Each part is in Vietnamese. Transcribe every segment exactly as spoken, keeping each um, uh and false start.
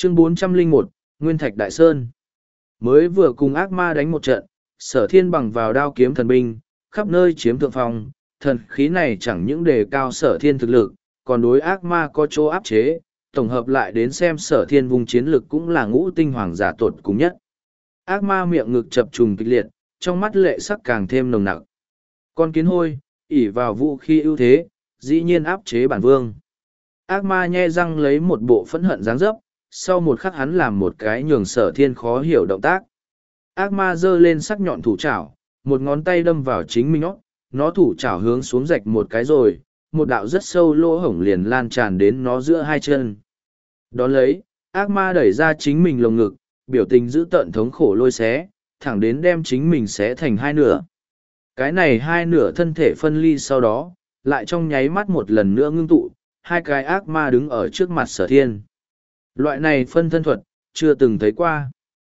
Chương bốn trăm lẻ một, Nguyên Thạch Đại Sơn. Mới vừa cùng ác ma đánh một trận, Sở Thiên bằng vào đao kiếm thần binh, khắp nơi chiếm thượng phong, thần khí này chẳng những đề cao Sở Thiên thực lực, còn đối ác ma có chỗ áp chế, tổng hợp lại đến xem Sở Thiên vùng chiến lực cũng là ngũ tinh hoàng giả tột cùng nhất. Ác ma miệng ngực chập trùng kịch liệt, trong mắt lệ sắc càng thêm nồng nặc. Con kiến hôi, ỷ vào vũ khí ưu thế, dĩ nhiên áp chế bản vương. Ác ma nhe răng lấy một bộ phẫn hận dáng dấp, sau một khắc hắn làm một cái nhường Sở Thiên khó hiểu động tác. Ác ma giơ lên sắc nhọn thủ chảo, một ngón tay đâm vào chính mình nó, nó thủ chảo hướng xuống rạch một cái rồi, một đạo rất sâu lỗ hổng liền lan tràn đến nó giữa hai chân. Đón lấy, ác ma đẩy ra chính mình lồng ngực, biểu tình giữ tợn thống khổ lôi xé, thẳng đến đem chính mình xé thành hai nửa. Cái này hai nửa thân thể phân ly sau đó, lại trong nháy mắt một lần nữa ngưng tụ, hai cái ác ma đứng ở trước mặt Sở Thiên. Loại này phân thân thuật, chưa từng thấy qua.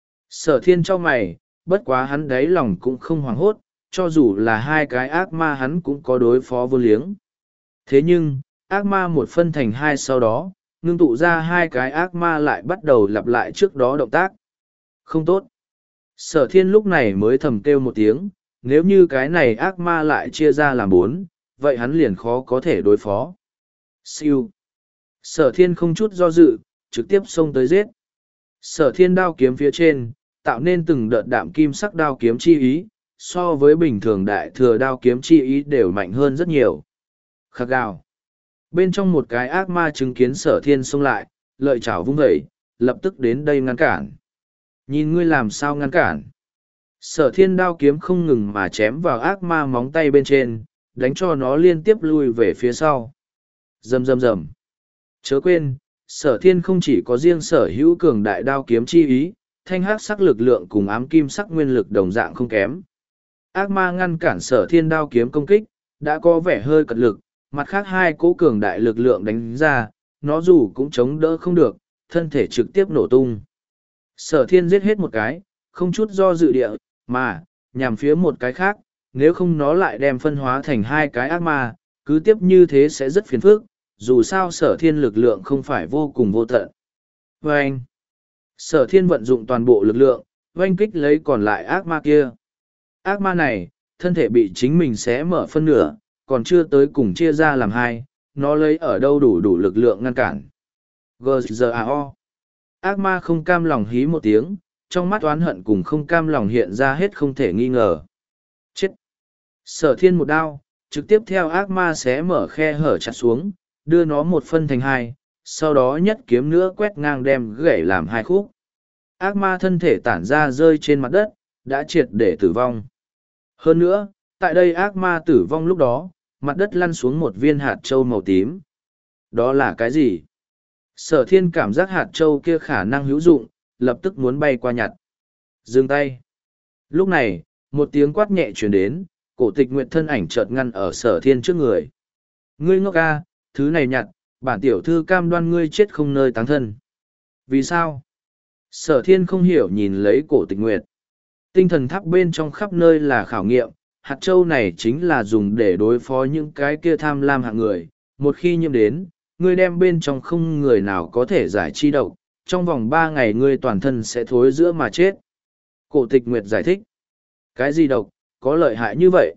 Sở Thiên cho mày, bất quá hắn đáy lòng cũng không hoảng hốt, cho dù là hai cái ác ma hắn cũng có đối phó vô liếng. Thế nhưng, ác ma một phân thành hai sau đó, ngưng tụ ra hai cái ác ma lại bắt đầu lặp lại trước đó động tác. Không tốt. Sở Thiên lúc này mới thầm kêu một tiếng, nếu như cái này ác ma lại chia ra làm bốn, vậy hắn liền khó có thể đối phó. Siêu. Sở Thiên không chút do dự, trực tiếp xông tới giết. Sở Thiên đao kiếm phía trên, tạo nên từng đợt đạm kim sắc đao kiếm chi ý, so với bình thường đại thừa đao kiếm chi ý đều mạnh hơn rất nhiều. Khắc gào. Bên trong một cái ác ma chứng kiến Sở Thiên xông lại, lợi chảo vung vẩy, lập tức đến đây ngăn cản. Nhìn ngươi làm sao ngăn cản. Sở Thiên đao kiếm không ngừng mà chém vào ác ma móng tay bên trên, đánh cho nó liên tiếp lui về phía sau. Rầm rầm rầm. Chớ quên, Sở Thiên không chỉ có riêng sở hữu cường đại đao kiếm chi ý, thanh hắc sắc lực lượng cùng ám kim sắc nguyên lực đồng dạng không kém. Ác ma ngăn cản Sở Thiên đao kiếm công kích, đã có vẻ hơi cật lực, mặt khác hai cỗ cường đại lực lượng đánh ra, nó dù cũng chống đỡ không được, thân thể trực tiếp nổ tung. Sở Thiên giết hết một cái, không chút do dự địa, mà, nhằm phía một cái khác, nếu không nó lại đem phân hóa thành hai cái ác ma, cứ tiếp như thế sẽ rất phiền phức, dù sao Sở Thiên lực lượng không phải vô cùng vô tận. Vâng! Sở Thiên vận dụng toàn bộ lực lượng, oanh kích lấy còn lại ác ma kia. Ác ma này, thân thể bị chính mình xé mở phân nửa, còn chưa tới cùng chia ra làm hai, nó lấy ở đâu đủ đủ lực lượng ngăn cản. giê giê a o. Ác ma không cam lòng hí một tiếng, trong mắt oán hận cùng không cam lòng hiện ra hết không thể nghi ngờ. Chết! Sở Thiên một đao, trực tiếp theo ác ma xé mở khe hở chặt xuống, đưa nó một phân thành hai, sau đó nhất kiếm nữa quét ngang đem gãy làm hai khúc. Ác ma thân thể tản ra rơi trên mặt đất, đã triệt để tử vong. Hơn nữa, tại đây ác ma tử vong lúc đó, mặt đất lăn xuống một viên hạt trâu màu tím. Đó là cái gì? Sở Thiên cảm giác hạt trâu kia khả năng hữu dụng, lập tức muốn bay qua nhặt. Dừng tay. Lúc này, một tiếng quát nhẹ truyền đến, Cổ Tịch Nguyệt thân ảnh chợt ngăn ở Sở Thiên trước người. Ngươi ngốc ca, thứ này nhặt, bản tiểu thư cam đoan ngươi chết không nơi táng thân. Vì sao? Sở Thiên không hiểu nhìn lấy Cổ Tịch Nguyệt. Tinh thần tháp bên trong khắp nơi là khảo nghiệm, hạt châu này chính là dùng để đối phó những cái kia tham lam hạng người. Một khi nhiễm đến, ngươi đem bên trong không người nào có thể giải chi độc, trong vòng ba ngày ngươi toàn thân sẽ thối giữa mà chết. Cổ Tịch Nguyệt giải thích. Cái gì độc, có lợi hại như vậy?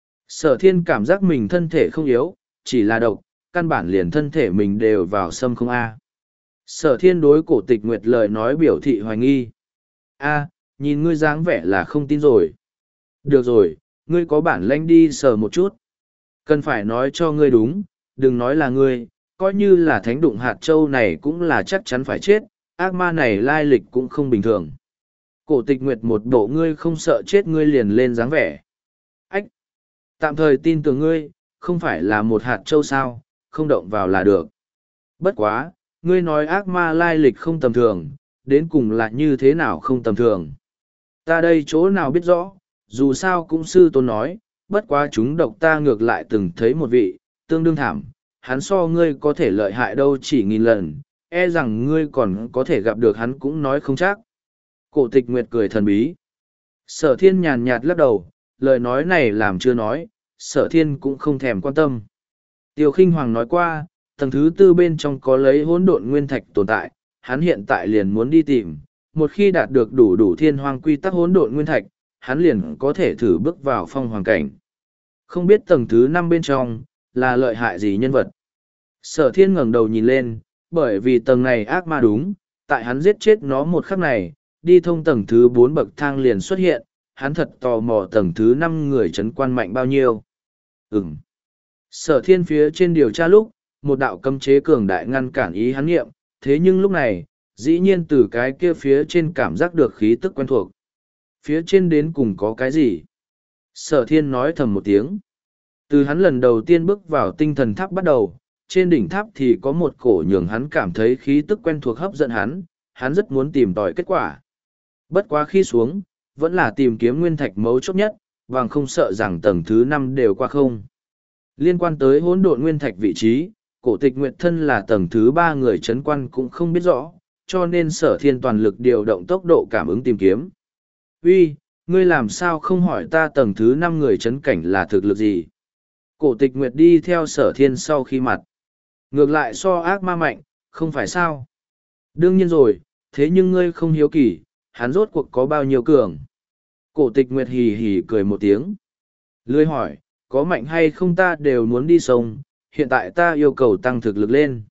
Sở Thiên cảm giác mình thân thể không yếu, chỉ là độc, căn bản liền thân thể mình đều vào xâm không a. Sở Thiên đối Cổ Tịch Nguyệt lời nói biểu thị hoài nghi. A, nhìn ngươi dáng vẻ là không tin rồi. Được rồi, ngươi có bản lĩnh đi sờ một chút. Cần phải nói cho ngươi đúng, đừng nói là ngươi, coi như là thánh đụng hạt châu này cũng là chắc chắn phải chết, ác ma này lai lịch cũng không bình thường. Cổ Tịch Nguyệt một bộ ngươi không sợ chết ngươi liền lên dáng vẻ. Ách! Tạm thời tin tưởng ngươi, không phải là một hạt châu sao, không động vào là được. Bất quá, ngươi nói ác ma lai lịch không tầm thường, đến cùng là như thế nào không tầm thường. Ta đây chỗ nào biết rõ, dù sao cũng sư tôn nói, bất quá chúng độc ta ngược lại từng thấy một vị, tương đương thảm, hắn so ngươi có thể lợi hại đâu chỉ nghìn lần, e rằng ngươi còn có thể gặp được hắn cũng nói không chắc. Cổ Tịch Nguyệt cười thần bí. Sở Thiên nhàn nhạt lắc đầu, lời nói này làm chưa nói, Sở Thiên cũng không thèm quan tâm. Tiêu Khinh Hoàng nói qua, tầng thứ tư bên trong có lấy hỗn độn nguyên thạch tồn tại, hắn hiện tại liền muốn đi tìm, một khi đạt được đủ đủ thiên hoang quy tắc hỗn độn nguyên thạch, hắn liền có thể thử bước vào phong hoàng cảnh. Không biết tầng thứ năm bên trong, là lợi hại gì nhân vật. Sở thiên ngẩng đầu nhìn lên, bởi vì tầng này ác ma đúng, tại hắn giết chết nó một khắc này, đi thông tầng thứ bốn bậc thang liền xuất hiện, hắn thật tò mò tầng thứ năm người trấn quan mạnh bao nhiêu. Ừm. Sở thiên phía trên điều tra lúc, một đạo cấm chế cường đại ngăn cản ý hắn nghiệm, thế nhưng lúc này, dĩ nhiên từ cái kia phía trên cảm giác được khí tức quen thuộc. Phía trên đến cùng có cái gì? Sở thiên nói thầm một tiếng. Từ hắn lần đầu tiên bước vào tinh thần tháp bắt đầu, trên đỉnh tháp thì có một cổ nhường hắn cảm thấy khí tức quen thuộc hấp dẫn hắn, hắn rất muốn tìm tòi kết quả. Bất quá khi xuống, vẫn là tìm kiếm nguyên thạch mấu chốt nhất, và không sợ rằng tầng thứ năm đều qua không. Liên quan tới hỗn độn nguyên thạch vị trí, cổ tịch nguyệt thân là tầng thứ ba người chấn quan cũng không biết rõ, cho nên sở thiên toàn lực điều động tốc độ cảm ứng tìm kiếm. Uy, ngươi làm sao không hỏi ta tầng thứ năm người chấn cảnh là thực lực gì? Cổ tịch nguyệt đi theo sở thiên sau khi mặt. Ngược lại so ác ma mạnh, không phải sao? Đương nhiên rồi, thế nhưng ngươi không hiếu kỳ, hắn rốt cuộc có bao nhiêu cường? Cổ tịch nguyệt hì hì cười một tiếng. Lươi hỏi, có mạnh hay không ta đều muốn đi sông, hiện tại ta yêu cầu tăng thực lực lên.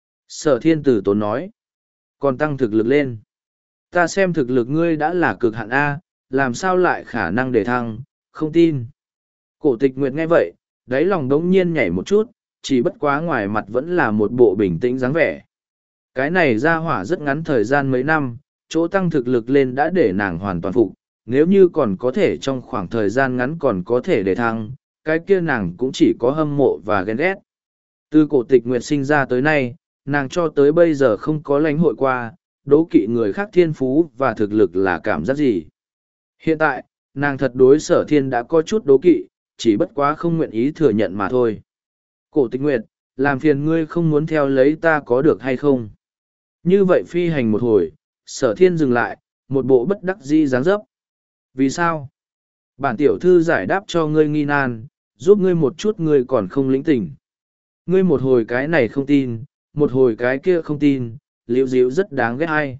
Sở thiên tử tốn nói, còn tăng thực lực lên. Ta xem thực lực ngươi đã là cực hạn A, làm sao lại khả năng để thăng, không tin. Cổ tịch nguyệt nghe vậy, đáy lòng đống nhiên nhảy một chút, chỉ bất quá ngoài mặt vẫn là một bộ bình tĩnh dáng vẻ. Cái này ra hỏa rất ngắn thời gian mấy năm, chỗ tăng thực lực lên đã để nàng hoàn toàn phục, nếu như còn có thể trong khoảng thời gian ngắn còn có thể để thăng, cái kia nàng cũng chỉ có hâm mộ và ghen ghét. Từ cổ tịch nguyệt sinh ra tới nay, nàng cho tới bây giờ không có lãnh hội qua, đố kỵ người khác thiên phú và thực lực là cảm giác gì. Hiện tại, nàng thật đối sở thiên đã có chút đố kỵ, chỉ bất quá không nguyện ý thừa nhận mà thôi. Cổ tịch nguyệt, làm phiền ngươi không muốn theo lấy ta có được hay không? Như vậy phi hành một hồi, sở thiên dừng lại, một bộ bất đắc dĩ dáng dấp. Vì sao? Bản tiểu thư giải đáp cho ngươi nghi nan, giúp ngươi một chút ngươi còn không lĩnh tỉnh. Ngươi một hồi cái này không tin, một hồi cái kia không tin, liễu díu rất đáng ghét hay.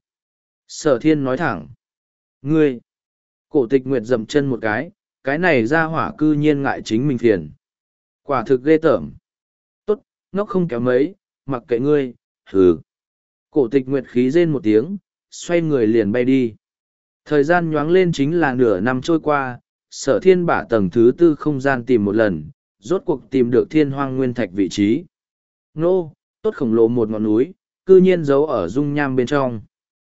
Sở thiên nói thẳng. Ngươi! Cổ tịch nguyệt dậm chân một cái, cái này ra hỏa cư nhiên ngại chính mình phiền. Quả thực ghê tởm. Tốt, ngốc không kéo mấy, mặc kệ ngươi, hừ. Cổ tịch nguyệt khí rên một tiếng, xoay người liền bay đi. Thời gian nhoáng lên chính là nửa năm trôi qua, sở thiên bả tầng thứ tư không gian tìm một lần, rốt cuộc tìm được thiên hoang nguyên thạch vị trí. Nô, tốt khổng lồ một ngọn núi, cư nhiên giấu ở dung nham bên trong.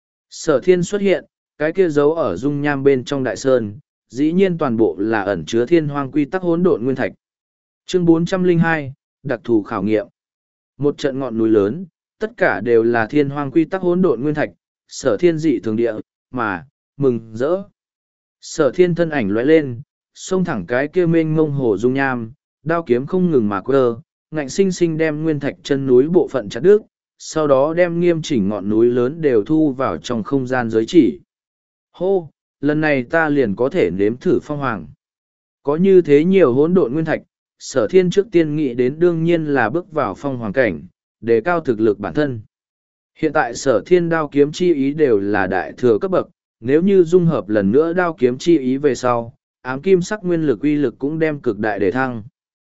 Sở thiên xuất hiện, cái kia giấu ở dung nham bên trong đại sơn, dĩ nhiên toàn bộ là ẩn chứa thiên hoang quy tắc hỗn độn nguyên thạch. Chương bốn trăm lẻ hai, đặc thù khảo nghiệm. Một trận ngọn núi lớn, tất cả đều là thiên hoang quy tắc hỗn độn nguyên thạch, sở thiên dị thường địa, mà, mừng, rỡ. Sở thiên thân ảnh lóe lên, xông thẳng cái kia mênh mông hồ dung nham, đao kiếm không ngừng mà quơ, ngạnh sinh sinh đem nguyên thạch chân núi bộ phận chặt đứt, sau đó đem nghiêm chỉnh ngọn núi lớn đều thu vào trong không gian giới chỉ. Hô, lần này ta liền có thể nếm thử phong hoàng. Có như thế nhiều hỗn độn nguyên thạch, sở thiên trước tiên nghĩ đến đương nhiên là bước vào phong hoàng cảnh, để cao thực lực bản thân. Hiện tại sở thiên đao kiếm chi ý đều là đại thừa cấp bậc, nếu như dung hợp lần nữa đao kiếm chi ý về sau, ám kim sắc nguyên lực uy lực cũng đem cực đại để thăng.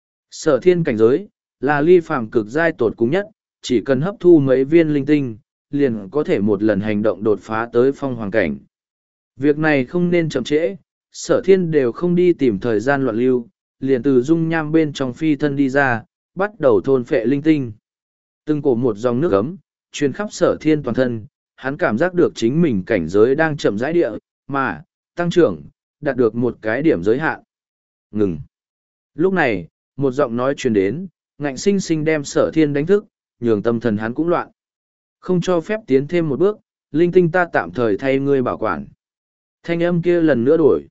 Sở thiên cảnh giới, là ly phàm cực giai tột cùng nhất, chỉ cần hấp thu mấy viên linh tinh, liền có thể một lần hành động đột phá tới phong hoàng cảnh. Việc này không nên chậm trễ, sở thiên đều không đi tìm thời gian loạn lưu, liền từ dung nham bên trong phi thân đi ra, bắt đầu thôn phệ linh tinh. Từng cổ một dòng nước ấm, truyền khắp sở thiên toàn thân, hắn cảm giác được chính mình cảnh giới đang chậm rãi địa, mà, tăng trưởng, đạt được một cái điểm giới hạn. Ngừng. Lúc này, một giọng nói truyền đến, ngạnh sinh sinh đem sở thiên đánh thức, nhường tâm thần hắn cũng loạn. Không cho phép tiến thêm một bước, linh tinh ta tạm thời thay ngươi bảo quản. Thanh âm kia lần nữa đổi.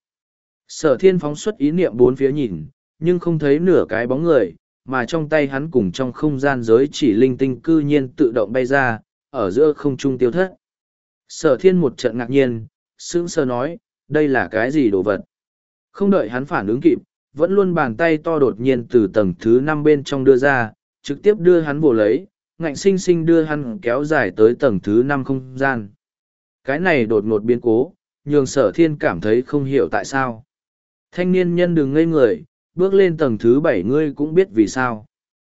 Sở thiên phóng xuất ý niệm bốn phía nhìn, nhưng không thấy nửa cái bóng người, mà trong tay hắn cùng trong không gian giới chỉ linh tinh cư nhiên tự động bay ra, ở giữa không trung tiêu thất. Sở thiên một trận ngạc nhiên, sững sờ nói, đây là cái gì đồ vật? Không đợi hắn phản ứng kịp, vẫn luôn bàn tay to đột nhiên từ tầng thứ năm bên trong đưa ra, trực tiếp đưa hắn bổ lấy, ngạnh sinh sinh đưa hắn kéo dài tới tầng thứ năm không gian. Cái này đột ngột biến cố, nhường sở thiên cảm thấy không hiểu tại sao. Thanh niên nhân đừng ngây người, bước lên tầng thứ bảy ngươi cũng biết vì sao.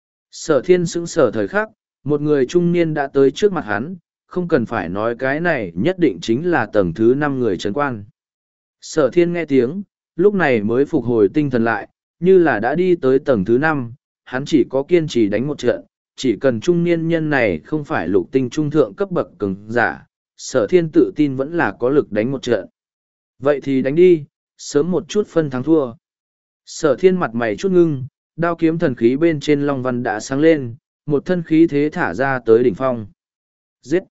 Sở thiên sững sờ thời khắc, một người trung niên đã tới trước mặt hắn, không cần phải nói cái này nhất định chính là tầng thứ năm người trấn quan. Sở thiên nghe tiếng, lúc này mới phục hồi tinh thần lại, như là đã đi tới tầng thứ năm, hắn chỉ có kiên trì đánh một trận, chỉ cần trung niên nhân này không phải lục tinh trung thượng cấp bậc cường giả, sở thiên tự tin vẫn là có lực đánh một trận. Vậy thì đánh đi, sớm một chút phân thắng thua. Sở thiên mặt mày chút ngưng, đao kiếm thần khí bên trên long văn đã sáng lên, một thân khí thế thả ra tới đỉnh phong. Giết!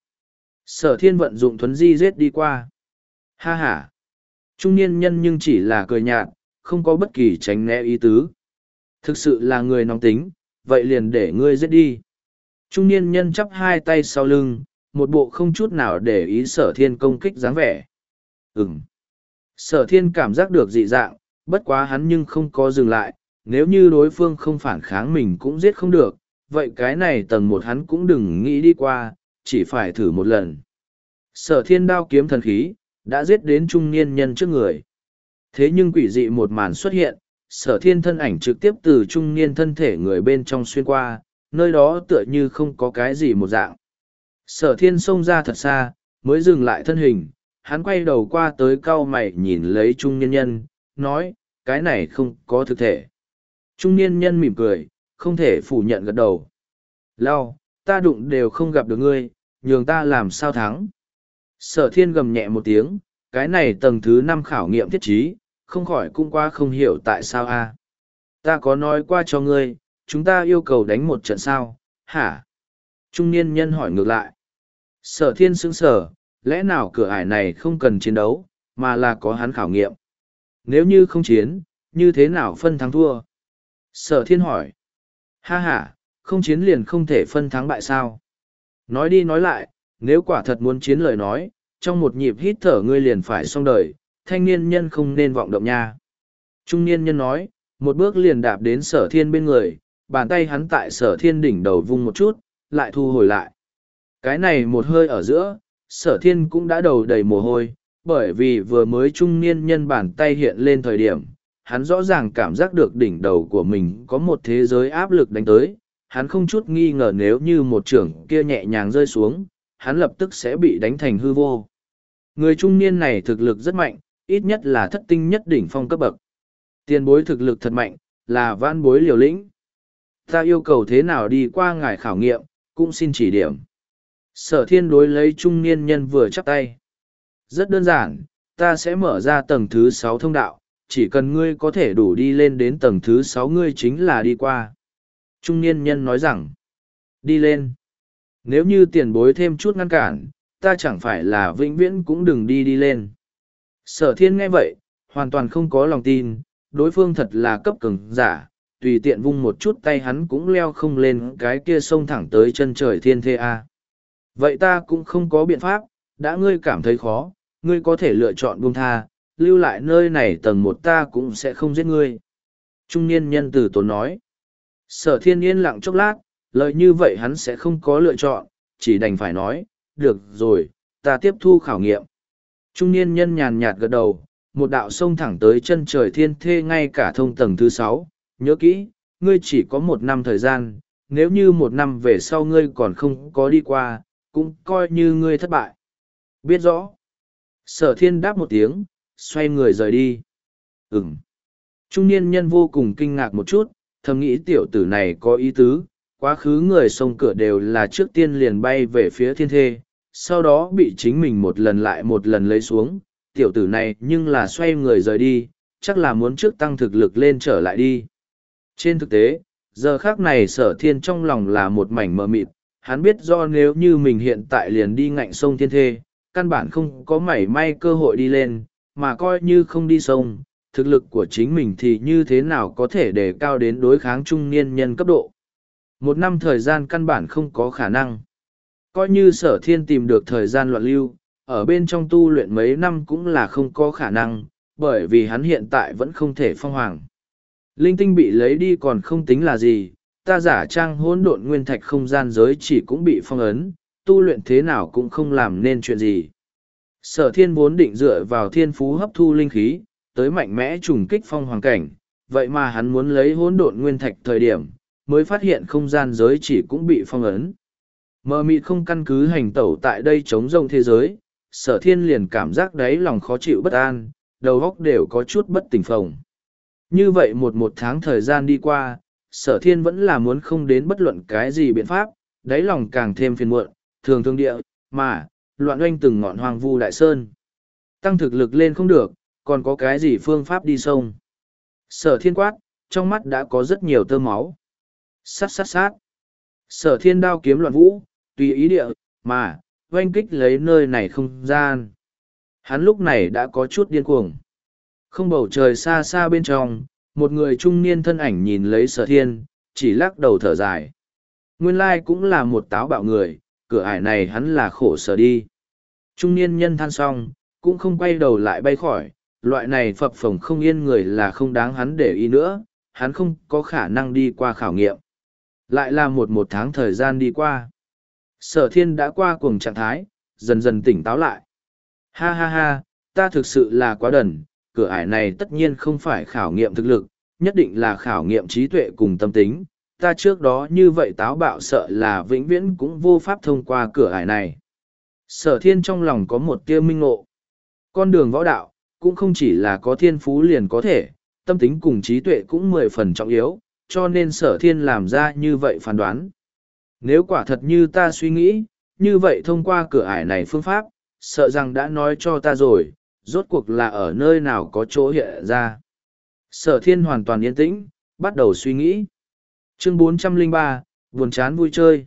Sở thiên vận dụng thuấn di giết đi qua. Ha ha! Trung niên nhân nhưng chỉ là cười nhạt, không có bất kỳ tránh né ý tứ. Thực sự là người nóng tính, vậy liền để ngươi giết đi. Trung niên nhân chắp hai tay sau lưng, một bộ không chút nào để ý sở thiên công kích dáng vẻ. Ừm. Sở thiên cảm giác được dị dạng, bất quá hắn nhưng không có dừng lại, nếu như đối phương không phản kháng mình cũng giết không được, vậy cái này tầng một hắn cũng đừng nghĩ đi qua, chỉ phải thử một lần. Sở thiên đao kiếm thần khí, đã giết đến trung niên nhân trước người. Thế nhưng quỷ dị một màn xuất hiện, sở thiên thân ảnh trực tiếp từ trung niên thân thể người bên trong xuyên qua, nơi đó tựa như không có cái gì một dạng. Sở thiên xông ra thật xa, mới dừng lại thân hình, hắn quay đầu qua tới cau mày nhìn lấy trung niên nhân, nói, cái này không có thực thể. Trung niên nhân mỉm cười, không thể phủ nhận gật đầu. Lao, ta đụng đều không gặp được ngươi, nhường ta làm sao thắng. Sở thiên gầm nhẹ một tiếng, cái này tầng thứ năm khảo nghiệm thiết trí, không khỏi cũng qua không hiểu tại sao a. Ta có nói qua cho ngươi, chúng ta yêu cầu đánh một trận sao, hả? Trung niên nhân hỏi ngược lại. Sở thiên sững sờ, lẽ nào cửa ải này không cần chiến đấu, mà là có hắn khảo nghiệm. Nếu như không chiến, như thế nào phân thắng thua? Sở thiên hỏi. Ha ha, không chiến liền không thể phân thắng bại sao? Nói đi nói lại, nếu quả thật muốn chiến lời nói, trong một nhịp hít thở ngươi liền phải xong đời, thanh niên nhân không nên vọng động nha. Trung niên nhân nói, một bước liền đạp đến sở thiên bên người, bàn tay hắn tại sở thiên đỉnh đầu vung một chút, lại thu hồi lại. Cái này một hơi ở giữa, sở thiên cũng đã đầu đầy mồ hôi, bởi vì vừa mới trung niên nhân bàn tay hiện lên thời điểm, hắn rõ ràng cảm giác được đỉnh đầu của mình có một thế giới áp lực đánh tới, hắn không chút nghi ngờ nếu như một trưởng kia nhẹ nhàng rơi xuống, hắn lập tức sẽ bị đánh thành hư vô. Người trung niên này thực lực rất mạnh, ít nhất là thất tinh nhất đỉnh phong cấp bậc. Tiền bối thực lực thật mạnh, là vãn bối liều lĩnh. Ta yêu cầu thế nào đi qua ngài khảo nghiệm, cũng xin chỉ điểm. Sở thiên đối lấy trung niên nhân vừa chắp tay. Rất đơn giản, ta sẽ mở ra tầng thứ sáu thông đạo, chỉ cần ngươi có thể đủ đi lên đến tầng thứ sáu ngươi chính là đi qua. Trung niên nhân nói rằng, đi lên. Nếu như tiền bối thêm chút ngăn cản, ta chẳng phải là vĩnh viễn cũng đừng đi đi lên. Sở thiên nghe vậy, hoàn toàn không có lòng tin, đối phương thật là cấp cường giả, tùy tiện vung một chút tay hắn cũng leo không lên cái kia sông thẳng tới chân trời thiên thê a. Vậy ta cũng không có biện pháp, đã ngươi cảm thấy khó, ngươi có thể lựa chọn buông tha, lưu lại nơi này tầng một ta cũng sẽ không giết ngươi. Trung niên nhân từ tốn nói. Sở thiên yên lặng chốc lát, lời như vậy hắn sẽ không có lựa chọn, chỉ đành phải nói, được rồi, ta tiếp thu khảo nghiệm. Trung niên nhân nhàn nhạt gật đầu, một đạo sông thẳng tới chân trời thiên thê ngay cả thông tầng thứ sáu, nhớ kỹ, ngươi chỉ có một năm thời gian, nếu như một năm về sau ngươi còn không có đi qua, cũng coi như ngươi thất bại. Biết rõ. Sở thiên đáp một tiếng, xoay người rời đi. Ừm. Trung niên nhân vô cùng kinh ngạc một chút, thầm nghĩ tiểu tử này có ý tứ, quá khứ người sông cửa đều là trước tiên liền bay về phía thiên thê, sau đó bị chính mình một lần lại một lần lấy xuống, tiểu tử này nhưng là xoay người rời đi, chắc là muốn trước tăng thực lực lên trở lại đi. Trên thực tế, giờ khác này sở thiên trong lòng là một mảnh mờ mịt, hắn biết do nếu như mình hiện tại liền đi ngạnh sông thiên thê, căn bản không có mảy may cơ hội đi lên, mà coi như không đi sông, thực lực của chính mình thì như thế nào có thể đề cao đến đối kháng trung niên nhân cấp độ. Một năm thời gian căn bản không có khả năng. Coi như sở thiên tìm được thời gian loạn lưu, ở bên trong tu luyện mấy năm cũng là không có khả năng, bởi vì hắn hiện tại vẫn không thể phong hoàng. Linh tinh bị lấy đi còn không tính là gì, ta giả trang hỗn độn nguyên thạch không gian giới chỉ cũng bị phong ấn, tu luyện thế nào cũng không làm nên chuyện gì. Sở thiên vốn định dựa vào thiên phú hấp thu linh khí, tới mạnh mẽ trùng kích phong hoàng cảnh, vậy mà hắn muốn lấy hỗn độn nguyên thạch thời điểm, mới phát hiện không gian giới chỉ cũng bị phong ấn. Mờ mịt không căn cứ hành tẩu tại đây chống rông thế giới, sở thiên liền cảm giác đáy lòng khó chịu bất an, đầu óc đều có chút bất tỉnh phồng. Như vậy một một tháng thời gian đi qua, sở thiên vẫn là muốn không đến bất luận cái gì biện pháp, đáy lòng càng thêm phiền muộn, thường thương địa, mà, loạn oanh từng ngọn hoang vu đại sơn. Tăng thực lực lên không được, còn có cái gì phương pháp đi sông. Sở thiên quát, trong mắt đã có rất nhiều tơ máu. Sát sát sát. Sở thiên đao kiếm loạn vũ, tùy ý địa, mà, oanh kích lấy nơi này không gian. Hắn lúc này đã có chút điên cuồng. Không bầu trời xa xa bên trong, một người trung niên thân ảnh nhìn lấy sở thiên, chỉ lắc đầu thở dài. Nguyên lai cũng là một táo bạo người, cửa ải này hắn là khổ sở đi. Trung niên nhân than xong, cũng không quay đầu lại bay khỏi, loại này phập phồng không yên người là không đáng hắn để ý nữa, hắn không có khả năng đi qua khảo nghiệm. Lại là một một tháng thời gian đi qua. Sở thiên đã qua cuồng trạng thái, dần dần tỉnh táo lại. Ha ha ha, ta thực sự là quá đần, cửa ải này tất nhiên không phải khảo nghiệm thực lực, nhất định là khảo nghiệm trí tuệ cùng tâm tính. Ta trước đó như vậy táo bạo sợ là vĩnh viễn cũng vô pháp thông qua cửa ải này. Sở thiên trong lòng có một tia minh ngộ. Con đường võ đạo, cũng không chỉ là có thiên phú liền có thể, tâm tính cùng trí tuệ cũng mười phần trọng yếu, cho nên sở thiên làm ra như vậy phán đoán. Nếu quả thật như ta suy nghĩ, như vậy thông qua cửa ải này phương pháp, sợ rằng đã nói cho ta rồi, rốt cuộc là ở nơi nào có chỗ hiện ra. Sở thiên hoàn toàn yên tĩnh, bắt đầu suy nghĩ. Chương bốn trăm lẻ ba, buồn chán vui chơi.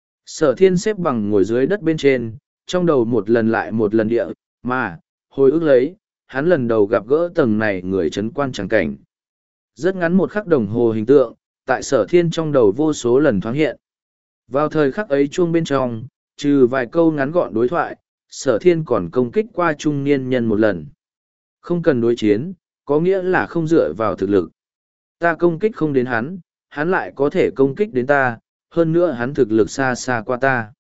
Sở thiên xếp bằng ngồi dưới đất bên trên, trong đầu một lần lại một lần địa, mà, hồi ức lấy, hắn lần đầu gặp gỡ tầng này người trấn quan tràng cảnh. Rất ngắn một khắc đồng hồ hình tượng, tại sở thiên trong đầu vô số lần thoáng hiện. Vào thời khắc ấy chuông bên trong, trừ vài câu ngắn gọn đối thoại, sở thiên còn công kích qua trung niên nhân một lần. Không cần đối chiến, có nghĩa là không dựa vào thực lực. Ta công kích không đến hắn, hắn lại có thể công kích đến ta, hơn nữa hắn thực lực xa xa qua ta.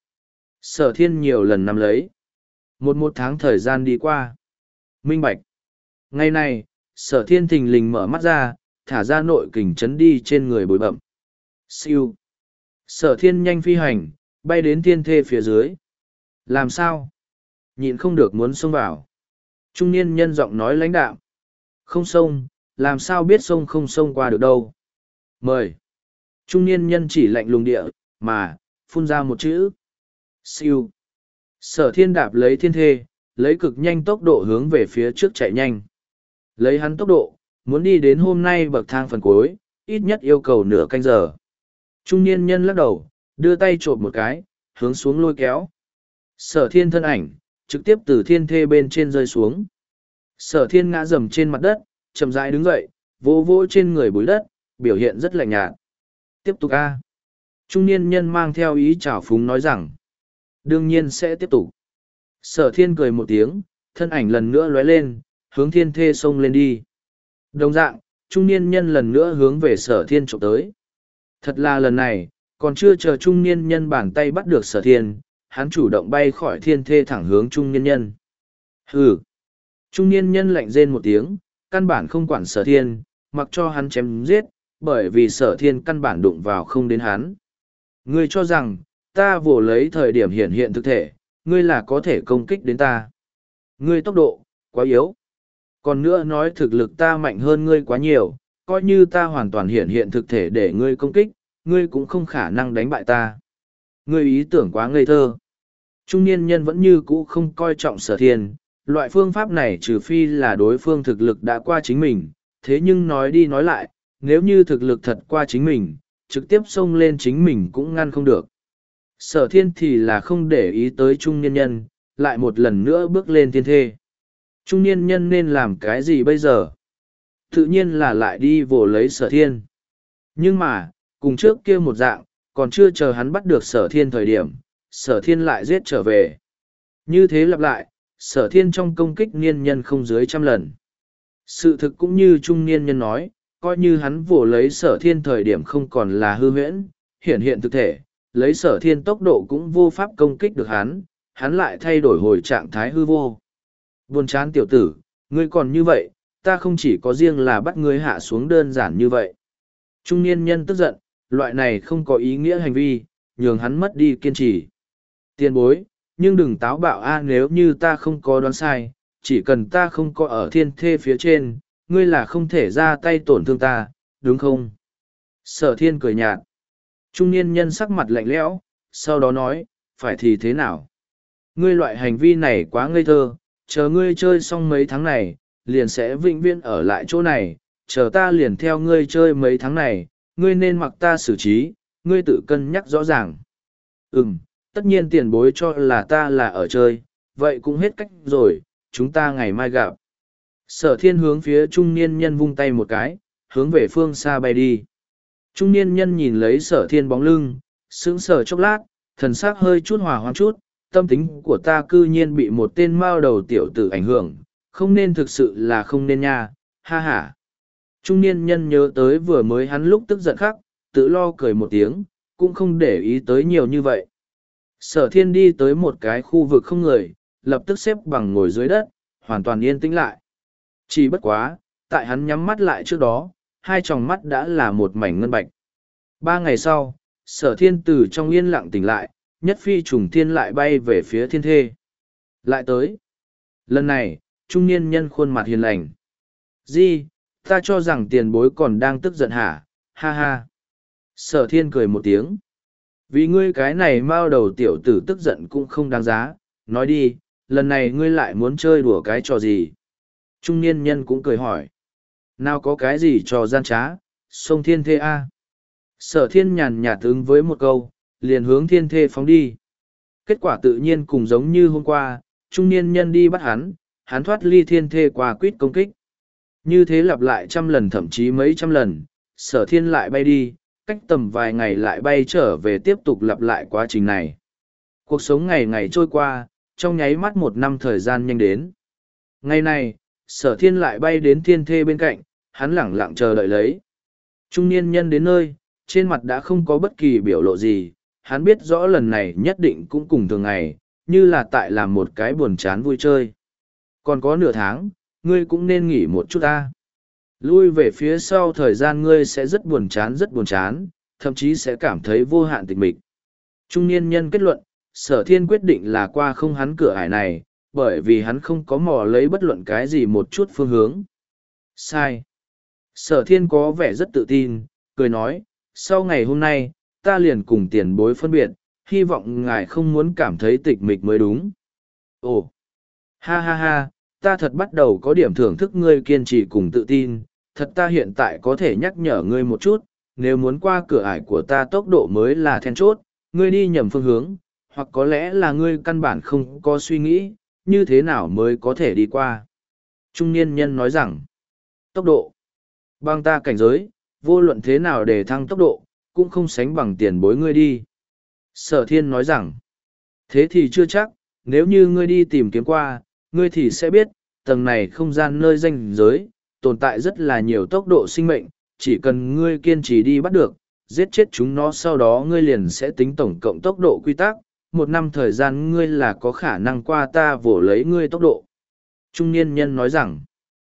Sở thiên nhiều lần nắm lấy. Một một tháng thời gian đi qua. Minh bạch. Ngày này, sở thiên thình lình mở mắt ra, thả ra nội kình chấn đi trên người bối bậm. Siêu. Sở thiên nhanh phi hành, bay đến thiên thê phía dưới. Làm sao? Nhịn không được muốn xông vào. Trung niên nhân giọng nói lãnh đạm. Không xông, làm sao biết xông không xông qua được đâu. Mời. Trung niên nhân chỉ lạnh lùng địa, mà, phun ra một chữ. Siêu. Sở thiên đạp lấy thiên thê, lấy cực nhanh tốc độ hướng về phía trước chạy nhanh. Lấy hắn tốc độ, muốn đi đến hôm nay bậc thang phần cuối, ít nhất yêu cầu nửa canh giờ. Trung niên nhân lắc đầu, đưa tay trộm một cái, hướng xuống lôi kéo. Sở thiên thân ảnh, trực tiếp từ thiên thê bên trên rơi xuống. Sở thiên ngã rầm trên mặt đất, chậm rãi đứng dậy, vỗ vỗ trên người bụi đất, biểu hiện rất lạnh nhạt. Tiếp tục a. Trung niên nhân mang theo ý trào phúng nói rằng, đương nhiên sẽ tiếp tục. Sở thiên cười một tiếng, thân ảnh lần nữa lóe lên, hướng thiên thê xông lên đi. Đồng dạng, trung niên nhân lần nữa hướng về sở thiên trộm tới. Thật là lần này, còn chưa chờ trung niên nhân bàn tay bắt được sở thiên, hắn chủ động bay khỏi thiên thê thẳng hướng trung niên nhân. Hừ! Trung niên nhân lạnh rên một tiếng, căn bản không quản sở thiên, mặc cho hắn chém giết, bởi vì sở thiên căn bản đụng vào không đến hắn. Ngươi cho rằng, ta vồ lấy thời điểm hiện hiện thực thể, ngươi là có thể công kích đến ta. Ngươi tốc độ, quá yếu. Còn nữa nói thực lực ta mạnh hơn ngươi quá nhiều, coi như ta hoàn toàn hiện hiện thực thể để ngươi công kích, ngươi cũng không khả năng đánh bại ta. Ngươi ý tưởng quá ngây thơ. Trung niên nhân vẫn như cũ không coi trọng sở thiên, loại phương pháp này trừ phi là đối phương thực lực đã qua chính mình, thế nhưng nói đi nói lại, nếu như thực lực thật qua chính mình, trực tiếp xông lên chính mình cũng ngăn không được. Sở thiên thì là không để ý tới trung niên nhân, lại một lần nữa bước lên thiên thê. Trung niên nhân nên làm cái gì bây giờ? Tự nhiên là lại đi vồ lấy sở thiên. Nhưng mà, cùng trước kia một dạng, còn chưa chờ hắn bắt được sở thiên thời điểm, sở thiên lại giết trở về. Như thế lặp lại, sở thiên trong công kích niên nhân không dưới trăm lần. Sự thực cũng như trung niên nhân nói, coi như hắn vồ lấy sở thiên thời điểm không còn là hư huyễn, hiện hiện thực thể, lấy sở thiên tốc độ cũng vô pháp công kích được hắn, hắn lại thay đổi hồi trạng thái hư vô. Buồn chán tiểu tử, ngươi còn như vậy, ta không chỉ có riêng là bắt ngươi hạ xuống đơn giản như vậy. Trung niên nhân tức giận, loại này không có ý nghĩa hành vi, nhường hắn mất đi kiên trì. Tiền bối, nhưng đừng táo bạo a, nếu như ta không có đoán sai, chỉ cần ta không có ở thiên thê phía trên, ngươi là không thể ra tay tổn thương ta, đúng không? Sở thiên cười nhạt. Trung niên nhân sắc mặt lạnh lẽo, sau đó nói, phải thì thế nào? Ngươi loại hành vi này quá ngây thơ, chờ ngươi chơi xong mấy tháng này, liền sẽ vĩnh viễn ở lại chỗ này, chờ ta liền theo ngươi chơi mấy tháng này, ngươi nên mặc ta xử trí, ngươi tự cân nhắc rõ ràng. Ừm, tất nhiên tiền bối cho là ta là ở chơi, vậy cũng hết cách rồi, chúng ta ngày mai gặp. Sở thiên hướng phía trung niên nhân vung tay một cái, hướng về phương xa bay đi. Trung niên nhân nhìn lấy sở thiên bóng lưng, sững sờ chốc lát, thần sắc hơi chút hòa hoãn chút, tâm tính của ta cư nhiên bị một tên mao đầu tiểu tử ảnh hưởng, không nên thực sự là không nên nha, ha ha. Trung niên nhân nhớ tới vừa mới hắn lúc tức giận khắc, tự lo cười một tiếng, cũng không để ý tới nhiều như vậy. Sở thiên đi tới một cái khu vực không người, lập tức xếp bằng ngồi dưới đất, hoàn toàn yên tĩnh lại. Chỉ bất quá, tại hắn nhắm mắt lại trước đó, hai tròng mắt đã là một mảnh ngân bạch. Ba ngày sau, sở thiên từ trong yên lặng tỉnh lại, nhất phi trùng thiên lại bay về phía thiên thê. Lại tới. Lần này, trung niên nhân khuôn mặt hiền lành. Di, ta cho rằng tiền bối còn đang tức giận hả, ha ha. Sở thiên cười một tiếng. Vì ngươi cái này mao đầu tiểu tử tức giận cũng không đáng giá, nói đi, lần này ngươi lại muốn chơi đùa cái trò gì? Trung niên nhân cũng cười hỏi. Nào có cái gì trò gian trá, sông thiên thê a. Sở thiên nhàn nhạt ứng với một câu, liền hướng thiên thê phóng đi. Kết quả tự nhiên cùng giống như hôm qua, trung niên nhân đi bắt hắn, hắn thoát ly thiên thê qua quýt công kích. Như thế lặp lại trăm lần thậm chí mấy trăm lần, sở thiên lại bay đi, cách tầm vài ngày lại bay trở về tiếp tục lặp lại quá trình này. Cuộc sống ngày ngày trôi qua, trong nháy mắt một năm thời gian nhanh đến. Ngày này, sở thiên lại bay đến thiên thê bên cạnh, hắn lẳng lặng chờ đợi lấy. Trung niên nhân đến nơi, trên mặt đã không có bất kỳ biểu lộ gì, hắn biết rõ lần này nhất định cũng cùng thường ngày, như là tại làm một cái buồn chán vui chơi. Còn có nửa tháng, ngươi cũng nên nghỉ một chút ta. Lui về phía sau thời gian ngươi sẽ rất buồn chán rất buồn chán, thậm chí sẽ cảm thấy vô hạn tịch mịch. Trung niên nhân kết luận, sở thiên quyết định là qua không hắn cửa ải này, bởi vì hắn không có mò lấy bất luận cái gì một chút phương hướng. Sai. Sở thiên có vẻ rất tự tin, cười nói, sau ngày hôm nay, ta liền cùng tiền bối phân biệt, hy vọng ngài không muốn cảm thấy tịch mịch mới đúng. Ồ, ha ha ha, ta thật bắt đầu có điểm thưởng thức ngươi kiên trì cùng tự tin, thật ta hiện tại có thể nhắc nhở ngươi một chút, nếu muốn qua cửa ải của ta tốc độ mới là then chốt, ngươi đi nhầm phương hướng, hoặc có lẽ là ngươi căn bản không có suy nghĩ, như thế nào mới có thể đi qua. Trung niên nhân nói rằng, tốc độ, bằng ta cảnh giới, vô luận thế nào để thăng tốc độ, cũng không sánh bằng tiền bối ngươi đi. Sở thiên nói rằng, thế thì chưa chắc, nếu như ngươi đi tìm kiếm qua, ngươi thì sẽ biết, tầng này không gian nơi danh giới, tồn tại rất là nhiều tốc độ sinh mệnh, chỉ cần ngươi kiên trì đi bắt được, giết chết chúng nó sau đó ngươi liền sẽ tính tổng cộng tốc độ quy tắc, một năm thời gian ngươi là có khả năng qua ta vỗ lấy ngươi tốc độ. Trung niên nhân nói rằng,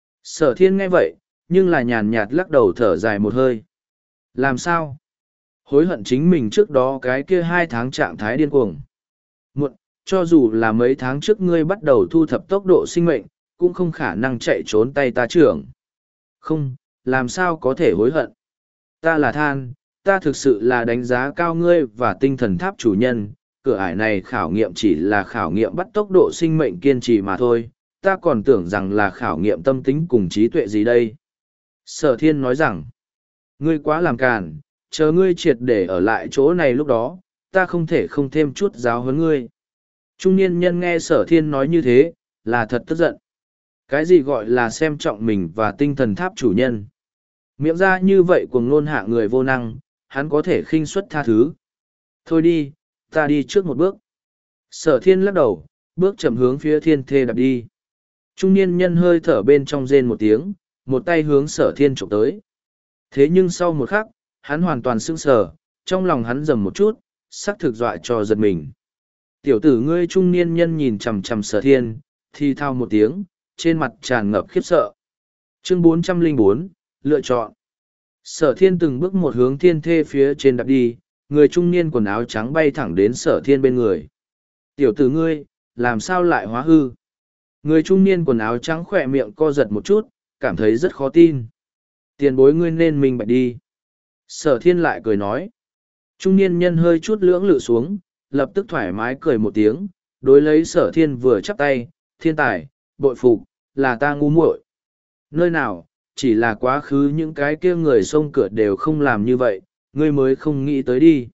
sở thiên nghe vậy, nhưng là nhàn nhạt lắc đầu thở dài một hơi. Làm sao? Hối hận chính mình trước đó cái kia hai tháng trạng thái điên cuồng. Muộn, cho dù là mấy tháng trước ngươi bắt đầu thu thập tốc độ sinh mệnh, cũng không khả năng chạy trốn tay ta trưởng. Không, làm sao có thể hối hận? Ta là than, ta thực sự là đánh giá cao ngươi và tinh thần tháp chủ nhân, cửa ải này khảo nghiệm chỉ là khảo nghiệm bắt tốc độ sinh mệnh kiên trì mà thôi, ta còn tưởng rằng là khảo nghiệm tâm tính cùng trí tuệ gì đây. Sở thiên nói rằng, ngươi quá làm càn, chờ ngươi triệt để ở lại chỗ này lúc đó, ta không thể không thêm chút giáo huấn ngươi. Trung niên nhân nghe sở thiên nói như thế, là thật tức giận. Cái gì gọi là xem trọng mình và tinh thần tháp chủ nhân? Miệng ra như vậy cuồng ngôn hạ người vô năng, hắn có thể khinh suất tha thứ. Thôi đi, ta đi trước một bước. Sở thiên lắc đầu, bước chậm hướng phía thiên thê đạp đi. Trung niên nhân hơi thở bên trong rên một tiếng, một tay hướng sở thiên chụp tới. Thế nhưng sau một khắc, hắn hoàn toàn sững sờ, trong lòng hắn rầm một chút, sắc thực dọa cho giật mình. Tiểu tử ngươi trung niên nhân nhìn chằm chằm Sở Thiên, thì thao một tiếng, trên mặt tràn ngập khiếp sợ. Chương bốn trăm lẻ bốn, lựa chọn. Sở Thiên từng bước một hướng thiên thê phía trên đạp đi, người trung niên quần áo trắng bay thẳng đến Sở Thiên bên người. Tiểu tử ngươi, làm sao lại hóa hư? Người trung niên quần áo trắng khỏe miệng co giật một chút, cảm thấy rất khó tin. Tiền bối ngươi nên minh bạch đi. Sở Thiên lại cười nói. Trung niên nhân hơi chút lưỡng lự xuống, lập tức thoải mái cười một tiếng, đối lấy Sở Thiên vừa chắp tay, thiên tài, bội phục, là ta ngu muội. Nơi nào, chỉ là quá khứ những cái kia người xông cửa đều không làm như vậy, ngươi mới không nghĩ tới đi.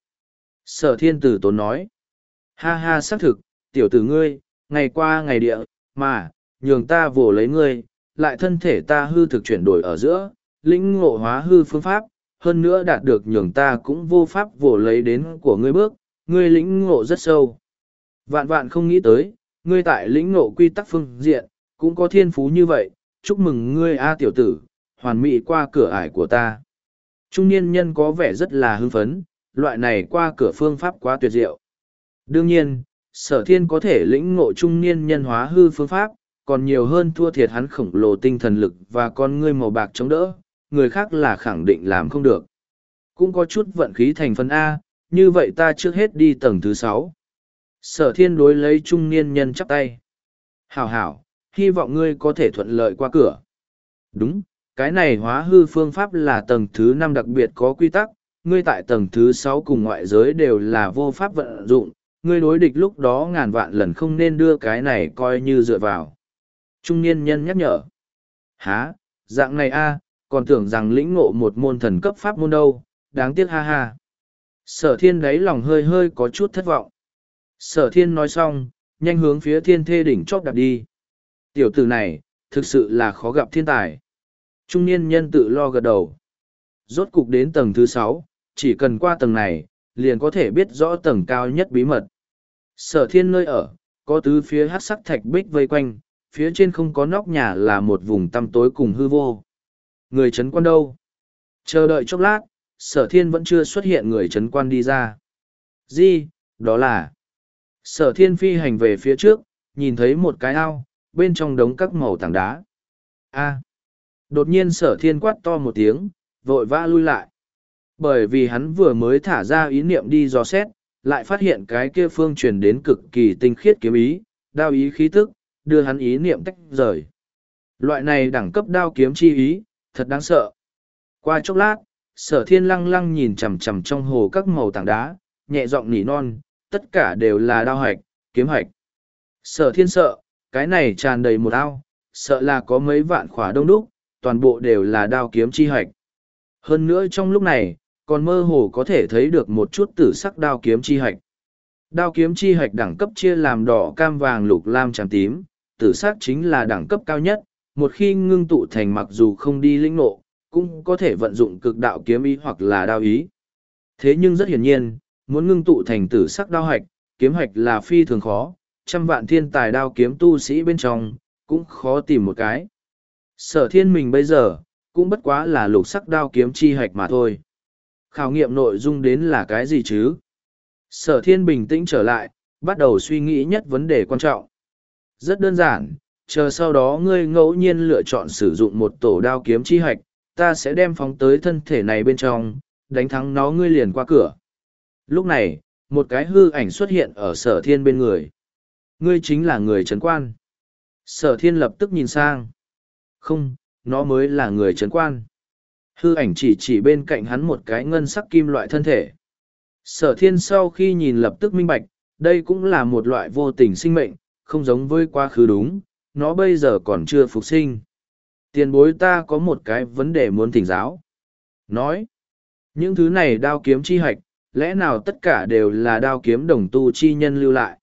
Sở Thiên tử tốn nói. Ha ha xác thực, tiểu tử ngươi, ngày qua ngày địa, mà, nhường ta vồ lấy ngươi, lại thân thể ta hư thực chuyển đổi ở giữa, lĩnh ngộ hóa hư phương pháp, hơn nữa đạt được nhường ta cũng vô pháp vồ lấy đến của ngươi bước, ngươi lĩnh ngộ rất sâu. Vạn vạn không nghĩ tới, ngươi tại lĩnh ngộ quy tắc phương diện, cũng có thiên phú như vậy, chúc mừng ngươi a tiểu tử, hoàn mỹ qua cửa ải của ta. Trung niên nhân có vẻ rất là hưng phấn, loại này qua cửa phương pháp quá tuyệt diệu. Đương nhiên, Sở Thiên có thể lĩnh ngộ trung niên nhân hóa hư phương pháp, còn nhiều hơn thua thiệt hắn khổng lồ tinh thần lực và con ngươi màu bạc chống đỡ, người khác là khẳng định làm không được. Cũng có chút vận khí thành phần A, như vậy ta trước hết đi tầng thứ sáu. Sở Thiên đối lấy trung niên nhân chắp tay. Hảo hảo, hy vọng ngươi có thể thuận lợi qua cửa. Đúng, cái này hóa hư phương pháp là tầng thứ năm đặc biệt có quy tắc, ngươi tại tầng thứ sáu cùng ngoại giới đều là vô pháp vận dụng, ngươi đối địch lúc đó ngàn vạn lần không nên đưa cái này coi như dựa vào. Trung niên nhân nhắc nhở. Hả, dạng này a, còn tưởng rằng lĩnh ngộ một môn thần cấp pháp môn đâu, đáng tiếc ha ha. Sở Thiên đáy lòng hơi hơi có chút thất vọng. Sở Thiên nói xong, nhanh hướng phía thiên thê đỉnh chóp đạp đi. Tiểu tử này, thực sự là khó gặp thiên tài. Trung niên nhân tự lo gật đầu. Rốt cục đến tầng thứ sáu, chỉ cần qua tầng này, liền có thể biết rõ tầng cao nhất bí mật. Sở Thiên nơi ở, có tứ phía hát sắc thạch bích vây quanh, phía trên không có nóc nhà là một vùng tăm tối cùng hư vô. Người trấn quan đâu? Chờ đợi chốc lát, Sở Thiên vẫn chưa xuất hiện người trấn quan đi ra. Gì? Đó là... Sở Thiên phi hành về phía trước, nhìn thấy một cái ao, bên trong đống các màu tảng đá. A. Đột nhiên Sở Thiên quát to một tiếng, vội vã lui lại. Bởi vì hắn vừa mới thả ra ý niệm đi dò xét, lại phát hiện cái kia phương truyền đến cực kỳ tinh khiết kiếm ý, đao ý khí tức, đưa hắn ý niệm tách rời. Loại này đẳng cấp đao kiếm chi ý, thật đáng sợ. Qua chốc lát, Sở Thiên lăng lăng nhìn chằm chằm trong hồ các màu tảng đá, nhẹ giọng nỉ non, tất cả đều là đao hạch, kiếm hạch. Sở Thiên sợ, cái này tràn đầy một ao, sợ là có mấy vạn khỏa đông đúc, toàn bộ đều là đao kiếm chi hạch. Hơn nữa trong lúc này, còn mơ hồ có thể thấy được một chút tử sắc đao kiếm chi hạch. Đao kiếm chi hạch đẳng cấp chia làm đỏ cam vàng lục lam trắng tím, tử sắc chính là đẳng cấp cao nhất, một khi ngưng tụ thành mặc dù không đi lĩnh nộ, cũng có thể vận dụng cực đạo kiếm ý hoặc là đao ý. Thế nhưng rất hiển nhiên, muốn ngưng tụ thành tử sắc đao hạch, kiếm hạch là phi thường khó, trăm vạn thiên tài đao kiếm tu sĩ bên trong, cũng khó tìm một cái. Sở Thiên mình bây giờ, cũng bất quá là lục sắc đao kiếm chi hạch mà thôi. Khảo nghiệm nội dung đến là cái gì chứ? Sở Thiên bình tĩnh trở lại, bắt đầu suy nghĩ nhất vấn đề quan trọng. Rất đơn giản, chờ sau đó ngươi ngẫu nhiên lựa chọn sử dụng một tổ đao kiếm chi hạch, ta sẽ đem phóng tới thân thể này bên trong, đánh thắng nó ngươi liền qua cửa. Lúc này, một cái hư ảnh xuất hiện ở Sở Thiên bên người. Ngươi chính là người trấn quan. Sở Thiên lập tức nhìn sang. Không, nó mới là người trấn quan. Hư ảnh chỉ chỉ bên cạnh hắn một cái ngân sắc kim loại thân thể. Sở Thiên sau khi nhìn lập tức minh bạch, đây cũng là một loại vô tình sinh mệnh, không giống với quá khứ đúng, nó bây giờ còn chưa phục sinh. Tiền bối ta có một cái vấn đề muốn thỉnh giáo. Nói, những thứ này đao kiếm chi hạch, lẽ nào tất cả đều là đao kiếm đồng tu chi nhân lưu lại?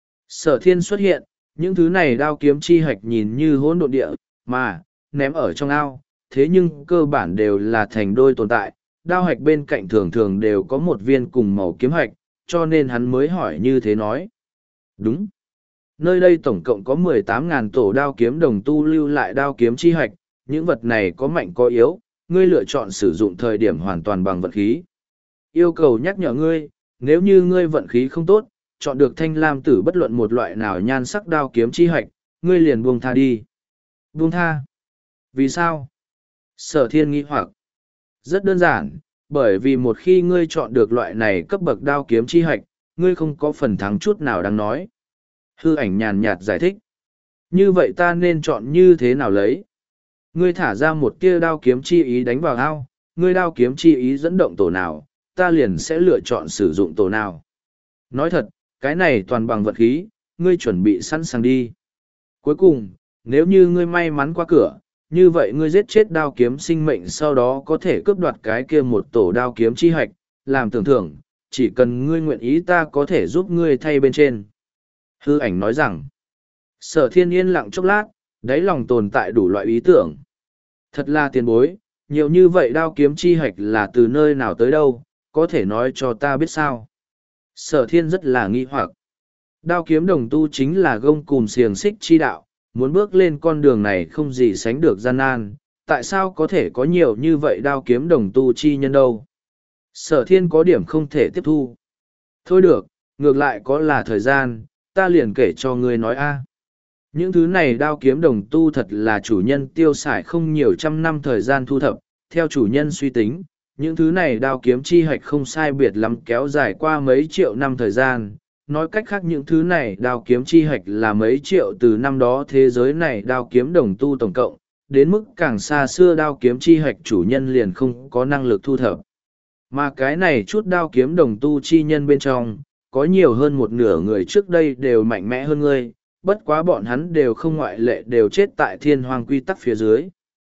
Sở Thiên xuất hiện, những thứ này đao kiếm chi hạch nhìn như hỗn độn địa, mà, ném ở trong ao, thế nhưng cơ bản đều là thành đôi tồn tại, đao hạch bên cạnh thường thường đều có một viên cùng màu kiếm hạch, cho nên hắn mới hỏi như thế nói. Đúng. Nơi đây tổng cộng có mười tám ngàn tổ đao kiếm đồng tu lưu lại đao kiếm chi hạch, những vật này có mạnh có yếu, ngươi lựa chọn sử dụng thời điểm hoàn toàn bằng vận khí. Yêu cầu nhắc nhở ngươi, nếu như ngươi vận khí không tốt, chọn được thanh lam tử bất luận một loại nào nhan sắc đao kiếm chi hạch, ngươi liền buông tha đi. Buông tha? Vì sao? Sở thiên nghi hoặc. Rất đơn giản, bởi vì một khi ngươi chọn được loại này cấp bậc đao kiếm chi hạch, ngươi không có phần thắng chút nào đáng nói. Hư ảnh nhàn nhạt giải thích. Như vậy ta nên chọn như thế nào lấy? Ngươi thả ra một tia đao kiếm chi ý đánh vào ao, ngươi đao kiếm chi ý dẫn động tổ nào, ta liền sẽ lựa chọn sử dụng tổ nào. Nói thật, cái này toàn bằng vật khí, ngươi chuẩn bị sẵn sàng đi. Cuối cùng, nếu như ngươi may mắn qua cửa, như vậy ngươi giết chết đao kiếm sinh mệnh sau đó có thể cướp đoạt cái kia một tổ đao kiếm chi hạch, làm tưởng thưởng, chỉ cần ngươi nguyện ý ta có thể giúp ngươi thay bên trên. Hư ảnh nói rằng, Sở thiên yên lặng chốc lát, đáy lòng tồn tại đủ loại ý tưởng. Thật là tiền bối, nhiều như vậy đao kiếm chi hạch là từ nơi nào tới đâu, có thể nói cho ta biết sao. Sở thiên rất là nghi hoặc. Đao kiếm đồng tu chính là gông cùm xiềng xích chi đạo, muốn bước lên con đường này không gì sánh được gian nan, tại sao có thể có nhiều như vậy đao kiếm đồng tu chi nhân đâu. Sở thiên có điểm không thể tiếp thu. Thôi được, ngược lại có là thời gian, ta liền kể cho ngươi nói a. Những thứ này đao kiếm đồng tu thật là chủ nhân tiêu xài không nhiều trăm năm thời gian thu thập, theo chủ nhân suy tính, những thứ này đao kiếm chi hạch không sai biệt lắm kéo dài qua mấy triệu năm thời gian. Nói cách khác những thứ này đao kiếm chi hạch là mấy triệu từ năm đó thế giới này đao kiếm đồng tu tổng cộng, đến mức càng xa xưa đao kiếm chi hạch chủ nhân liền không có năng lực thu thập. Mà cái này chút đao kiếm đồng tu chi nhân bên trong, có nhiều hơn một nửa người trước đây đều mạnh mẽ hơn ngươi, bất quá bọn hắn đều không ngoại lệ đều chết tại thiên hoàng quy tắc phía dưới.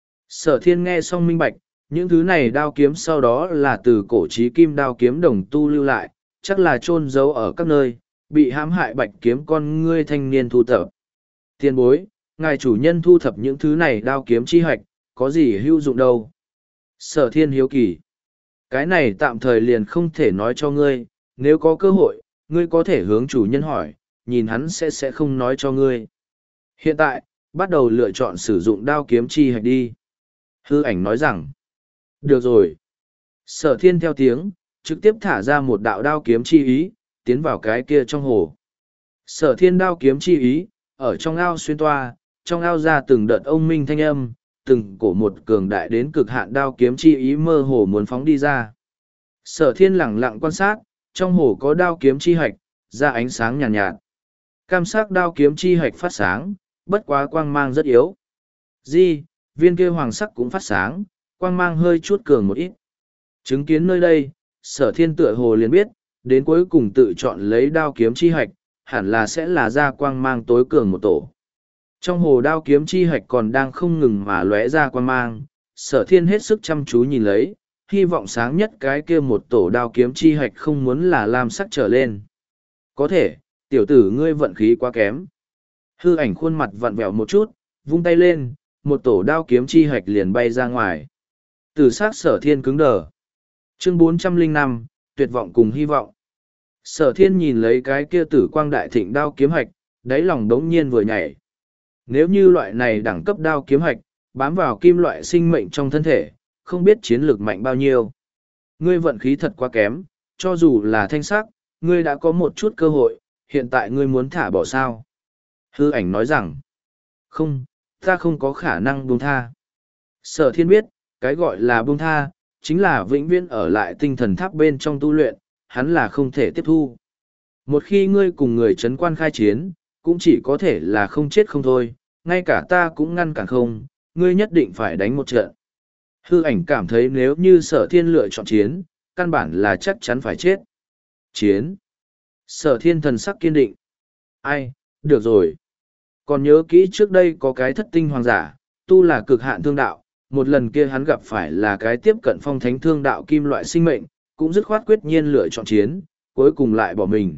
Sở thiên nghe xong minh bạch, những thứ này đao kiếm sau đó là từ cổ chí kim đao kiếm đồng tu lưu lại, chắc là chôn giấu ở các nơi, bị hãm hại bạch kiếm con ngươi thanh niên thu thập. Tiền bối, ngài chủ nhân thu thập những thứ này đao kiếm chi hạch, có gì hữu dụng đâu? Sở thiên hiếu kỳ. Cái này tạm thời liền không thể nói cho ngươi, nếu có cơ hội, ngươi có thể hướng chủ nhân hỏi, nhìn hắn sẽ sẽ không nói cho ngươi. Hiện tại, bắt đầu lựa chọn sử dụng đao kiếm chi hạch đi. Hư ảnh nói rằng, được rồi. Sở thiên theo tiếng, trực tiếp thả ra một đạo đao kiếm chi ý, tiến vào cái kia trong hồ. Sở thiên đao kiếm chi ý, ở trong ao xuyên toa, trong ao ra từng đợt ông minh thanh âm, từng cổ một cường đại đến cực hạn đao kiếm chi ý mơ hồ muốn phóng đi ra. Sở thiên lẳng lặng quan sát, trong hồ có đao kiếm chi hạch, ra ánh sáng nhàn nhạt, nhạt. Cam sắc đao kiếm chi hạch phát sáng, bất quá quang mang rất yếu. Di, viên kia hoàng sắc cũng phát sáng, quang mang hơi chút cường một ít. Chứng kiến nơi đây, sở thiên tựa hồ liền biết, đến cuối cùng tự chọn lấy đao kiếm chi hạch, hẳn là sẽ là ra quang mang tối cường một tổ. Trong hồ đao kiếm chi hạch còn đang không ngừng mà lóe ra quang mang, sở thiên hết sức chăm chú nhìn lấy, hy vọng sáng nhất cái kia một tổ đao kiếm chi hạch không muốn là lam sắc trở lên. Có thể, tiểu tử ngươi vận khí quá kém. Hư ảnh khuôn mặt vặn vẹo một chút, vung tay lên, một tổ đao kiếm chi hạch liền bay ra ngoài. Tử sắc sở thiên cứng đờ. Chương bốn trăm lẻ năm, tuyệt vọng cùng hy vọng. Sở thiên nhìn lấy cái kia tử quang đại thịnh đao kiếm hạch, đáy lòng đống nhiên vừa nhảy. Nếu như loại này đẳng cấp đao kiếm hạch, bám vào kim loại sinh mệnh trong thân thể, không biết chiến lược mạnh bao nhiêu. Ngươi vận khí thật quá kém, cho dù là thanh sắc, ngươi đã có một chút cơ hội, hiện tại ngươi muốn thả bỏ sao. Hư ảnh nói rằng, không, ta không có khả năng buông tha. Sở thiên biết, cái gọi là buông tha, chính là vĩnh viễn ở lại tinh thần tháp bên trong tu luyện, hắn là không thể tiếp thu. Một khi ngươi cùng người trấn quan khai chiến, cũng chỉ có thể là không chết không thôi, ngay cả ta cũng ngăn cản không, ngươi nhất định phải đánh một trận. Hư ảnh cảm thấy nếu như sở thiên lựa chọn chiến, căn bản là chắc chắn phải chết. Chiến. Sở thiên thần sắc kiên định. Ai, được rồi. Còn nhớ kỹ trước đây có cái thất tinh hoàng giả, tu là cực hạn thương đạo, một lần kia hắn gặp phải là cái tiếp cận phong thánh thương đạo kim loại sinh mệnh, cũng dứt khoát quyết nhiên lựa chọn chiến, cuối cùng lại bỏ mình.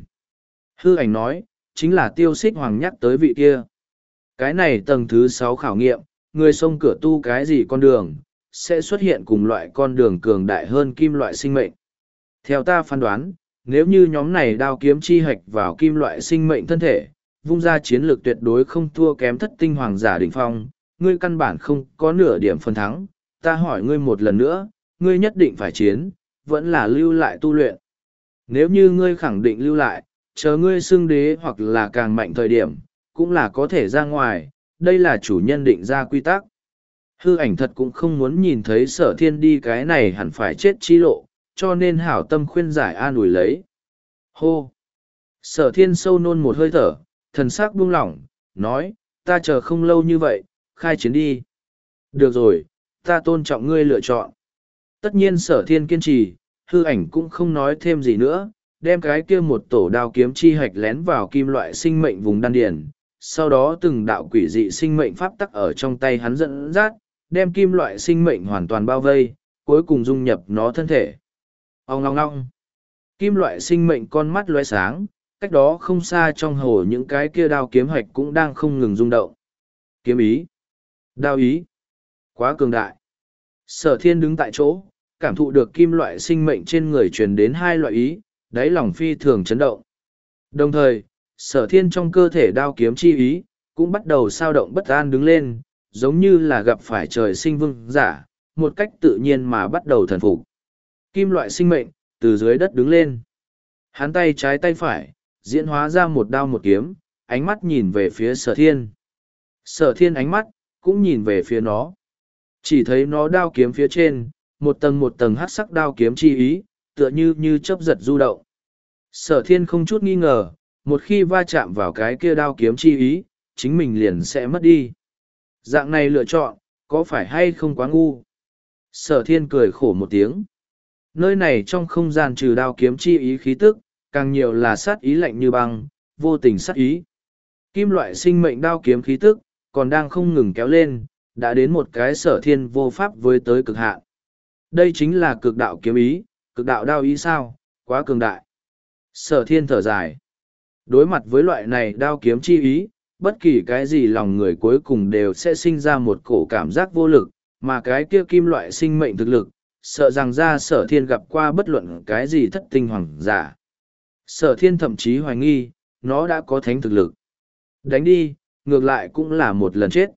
Hư ảnh nói, chính là tiêu xích hoàng nhắc tới vị kia. Cái này tầng thứ sáu khảo nghiệm, người xông cửa tu cái gì con đường, sẽ xuất hiện cùng loại con đường cường đại hơn kim loại sinh mệnh. Theo ta phán đoán, nếu như nhóm này đao kiếm chi hạch vào kim loại sinh mệnh thân thể, vung ra chiến lược tuyệt đối không thua kém thất tinh hoàng giả đỉnh phong, ngươi căn bản không có nửa điểm phần thắng, ta hỏi ngươi một lần nữa, ngươi nhất định phải chiến, vẫn là lưu lại tu luyện. Nếu như ngươi khẳng định lưu lại, chờ ngươi xưng đế hoặc là càng mạnh thời điểm, cũng là có thể ra ngoài, đây là chủ nhân định ra quy tắc. Hư ảnh thật cũng không muốn nhìn thấy sở thiên đi cái này hẳn phải chết chi lộ, cho nên hảo tâm khuyên giải an ủi lấy. Hô! Sở thiên sâu nôn một hơi thở, thần sắc buông lỏng, nói, ta chờ không lâu như vậy, khai chiến đi. Được rồi, ta tôn trọng ngươi lựa chọn. Tất nhiên sở thiên kiên trì, hư ảnh cũng không nói thêm gì nữa, đem cái kia một tổ đao kiếm chi hạch lén vào kim loại sinh mệnh vùng đan điền. Sau đó từng đạo quỷ dị sinh mệnh pháp tắc ở trong tay hắn dẫn dắt, đem kim loại sinh mệnh hoàn toàn bao vây, cuối cùng dung nhập nó thân thể. Ông ngong ngong. Kim loại sinh mệnh con mắt lóe sáng, cách đó không xa trong hồ những cái kia đao kiếm hạch cũng đang không ngừng rung động. Kiếm ý. Đao ý. Quá cường đại. Sở thiên đứng tại chỗ, cảm thụ được kim loại sinh mệnh trên người truyền đến hai loại ý, đáy lòng phi thường chấn động. Đồng thời, sở thiên trong cơ thể đao kiếm chi ý, cũng bắt đầu sao động bất an đứng lên, giống như là gặp phải trời sinh vương giả, một cách tự nhiên mà bắt đầu thần phục. Kim loại sinh mệnh, từ dưới đất đứng lên. Hắn tay trái tay phải, diễn hóa ra một đao một kiếm, ánh mắt nhìn về phía sở thiên. Sở thiên ánh mắt, cũng nhìn về phía nó. Chỉ thấy nó đao kiếm phía trên, một tầng một tầng hắc sắc đao kiếm chi ý, tựa như như chớp giật du động. Sở thiên không chút nghi ngờ, một khi va chạm vào cái kia đao kiếm chi ý, chính mình liền sẽ mất đi. Dạng này lựa chọn, có phải hay không quá ngu? Sở thiên cười khổ một tiếng. Nơi này trong không gian trừ đao kiếm chi ý khí tức, càng nhiều là sát ý lạnh như băng, vô tình sát ý. Kim loại sinh mệnh đao kiếm khí tức, còn đang không ngừng kéo lên, đã đến một cái sở thiên vô pháp với tới cực hạn. Đây chính là cực đạo kiếm ý, cực đạo đao ý sao, quá cường đại. Sở thiên thở dài. Đối mặt với loại này đao kiếm chi ý, bất kỳ cái gì lòng người cuối cùng đều sẽ sinh ra một cổ cảm giác vô lực, mà cái kia kim loại sinh mệnh thực lực, sợ rằng ra sở thiên gặp qua bất luận cái gì thất tinh hoàng giả. Sở thiên thậm chí hoài nghi, nó đã có thánh thực lực. Đánh đi, ngược lại cũng là một lần chết.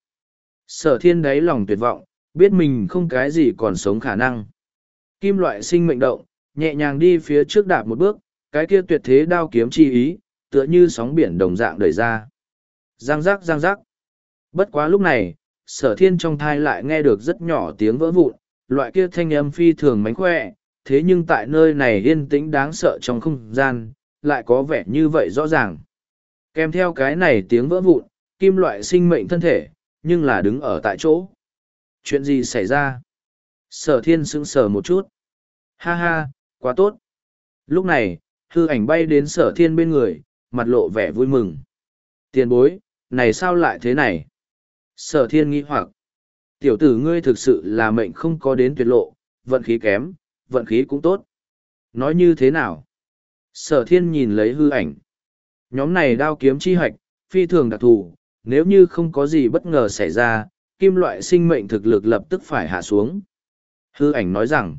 Sở thiên đáy lòng tuyệt vọng, biết mình không cái gì còn sống khả năng. Kim loại sinh mệnh động, nhẹ nhàng đi phía trước đạp một bước, cái kia tuyệt thế đao kiếm chi ý, tựa như sóng biển đồng dạng đẩy ra. Giang giác giang giác. Bất quá lúc này, sở thiên trong thai lại nghe được rất nhỏ tiếng vỡ vụn, loại kia thanh âm phi thường mánh khỏe, thế nhưng tại nơi này yên tĩnh đáng sợ trong không gian, lại có vẻ như vậy rõ ràng. Kèm theo cái này tiếng vỡ vụn, kim loại sinh mệnh thân thể, nhưng là đứng ở tại chỗ. Chuyện gì xảy ra? Sở thiên sững sờ một chút. Ha ha, quá tốt. Lúc này, hư ảnh bay đến sở thiên bên người, mặt lộ vẻ vui mừng. Tiền bối, này sao lại thế này? Sở thiên nghĩ hoặc. Tiểu tử ngươi thực sự là mệnh không có đến tuyệt lộ, vận khí kém, vận khí cũng tốt. Nói như thế nào? Sở thiên nhìn lấy hư ảnh. Nhóm này đao kiếm chi hạch, phi thường đặc thù, nếu như không có gì bất ngờ xảy ra, kim loại sinh mệnh thực lực lập tức phải hạ xuống. Hư ảnh nói rằng,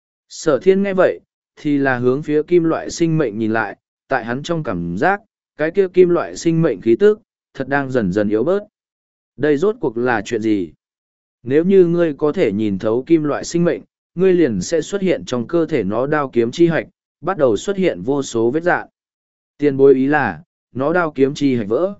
sở thiên nghe vậy, thì là hướng phía kim loại sinh mệnh nhìn lại, tại hắn trong cảm giác, cái kia kim loại sinh mệnh khí tức, thật đang dần dần yếu bớt. Đây rốt cuộc là chuyện gì? Nếu như ngươi có thể nhìn thấu kim loại sinh mệnh, ngươi liền sẽ xuất hiện trong cơ thể nó đao kiếm chi hạch, bắt đầu xuất hiện vô số vết dạn. Tiền bối ý là, nó đao kiếm chi hạch vỡ.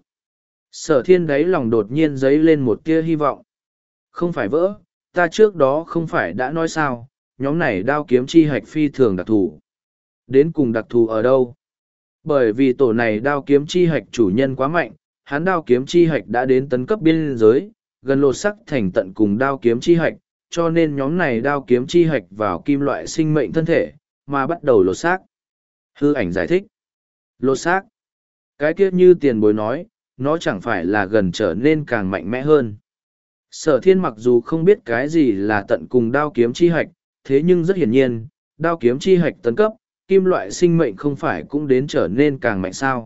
Sở thiên đáy lòng đột nhiên dấy lên một tia hy vọng. Không phải vỡ, ta trước đó không phải đã nói sao, nhóm này đao kiếm chi hạch phi thường đặc thù. Đến cùng đặc thù ở đâu? Bởi vì tổ này đao kiếm chi hạch chủ nhân quá mạnh, hắn đao kiếm chi hạch đã đến tấn cấp biên giới, gần lột sắc thành tận cùng đao kiếm chi hạch, cho nên nhóm này đao kiếm chi hạch vào kim loại sinh mệnh thân thể, mà bắt đầu lột xác. Hư ảnh giải thích. Lột xác. Cái kia như tiền bối nói, nó chẳng phải là gần trở nên càng mạnh mẽ hơn. Sở thiên mặc dù không biết cái gì là tận cùng đao kiếm chi hạch, thế nhưng rất hiển nhiên, đao kiếm chi hạch tấn cấp, kim loại sinh mệnh không phải cũng đến trở nên càng mạnh sao.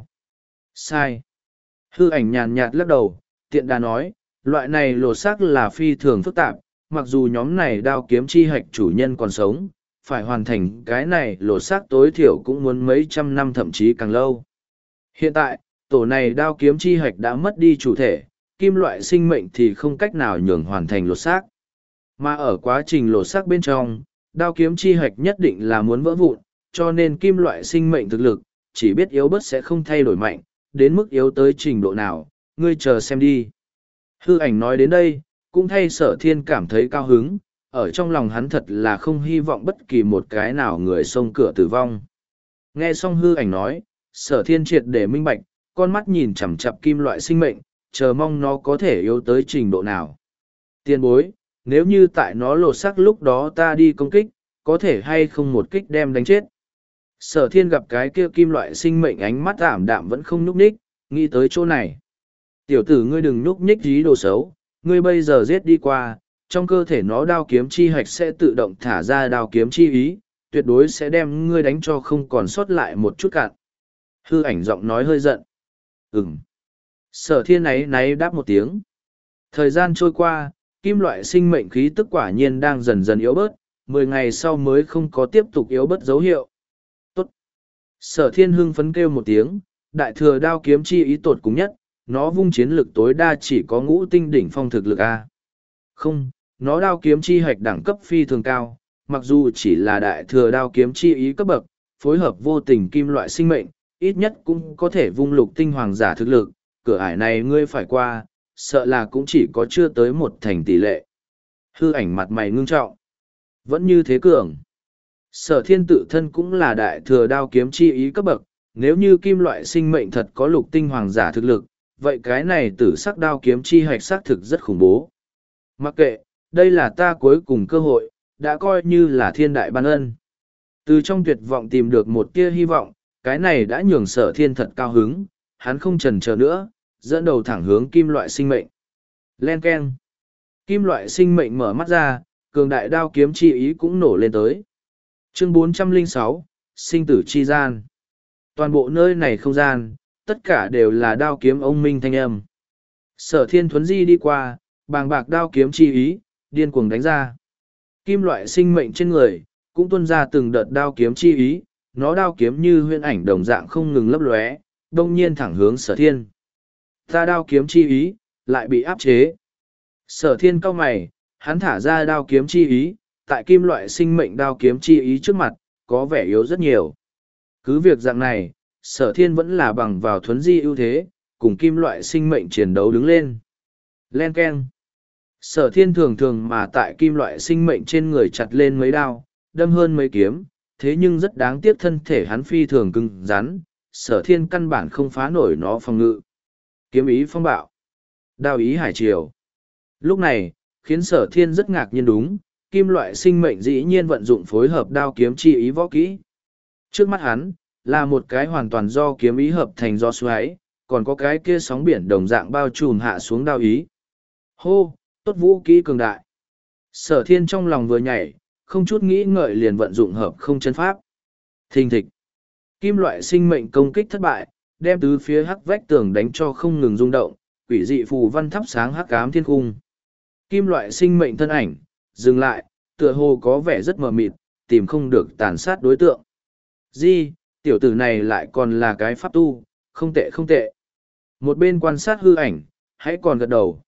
Sai. Hư ảnh nhàn nhạt lắc đầu, tiện đà nói, loại này lột xác là phi thường phức tạp, mặc dù nhóm này đao kiếm chi hạch chủ nhân còn sống, phải hoàn thành cái này lột xác tối thiểu cũng muốn mấy trăm năm thậm chí càng lâu. Hiện tại, tổ này đao kiếm chi hạch đã mất đi chủ thể, kim loại sinh mệnh thì không cách nào nhường hoàn thành lột xác. Mà ở quá trình lột xác bên trong, đao kiếm chi hạch nhất định là muốn vỡ vụn, cho nên kim loại sinh mệnh thực lực, chỉ biết yếu bớt sẽ không thay đổi mạnh, đến mức yếu tới trình độ nào, ngươi chờ xem đi. Hư ảnh nói đến đây, cũng thay sở thiên cảm thấy cao hứng, ở trong lòng hắn thật là không hy vọng bất kỳ một cái nào người xông cửa tử vong. Nghe xong hư ảnh nói, sở thiên triệt để minh bạch, con mắt nhìn chằm chằm kim loại sinh mệnh, chờ mong nó có thể yếu tới trình độ nào. Tiên bối, nếu như tại nó lột xác lúc đó ta đi công kích, có thể hay không một kích đem đánh chết. Sở thiên gặp cái kia kim loại sinh mệnh ánh mắt ảm đạm vẫn không nhúc nhích, nghĩ tới chỗ này. Tiểu tử ngươi đừng nhúc nhích ý đồ xấu, ngươi bây giờ giết đi qua, trong cơ thể nó đao kiếm chi hạch sẽ tự động thả ra đao kiếm chi ý, tuyệt đối sẽ đem ngươi đánh cho không còn sót lại một chút cạn. Hư ảnh giọng nói hơi giận. Ừm. Sở thiên ấy náy đáp một tiếng. Thời gian trôi qua, kim loại sinh mệnh khí tức quả nhiên đang dần dần yếu bớt, mười ngày sau mới không có tiếp tục yếu bớt dấu hiệu. Tốt. Sở thiên hưng phấn kêu một tiếng, đại thừa đao kiếm chi ý tột cùng nhất, nó vung chiến lực tối đa chỉ có ngũ tinh đỉnh phong thực lực A. Không, nó đao kiếm chi hạch đẳng cấp phi thường cao, mặc dù chỉ là đại thừa đao kiếm chi ý cấp bậc, phối hợp vô tình kim loại sinh mệnh, ít nhất cũng có thể vung lục tinh hoàng giả thực lực, cửa ải này ngươi phải qua, sợ là cũng chỉ có chưa tới một thành tỷ lệ. Hư ảnh mặt mày ngưng trọng. Vẫn như thế cường. Sở thiên tự thân cũng là đại thừa đao kiếm chi ý cấp bậc, nếu như kim loại sinh mệnh thật có lục tinh hoàng giả thực lực, vậy cái này tử sắc đao kiếm chi hạch xác thực rất khủng bố. Mặc kệ, đây là ta cuối cùng cơ hội, đã coi như là thiên đại ban ân. Từ trong tuyệt vọng tìm được một tia hy vọng, cái này đã nhường sở thiên thật cao hứng, hắn không chần chờ nữa, dẫn đầu thẳng hướng kim loại sinh mệnh. Len keng. Kim loại sinh mệnh mở mắt ra, cường đại đao kiếm chi ý cũng nổ lên tới. Chương bốn trăm lẻ sáu, sinh tử chi gian. Toàn bộ nơi này không gian, tất cả đều là đao kiếm ông minh thanh âm. Sở thiên thuấn di đi qua, bàng bạc đao kiếm chi ý, điên cuồng đánh ra. Kim loại sinh mệnh trên người, cũng tuôn ra từng đợt đao kiếm chi ý, nó đao kiếm như huyễn ảnh đồng dạng không ngừng lấp lóe, đông nhiên thẳng hướng sở thiên. Ta đao kiếm chi ý, lại bị áp chế. Sở thiên cau mày, hắn thả ra đao kiếm chi ý, tại kim loại sinh mệnh đao kiếm chi ý trước mặt, có vẻ yếu rất nhiều. Cứ việc dạng này, sở thiên vẫn là bằng vào thuấn di ưu thế, cùng kim loại sinh mệnh chiến đấu đứng lên. Len keng. Sở thiên thường thường mà tại kim loại sinh mệnh trên người chặt lên mấy đao, đâm hơn mấy kiếm, thế nhưng rất đáng tiếc thân thể hắn phi thường cứng rắn, sở thiên căn bản không phá nổi nó phòng ngự. Kiếm ý phong bạo. Đao ý hải triều. Lúc này, khiến sở thiên rất ngạc nhiên đúng, kim loại sinh mệnh dĩ nhiên vận dụng phối hợp đao kiếm chi ý võ kỹ. Trước mắt hắn, là một cái hoàn toàn do kiếm ý hợp thành do xoáy, còn có cái kia sóng biển đồng dạng bao trùm hạ xuống đao ý. Hô, tốt vũ kỹ cường đại. Sở thiên trong lòng vừa nhảy, không chút nghĩ ngợi liền vận dụng hợp không chân pháp. Thình thịch. Kim loại sinh mệnh công kích thất bại, đem tứ phía hắc vách tường đánh cho không ngừng rung động, quỷ dị phù văn thắp sáng hắc ám thiên cung. Kim loại sinh mệnh thân ảnh, dừng lại, tựa hồ có vẻ rất mờ mịt, tìm không được tàn sát đối tượng. Di, tiểu tử này lại còn là cái pháp tu, không tệ không tệ. Một bên quan sát hư ảnh, hãy còn gật đầu.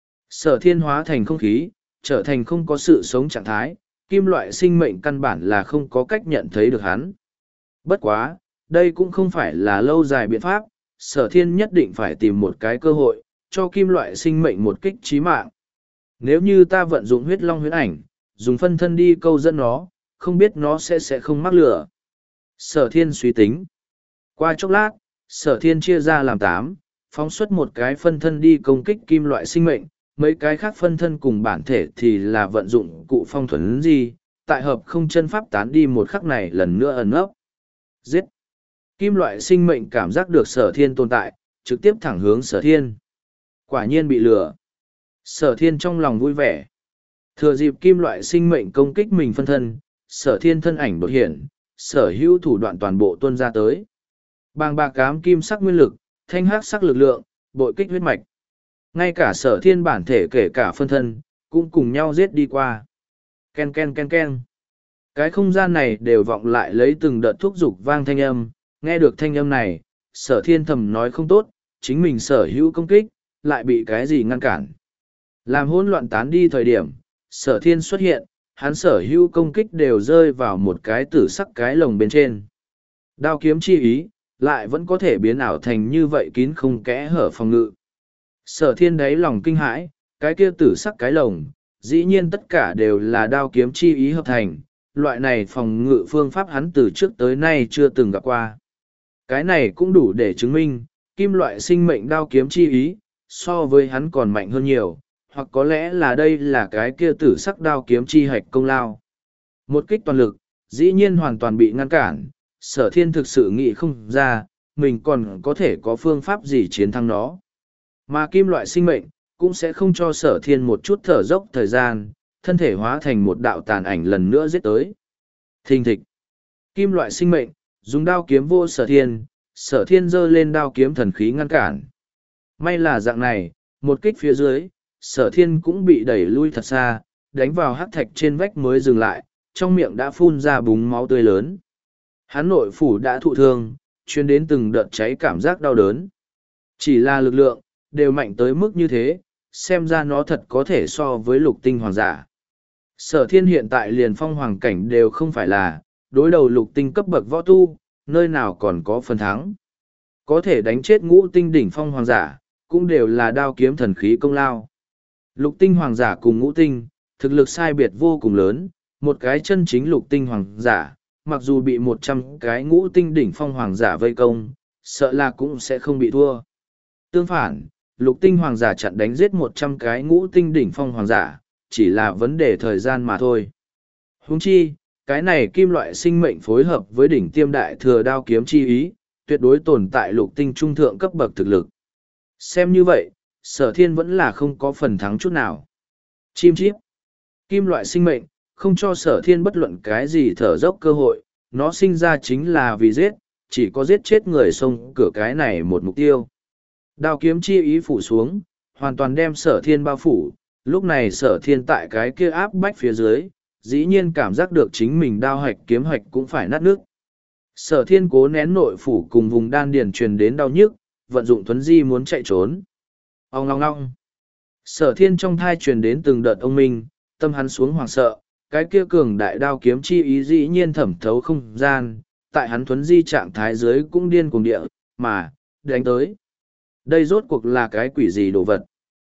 Sở thiên hóa thành không khí, trở thành không có sự sống trạng thái, kim loại sinh mệnh căn bản là không có cách nhận thấy được hắn. Bất quá, đây cũng không phải là lâu dài biện pháp, sở thiên nhất định phải tìm một cái cơ hội, cho kim loại sinh mệnh một kích chí mạng. Nếu như ta vận dụng huyết long huyết ảnh, dùng phân thân đi câu dẫn nó, không biết nó sẽ sẽ không mắc lửa. Sở thiên suy tính. Qua chốc lát, sở thiên chia ra làm tám, phóng xuất một cái phân thân đi công kích kim loại sinh mệnh, mấy cái khác phân thân cùng bản thể thì là vận dụng cụ phong thuần gì, tại hợp không chân pháp tán đi một khắc này lần nữa ẩn ấp. Giết! Kim loại sinh mệnh cảm giác được sở thiên tồn tại, trực tiếp thẳng hướng sở thiên. Quả nhiên bị lừa. Sở thiên trong lòng vui vẻ. Thừa dịp kim loại sinh mệnh công kích mình phân thân, sở thiên thân ảnh đột hiện, sở hữu thủ đoạn toàn bộ tuôn ra tới. Bàng bạc cám kim sắc nguyên lực, thanh hắc sắc lực lượng, bội kích huyết mạch. Ngay cả sở thiên bản thể kể cả phân thân, cũng cùng nhau giết đi qua. Ken ken ken ken. Cái không gian này đều vọng lại lấy từng đợt thúc giục vang thanh âm, nghe được thanh âm này, sở thiên thầm nói không tốt, chính mình sở hữu công kích, lại bị cái gì ngăn cản. Làm hỗn loạn tán đi thời điểm, sở thiên xuất hiện, hắn sở hữu công kích đều rơi vào một cái tử sắc cái lồng bên trên. Đao kiếm chi ý, lại vẫn có thể biến ảo thành như vậy kín không kẽ hở phòng ngự. Sở thiên đáy lòng kinh hãi, cái kia tử sắc cái lồng, dĩ nhiên tất cả đều là đao kiếm chi ý hợp thành, loại này phòng ngự phương pháp hắn từ trước tới nay chưa từng gặp qua. Cái này cũng đủ để chứng minh, kim loại sinh mệnh đao kiếm chi ý, so với hắn còn mạnh hơn nhiều, hoặc có lẽ là đây là cái kia tử sắc đao kiếm chi hạch công lao. Một kích toàn lực, dĩ nhiên hoàn toàn bị ngăn cản, sở thiên thực sự nghĩ không ra, mình còn có thể có phương pháp gì chiến thắng nó. Mà kim loại sinh mệnh, cũng sẽ không cho sở thiên một chút thở dốc thời gian, thân thể hóa thành một đạo tàn ảnh lần nữa giết tới. Thình thịch. Kim loại sinh mệnh, dùng đao kiếm vô sở thiên, sở thiên giơ lên đao kiếm thần khí ngăn cản. May là dạng này, một kích phía dưới, sở thiên cũng bị đẩy lui thật xa, đánh vào hắc thạch trên vách mới dừng lại, trong miệng đã phun ra búng máu tươi lớn. Hắn nội phủ đã thụ thương, chuyên đến từng đợt cháy cảm giác đau đớn. Chỉ là lực lượng, đều mạnh tới mức như thế, xem ra nó thật có thể so với lục tinh hoàng giả. Sở thiên hiện tại liền phong hoàng cảnh đều không phải là, đối đầu lục tinh cấp bậc võ tu, nơi nào còn có phần thắng. Có thể đánh chết ngũ tinh đỉnh phong hoàng giả, cũng đều là đao kiếm thần khí công lao. Lục tinh hoàng giả cùng ngũ tinh, thực lực sai biệt vô cùng lớn, một cái chân chính lục tinh hoàng giả, mặc dù bị một trăm cái ngũ tinh đỉnh phong hoàng giả vây công, sợ là cũng sẽ không bị thua. Tương phản, lục tinh hoàng giả chặn đánh giết một trăm cái ngũ tinh đỉnh phong hoàng giả, chỉ là vấn đề thời gian mà thôi. Huống chi, cái này kim loại sinh mệnh phối hợp với đỉnh tiêm đại thừa đao kiếm chi ý, tuyệt đối tồn tại lục tinh trung thượng cấp bậc thực lực. Xem như vậy, sở thiên vẫn là không có phần thắng chút nào. Chim chíp, kim loại sinh mệnh, không cho sở thiên bất luận cái gì thở dốc cơ hội, nó sinh ra chính là vì giết, chỉ có giết chết người xông cửa cái này một mục tiêu. Đao kiếm chi ý phủ xuống, hoàn toàn đem sở thiên bao phủ, lúc này sở thiên tại cái kia áp bách phía dưới, dĩ nhiên cảm giác được chính mình đao hạch kiếm hạch cũng phải nát nước. Sở thiên cố nén nội phủ cùng vùng đan điền truyền đến đau nhức, vận dụng thuấn di muốn chạy trốn. Ông ngong ngong. Sở thiên trong thai truyền đến từng đợt ông minh, tâm hắn xuống hoảng sợ, cái kia cường đại đao kiếm chi ý dĩ nhiên thẩm thấu không gian, tại hắn thuấn di trạng thái dưới cũng điên cuồng địa, mà, đánh tới. Đây rốt cuộc là cái quỷ gì đồ vật.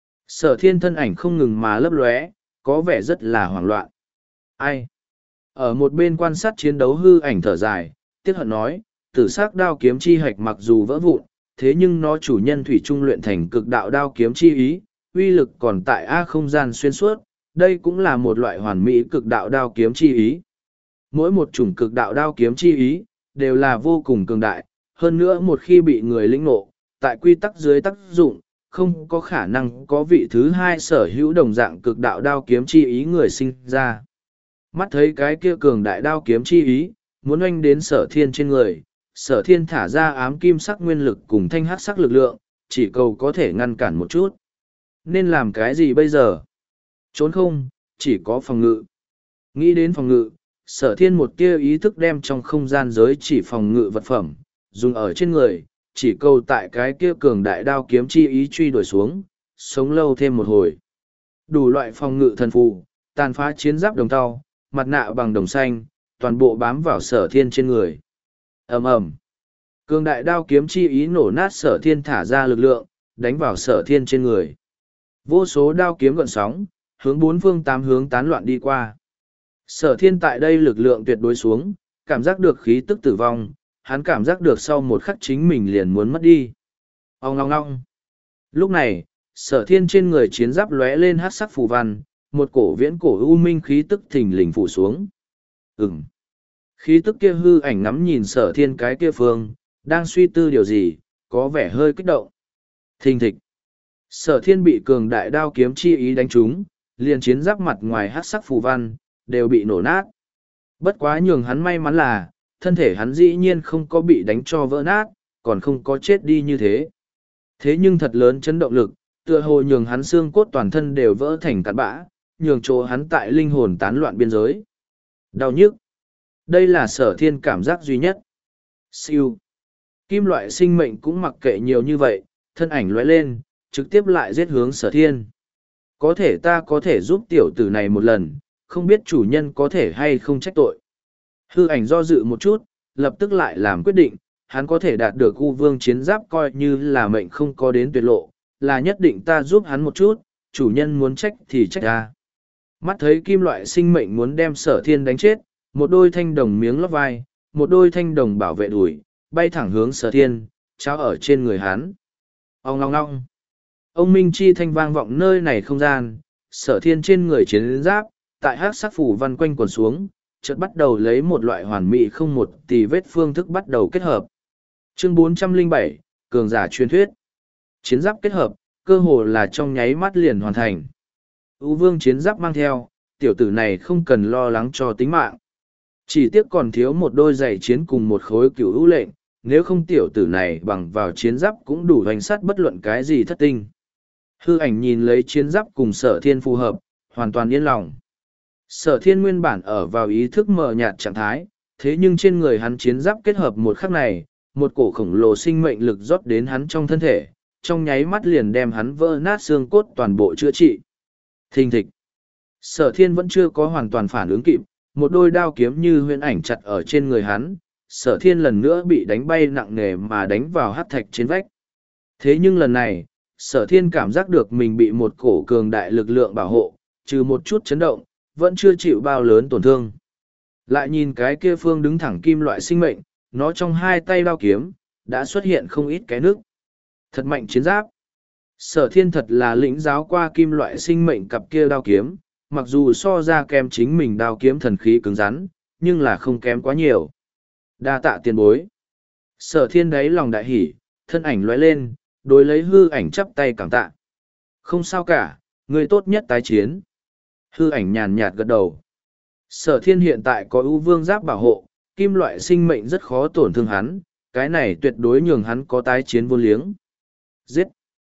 Sở thiên thân ảnh không ngừng mà lấp lóe, có vẻ rất là hoảng loạn. Ai? Ở một bên quan sát chiến đấu hư ảnh thở dài, tiếc hận nói, tử sắc đao kiếm chi hạch mặc dù vỡ vụn, thế nhưng nó chủ nhân thủy trung luyện thành cực đạo đao kiếm chi ý, uy lực còn tại A không gian xuyên suốt, đây cũng là một loại hoàn mỹ cực đạo đao kiếm chi ý. Mỗi một chủng cực đạo đao kiếm chi ý, đều là vô cùng cường đại, hơn nữa một khi bị người lĩnh ngộ, tại quy tắc dưới tác dụng, không có khả năng có vị thứ hai sở hữu đồng dạng cực đạo đao kiếm chi ý người sinh ra. Mắt thấy cái kia cường đại đao kiếm chi ý, muốn oanh đến sở thiên trên người, sở thiên thả ra ám kim sắc nguyên lực cùng thanh hắc sắc lực lượng, chỉ cầu có thể ngăn cản một chút. Nên làm cái gì bây giờ? Trốn không, chỉ có phòng ngự. Nghĩ đến phòng ngự, sở thiên một tia ý thức đem trong không gian giới chỉ phòng ngự vật phẩm, dùng ở trên người, chỉ cầu tại cái kia cường đại đao kiếm chi ý truy đuổi xuống, sống lâu thêm một hồi. Đủ loại phòng ngự thần phù, tàn phá chiến giáp đồng tàu, mặt nạ bằng đồng xanh, toàn bộ bám vào sở thiên trên người. Ầm ầm, cường đại đao kiếm chi ý nổ nát sở thiên thả ra lực lượng, đánh vào sở thiên trên người. Vô số đao kiếm gợn sóng, hướng bốn phương tám hướng tán loạn đi qua. Sở thiên tại đây lực lượng tuyệt đối xuống, cảm giác được khí tức tử vong, hắn cảm giác được sau một khắc chính mình liền muốn mất đi. Ông ngong ngong. Lúc này, sở thiên trên người chiến giáp lóe lên hát sắc phù văn, một cổ viễn cổ u minh khí tức thình lình phủ xuống. Ừm. Khí tức kia hư ảnh ngắm nhìn sở thiên cái kia phương, đang suy tư điều gì, có vẻ hơi kích động. Thình thịch. Sở thiên bị cường đại đao kiếm chi ý đánh trúng, liền chiến giáp mặt ngoài hát sắc phù văn, đều bị nổ nát. Bất quá nhường hắn may mắn là, thân thể hắn dĩ nhiên không có bị đánh cho vỡ nát, còn không có chết đi như thế. Thế nhưng thật lớn chấn động lực, tựa hồ nhường hắn xương cốt toàn thân đều vỡ thành cát bã, nhường chỗ hắn tại linh hồn tán loạn biên giới. Đau nhức. Đây là sở thiên cảm giác duy nhất. Siêu. Kim loại sinh mệnh cũng mặc kệ nhiều như vậy, thân ảnh lóe lên, trực tiếp lại giết hướng sở thiên. Có thể ta có thể giúp tiểu tử này một lần, không biết chủ nhân có thể hay không trách tội. Hư ảnh do dự một chút, lập tức lại làm quyết định, hắn có thể đạt được U Vương chiến giáp coi như là mệnh không có đến tuyệt lộ, là nhất định ta giúp hắn một chút, chủ nhân muốn trách thì trách ta. Mắt thấy kim loại sinh mệnh muốn đem Sở Thiên đánh chết, một đôi thanh đồng miếng lót vai, một đôi thanh đồng bảo vệ đùi, bay thẳng hướng Sở Thiên, trao ở trên người hắn. Ông ngong ngong. Ông Minh Chi thanh vang vọng nơi này không gian, Sở Thiên trên người chiến giáp, tại hắc sắc phủ văn quanh quần xuống, chợt bắt đầu lấy một loại hoàn mỹ không một tì vết phương thức bắt đầu kết hợp. Chương bốn trăm lẻ bảy, Cường giả truyền thuyết. Chiến giáp kết hợp, cơ hồ là trong nháy mắt liền hoàn thành. U Vương chiến giáp mang theo, tiểu tử này không cần lo lắng cho tính mạng. Chỉ tiếc còn thiếu một đôi giày chiến cùng một khối cửu hữu lệnh, nếu không tiểu tử này bằng vào chiến giáp cũng đủ hoành sát bất luận cái gì thất tinh. Hư ảnh nhìn lấy chiến giáp cùng Sở Thiên phù hợp, hoàn toàn yên lòng. Sở Thiên nguyên bản ở vào ý thức mờ nhạt trạng thái, thế nhưng trên người hắn chiến giáp kết hợp một khắc này, một cổ khổng lồ sinh mệnh lực rót đến hắn trong thân thể, trong nháy mắt liền đem hắn vỡ nát xương cốt toàn bộ chữa trị. Thình thịch. Sở Thiên vẫn chưa có hoàn toàn phản ứng kịp, một đôi đao kiếm như huyễn ảnh chặt ở trên người hắn, Sở Thiên lần nữa bị đánh bay nặng nề mà đánh vào hắc thạch trên vách. Thế nhưng lần này, Sở Thiên cảm giác được mình bị một cổ cường đại lực lượng bảo hộ, trừ một chút chấn động, vẫn chưa chịu bao lớn tổn thương. Lại nhìn cái kia phương đứng thẳng kim loại sinh mệnh, nó trong hai tay đao kiếm, đã xuất hiện không ít cái nước. Thật mạnh chiến giáp. Sở Thiên thật là lĩnh giáo qua kim loại sinh mệnh cặp kia đao kiếm, mặc dù so ra kém chính mình đao kiếm thần khí cứng rắn, nhưng là không kém quá nhiều. Đa tạ tiền bối. Sở Thiên đáy lòng đại hỉ, thân ảnh lóe lên, đối lấy hư ảnh chắp tay cảm tạ. Không sao cả, người tốt nhất tái chiến. Hư ảnh nhàn nhạt gật đầu. Sở Thiên hiện tại có ưu vương giáp bảo hộ, kim loại sinh mệnh rất khó tổn thương hắn, cái này tuyệt đối nhường hắn có tái chiến vô liếng. Giết!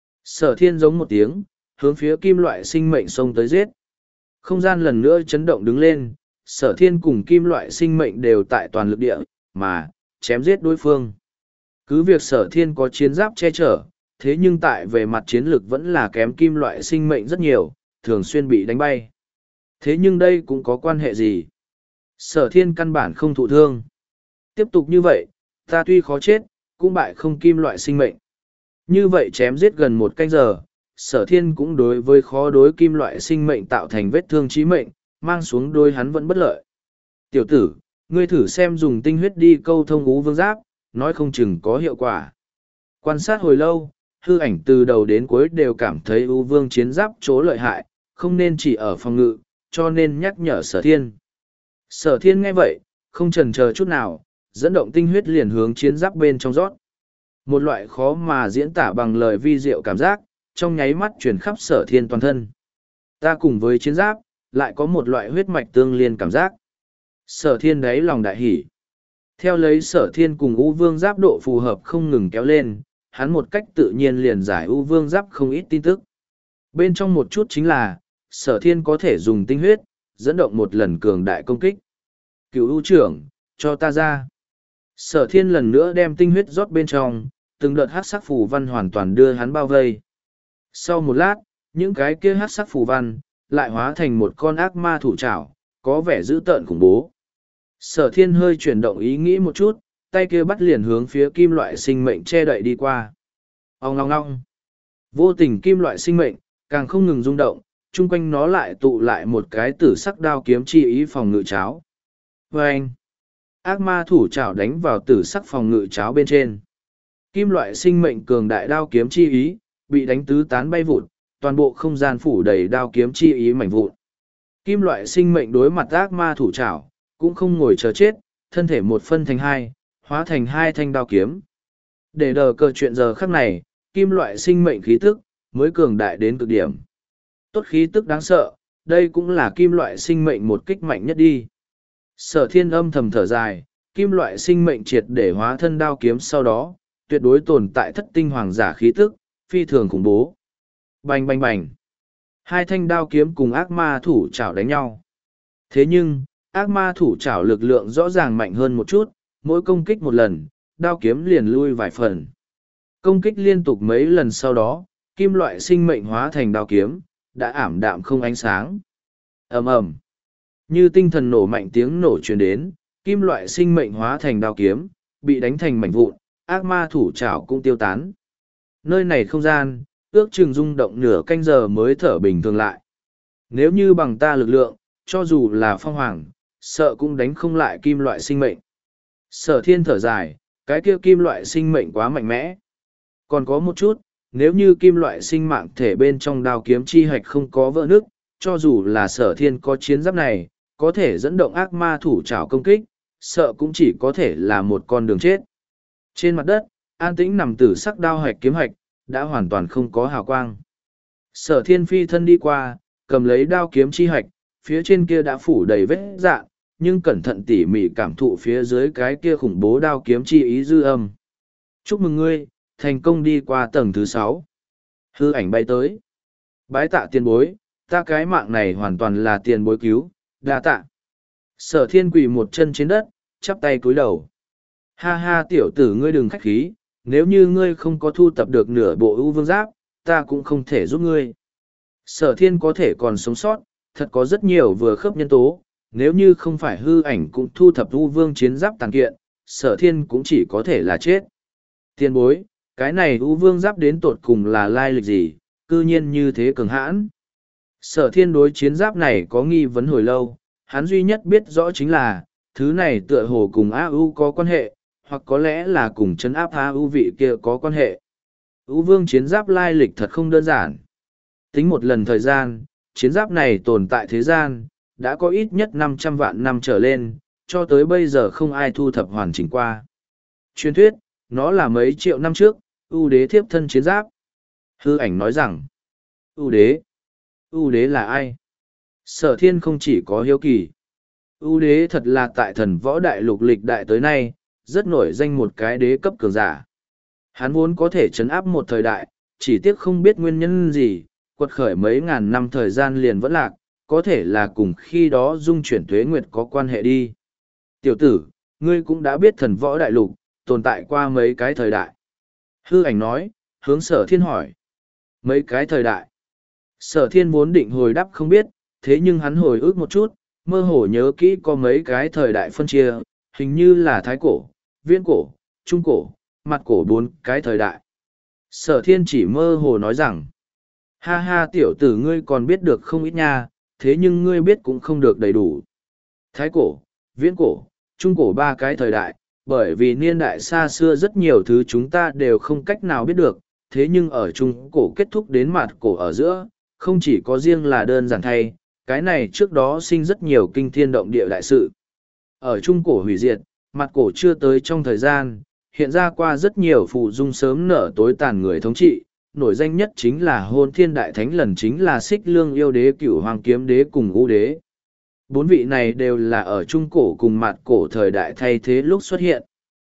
Sở Thiên giống một tiếng, hướng phía kim loại sinh mệnh xông tới giết. Không gian lần nữa chấn động đứng lên, Sở Thiên cùng kim loại sinh mệnh đều tại toàn lực địa, mà, chém giết đối phương. Cứ việc Sở Thiên có chiến giáp che chở, thế nhưng tại về mặt chiến lược vẫn là kém kim loại sinh mệnh rất nhiều, thường xuyên bị đánh bay. Thế nhưng đây cũng có quan hệ gì? Sở Thiên căn bản không thụ thương. Tiếp tục như vậy, ta tuy khó chết, cũng bại không kim loại sinh mệnh. Như vậy chém giết gần một canh giờ, Sở Thiên cũng đối với khó đối kim loại sinh mệnh tạo thành vết thương chí mệnh, mang xuống đôi hắn vẫn bất lợi. Tiểu tử, ngươi thử xem dùng tinh huyết đi câu thông ú vương giáp, nói không chừng có hiệu quả. Quan sát hồi lâu, hư ảnh từ đầu đến cuối đều cảm thấy ú vương chiến giáp chỗ lợi hại, không nên chỉ ở phòng ngự, cho nên nhắc nhở Sở Thiên. Sở Thiên nghe vậy, không chần chờ chút nào, dẫn động tinh huyết liền hướng chiến giáp bên trong rót. Một loại khó mà diễn tả bằng lời vi diệu cảm giác, trong nháy mắt truyền khắp Sở Thiên toàn thân. Ta cùng với chiến giáp, lại có một loại huyết mạch tương liên cảm giác. Sở Thiên đáy lòng đại hỉ. Theo lấy Sở Thiên cùng U Vương giáp độ phù hợp không ngừng kéo lên, hắn một cách tự nhiên liền giải U Vương giáp không ít tin tức. Bên trong một chút chính là, Sở Thiên có thể dùng tinh huyết, dẫn động một lần cường đại công kích. Cựu U trưởng, cho ta ra. Sở Thiên lần nữa đem tinh huyết rót bên trong, từng đợt hắc sắc phù văn hoàn toàn đưa hắn bao vây. Sau một lát, những cái kia hắc sắc phù văn, lại hóa thành một con ác ma thủ trảo, có vẻ dữ tợn khủng bố. Sở Thiên hơi chuyển động ý nghĩ một chút, tay kia bắt liền hướng phía kim loại sinh mệnh che đậy đi qua. Ông ngong ngong. Vô tình kim loại sinh mệnh, càng không ngừng rung động, chung quanh nó lại tụ lại một cái tử sắc đao kiếm chi ý phòng ngự cháo. Và anh, ác ma thủ chảo đánh vào tử sắc phòng ngự cháo bên trên. Kim loại sinh mệnh cường đại đao kiếm chi ý, bị đánh tứ tán bay vụt, toàn bộ không gian phủ đầy đao kiếm chi ý mảnh vụn. Kim loại sinh mệnh đối mặt ác ma thủ chảo, cũng không ngồi chờ chết, thân thể một phân thành hai, hóa thành hai thanh đao kiếm. Để đờ cờ chuyện giờ khắc này, kim loại sinh mệnh khí tức, mới cường đại đến cực điểm. Tốt khí tức đáng sợ, đây cũng là kim loại sinh mệnh một kích mạnh nhất đi. Sở Thiên âm thầm thở dài, kim loại sinh mệnh triệt để hóa thân đao kiếm sau đó, tuyệt đối tồn tại thất tinh hoàng giả khí tức, phi thường khủng bố. Bành bành bành. Hai thanh đao kiếm cùng ác ma thủ chảo đánh nhau. Thế nhưng, ác ma thủ chảo lực lượng rõ ràng mạnh hơn một chút, mỗi công kích một lần, đao kiếm liền lui vài phần. Công kích liên tục mấy lần sau đó, kim loại sinh mệnh hóa thành đao kiếm, đã ảm đạm không ánh sáng. Ầm ầm, như tinh thần nổ mạnh tiếng nổ truyền đến, kim loại sinh mệnh hóa thành đao kiếm, bị đánh thành mảnh vụn, ác ma thủ trảo cũng tiêu tán. Nơi này không gian, ước chừng rung động nửa canh giờ mới thở bình thường lại. Nếu như bằng ta lực lượng, cho dù là phong hoàng, sợ cũng đánh không lại kim loại sinh mệnh. Sở thiên thở dài, cái kia kim loại sinh mệnh quá mạnh mẽ. Còn có một chút, nếu như kim loại sinh mạng thể bên trong đao kiếm chi hạch không có vỡ nước, cho dù là sở thiên có chiến giáp này, có thể dẫn động ác ma thủ trảo công kích, sợ cũng chỉ có thể là một con đường chết. Trên mặt đất, an tĩnh nằm tử sắc đao hạch kiếm hạch, đã hoàn toàn không có hào quang. Sở thiên phi thân đi qua, cầm lấy đao kiếm chi hạch, phía trên kia đã phủ đầy vết dạn, nhưng cẩn thận tỉ mỉ cảm thụ phía dưới cái kia khủng bố đao kiếm chi ý dư âm. Chúc mừng ngươi, thành công đi qua tầng thứ sáu. Hư ảnh bay tới. Bái tạ tiền bối, ta cái mạng này hoàn toàn là tiền bối cứu, đa tạ. Sở thiên quỳ một chân trên đất, chắp tay cúi đầu. Ha ha tiểu tử ngươi đừng khách khí, nếu như ngươi không có thu tập được nửa bộ ưu vương giáp, ta cũng không thể giúp ngươi. Sở thiên có thể còn sống sót, thật có rất nhiều vừa khớp nhân tố, nếu như không phải hư ảnh cũng thu thập ưu vương chiến giáp tàn kiện, sở thiên cũng chỉ có thể là chết. Tiền bối, cái này ưu vương giáp đến tột cùng là lai lịch gì, cư nhiên như thế cường hãn. Sở thiên đối chiến giáp này có nghi vấn hồi lâu, hắn duy nhất biết rõ chính là, thứ này tựa hồ cùng A U có quan hệ, hoặc có lẽ là cùng chấn áp A U vị kia có quan hệ. U vương chiến giáp lai lịch thật không đơn giản. Tính một lần thời gian, chiến giáp này tồn tại thế gian, đã có ít nhất năm trăm vạn năm trở lên, cho tới bây giờ không ai thu thập hoàn chỉnh qua. Truyền thuyết, nó là mấy triệu năm trước, ưu đế thiếp thân chiến giáp. Hư ảnh nói rằng, ưu đế, ưu đế là ai? Sở thiên không chỉ có hiếu kỳ. ưu đế thật là tại thần võ đại lục lịch đại tới nay, rất nổi danh một cái đế cấp cường giả. Hắn vốn có thể chấn áp một thời đại, chỉ tiếc không biết nguyên nhân gì, quật khởi mấy ngàn năm thời gian liền vẫn lạc, có thể là cùng khi đó dung chuyển tuế nguyệt có quan hệ đi. Tiểu tử, ngươi cũng đã biết thần võ đại lục, tồn tại qua mấy cái thời đại. Hư ảnh nói, hướng sở thiên hỏi. Mấy cái thời đại. Sở thiên vốn định hồi đáp không biết, thế nhưng hắn hồi ức một chút, mơ hồ nhớ kỹ có mấy cái thời đại phân chia, hình như là thái cổ, viễn cổ, trung cổ, mặt cổ bốn cái thời đại. Sở thiên chỉ mơ hồ nói rằng, ha ha tiểu tử ngươi còn biết được không ít nha, thế nhưng ngươi biết cũng không được đầy đủ. Thái cổ, viễn cổ, trung cổ ba cái thời đại, bởi vì niên đại xa xưa rất nhiều thứ chúng ta đều không cách nào biết được, thế nhưng ở trung cổ kết thúc đến mặt cổ ở giữa, không chỉ có riêng là đơn giản thay, cái này trước đó sinh rất nhiều kinh thiên động địa đại sự. Ở trung cổ hủy diệt, mặt cổ chưa tới trong thời gian, hiện ra qua rất nhiều phụ dung sớm nở tối tàn người thống trị, nổi danh nhất chính là hôn thiên đại thánh lần chính là xích lương yêu đế cửu hoàng kiếm đế cùng u đế. Bốn vị này đều là ở trung cổ cùng mặt cổ thời đại thay thế lúc xuất hiện.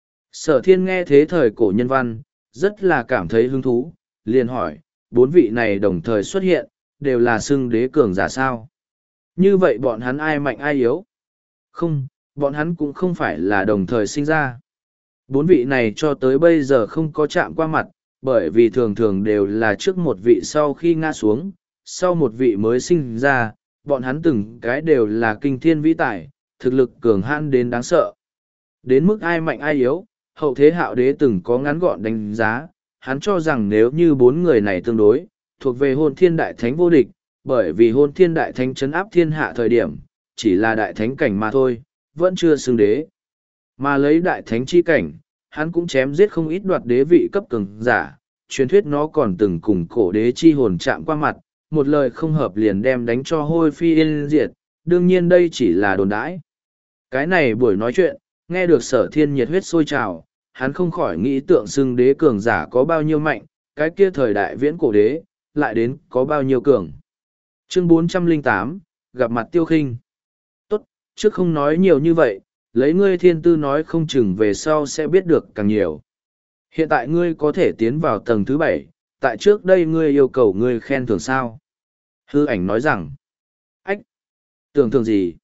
Sở thiên nghe thế thời cổ nhân văn, rất là cảm thấy hứng thú, liền hỏi, bốn vị này đồng thời xuất hiện, đều là xưng đế cường giả sao? Như vậy bọn hắn ai mạnh ai yếu? Không, bọn hắn cũng không phải là đồng thời sinh ra. Bốn vị này cho tới bây giờ không có chạm qua mặt, bởi vì thường thường đều là trước một vị sau khi ngã xuống, sau một vị mới sinh ra, bọn hắn từng cái đều là kinh thiên vĩ tài, thực lực cường hãn đến đáng sợ. Đến mức ai mạnh ai yếu, hậu thế hạo đế từng có ngắn gọn đánh giá, hắn cho rằng nếu như bốn người này tương đối, thuộc về hôn thiên đại thánh vô địch, bởi vì hôn thiên đại thánh chấn áp thiên hạ thời điểm, chỉ là đại thánh cảnh mà thôi, vẫn chưa xưng đế. Mà lấy đại thánh chi cảnh, hắn cũng chém giết không ít đoạt đế vị cấp cường giả, truyền thuyết nó còn từng cùng cổ đế chi hồn chạm qua mặt, một lời không hợp liền đem đánh cho hôi phi yên diệt, đương nhiên đây chỉ là đồn đãi. Cái này buổi nói chuyện, nghe được sở thiên nhiệt huyết sôi trào, hắn không khỏi nghĩ tượng xưng đế cường giả có bao nhiêu mạnh, cái kia thời đại viễn cổ đế, lại đến có bao nhiêu cường. Chương bốn trăm lẻ tám, gặp mặt Tiêu Khinh. Tốt, trước không nói nhiều như vậy, lấy ngươi thiên tư nói không chừng về sau sẽ biết được càng nhiều. Hiện tại ngươi có thể tiến vào tầng thứ bảy, tại trước đây ngươi yêu cầu ngươi khen thưởng sao? Hư ảnh nói rằng, ách, tưởng thưởng gì?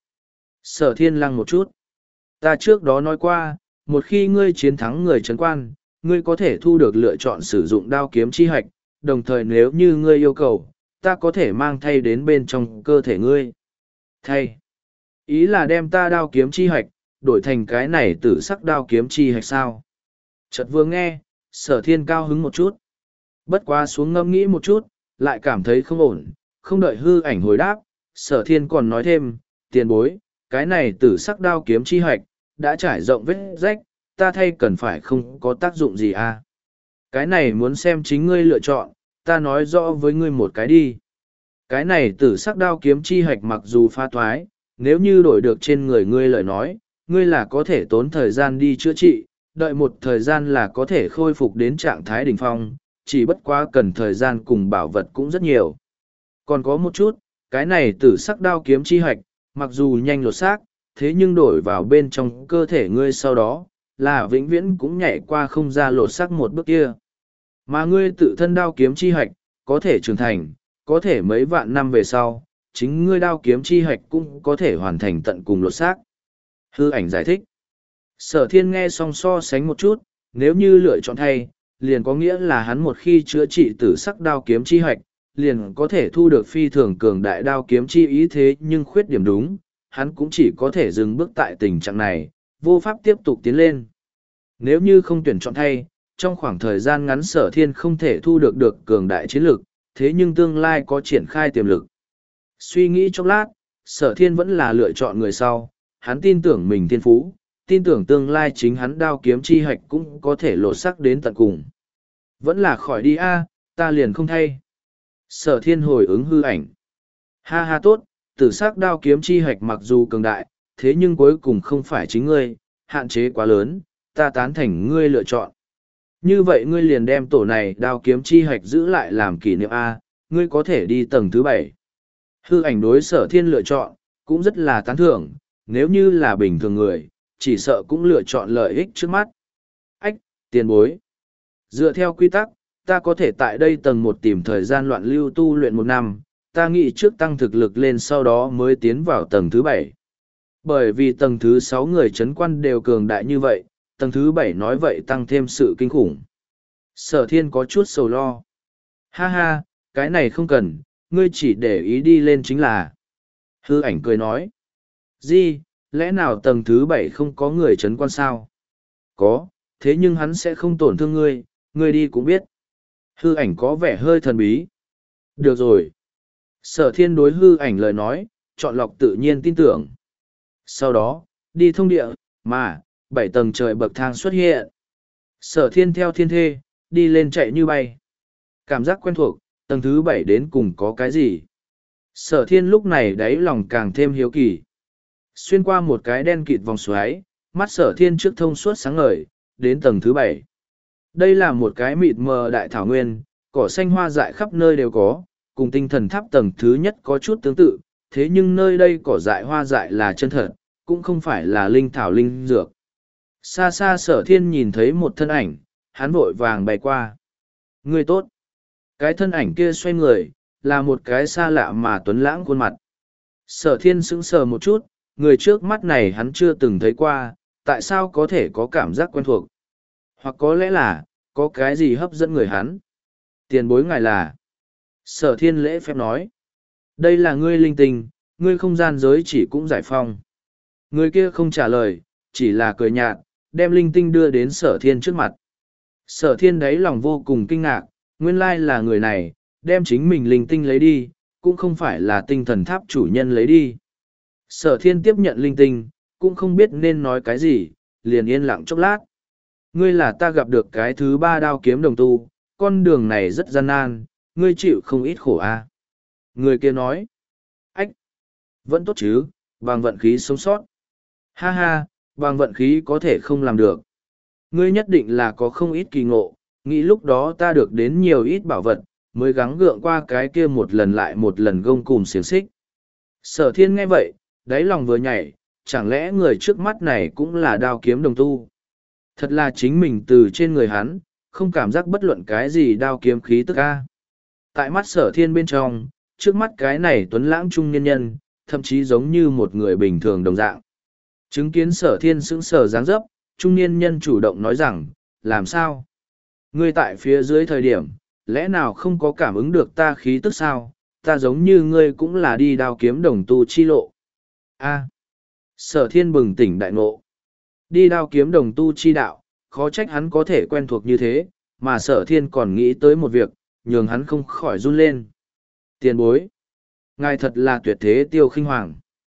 Sở thiên lăng một chút. Ta trước đó nói qua, một khi ngươi chiến thắng người trấn quan, ngươi có thể thu được lựa chọn sử dụng đao kiếm chi hạch, đồng thời nếu như ngươi yêu cầu, ta có thể mang thay đến bên trong cơ thể ngươi. Thay. Ý là đem ta đao kiếm chi hạch, đổi thành cái này tử sắc đao kiếm chi hạch sao. Chợt vừa nghe, sở thiên cao hứng một chút. Bất quá xuống ngâm nghĩ một chút, lại cảm thấy không ổn, không đợi hư ảnh hồi đáp, sở thiên còn nói thêm, tiền bối, cái này tử sắc đao kiếm chi hạch, đã trải rộng vết rách, ta thay cần phải không có tác dụng gì à. Cái này muốn xem chính ngươi lựa chọn, ta nói rõ với ngươi một cái đi. Cái này tử sắc đao kiếm chi hạch mặc dù pha thoái, nếu như đổi được trên người ngươi lời nói, ngươi là có thể tốn thời gian đi chữa trị, đợi một thời gian là có thể khôi phục đến trạng thái đỉnh phong, chỉ bất quá cần thời gian cùng bảo vật cũng rất nhiều. Còn có một chút, cái này tử sắc đao kiếm chi hạch, mặc dù nhanh lột xác, thế nhưng đổi vào bên trong cơ thể ngươi sau đó, là vĩnh viễn cũng nhảy qua không ra lột xác một bước kia. Mà ngươi tự thân đao kiếm chi hạch, có thể trưởng thành, có thể mấy vạn năm về sau, chính ngươi đao kiếm chi hạch cũng có thể hoàn thành tận cùng lột xác. Hư ảnh giải thích. Sở thiên nghe xong so sánh một chút, nếu như lựa chọn thay, liền có nghĩa là hắn một khi chữa trị tử sắc đao kiếm chi hạch, liền có thể thu được phi thường cường đại đao kiếm chi ý thế nhưng khuyết điểm đúng, hắn cũng chỉ có thể dừng bước tại tình trạng này, vô pháp tiếp tục tiến lên. Nếu như không tuyển chọn thay, trong khoảng thời gian ngắn sở thiên không thể thu được được cường đại chiến lực, thế nhưng tương lai có triển khai tiềm lực. Suy nghĩ chốc lát, sở thiên vẫn là lựa chọn người sau, hắn tin tưởng mình thiên phú, tin tưởng tương lai chính hắn đao kiếm chi hạch cũng có thể lột sắc đến tận cùng. Vẫn là khỏi đi a, ta liền không thay. Sở thiên hồi ứng hư ảnh. Ha ha tốt, tử sắc đao kiếm chi hạch mặc dù cường đại, thế nhưng cuối cùng không phải chính ngươi, hạn chế quá lớn, ta tán thành ngươi lựa chọn. Như vậy ngươi liền đem tổ này đao kiếm chi hạch giữ lại làm kỷ niệm A, ngươi có thể đi tầng thứ bảy. Hư ảnh đối sở thiên lựa chọn, cũng rất là tán thưởng, nếu như là bình thường người, chỉ sợ cũng lựa chọn lợi ích trước mắt. Ách, tiền bối. Dựa theo quy tắc, ta có thể tại đây tầng một tìm thời gian loạn lưu tu luyện một năm, ta nghĩ trước tăng thực lực lên sau đó mới tiến vào tầng thứ bảy. Bởi vì tầng thứ sáu người chấn quan đều cường đại như vậy, tầng thứ bảy nói vậy tăng thêm sự kinh khủng. Sở thiên có chút sầu lo. Ha ha, cái này không cần, ngươi chỉ để ý đi lên chính là. Hư ảnh cười nói. Gì, lẽ nào tầng thứ bảy không có người chấn quan sao? Có, thế nhưng hắn sẽ không tổn thương ngươi, ngươi đi cũng biết. Hư ảnh có vẻ hơi thần bí. Được rồi. Sở thiên đối hư ảnh lời nói, chọn lọc tự nhiên tin tưởng. Sau đó, đi thông địa, mà, bảy tầng trời bậc thang xuất hiện. Sở thiên theo thiên thê, đi lên chạy như bay. Cảm giác quen thuộc, tầng thứ bảy đến cùng có cái gì? Sở thiên lúc này đáy lòng càng thêm hiếu kỳ. Xuyên qua một cái đen kịt vòng xoáy, mắt sở thiên trước thông suốt sáng ngời, đến tầng thứ bảy. Đây là một cái mịt mờ đại thảo nguyên, cỏ xanh hoa dại khắp nơi đều có, cùng tinh thần tháp tầng thứ nhất có chút tương tự, thế nhưng nơi đây cỏ dại hoa dại là chân thật, cũng không phải là linh thảo linh dược. Xa xa sở thiên nhìn thấy một thân ảnh, hắn vội vàng bay qua. Người tốt. Cái thân ảnh kia xoay người, là một cái xa lạ mà tuấn lãng khuôn mặt. Sở thiên sững sờ một chút, người trước mắt này hắn chưa từng thấy qua, tại sao có thể có cảm giác quen thuộc? Hoặc có lẽ là, có cái gì hấp dẫn người hắn? Tiền bối ngài là. Sở thiên lễ phép nói. Đây là ngươi linh tinh, ngươi không gian giới chỉ cũng giải phong. Người kia không trả lời, chỉ là cười nhạt, đem linh tinh đưa đến sở thiên trước mặt. Sở thiên đáy lòng vô cùng kinh ngạc, nguyên lai là người này, đem chính mình linh tinh lấy đi, cũng không phải là tinh thần tháp chủ nhân lấy đi. Sở thiên tiếp nhận linh tinh, cũng không biết nên nói cái gì, liền yên lặng chốc lát. Ngươi là ta gặp được cái thứ ba đao kiếm đồng tu, con đường này rất gian nan, ngươi chịu không ít khổ a. Người kia nói, ách, vẫn tốt chứ, bằng vận khí sống sót. Ha ha, bằng vận khí có thể không làm được. Ngươi nhất định là có không ít kỳ ngộ, nghĩ lúc đó ta được đến nhiều ít bảo vật, mới gắng gượng qua cái kia một lần lại một lần gông cùm xiềng xích. Sở thiên nghe vậy, đáy lòng vừa nhảy, chẳng lẽ người trước mắt này cũng là đao kiếm đồng tu. Thật là chính mình từ trên người hắn, không cảm giác bất luận cái gì đao kiếm khí tức a. Tại mắt sở thiên bên trong, trước mắt cái này tuấn lãng trung nhân nhân, thậm chí giống như một người bình thường đồng dạng. Chứng kiến sở thiên sững sờ dáng dấp, trung niên nhân chủ động nói rằng, làm sao? Ngươi tại phía dưới thời điểm, lẽ nào không có cảm ứng được ta khí tức sao? ta giống như ngươi cũng là đi đao kiếm đồng tu chi lộ. A. Sở thiên bừng tỉnh đại ngộ. Đi đao kiếm đồng tu chi đạo, khó trách hắn có thể quen thuộc như thế, mà sở thiên còn nghĩ tới một việc, nhường hắn không khỏi run lên. Tiền bối. Ngài thật là tuyệt thế Tiêu Khinh Hoàng.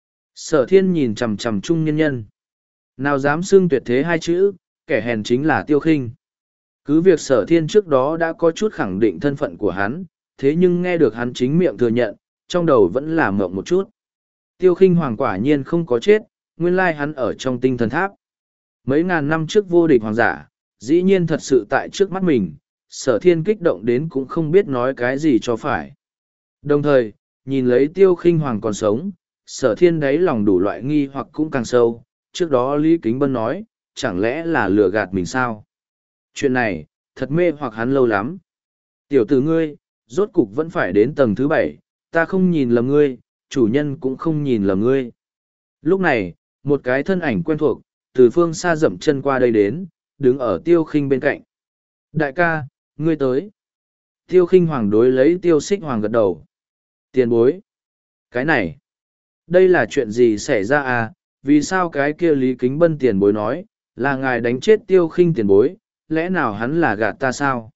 Sở thiên nhìn chằm chằm trung nhân nhân. Nào dám xưng tuyệt thế hai chữ, kẻ hèn chính là Tiêu Khinh. Cứ việc sở thiên trước đó đã có chút khẳng định thân phận của hắn, thế nhưng nghe được hắn chính miệng thừa nhận, trong đầu vẫn là mộng một chút. Tiêu Khinh Hoàng quả nhiên không có chết, nguyên lai hắn ở trong tinh thần tháp. Mấy ngàn năm trước vô địch hoàng giả, dĩ nhiên thật sự tại trước mắt mình, sở thiên kích động đến cũng không biết nói cái gì cho phải. Đồng thời, nhìn lấy Tiêu Khinh Hoàng còn sống, sở thiên đáy lòng đủ loại nghi hoặc cũng càng sâu. Trước đó Lý Kính Bân nói, chẳng lẽ là lừa gạt mình sao? Chuyện này, thật mê hoặc hắn lâu lắm. Tiểu tử ngươi, rốt cục vẫn phải đến tầng thứ bảy, ta không nhìn lầm ngươi, chủ nhân cũng không nhìn lầm ngươi. Lúc này, một cái thân ảnh quen thuộc, từ phương xa dậm chân qua đây đến, đứng ở Tiêu Khinh bên cạnh. Đại ca, ngươi tới. Tiêu Khinh Hoàng đối lấy Tiêu Xích Hoàng gật đầu. Tiền bối. Cái này, đây là chuyện gì xảy ra à? Vì sao cái kia Lý Kính Bân tiền bối nói, là ngài đánh chết Tiêu Khinh tiền bối, lẽ nào hắn là gạt ta sao?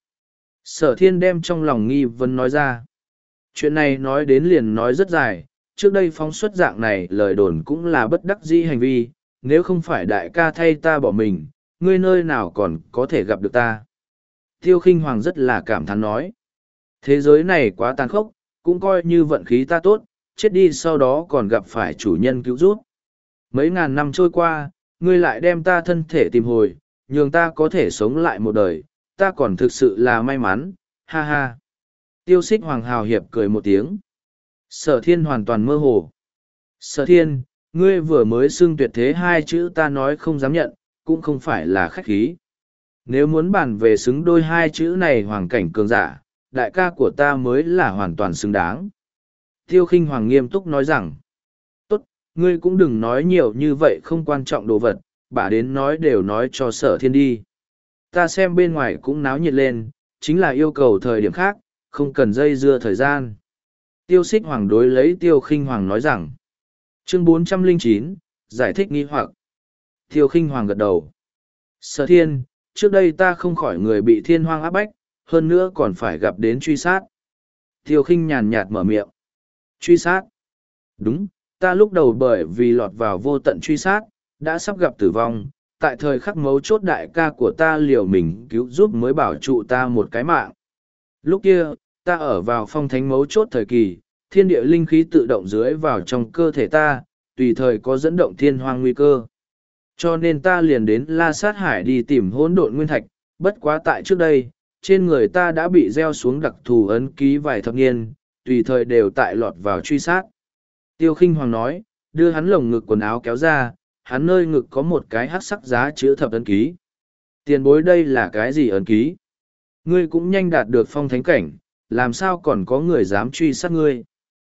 Sở thiên đem trong lòng nghi vấn nói ra. Chuyện này nói đến liền nói rất dài, trước đây phóng xuất dạng này lời đồn cũng là bất đắc dĩ hành vi, nếu không phải đại ca thay ta bỏ mình, ngươi nơi nào còn có thể gặp được ta. Tiêu Khinh Hoàng rất là cảm thán nói. Thế giới này quá tàn khốc, cũng coi như vận khí ta tốt, chết đi sau đó còn gặp phải chủ nhân cứu giúp. Mấy ngàn năm trôi qua, ngươi lại đem ta thân thể tìm hồi, nhường ta có thể sống lại một đời, ta còn thực sự là may mắn, ha ha. Tiêu Xích Hoàng hào hiệp cười một tiếng. Sở thiên hoàn toàn mơ hồ. Sở thiên, ngươi vừa mới xưng tuyệt thế hai chữ ta nói không dám nhận, cũng không phải là khách khí. Nếu muốn bàn về xứng đôi hai chữ này hoàng cảnh cường giả, đại ca của ta mới là hoàn toàn xứng đáng. Tiêu Khinh Hoàng nghiêm túc nói rằng, tốt, ngươi cũng đừng nói nhiều như vậy không quan trọng đồ vật, bà đến nói đều nói cho sở thiên đi. Ta xem bên ngoài cũng náo nhiệt lên, chính là yêu cầu thời điểm khác, không cần dây dưa thời gian. Tiêu Xích Hoàng đối lấy Tiêu Khinh Hoàng nói rằng, chương bốn trăm lẻ chín, giải thích nghi hoặc. Tiêu Khinh Hoàng gật đầu. Sở thiên, trước đây ta không khỏi người bị thiên hoang áp bách, hơn nữa còn phải gặp đến truy sát. Tiêu Khinh nhàn nhạt mở miệng. Truy sát? Đúng, ta lúc đầu bởi vì lọt vào vô tận truy sát, đã sắp gặp tử vong, tại thời khắc mấu chốt đại ca của ta liều mình cứu giúp mới bảo trụ ta một cái mạng. Lúc kia, ta ở vào phong thánh mấu chốt thời kỳ, thiên địa linh khí tự động dưới vào trong cơ thể ta, tùy thời có dẫn động thiên hoang nguy cơ. Cho nên ta liền đến La Sát Hải đi tìm hỗn độn nguyên thạch, bất quá tại trước đây, trên người ta đã bị gieo xuống đặc thù ấn ký vài thập niên, tùy thời đều tại lọt vào truy sát. Tiêu Khinh Hoàng nói, đưa hắn lồng ngực quần áo kéo ra, hắn nơi ngực có một cái hắc sắc giá chữ thập ấn ký. Tiền bối đây là cái gì ấn ký? Ngươi cũng nhanh đạt được phong thánh cảnh, làm sao còn có người dám truy sát ngươi?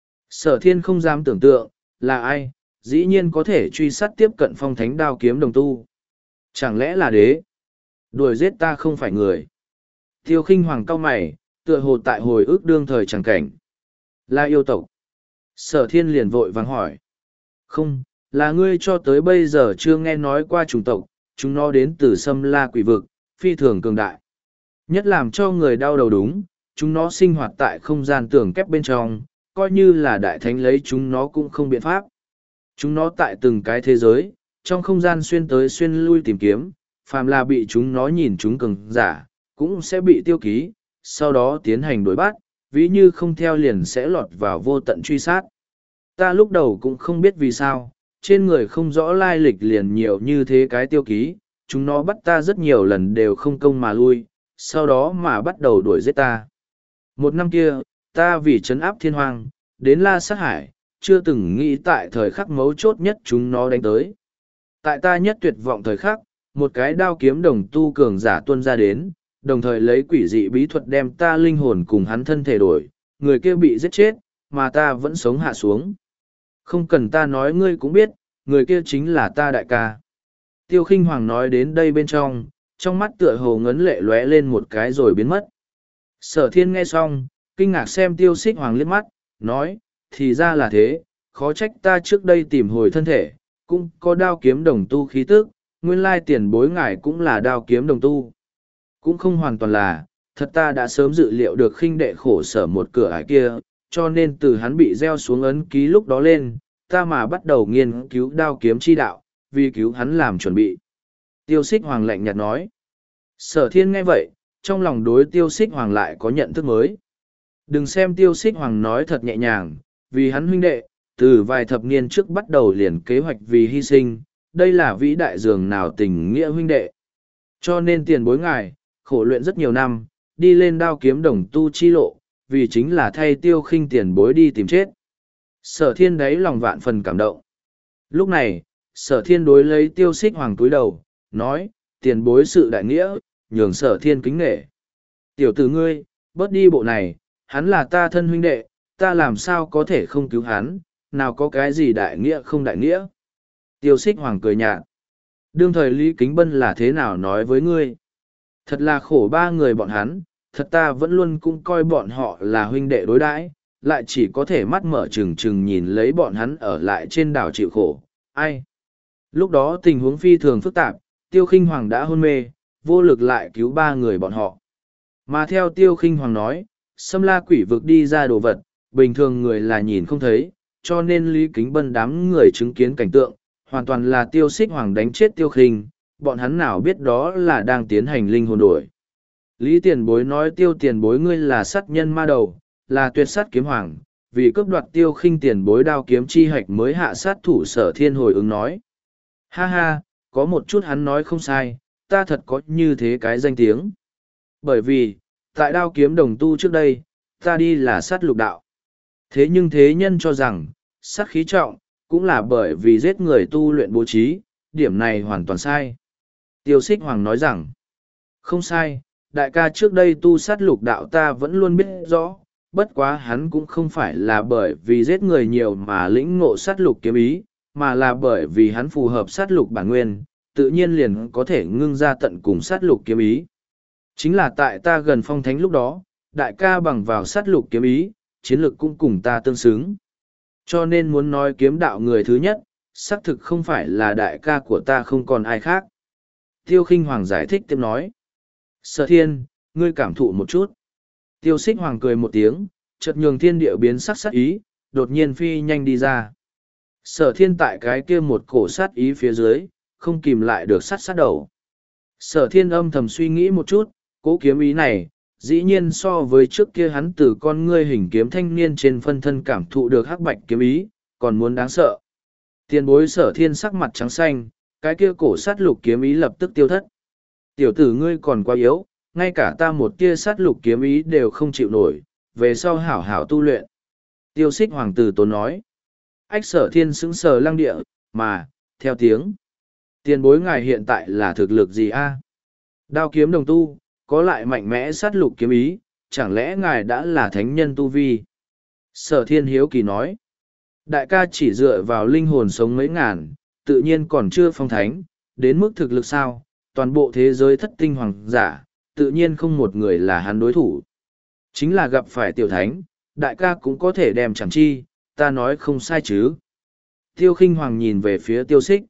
Sở thiên không dám tưởng tượng, là ai, dĩ nhiên có thể truy sát tiếp cận phong thánh đao kiếm đồng tu. Chẳng lẽ là đế? Đuổi giết ta không phải người. Tiêu Khinh Hoàng cau mày, tựa hồ tại hồi ức đương thời chẳng cảnh. Là yêu tộc. Sở thiên liền vội vàng hỏi. Không, là ngươi cho tới bây giờ chưa nghe nói qua chủng tộc, chúng nó đến từ Sâm La quỷ vực, phi thường cường đại. Nhất làm cho người đau đầu đúng, chúng nó sinh hoạt tại không gian tường kép bên trong, coi như là đại thánh lấy chúng nó cũng không biện pháp. Chúng nó tại từng cái thế giới, trong không gian xuyên tới xuyên lui tìm kiếm, phàm là bị chúng nó nhìn chúng cường giả, cũng sẽ bị tiêu ký, sau đó tiến hành đối bắt, ví như không theo liền sẽ lọt vào vô tận truy sát. Ta lúc đầu cũng không biết vì sao, trên người không rõ lai lịch liền nhiều như thế cái tiêu ký, chúng nó bắt ta rất nhiều lần đều không công mà lui, sau đó mà bắt đầu đuổi giết ta. Một năm kia, ta vì trấn áp thiên hoang, đến La Sát Hải, chưa từng nghĩ tại thời khắc mấu chốt nhất chúng nó đánh tới. Tại ta nhất tuyệt vọng thời khắc, một cái đao kiếm đồng tu cường giả tuân ra đến, đồng thời lấy quỷ dị bí thuật đem ta linh hồn cùng hắn thân thể đổi, người kia bị giết chết, mà ta vẫn sống hạ xuống. Không cần ta nói ngươi cũng biết, người kia chính là ta đại ca. Tiêu Khinh Hoàng nói đến đây bên trong, trong mắt tựa hồ ngấn lệ lóe lên một cái rồi biến mất. Sở thiên nghe xong, kinh ngạc xem Tiêu Xích Hoàng liếc mắt, nói, thì ra là thế, khó trách ta trước đây tìm hồi thân thể, cũng có đao kiếm đồng tu khí tức, nguyên lai tiền bối ngài cũng là đao kiếm đồng tu. Cũng không hoàn toàn là, thật ta đã sớm dự liệu được khinh đệ khổ sở một cửa ải kia, cho nên từ hắn bị gieo xuống ấn ký lúc đó lên, ta mà bắt đầu nghiên cứu đao kiếm chi đạo, vì cứu hắn làm chuẩn bị. Tiêu Xích Hoàng lạnh nhạt nói. Sở Thiên nghe vậy, trong lòng đối Tiêu Xích Hoàng lại có nhận thức mới. Đừng xem Tiêu Xích Hoàng nói thật nhẹ nhàng, vì hắn huynh đệ, từ vài thập niên trước bắt đầu liền kế hoạch vì hy sinh, đây là vĩ đại dường nào tình nghĩa huynh đệ. Cho nên tiền bối ngài, khổ luyện rất nhiều năm, đi lên đao kiếm đồng tu chi lộ, vì chính là thay Tiêu Khinh tiền bối đi tìm chết. Sở Thiên đáy lòng vạn phần cảm động. Lúc này, Sở Thiên đối lấy Tiêu Xích Hoàng túi đầu, nói, tiền bối sự đại nghĩa, nhường Sở Thiên kính nể. Tiểu tử ngươi, bớt đi bộ này, hắn là ta thân huynh đệ, ta làm sao có thể không cứu hắn, nào có cái gì đại nghĩa không đại nghĩa. Tiêu Xích Hoàng cười nhạt. Đương thời Lý Kính Bân là thế nào nói với ngươi? Thật là khổ ba người bọn hắn, thật ta vẫn luôn cũng coi bọn họ là huynh đệ đối đãi, lại chỉ có thể mắt mở trừng trừng nhìn lấy bọn hắn ở lại trên đảo chịu khổ. Ai? Lúc đó tình huống phi thường phức tạp, Tiêu Khinh Hoàng đã hôn mê, vô lực lại cứu ba người bọn họ. Mà theo Tiêu Khinh Hoàng nói, Xâm La quỷ vực đi ra đồ vật, bình thường người là nhìn không thấy, cho nên Lý Kính Bân đám người chứng kiến cảnh tượng, hoàn toàn là Tiêu Xích Hoàng đánh chết Tiêu Khinh, bọn hắn nào biết đó là đang tiến hành linh hồn đổi. Lý Tiền Bối nói Tiêu Tiền Bối ngươi là sát nhân ma đầu, là tuyệt sát kiếm hoàng, vì cướp đoạt Tiêu Khinh Tiền Bối đao kiếm chi hạch mới hạ sát thủ Sở Thiên hồi ứng nói. Ha ha, có một chút hắn nói không sai, ta thật có như thế cái danh tiếng. Bởi vì, tại đao kiếm đồng tu trước đây, ta đi là sát lục đạo. Thế nhưng thế nhân cho rằng, sát khí trọng, cũng là bởi vì giết người tu luyện bố trí, điểm này hoàn toàn sai. Tiêu Xích Hoàng nói rằng, không sai, đại ca trước đây tu sát lục đạo ta vẫn luôn biết rõ, bất quá hắn cũng không phải là bởi vì giết người nhiều mà lĩnh ngộ sát lục kiếm ý, mà là bởi vì hắn phù hợp sát lục bản nguyên, tự nhiên liền có thể ngưng ra tận cùng sát lục kiếm ý. Chính là tại ta gần phong thánh lúc đó, đại ca bằng vào sát lục kiếm ý, chiến lược cũng cùng ta tương xứng. Cho nên muốn nói kiếm đạo người thứ nhất, xác thực không phải là đại ca của ta không còn ai khác. Tiêu Khinh Hoàng giải thích tiếp nói. Sở Thiên, ngươi cảm thụ một chút. Tiêu Xích Hoàng cười một tiếng, chợt nhường thiên địa biến sắc sát ý, đột nhiên phi nhanh đi ra. Sở Thiên tại cái kia một cổ sát ý phía dưới, không kìm lại được sát sát đầu. Sở Thiên âm thầm suy nghĩ một chút, cố kiếm ý này, dĩ nhiên so với trước kia hắn từ con ngươi hình kiếm thanh niên trên phân thân cảm thụ được hắc bạch kiếm ý, còn muốn đáng sợ. Tiền bối Sở Thiên sắc mặt trắng xanh, cái kia cổ sát lục kiếm ý lập tức tiêu thất. Tiểu tử ngươi còn quá yếu, ngay cả ta một tia sát lục kiếm ý đều không chịu nổi, về sau hảo hảo tu luyện. Tiêu Xích Hoàng tử tốn nói. Ách Sở Thiên sững sờ lăng địa, mà, theo tiếng. Tiền bối ngài hiện tại là thực lực gì a? Đao kiếm đồng tu, có lại mạnh mẽ sát lục kiếm ý, chẳng lẽ ngài đã là thánh nhân tu vi? Sở Thiên hiếu kỳ nói. Đại ca chỉ dựa vào linh hồn sống mấy ngàn, tự nhiên còn chưa phong thánh, đến mức thực lực sao, toàn bộ thế giới thất tinh hoàng giả, tự nhiên không một người là hắn đối thủ. Chính là gặp phải tiểu thánh, đại ca cũng có thể đem chẳng chi, ta nói không sai chứ. Tiêu Khinh Hoàng nhìn về phía Tiêu Xích.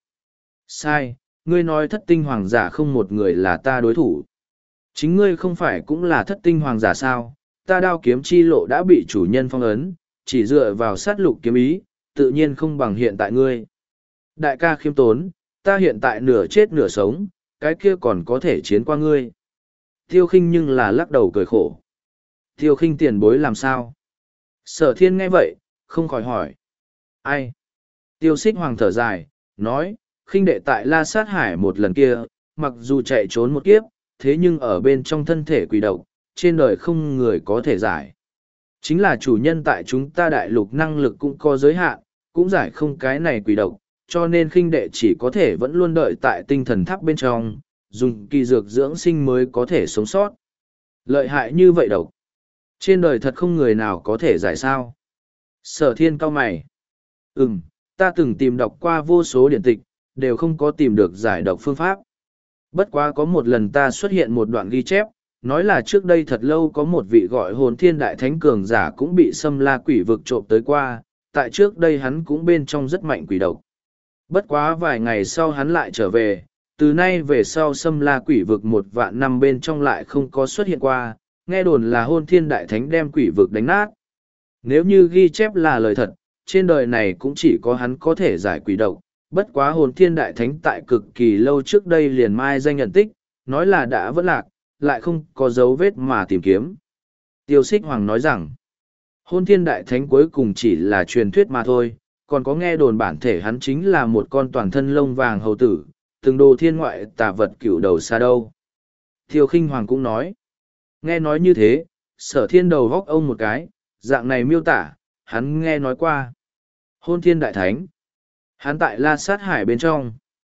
Sai, ngươi nói thất tinh hoàng giả không một người là ta đối thủ. Chính ngươi không phải cũng là thất tinh hoàng giả sao, ta đao kiếm chi lộ đã bị chủ nhân phong ấn, chỉ dựa vào sát lục kiếm ý, tự nhiên không bằng hiện tại ngươi. Đại ca khiêm tốn, ta hiện tại nửa chết nửa sống, cái kia còn có thể chiến qua ngươi. Tiêu Khinh nhưng là lắc đầu cười khổ. Tiêu Khinh tiền bối làm sao? Sở Thiên nghe vậy, không khỏi hỏi. Ai? Tiêu Xích Hoàng thở dài, nói, Khinh đệ tại La Sát Hải một lần kia, mặc dù chạy trốn một kiếp, thế nhưng ở bên trong thân thể quỷ độc, trên đời không người có thể giải. Chính là chủ nhân tại chúng ta đại lục năng lực cũng có giới hạn, cũng giải không cái này quỷ độc, cho nên Khinh đệ chỉ có thể vẫn luôn đợi tại tinh thần tháp bên trong, dùng kỳ dược dưỡng sinh mới có thể sống sót. Lợi hại như vậy độc. Trên đời thật không người nào có thể giải sao. Sở Thiên cau mày. Ừm, ta từng tìm đọc qua vô số điển tịch, đều không có tìm được giải độc phương pháp. Bất quá có một lần ta xuất hiện một đoạn ghi chép, nói là trước đây thật lâu có một vị gọi hồn thiên đại thánh cường giả cũng bị xâm la quỷ vực trộm tới qua, tại trước đây hắn cũng bên trong rất mạnh quỷ độc. Bất quá vài ngày sau hắn lại trở về, từ nay về sau xâm la quỷ vực một vạn năm bên trong lại không có xuất hiện qua, nghe đồn là hôn thiên đại thánh đem quỷ vực đánh nát. Nếu như ghi chép là lời thật, trên đời này cũng chỉ có hắn có thể giải quỷ độc, bất quá hồn thiên đại thánh tại cực kỳ lâu trước đây liền mai danh nhận tích, nói là đã vẫn lạc, lại không có dấu vết mà tìm kiếm. Tiêu Xích Hoàng nói rằng, hôn thiên đại thánh cuối cùng chỉ là truyền thuyết mà thôi, còn có nghe đồn bản thể hắn chính là một con toàn thân lông vàng hầu tử, từng đồ thiên ngoại tà vật cựu đầu xa đâu. Tiêu Khinh Hoàng cũng nói, nghe nói như thế, Sở Thiên đầu góc ông một cái, dạng này miêu tả, hắn nghe nói qua. Hôn thiên đại thánh, hắn tại La Sát Hải bên trong.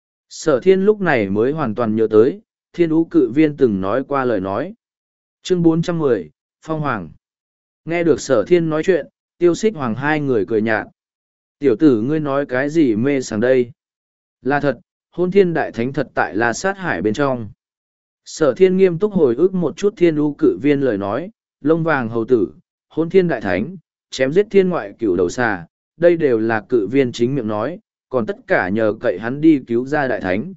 Sở Thiên lúc này mới hoàn toàn nhớ tới, Thiên Ú Cự Viên từng nói qua lời nói. Chương bốn trăm mười, Phong Hoàng. Nghe được Sở Thiên nói chuyện, Tiêu Xích Hoàng hai người cười nhạt. Tiểu tử ngươi nói cái gì mê sảng đây? Là thật, hôn thiên đại thánh thật tại La Sát Hải bên trong. Sở Thiên nghiêm túc hồi ức một chút Thiên Ú Cự Viên lời nói, lông vàng hầu tử, hôn thiên đại thánh, chém giết thiên ngoại cửu đầu xà, đây đều là cự viên chính miệng nói, còn tất cả nhờ cậy hắn đi cứu ra đại thánh.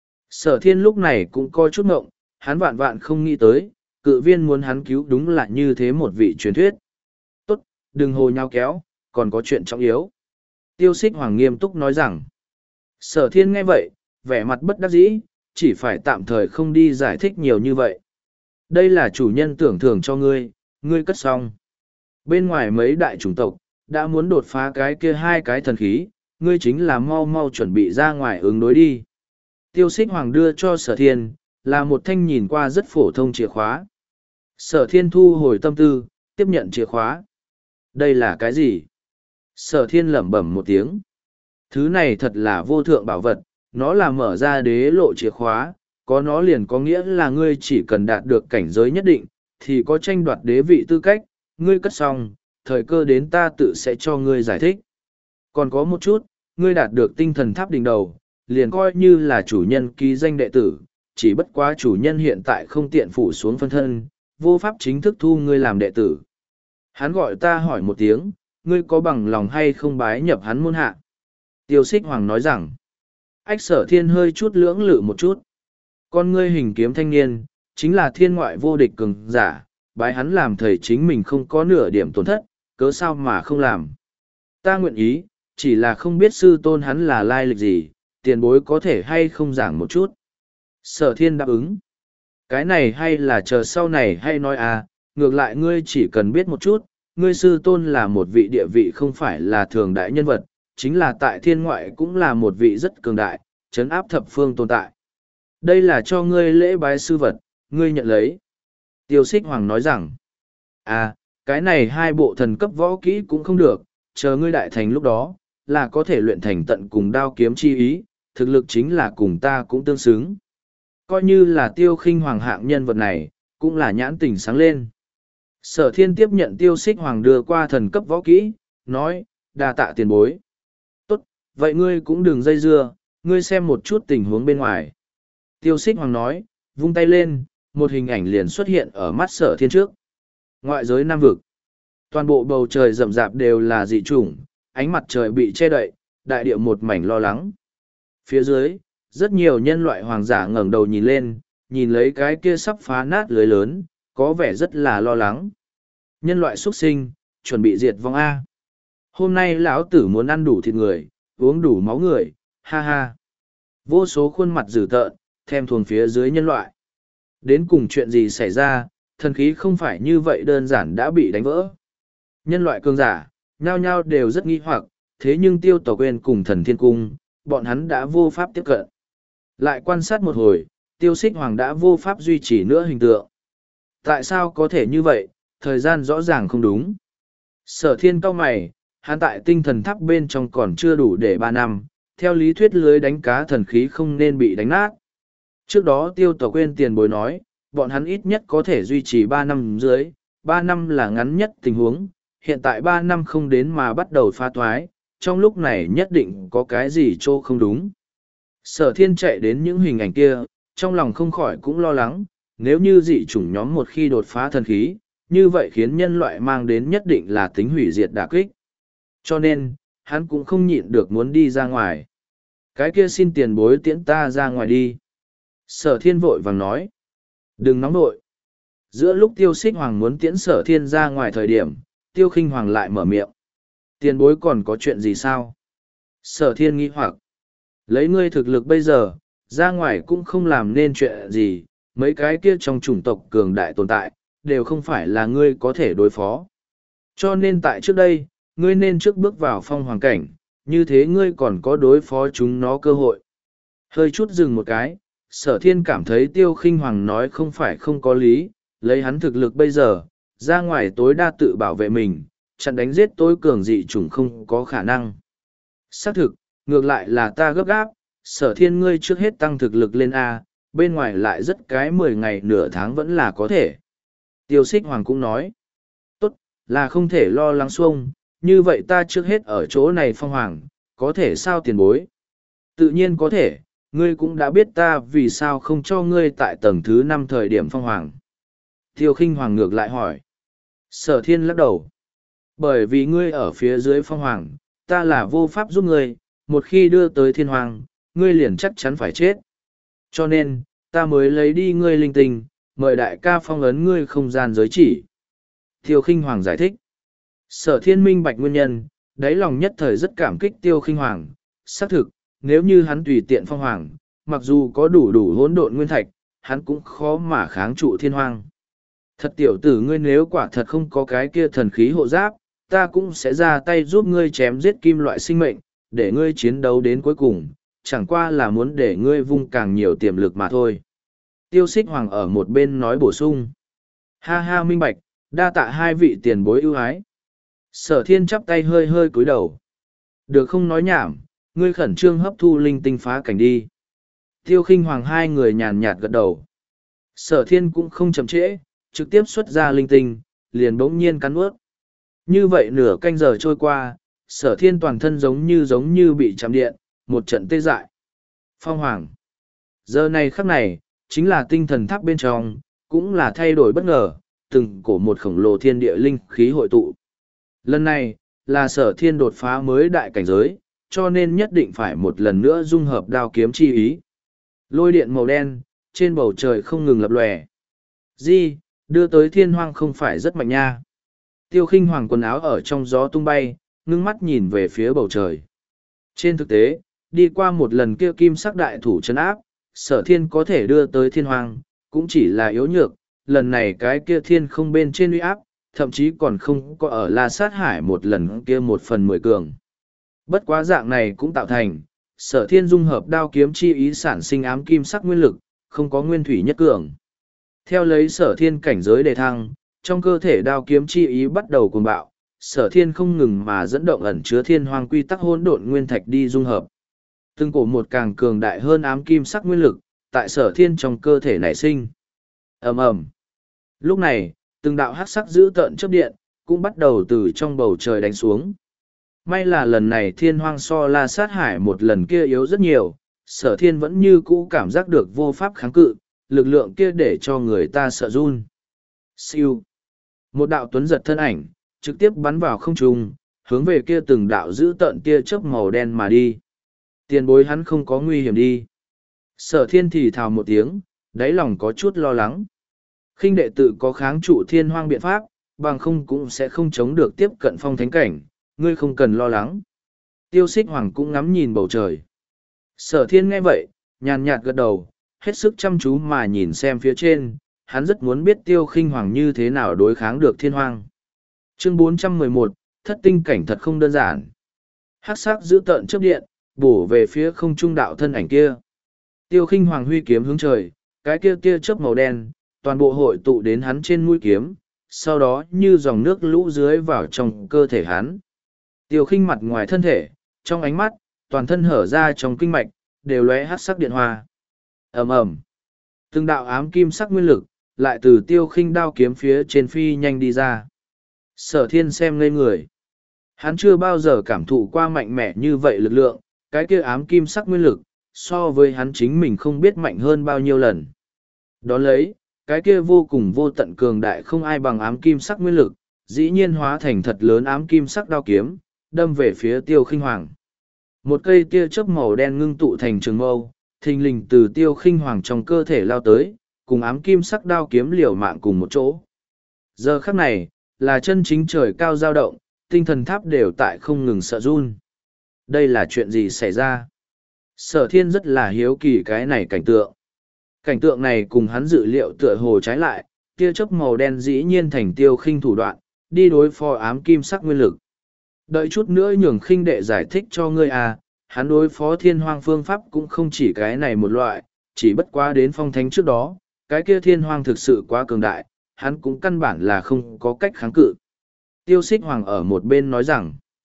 Sở Thiên lúc này cũng coi chút ngộng, hắn vạn vạn không nghĩ tới, cự viên muốn hắn cứu đúng là như thế một vị truyền thuyết. Tốt, đừng hồ nhau kéo, còn có chuyện trọng yếu. Tiêu Xích Hoàng nghiêm túc nói rằng, Sở Thiên nghe vậy, vẻ mặt bất đắc dĩ, chỉ phải tạm thời không đi giải thích nhiều như vậy. Đây là chủ nhân tưởng thưởng cho ngươi, ngươi cất xong. Bên ngoài mấy đại chủng tộc, đã muốn đột phá cái kia hai cái thần khí, ngươi chính là mau mau chuẩn bị ra ngoài ứng đối đi. Tiêu Xích Hoàng đưa cho Sở Thiên, là một thanh nhìn qua rất phổ thông chìa khóa. Sở Thiên thu hồi tâm tư, tiếp nhận chìa khóa. Đây là cái gì? Sở Thiên lẩm bẩm một tiếng. Thứ này thật là vô thượng bảo vật, nó là mở ra đế lộ chìa khóa, có nó liền có nghĩa là ngươi chỉ cần đạt được cảnh giới nhất định, thì có tranh đoạt đế vị tư cách, ngươi cất xong, thời cơ đến ta tự sẽ cho ngươi giải thích. Còn có một chút, ngươi đạt được tinh thần tháp đỉnh đầu, liền coi như là chủ nhân ký danh đệ tử, chỉ bất quá chủ nhân hiện tại không tiện phủ xuống phân thân, vô pháp chính thức thu ngươi làm đệ tử. Hắn gọi ta hỏi một tiếng, ngươi có bằng lòng hay không bái nhập hắn môn hạ? Tiêu Xích Hoàng nói rằng, ách Sở Thiên hơi chút lưỡng lự một chút. Con ngươi hình kiếm thanh niên, chính là thiên ngoại vô địch cường giả, bái hắn làm thầy chính mình không có nửa điểm tổn thất, cớ sao mà không làm. Ta nguyện ý, chỉ là không biết sư tôn hắn là lai lịch gì, tiền bối có thể hay không giảng một chút. Sở Thiên đáp ứng. Cái này hay là chờ sau này hay nói à, ngược lại ngươi chỉ cần biết một chút, ngươi sư tôn là một vị địa vị không phải là thường đại nhân vật, chính là tại thiên ngoại cũng là một vị rất cường đại, trấn áp thập phương tồn tại. Đây là cho ngươi lễ bái sư vật, ngươi nhận lấy. Tiêu Xích Hoàng nói rằng, à, cái này hai bộ thần cấp võ kỹ cũng không được, chờ ngươi đại thành lúc đó, là có thể luyện thành tận cùng đao kiếm chi ý, thực lực chính là cùng ta cũng tương xứng. Coi như là Tiêu Khinh Hoàng hạng nhân vật này, cũng là nhãn tình sáng lên. Sở Thiên tiếp nhận Tiêu Xích Hoàng đưa qua thần cấp võ kỹ, nói, đa tạ tiền bối. Tốt, vậy ngươi cũng đừng dây dưa, ngươi xem một chút tình huống bên ngoài. Tiêu Xích Hoàng nói, vung tay lên, một hình ảnh liền xuất hiện ở mắt Sở Thiên trước. Ngoại giới Nam vực. Toàn bộ bầu trời rậm rạp đều là dị chủng, ánh mặt trời bị che đậy, đại địa một mảnh lo lắng. Phía dưới, rất nhiều nhân loại hoàng giả ngẩng đầu nhìn lên, nhìn lấy cái kia sắp phá nát lưới lớn, có vẻ rất là lo lắng. Nhân loại xuất sinh, chuẩn bị diệt vong A. Hôm nay lão tử muốn ăn đủ thịt người, uống đủ máu người, ha ha. Vô số khuôn mặt dữ tợn, thèm thuồng phía dưới nhân loại. Đến cùng chuyện gì xảy ra, thần khí không phải như vậy đơn giản đã bị đánh vỡ. Nhân loại cường giả, nhao nhao đều rất nghi hoặc, thế nhưng tiêu tổ quên cùng thần thiên cung, bọn hắn đã vô pháp tiếp cận. Lại quan sát một hồi, Tiêu Xích Hoàng đã vô pháp duy trì nữa hình tượng. Tại sao có thể như vậy, thời gian rõ ràng không đúng. Sở Thiên cau mày, hắn tại tinh thần tháp bên trong còn chưa đủ để ba năm, theo lý thuyết lưới đánh cá thần khí không nên bị đánh nát. Trước đó Tiêu Tổ quên tiền bối nói, bọn hắn ít nhất có thể duy trì ba năm dưới, ba năm là ngắn nhất tình huống, hiện tại ba năm không đến mà bắt đầu phá thoái, trong lúc này nhất định có cái gì trô không đúng. Sở Thiên chạy đến những hình ảnh kia, trong lòng không khỏi cũng lo lắng, nếu như dị chủng nhóm một khi đột phá thần khí, như vậy khiến nhân loại mang đến nhất định là tính hủy diệt đả kích. Cho nên, hắn cũng không nhịn được muốn đi ra ngoài. Cái kia xin tiền bối tiễn ta ra ngoài đi. Sở thiên vội vàng nói. Đừng nóng nội. Giữa lúc tiêu xích hoàng muốn tiễn sở thiên ra ngoài thời điểm, tiêu khinh hoàng lại mở miệng. Tiền bối còn có chuyện gì sao? Sở thiên nghi hoặc. Lấy ngươi thực lực bây giờ, ra ngoài cũng không làm nên chuyện gì, mấy cái kia trong chủng tộc cường đại tồn tại, đều không phải là ngươi có thể đối phó. Cho nên tại trước đây, ngươi nên trước bước vào phong hoàng cảnh, như thế ngươi còn có đối phó chúng nó cơ hội. Hơi chút dừng một cái, sở thiên cảm thấy tiêu khinh hoàng nói không phải không có lý, lấy hắn thực lực bây giờ, ra ngoài tối đa tự bảo vệ mình, chặn đánh giết tối cường dị chủng không có khả năng. Xác thực, ngược lại là ta gấp gáp, sở thiên ngươi trước hết tăng thực lực lên A, bên ngoài lại rất cái mười ngày nửa tháng vẫn là có thể. Tiêu xích hoàng cũng nói, tốt, là không thể lo lắng xuông, như vậy ta trước hết ở chỗ này phong hoàng, có thể sao tiền bối? Tự nhiên có thể, ngươi cũng đã biết ta vì sao không cho ngươi tại tầng thứ năm thời điểm phong hoàng. Tiêu khinh hoàng ngược lại hỏi. Sở thiên lắc đầu. Bởi vì ngươi ở phía dưới phong hoàng, ta là vô pháp giúp ngươi, một khi đưa tới thiên hoàng, ngươi liền chắc chắn phải chết. Cho nên, ta mới lấy đi ngươi linh tinh, mời đại ca phong ấn ngươi không gian giới chỉ. Tiêu khinh hoàng giải thích. Sở thiên minh bạch nguyên nhân, đáy lòng nhất thời rất cảm kích tiêu khinh hoàng. Xác thực, nếu như hắn tùy tiện phong hoàng, mặc dù có đủ đủ hỗn độn nguyên thạch, hắn cũng khó mà kháng trụ thiên hoàng. Thật tiểu tử ngươi nếu quả thật không có cái kia thần khí hộ giáp, ta cũng sẽ ra tay giúp ngươi chém giết kim loại sinh mệnh, để ngươi chiến đấu đến cuối cùng, chẳng qua là muốn để ngươi vung càng nhiều tiềm lực mà thôi. Tiêu xích hoàng ở một bên nói bổ sung. Ha ha minh bạch, đa tạ hai vị tiền bối ưu ái. Sở thiên chắp tay hơi hơi cúi đầu. Được không nói nhảm, ngươi khẩn trương hấp thu linh tinh phá cảnh đi. Tiêu khinh hoàng hai người nhàn nhạt gật đầu. Sở thiên cũng không chậm trễ, trực tiếp xuất ra linh tinh, liền bỗng nhiên cắn ướt. Như vậy nửa canh giờ trôi qua, sở thiên toàn thân giống như giống như bị chạm điện, một trận tê dại. Phong hoàng. Giờ này khắc này, chính là tinh thần tháp bên trong, cũng là thay đổi bất ngờ, từng cổ một khổng lồ thiên địa linh khí hội tụ. Lần này, là sở thiên đột phá mới đại cảnh giới, cho nên nhất định phải một lần nữa dung hợp đao kiếm chi ý. Lôi điện màu đen, trên bầu trời không ngừng lập lòe. Di, đưa tới thiên hoang không phải rất mạnh nha. Tiêu khinh hoàng quần áo ở trong gió tung bay, ngưng mắt nhìn về phía bầu trời. Trên thực tế, đi qua một lần kia kim sắc đại thủ chấn áp, sở thiên có thể đưa tới thiên hoang, cũng chỉ là yếu nhược, lần này cái kia thiên không bên trên uy áp, thậm chí còn không có ở La Sát Hải một lần kia một phần mười cường. Bất quá dạng này cũng tạo thành, sở thiên dung hợp đao kiếm chi ý sản sinh ám kim sắc nguyên lực, không có nguyên thủy nhất cường. Theo lấy sở thiên cảnh giới đề thăng, trong cơ thể đao kiếm chi ý bắt đầu cuồng bạo, sở thiên không ngừng mà dẫn động ẩn chứa thiên hoang quy tắc hỗn độn nguyên thạch đi dung hợp. Từng cổ một càng cường đại hơn ám kim sắc nguyên lực, tại sở thiên trong cơ thể nảy sinh. ầm ầm. Lúc này, từng đạo hắc sắc dữ tợn chớp điện, cũng bắt đầu từ trong bầu trời đánh xuống. May là lần này thiên hoang so La Sát Hải một lần kia yếu rất nhiều, sở thiên vẫn như cũ cảm giác được vô pháp kháng cự, lực lượng kia để cho người ta sợ run. Siêu. Một đạo tuấn giật thân ảnh, trực tiếp bắn vào không trung, hướng về kia từng đạo giữ tợn kia chớp màu đen mà đi. Tiền bối hắn không có nguy hiểm đi. Sở thiên thì thào một tiếng, đáy lòng có chút lo lắng. Khinh đệ tự có kháng trụ thiên hoang biện pháp, bằng không cũng sẽ không chống được tiếp cận phong thánh cảnh, ngươi không cần lo lắng. Tiêu xích hoàng cũng ngắm nhìn bầu trời. Sở thiên nghe vậy, nhàn nhạt gật đầu, hết sức chăm chú mà nhìn xem phía trên, hắn rất muốn biết tiêu khinh hoàng như thế nào đối kháng được thiên hoang. Chương bốn trăm mười một, thất tinh cảnh thật không đơn giản. Hắc sắc giữ tợn chớp điện, bổ về phía không trung đạo thân ảnh kia. Tiêu khinh hoàng huy kiếm hướng trời, cái kia kia chớp màu đen, toàn bộ hội tụ đến hắn trên mũi kiếm, sau đó như dòng nước lũ dưới vào trong cơ thể hắn. Tiêu khinh mặt ngoài thân thể, trong ánh mắt, toàn thân hở ra trong kinh mạch, đều lóe hắc sắc điện hoa. ầm ầm, từng đạo ám kim sắc nguyên lực, lại từ tiêu khinh đao kiếm phía trên phi nhanh đi ra. Sở thiên xem ngây người. Hắn chưa bao giờ cảm thụ qua mạnh mẽ như vậy lực lượng, cái kia ám kim sắc nguyên lực, so với hắn chính mình không biết mạnh hơn bao nhiêu lần. Đón lấy, cái kia vô cùng vô tận cường đại không ai bằng ám kim sắc nguyên lực, dĩ nhiên hóa thành thật lớn ám kim sắc đao kiếm, đâm về phía Tiêu Khinh Hoàng. Một cây tia chớp màu đen ngưng tụ thành trường mâu, thình lình từ Tiêu Khinh Hoàng trong cơ thể lao tới, cùng ám kim sắc đao kiếm liều mạng cùng một chỗ. Giờ khắc này, là chân chính trời cao dao động, tinh thần tháp đều tại không ngừng sợ run. Đây là chuyện gì xảy ra? Sở Thiên rất là hiếu kỳ cái này cảnh tượng. Cảnh tượng này cùng hắn dự liệu tựa hồ trái lại, tia chớp màu đen dĩ nhiên thành Tiêu Khinh thủ đoạn, đi đối phó ám kim sắc nguyên lực. Đợi chút nữa nhường Khinh đệ giải thích cho ngươi à, hắn đối phó thiên hoang phương pháp cũng không chỉ cái này một loại, chỉ bất quá đến phong thánh trước đó, cái kia thiên hoang thực sự quá cường đại, hắn cũng căn bản là không có cách kháng cự. Tiêu Xích Hoàng ở một bên nói rằng,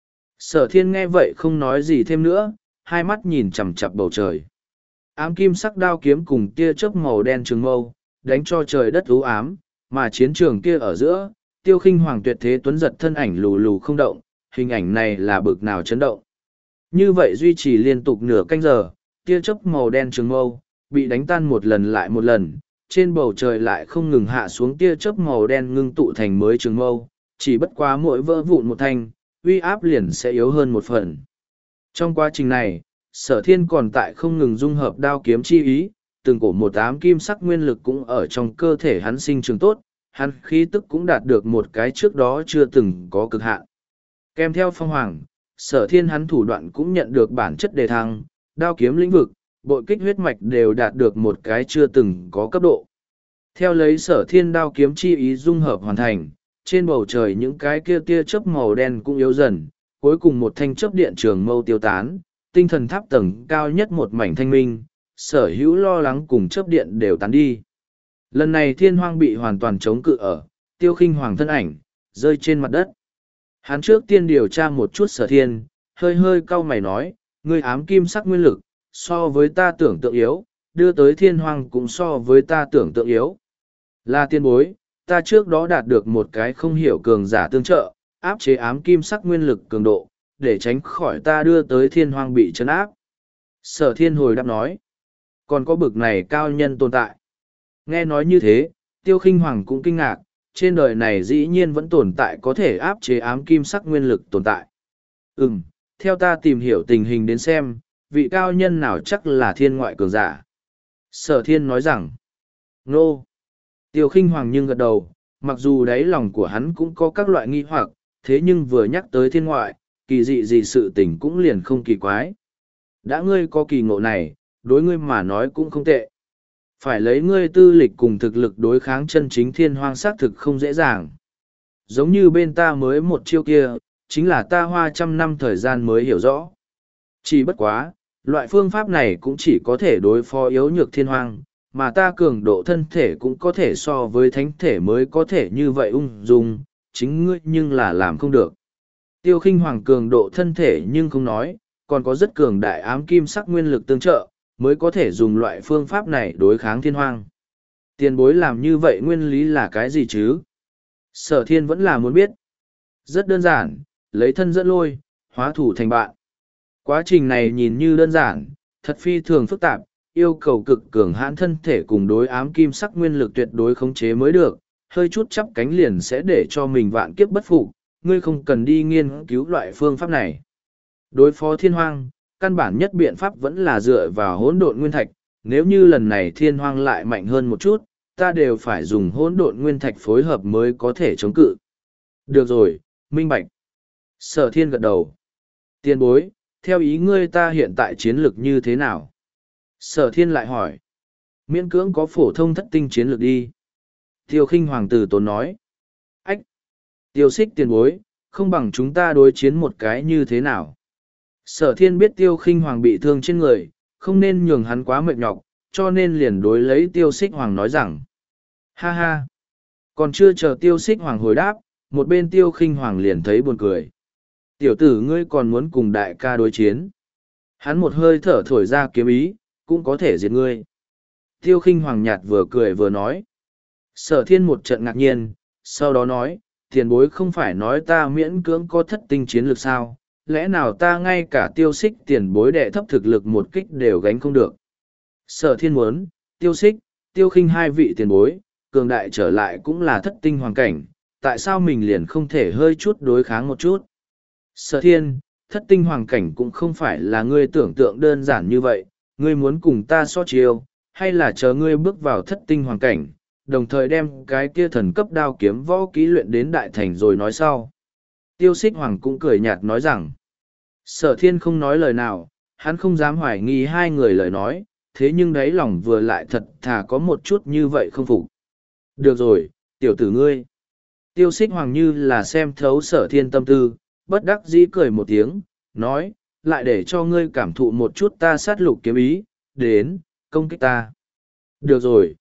Sở Thiên nghe vậy không nói gì thêm nữa, hai mắt nhìn chằm chằm bầu trời. Ám kim sắc đao kiếm cùng tia chớp màu đen trường mâu, đánh cho trời đất u ám, mà chiến trường kia ở giữa, Tiêu Khinh Hoàng tuyệt thế tuấn giật thân ảnh lù lù không động, hình ảnh này là bực nào chấn động. Như vậy duy trì liên tục nửa canh giờ, tia chớp màu đen trường mâu, bị đánh tan một lần lại một lần, trên bầu trời lại không ngừng hạ xuống tia chớp màu đen ngưng tụ thành mới trường mâu, chỉ bất quá mỗi vỡ vụn một thanh, uy áp liền sẽ yếu hơn một phần. Trong quá trình này, Sở Thiên còn tại không ngừng dung hợp đao kiếm chi ý, từng cổ một ám kim sắc nguyên lực cũng ở trong cơ thể hắn sinh trường tốt, hắn khí tức cũng đạt được một cái trước đó chưa từng có cực hạn. Kèm theo phong hoàng, Sở Thiên hắn thủ đoạn cũng nhận được bản chất đề thăng, đao kiếm lĩnh vực, bội kích huyết mạch đều đạt được một cái chưa từng có cấp độ. Theo lấy Sở Thiên đao kiếm chi ý dung hợp hoàn thành, trên bầu trời những cái kia tia chớp màu đen cũng yếu dần, cuối cùng một thanh chớp điện trường mâu tiêu tán, tinh thần tháp tầng cao nhất một mảnh thanh minh, sở hữu lo lắng cùng chớp điện đều tán đi. Lần này thiên hoang bị hoàn toàn chống cự ở, Tiêu Khinh Hoàng thân ảnh, rơi trên mặt đất. Hắn trước tiên điều tra một chút Sở Thiên, hơi hơi cau mày nói, ngươi ám kim sắc nguyên lực, so với ta tưởng tượng yếu, đưa tới thiên hoang cũng so với ta tưởng tượng yếu. Là tiên bối, ta trước đó đạt được một cái không hiểu cường giả tương trợ, áp chế ám kim sắc nguyên lực cường độ, để tránh khỏi ta đưa tới thiên hoang bị chấn áp. Sở Thiên hồi đáp nói, còn có bực này cao nhân tồn tại. Nghe nói như thế, Tiêu Khinh Hoàng cũng kinh ngạc, trên đời này dĩ nhiên vẫn tồn tại có thể áp chế ám kim sắc nguyên lực tồn tại. Ừm, theo ta tìm hiểu tình hình đến xem, vị cao nhân nào chắc là thiên ngoại cường giả. Sở Thiên nói rằng, nô. Tiêu Khinh Hoàng nhưng gật đầu, mặc dù đáy lòng của hắn cũng có các loại nghi hoặc, thế nhưng vừa nhắc tới thiên ngoại, kỳ dị gì sự tình cũng liền không kỳ quái. Đã ngươi có kỳ ngộ này, đối ngươi mà nói cũng không tệ. Phải lấy ngươi tư lịch cùng thực lực đối kháng chân chính thiên hoang xác thực không dễ dàng. Giống như bên ta mới một chiêu kia, chính là ta hoa trăm năm thời gian mới hiểu rõ. Chỉ bất quá, loại phương pháp này cũng chỉ có thể đối phó yếu nhược thiên hoang, mà ta cường độ thân thể cũng có thể so với thánh thể mới có thể như vậy ung dung, chính ngươi nhưng là làm không được. Tiêu Khinh Hoàng cường độ thân thể nhưng không nói, còn có rất cường đại ám kim sắc nguyên lực tương trợ, mới có thể dùng loại phương pháp này đối kháng thiên hoang. Tiền bối làm như vậy nguyên lý là cái gì chứ? Sở Thiên vẫn là muốn biết. Rất đơn giản, lấy thân dẫn lôi, hóa thủ thành bạn. Quá trình này nhìn như đơn giản, thật phi thường phức tạp, yêu cầu cực cường hãn thân thể cùng đối ám kim sắc nguyên lực tuyệt đối khống chế mới được, hơi chút chắp cánh liền sẽ để cho mình vạn kiếp bất phục, ngươi không cần đi nghiên cứu loại phương pháp này. Đối phó thiên hoang, căn bản nhất biện pháp vẫn là dựa vào hỗn độn nguyên thạch, nếu như lần này thiên hoang lại mạnh hơn một chút, ta đều phải dùng hỗn độn nguyên thạch phối hợp mới có thể chống cự. Được rồi, minh bạch. Sở Thiên gật đầu. Tiền bối, theo ý ngươi ta hiện tại chiến lược như thế nào? Sở Thiên lại hỏi. Miễn cưỡng có phổ thông thất tinh chiến lược đi. Tiêu Khinh Hoàng tử tốn nói. Ách! Tiêu Xích tiền bối, không bằng chúng ta đối chiến một cái như thế nào? Sở Thiên biết Tiêu Khinh Hoàng bị thương trên người, không nên nhường hắn quá mệt nhọc, cho nên liền đối lấy Tiêu Xích Hoàng nói rằng. Ha ha! Còn chưa chờ Tiêu Xích Hoàng hồi đáp, một bên Tiêu Khinh Hoàng liền thấy buồn cười. Tiểu tử ngươi còn muốn cùng đại ca đối chiến. Hắn một hơi thở thổi ra kiếm ý, cũng có thể diệt ngươi. Tiêu Khinh Hoàng nhạt vừa cười vừa nói. Sở Thiên một trận ngạc nhiên, sau đó nói, tiền bối không phải nói ta miễn cưỡng có thất tinh chiến lược sao, lẽ nào ta ngay cả Tiêu Xích tiền bối đệ thấp thực lực một kích đều gánh không được. Sở Thiên muốn, Tiêu Xích, Tiêu Khinh hai vị tiền bối, cường đại trở lại cũng là thất tinh hoàng cảnh, tại sao mình liền không thể hơi chút đối kháng một chút? Sở thiên, thất tinh hoàng cảnh cũng không phải là ngươi tưởng tượng đơn giản như vậy, ngươi muốn cùng ta so chiêu, hay là chờ ngươi bước vào thất tinh hoàng cảnh, đồng thời đem cái kia thần cấp đao kiếm võ kỹ luyện đến đại thành rồi nói sau. Tiêu xích hoàng cũng cười nhạt nói rằng, sở thiên không nói lời nào, hắn không dám hoài nghi hai người lời nói, thế nhưng đáy lòng vừa lại thật thà có một chút như vậy không phục. Được rồi, tiểu tử ngươi. Tiêu xích hoàng như là xem thấu sở thiên tâm tư, bất đắc dĩ cười một tiếng, nói, lại để cho ngươi cảm thụ một chút ta sát lục kiếm ý, đến, công kích ta. Được rồi.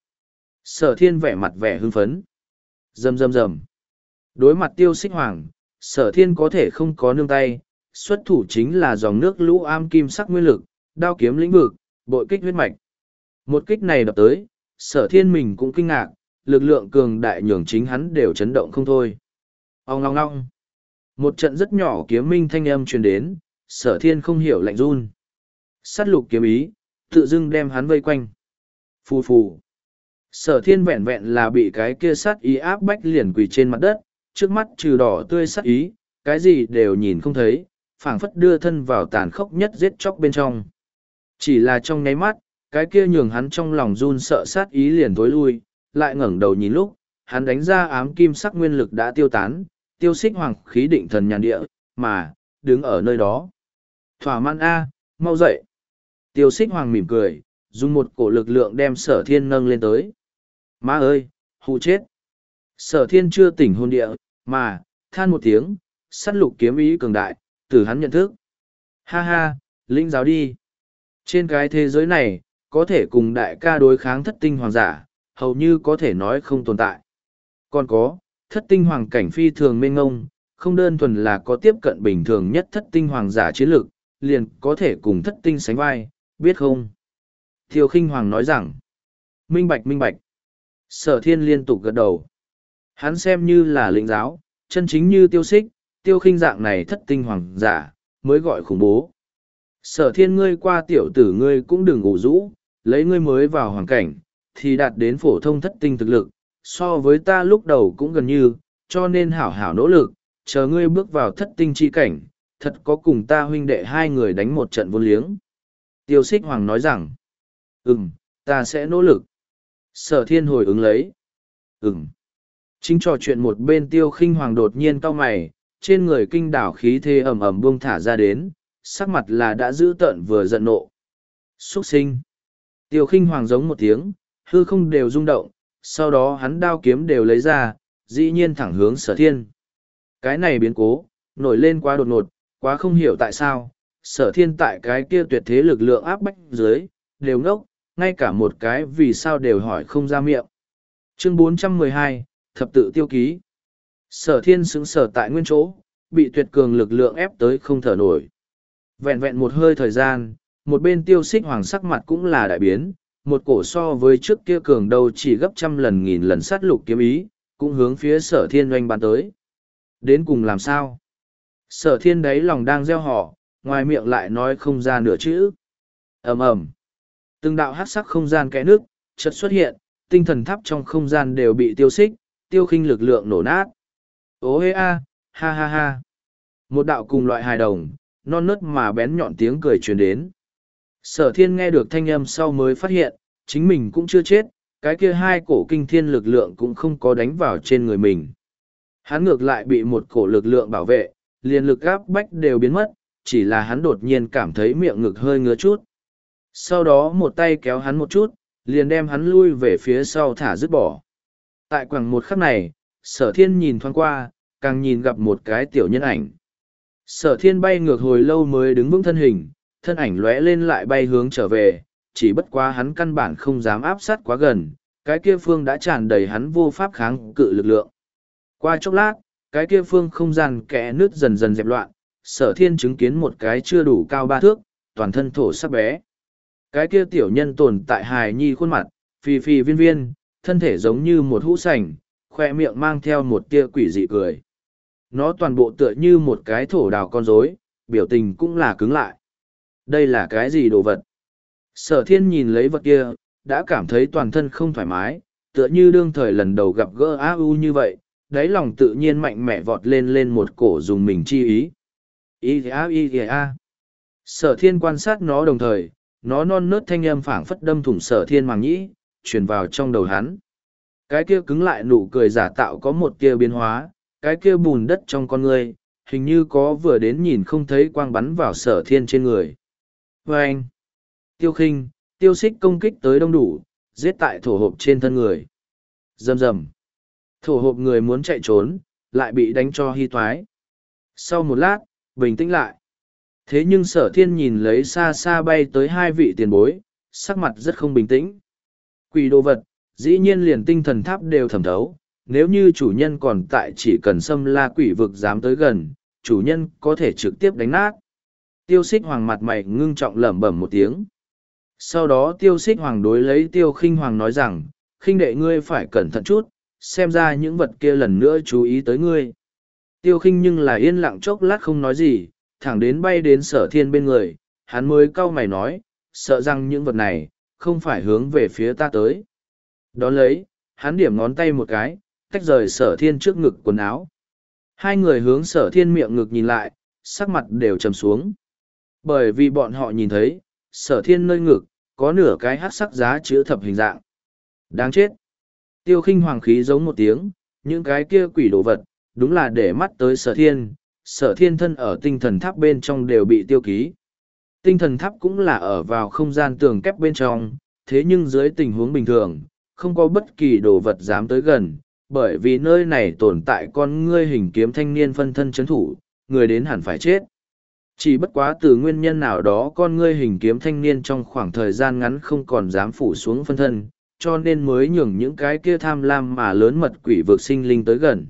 Sở thiên vẻ mặt vẻ hưng phấn. Rầm rầm rầm. Đối mặt tiêu xích hoàng, sở thiên có thể không có nương tay, xuất thủ chính là dòng nước lũ am kim sắc nguyên lực, đao kiếm lĩnh vực, bội kích huyết mạch. Một kích này đập tới, sở thiên mình cũng kinh ngạc, lực lượng cường đại nhường chính hắn đều chấn động không thôi. Ông ngong ngong. Một trận rất nhỏ kiếm minh thanh âm truyền đến, sở thiên không hiểu lạnh run. Sát lục kiếm ý, tự dưng đem hắn vây quanh. Phù phù. Sở thiên vẹn vẹn là bị cái kia sát ý áp bách liền quỳ trên mặt đất, trước mắt trừ đỏ tươi sát ý, cái gì đều nhìn không thấy, phảng phất đưa thân vào tàn khốc nhất giết chóc bên trong. Chỉ là trong nháy mắt, cái kia nhường hắn trong lòng run sợ sát ý liền tối lui, lại ngẩng đầu nhìn lúc, hắn đánh ra ám kim sắc nguyên lực đã tiêu tán, tiêu xích hoàng khí định thần nhàn địa, mà, đứng ở nơi đó. Thỏa mãn A, mau dậy. Tiêu xích hoàng mỉm cười, dùng một cổ lực lượng đem sở thiên nâng lên tới. Má ơi, hù chết. Sở thiên chưa tỉnh hồn địa, mà, than một tiếng, sát lục kiếm ý cường đại, từ hắn nhận thức. Ha ha, lĩnh giáo đi. Trên cái thế giới này, có thể cùng đại ca đối kháng thất tinh hoàng giả, hầu như có thể nói không tồn tại. Còn có, thất tinh hoàng cảnh phi thường mênh ngông, không đơn thuần là có tiếp cận bình thường nhất thất tinh hoàng giả chiến lược, liền có thể cùng thất tinh sánh vai, biết không? Tiêu khinh hoàng nói rằng, minh bạch minh bạch. Sở thiên liên tục gật đầu. Hắn xem như là lĩnh giáo, chân chính như tiêu xích, tiêu khinh dạng này thất tinh hoàng giả, mới gọi khủng bố. Sở thiên ngươi qua tiểu tử ngươi cũng đừng ủ rũ, lấy ngươi mới vào hoàng cảnh, thì đạt đến phổ thông thất tinh thực lực, so với ta lúc đầu cũng gần như, cho nên hảo hảo nỗ lực, chờ ngươi bước vào thất tinh chi cảnh, thật có cùng ta huynh đệ hai người đánh một trận vô liếng. Tiêu xích hoàng nói rằng, ừm, ta sẽ nỗ lực. Sở thiên hồi ứng lấy, ừm. Chính trò chuyện một bên tiêu khinh hoàng đột nhiên cau mày, trên người kinh đảo khí thế ẩm ẩm buông thả ra đến, sắc mặt là đã dữ tợn vừa giận nộ. Xuất sinh. Tiêu khinh hoàng giống một tiếng, hư không đều rung động, sau đó hắn đao kiếm đều lấy ra, dĩ nhiên thẳng hướng sở thiên. Cái này biến cố, nổi lên quá đột ngột, quá không hiểu tại sao, sở thiên tại cái kia tuyệt thế lực lượng áp bách dưới, đều ngốc, ngay cả một cái vì sao đều hỏi không ra miệng. Chương bốn trăm mười hai, Thập tự tiêu ký. Sở thiên xứng sở tại nguyên chỗ, bị tuyệt cường lực lượng ép tới không thở nổi. Vẹn vẹn một hơi thời gian, một bên tiêu xích hoàng sắc mặt cũng là đại biến, một cổ so với trước kia cường đâu chỉ gấp trăm lần nghìn lần sát lục kiếm ý, cũng hướng phía sở thiên oanh bắn tới. Đến cùng làm sao? Sở thiên đấy lòng đang gieo họ, ngoài miệng lại nói không ra nửa chữ. ầm ầm, từng đạo hắc sắc không gian kẽ nước, chợt xuất hiện, tinh thần tháp trong không gian đều bị tiêu xích, tiêu khinh lực lượng nổ nát. Ô hê a, ha ha ha. Một đạo cùng loại hài đồng, non nớt mà bén nhọn tiếng cười truyền đến. Sở thiên nghe được thanh âm sau mới phát hiện, chính mình cũng chưa chết, cái kia hai cổ kinh thiên lực lượng cũng không có đánh vào trên người mình. Hắn ngược lại bị một cổ lực lượng bảo vệ, liền lực gáp bách đều biến mất, chỉ là hắn đột nhiên cảm thấy miệng ngực hơi ngứa chút. Sau đó một tay kéo hắn một chút, liền đem hắn lui về phía sau thả dứt bỏ. Tại quảng một khắc này, sở thiên nhìn thoáng qua, càng nhìn gặp một cái tiểu nhân ảnh. Sở thiên bay ngược hồi lâu mới đứng vững thân hình, thân ảnh lóe lên lại bay hướng trở về, chỉ bất quá hắn căn bản không dám áp sát quá gần, cái kia phương đã tràn đầy hắn vô pháp kháng cự lực lượng. Qua chốc lát, cái kia phương không gian kẽ nước dần dần dẹp loạn, sở thiên chứng kiến một cái chưa đủ cao ba thước, toàn thân thổ sắc bé. Cái kia tiểu nhân tồn tại hài nhi khuôn mặt, phì phì viên viên, thân thể giống như một hũ sành, khoe miệng mang theo một tia quỷ dị cười. Nó toàn bộ tựa như một cái thổ đào con rối, biểu tình cũng là cứng lại. Đây là cái gì đồ vật? Sở thiên nhìn lấy vật kia, đã cảm thấy toàn thân không thoải mái, tựa như đương thời lần đầu gặp gỡ A U như vậy, đáy lòng tự nhiên mạnh mẽ vọt lên lên một cổ dùng mình chi ý. Ý a ý a. Sở thiên quan sát nó đồng thời, nó non nớt thanh âm phảng phất đâm thủng sở thiên màng nhĩ, truyền vào trong đầu hắn. Cái kia cứng lại nụ cười giả tạo có một kia biến hóa, cái kia bùn đất trong con người, hình như có vừa đến nhìn không thấy quang bắn vào sở thiên trên người. Và anh, tiêu khinh, tiêu xích công kích tới đông đủ, giết tại thổ hộp trên thân người. Rầm rầm. Thổ hộp người muốn chạy trốn, lại bị đánh cho hy toái. Sau một lát, bình tĩnh lại. Thế nhưng sở thiên nhìn lấy xa xa bay tới hai vị tiền bối, sắc mặt rất không bình tĩnh. Quỷ đồ vật, dĩ nhiên liền tinh thần tháp đều thẩm thấu, nếu như chủ nhân còn tại chỉ cần xâm la quỷ vực dám tới gần, chủ nhân có thể trực tiếp đánh nát. Tiêu xích hoàng mặt mày ngưng trọng lẩm bẩm một tiếng. Sau đó tiêu xích hoàng đối lấy tiêu khinh hoàng nói rằng, khinh đệ ngươi phải cẩn thận chút, xem ra những vật kia lần nữa chú ý tới ngươi. Tiêu khinh nhưng là yên lặng chốc lát không nói gì, thẳng đến bay đến sở thiên bên người, hắn mới cau mày nói, sợ rằng những vật này, không phải hướng về phía ta tới. Đón lấy, hắn điểm ngón tay một cái, tách rời sở thiên trước ngực quần áo. Hai người hướng sở thiên miệng ngực nhìn lại, sắc mặt đều trầm xuống. Bởi vì bọn họ nhìn thấy, sở thiên nơi ngực, có nửa cái hát sắc giá chữ thập hình dạng. Đáng chết! Tiêu khinh hoàng khí giống một tiếng, những cái kia quỷ đồ vật, đúng là để mắt tới sở thiên. Sở thiên thân ở tinh thần tháp bên trong đều bị tiêu ký. Tinh thần tháp cũng là ở vào không gian tường kép bên trong, thế nhưng dưới tình huống bình thường, không có bất kỳ đồ vật dám tới gần, bởi vì nơi này tồn tại con ngươi hình kiếm thanh niên phân thân chấn thủ, người đến hẳn phải chết. Chỉ bất quá từ nguyên nhân nào đó con ngươi hình kiếm thanh niên trong khoảng thời gian ngắn không còn dám phủ xuống phân thân, cho nên mới nhường những cái kia tham lam mà lớn mật quỷ vực sinh linh tới gần.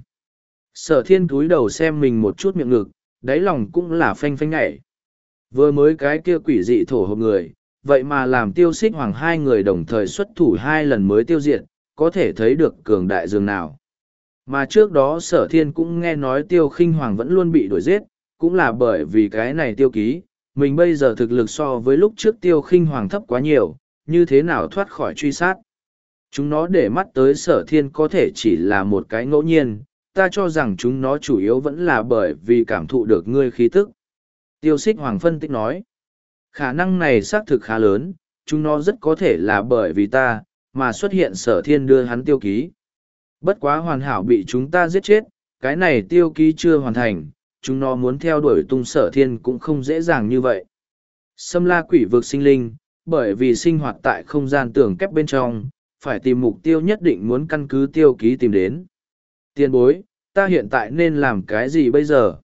Sở thiên cúi đầu xem mình một chút miệng ngực, đáy lòng cũng là phanh phanh nhảy. Vừa mới cái kia quỷ dị thổ hộp người, vậy mà làm tiêu xích hoàng hai người đồng thời xuất thủ hai lần mới tiêu diệt, có thể thấy được cường đại dường nào. Mà trước đó sở thiên cũng nghe nói tiêu khinh hoàng vẫn luôn bị đuổi giết, cũng là bởi vì cái này tiêu ký, mình bây giờ thực lực so với lúc trước tiêu khinh hoàng thấp quá nhiều, như thế nào thoát khỏi truy sát. Chúng nó để mắt tới sở thiên có thể chỉ là một cái ngẫu nhiên, ta cho rằng chúng nó chủ yếu vẫn là bởi vì cảm thụ được ngươi khí tức. Tiêu xích hoàng phân tích nói, khả năng này xác thực khá lớn, chúng nó rất có thể là bởi vì ta, mà xuất hiện sở thiên đưa hắn tiêu ký. Bất quá hoàn hảo bị chúng ta giết chết, cái này tiêu ký chưa hoàn thành, chúng nó muốn theo đuổi tung sở thiên cũng không dễ dàng như vậy. Xâm la quỷ vực sinh linh, bởi vì sinh hoạt tại không gian tường kép bên trong, phải tìm mục tiêu nhất định muốn căn cứ tiêu ký tìm đến. Tiền bối, ta hiện tại nên làm cái gì bây giờ?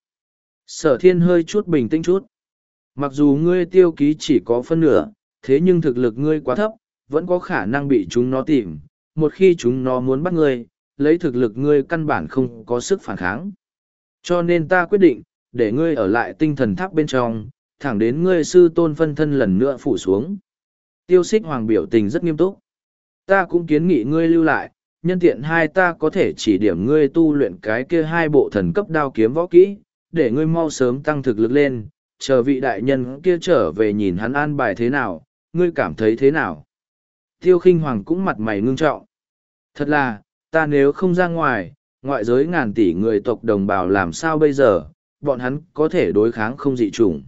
Sở thiên hơi chút bình tĩnh chút. Mặc dù ngươi tiêu ký chỉ có phân nửa, thế nhưng thực lực ngươi quá thấp, vẫn có khả năng bị chúng nó tìm. Một khi chúng nó muốn bắt ngươi, lấy thực lực ngươi căn bản không có sức phản kháng. Cho nên ta quyết định, để ngươi ở lại tinh thần tháp bên trong, thẳng đến ngươi sư tôn phân thân lần nữa phủ xuống. Tiêu xích hoàng biểu tình rất nghiêm túc. Ta cũng kiến nghị ngươi lưu lại, nhân tiện hai ta có thể chỉ điểm ngươi tu luyện cái kia hai bộ thần cấp đao kiếm võ kỹ, để ngươi mau sớm tăng thực lực lên, chờ vị đại nhân kia trở về nhìn hắn an bài thế nào, ngươi cảm thấy thế nào. Tiêu khinh hoàng cũng mặt mày ngưng trọng. Thật là, ta nếu không ra ngoài, ngoại giới ngàn tỷ người tộc đồng bào làm sao bây giờ, bọn hắn có thể đối kháng không dị chủng.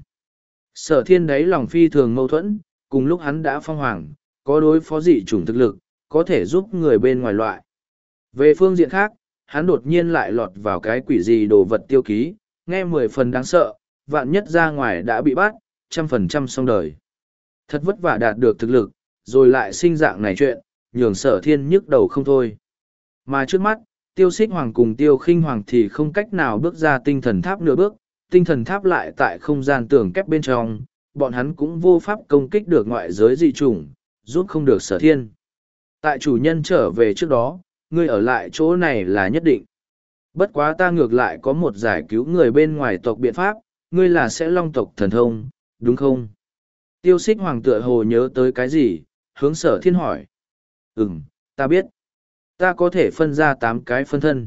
Sở thiên đấy lòng phi thường mâu thuẫn, cùng lúc hắn đã phong hoàng, có đối phó dị chủng thực lực, có thể giúp người bên ngoài loại. Về phương diện khác, hắn đột nhiên lại lọt vào cái quỷ gì đồ vật tiêu ký, nghe mười phần đáng sợ, vạn nhất ra ngoài đã bị bắt, trăm phần trăm xong đời. Thật vất vả đạt được thực lực, rồi lại sinh dạng này chuyện, nhường sở thiên nhức đầu không thôi. Mà trước mắt, tiêu xích hoàng cùng tiêu khinh hoàng thì không cách nào bước ra tinh thần tháp nửa bước, tinh thần tháp lại tại không gian tường kép bên trong, bọn hắn cũng vô pháp công kích được ngoại giới dị chủng, giúp không được sở thiên. Tại chủ nhân trở về trước đó, ngươi ở lại chỗ này là nhất định. Bất quá ta ngược lại có một giải cứu người bên ngoài tộc biện pháp, ngươi là sẽ long tộc thần thông, đúng không? Tiêu xích hoàng tựa hồ nhớ tới cái gì, hướng sở thiên hỏi. Ừm, ta biết. Ta có thể phân ra tám cái phân thân.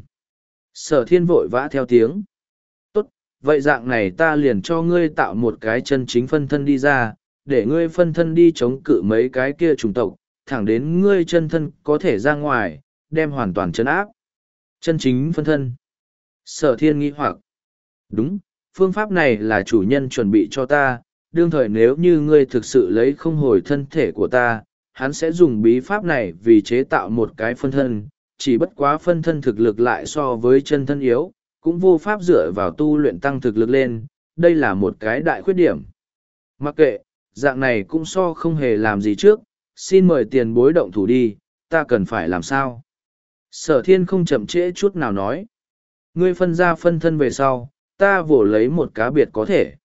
Sở thiên vội vã theo tiếng. Tốt, vậy dạng này ta liền cho ngươi tạo một cái chân chính phân thân đi ra, để ngươi phân thân đi chống cự mấy cái kia chủng tộc, thẳng đến ngươi chân thân có thể ra ngoài, đem hoàn toàn chấn áp. Chân chính phân thân. Sở thiên nghĩ hoặc. Đúng, phương pháp này là chủ nhân chuẩn bị cho ta, đương thời nếu như ngươi thực sự lấy không hồi thân thể của ta, hắn sẽ dùng bí pháp này vì chế tạo một cái phân thân, chỉ bất quá phân thân thực lực lại so với chân thân yếu, cũng vô pháp dựa vào tu luyện tăng thực lực lên, đây là một cái đại khuyết điểm. Mặc kệ, dạng này cũng so không hề làm gì trước, xin mời tiền bối động thủ đi, ta cần phải làm sao? Sở thiên không chậm trễ chút nào nói. Ngươi phân ra phân thân về sau, ta vỗ lấy một cá biệt có thể.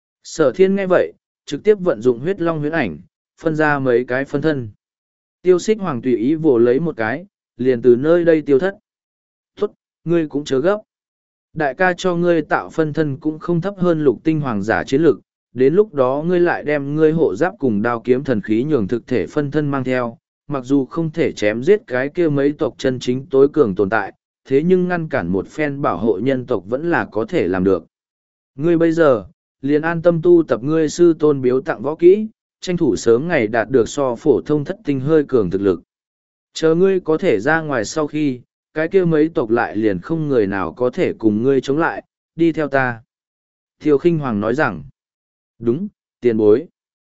Sở thiên nghe vậy, trực tiếp vận dụng huyết long huyết ảnh, phân ra mấy cái phân thân. Tiêu xích hoàng tùy ý vỗ lấy một cái, liền từ nơi đây tiêu thất. Tốt, ngươi cũng chớ gấp. Đại ca cho ngươi tạo phân thân cũng không thấp hơn lục tinh hoàng giả chiến lực, đến lúc đó ngươi lại đem ngươi hộ giáp cùng đao kiếm thần khí nhường thực thể phân thân mang theo, mặc dù không thể chém giết cái kia mấy tộc chân chính tối cường tồn tại, thế nhưng ngăn cản một phen bảo hộ nhân tộc vẫn là có thể làm được. Ngươi bây giờ, liền an tâm tu tập ngươi sư tôn biếu tặng võ kỹ, tranh thủ sớm ngày đạt được so phổ thông thất tinh hơi cường thực lực. Chờ ngươi có thể ra ngoài sau khi, cái kia mấy tộc lại liền không người nào có thể cùng ngươi chống lại, đi theo ta. Tiêu Khinh Hoàng nói rằng, đúng, tiền bối.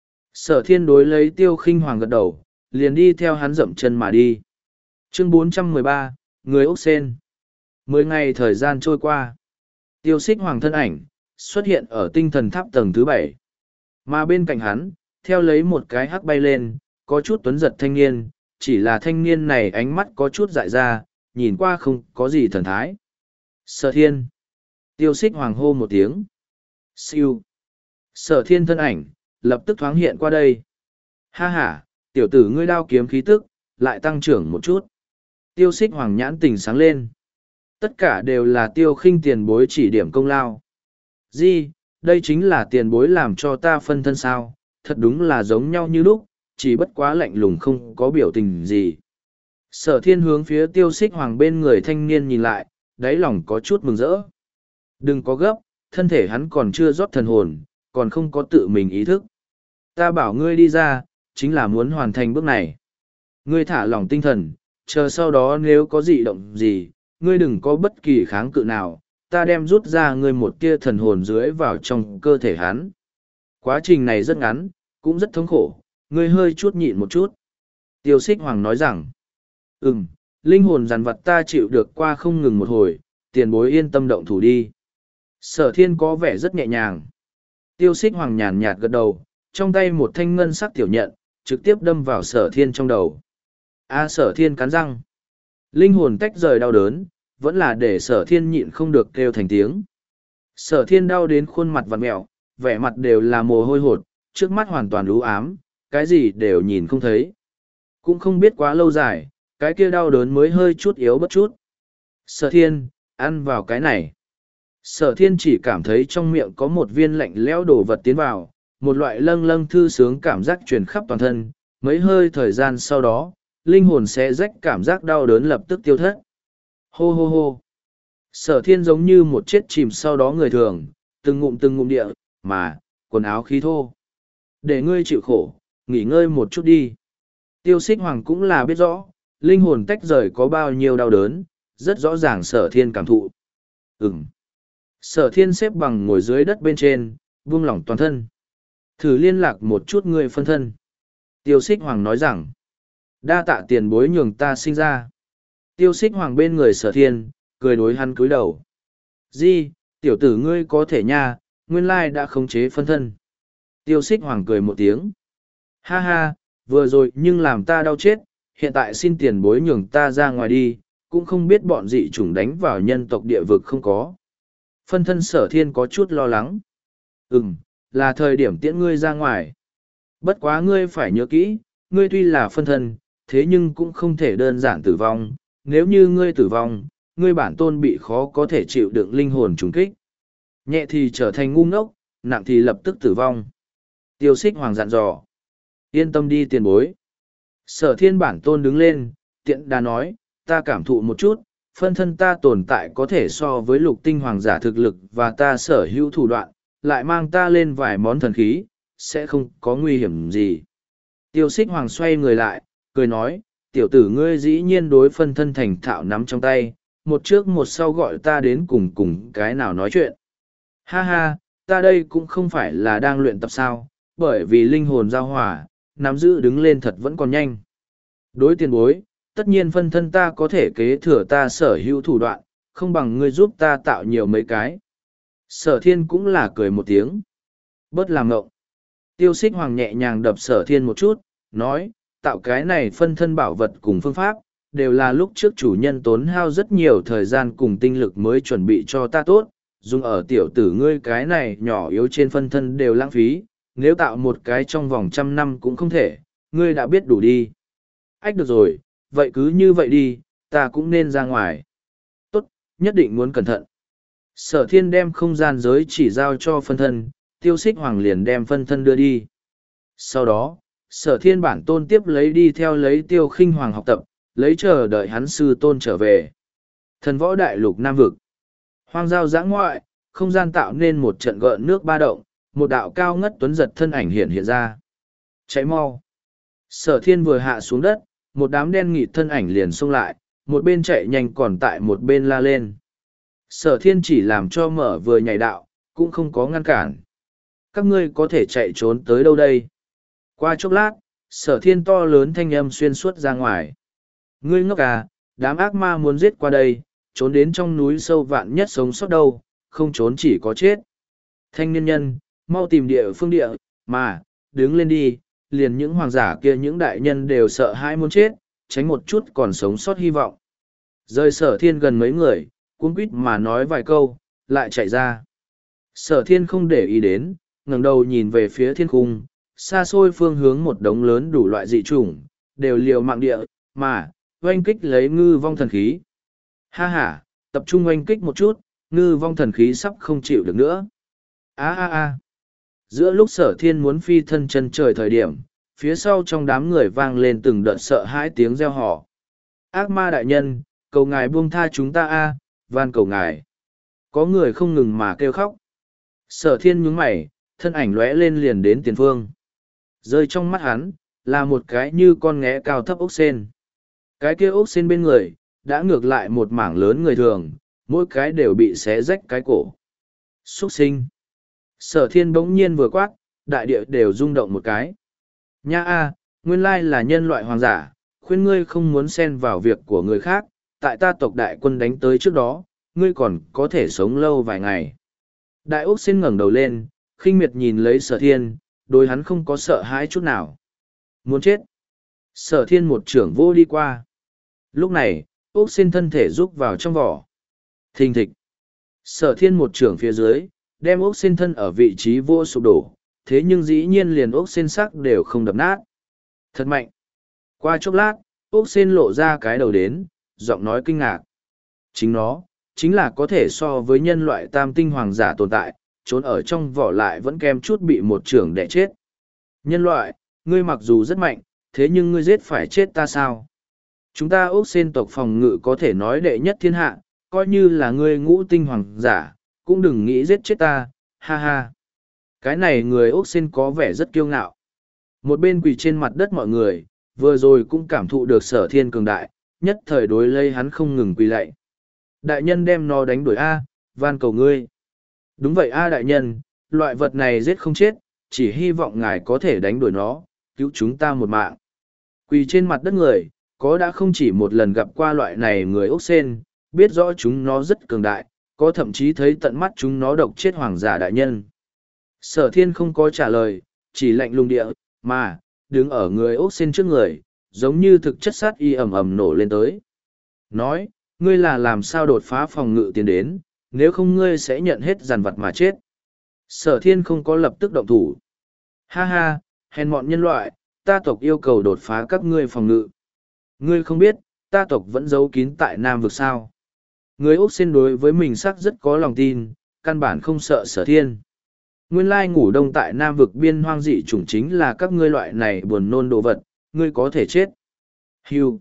Sở thiên đối lấy Tiêu Khinh Hoàng gật đầu, liền đi theo hắn dậm chân mà đi. Chương bốn trăm mười ba, Người Ốc Sên. Mười ngày thời gian trôi qua. Tiêu Xích Hoàng thân ảnh, xuất hiện ở tinh thần tháp tầng thứ bảy. Mà bên cạnh hắn, theo lấy một cái hắc bay lên, có chút tuấn giật thanh niên, chỉ là thanh niên này ánh mắt có chút dại ra, nhìn qua không có gì thần thái. Sở thiên. Tiêu Xích Hoàng hô một tiếng. Siêu. Sở thiên thân ảnh, lập tức thoáng hiện qua đây. Ha ha, tiểu tử ngươi đao kiếm khí tức, lại tăng trưởng một chút. Tiêu Xích Hoàng nhãn tình sáng lên. Tất cả đều là Tiêu Khinh tiền bối chỉ điểm công lao. Di, đây chính là tiền bối làm cho ta phân thân sao, thật đúng là giống nhau như lúc, chỉ bất quá lạnh lùng không có biểu tình gì. Sở thiên hướng phía Tiêu Xích Hoàng bên người thanh niên nhìn lại, đáy lòng có chút mừng rỡ. Đừng có gấp, thân thể hắn còn chưa rót thần hồn, còn không có tự mình ý thức. Ta bảo ngươi đi ra, chính là muốn hoàn thành bước này. Ngươi thả lỏng tinh thần, chờ sau đó nếu có dị động gì, ngươi đừng có bất kỳ kháng cự nào, ta đem rút ra ngươi một tia thần hồn dưới vào trong cơ thể hắn. Quá trình này rất ngắn, cũng rất thống khổ, ngươi hơi chút nhịn một chút. Tiêu Xích Hoàng nói rằng, ừm, linh hồn dằn vặt ta chịu được qua không ngừng một hồi, tiền bối yên tâm động thủ đi. Sở thiên có vẻ rất nhẹ nhàng. Tiêu Xích Hoàng nhàn nhạt gật đầu, trong tay một thanh ngân sắc tiểu nhận, trực tiếp đâm vào sở thiên trong đầu. A sở thiên cắn răng. Linh hồn tách rời đau đớn, vẫn là để sở thiên nhịn không được kêu thành tiếng. Sở thiên đau đến khuôn mặt vặn mẹo, vẻ mặt đều là mồ hôi hột, trước mắt hoàn toàn u ám, cái gì đều nhìn không thấy. Cũng không biết quá lâu dài, cái kia đau đớn mới hơi chút yếu bất chút. Sở thiên, ăn vào cái này. Sở thiên chỉ cảm thấy trong miệng có một viên lạnh lẽo đồ vật tiến vào, một loại lâng lâng thư sướng cảm giác truyền khắp toàn thân, mấy hơi thời gian sau đó, linh hồn sẽ rách cảm giác đau đớn lập tức tiêu thất. Hô hô hô. Sở thiên giống như một chết chìm sau đó người thường, từng ngụm từng ngụm địa, mà, quần áo khí thô. Để ngươi chịu khổ, nghỉ ngơi một chút đi. Tiêu Xích Hoàng cũng là biết rõ, linh hồn tách rời có bao nhiêu đau đớn, rất rõ ràng sở thiên cảm thụ. Ừm. Sở thiên xếp bằng ngồi dưới đất bên trên, buông lỏng toàn thân. Thử liên lạc một chút người phân thân. Tiêu Xích Hoàng nói rằng, đa tạ tiền bối nhường ta sinh ra. Tiêu Xích Hoàng bên người sở thiên, cười đối hắn cúi đầu. Di, tiểu tử ngươi có thể nha, nguyên lai đã khống chế phân thân. Tiêu Xích Hoàng cười một tiếng. Ha ha, vừa rồi nhưng làm ta đau chết, hiện tại xin tiền bối nhường ta ra ngoài đi, cũng không biết bọn dị chủng đánh vào nhân tộc địa vực không có. Phân thân sở thiên có chút lo lắng. Ừm, là thời điểm tiễn ngươi ra ngoài. Bất quá ngươi phải nhớ kỹ, ngươi tuy là phân thân, thế nhưng cũng không thể đơn giản tử vong. Nếu như ngươi tử vong, ngươi bản tôn bị khó có thể chịu đựng linh hồn trùng kích. Nhẹ thì trở thành ngu ngốc, nặng thì lập tức tử vong. Tiêu Xích Hoàng dặn dò. Yên tâm đi tiền bối. Sở thiên bản tôn đứng lên, tiện đà nói, ta cảm thụ một chút, phân thân ta tồn tại có thể so với lục tinh hoàng giả thực lực và ta sở hữu thủ đoạn, lại mang ta lên vài món thần khí, sẽ không có nguy hiểm gì. Tiêu Xích Hoàng xoay người lại, cười nói, tiểu tử ngươi dĩ nhiên đối phân thân thành thạo nắm trong tay, một trước một sau gọi ta đến cùng cùng cái nào nói chuyện. Ha ha, ta đây cũng không phải là đang luyện tập sao, bởi vì linh hồn giao hòa, nắm giữ đứng lên thật vẫn còn nhanh. Đối tiền bối, tất nhiên phân thân ta có thể kế thừa ta sở hữu thủ đoạn, không bằng ngươi giúp ta tạo nhiều mấy cái. Sở thiên cũng là cười một tiếng. Bớt làm ngộng. Tiêu xích hoàng nhẹ nhàng đập sở thiên một chút, nói, tạo cái này phân thân bảo vật cùng phương pháp, đều là lúc trước chủ nhân tốn hao rất nhiều thời gian cùng tinh lực mới chuẩn bị cho ta tốt, dùng ở tiểu tử ngươi cái này nhỏ yếu trên phân thân đều lãng phí, nếu tạo một cái trong vòng trăm năm cũng không thể, ngươi đã biết đủ đi. Ách được rồi, vậy cứ như vậy đi, ta cũng nên ra ngoài. Tốt, nhất định muốn cẩn thận. Sở thiên đem không gian giới chỉ giao cho phân thân, tiêu xích hoàng liền đem phân thân đưa đi. Sau đó, sở thiên bản tôn tiếp lấy đi theo lấy tiêu khinh hoàng học tập, lấy chờ đợi hắn sư tôn trở về. Thần võ đại lục Nam Vực. Hoang giao giã ngoại, không gian tạo nên một trận gợn nước ba động, một đạo cao ngất tuấn giật thân ảnh hiện hiện ra. Cháy mau. Sở thiên vừa hạ xuống đất, một đám đen nghịt thân ảnh liền xông lại, một bên chạy nhanh còn tại một bên la lên. Sở thiên chỉ làm cho mở vừa nhảy đạo, cũng không có ngăn cản. Các ngươi có thể chạy trốn tới đâu đây? Qua chốc lát, sở thiên to lớn thanh âm xuyên suốt ra ngoài. Ngươi ngốc à, đám ác ma muốn giết qua đây, trốn đến trong núi sâu vạn nhất sống sót đâu, không trốn chỉ có chết. Thanh niên nhân, mau tìm địa phương địa, mà, đứng lên đi, liền những hoàng giả kia những đại nhân đều sợ hãi muốn chết, tránh một chút còn sống sót hy vọng. Rời sở thiên gần mấy người, cuống quýt mà nói vài câu, lại chạy ra. Sở thiên không để ý đến, ngẩng đầu nhìn về phía thiên cung, xa xôi phương hướng một đống lớn đủ loại dị chủng, đều liều mạng địa, mà, oanh kích lấy ngư vong thần khí. Ha ha, tập trung oanh kích một chút, ngư vong thần khí sắp không chịu được nữa. A a a. Giữa lúc sở thiên muốn phi thân chân trời thời điểm, phía sau trong đám người vang lên từng đợt sợ hãi tiếng reo hò. Ác ma đại nhân, cầu ngài buông tha chúng ta a, van cầu ngài. Có người không ngừng mà kêu khóc. Sở thiên nhướng mày, thân ảnh lóe lên liền đến tiền phương. Rơi trong mắt hắn, là một cái như con nghé cao thấp ốc sên. Cái kia ốc sên bên người, đã ngược lại một mảng lớn người thường, mỗi cái đều bị xé rách cái cổ. Xuất sinh. Sở thiên bỗng nhiên vừa quát, đại địa đều rung động một cái. Nha a, nguyên lai là nhân loại hoàng giả, khuyên ngươi không muốn xen vào việc của người khác, tại ta tộc đại quân đánh tới trước đó, ngươi còn có thể sống lâu vài ngày. Đại ốc xin ngẩng đầu lên, khinh miệt nhìn lấy sở thiên, đối hắn không có sợ hãi chút nào. Muốn chết. Sở thiên một trưởng vô đi qua. Lúc này, ốc xin thân thể rúc vào trong vỏ. Thình thịch. Sở thiên một trưởng phía dưới, đem ốc xin thân ở vị trí vô sụp đổ, thế nhưng dĩ nhiên liền ốc xin sắc đều không đập nát. Thật mạnh. Qua chốc lát, ốc xin lộ ra cái đầu đến, giọng nói kinh ngạc. Chính nó, chính là có thể so với nhân loại tam tinh hoàng giả tồn tại, trốn ở trong vỏ lại vẫn kèm chút bị một trưởng đẻ chết. Nhân loại, ngươi mặc dù rất mạnh, thế nhưng ngươi giết phải chết ta sao? Chúng ta ốc sen tộc phòng ngự có thể nói đệ nhất thiên hạ, coi như là ngươi ngũ tinh hoàng giả, cũng đừng nghĩ giết chết ta, ha ha. Cái này người ốc sen có vẻ rất kiêu ngạo. Một bên quỳ trên mặt đất mọi người, vừa rồi cũng cảm thụ được sở thiên cường đại, nhất thời đối lây hắn không ngừng quỳ lạy. Đại nhân đem nó đánh đuổi A, van cầu ngươi. Đúng vậy A đại nhân, loại vật này giết không chết, chỉ hy vọng ngài có thể đánh đuổi nó, cứu chúng ta một mạng. Quỳ trên mặt đất người, có đã không chỉ một lần gặp qua loại này người ốc sen, biết rõ chúng nó rất cường đại, có thậm chí thấy tận mắt chúng nó độc chết hoàng giả đại nhân. Sở thiên không có trả lời, chỉ lạnh lùng địa, mà, đứng ở người ốc sen trước người, giống như thực chất sát y ầm ầm nổ lên tới. Nói, ngươi là làm sao đột phá phòng ngự tiến đến, nếu không ngươi sẽ nhận hết giàn vật mà chết. Sở thiên không có lập tức động thủ. Ha ha, hèn mọn nhân loại, ta tộc yêu cầu đột phá các ngươi phòng ngự. Ngươi không biết, ta tộc vẫn giấu kín tại Nam vực sao. Người Úc xin đối với mình sắc rất có lòng tin, căn bản không sợ sở thiên. Nguyên lai ngủ đông tại Nam vực biên hoang dị chủng chính là các ngươi loại này buồn nôn đồ vật, ngươi có thể chết. Hưu.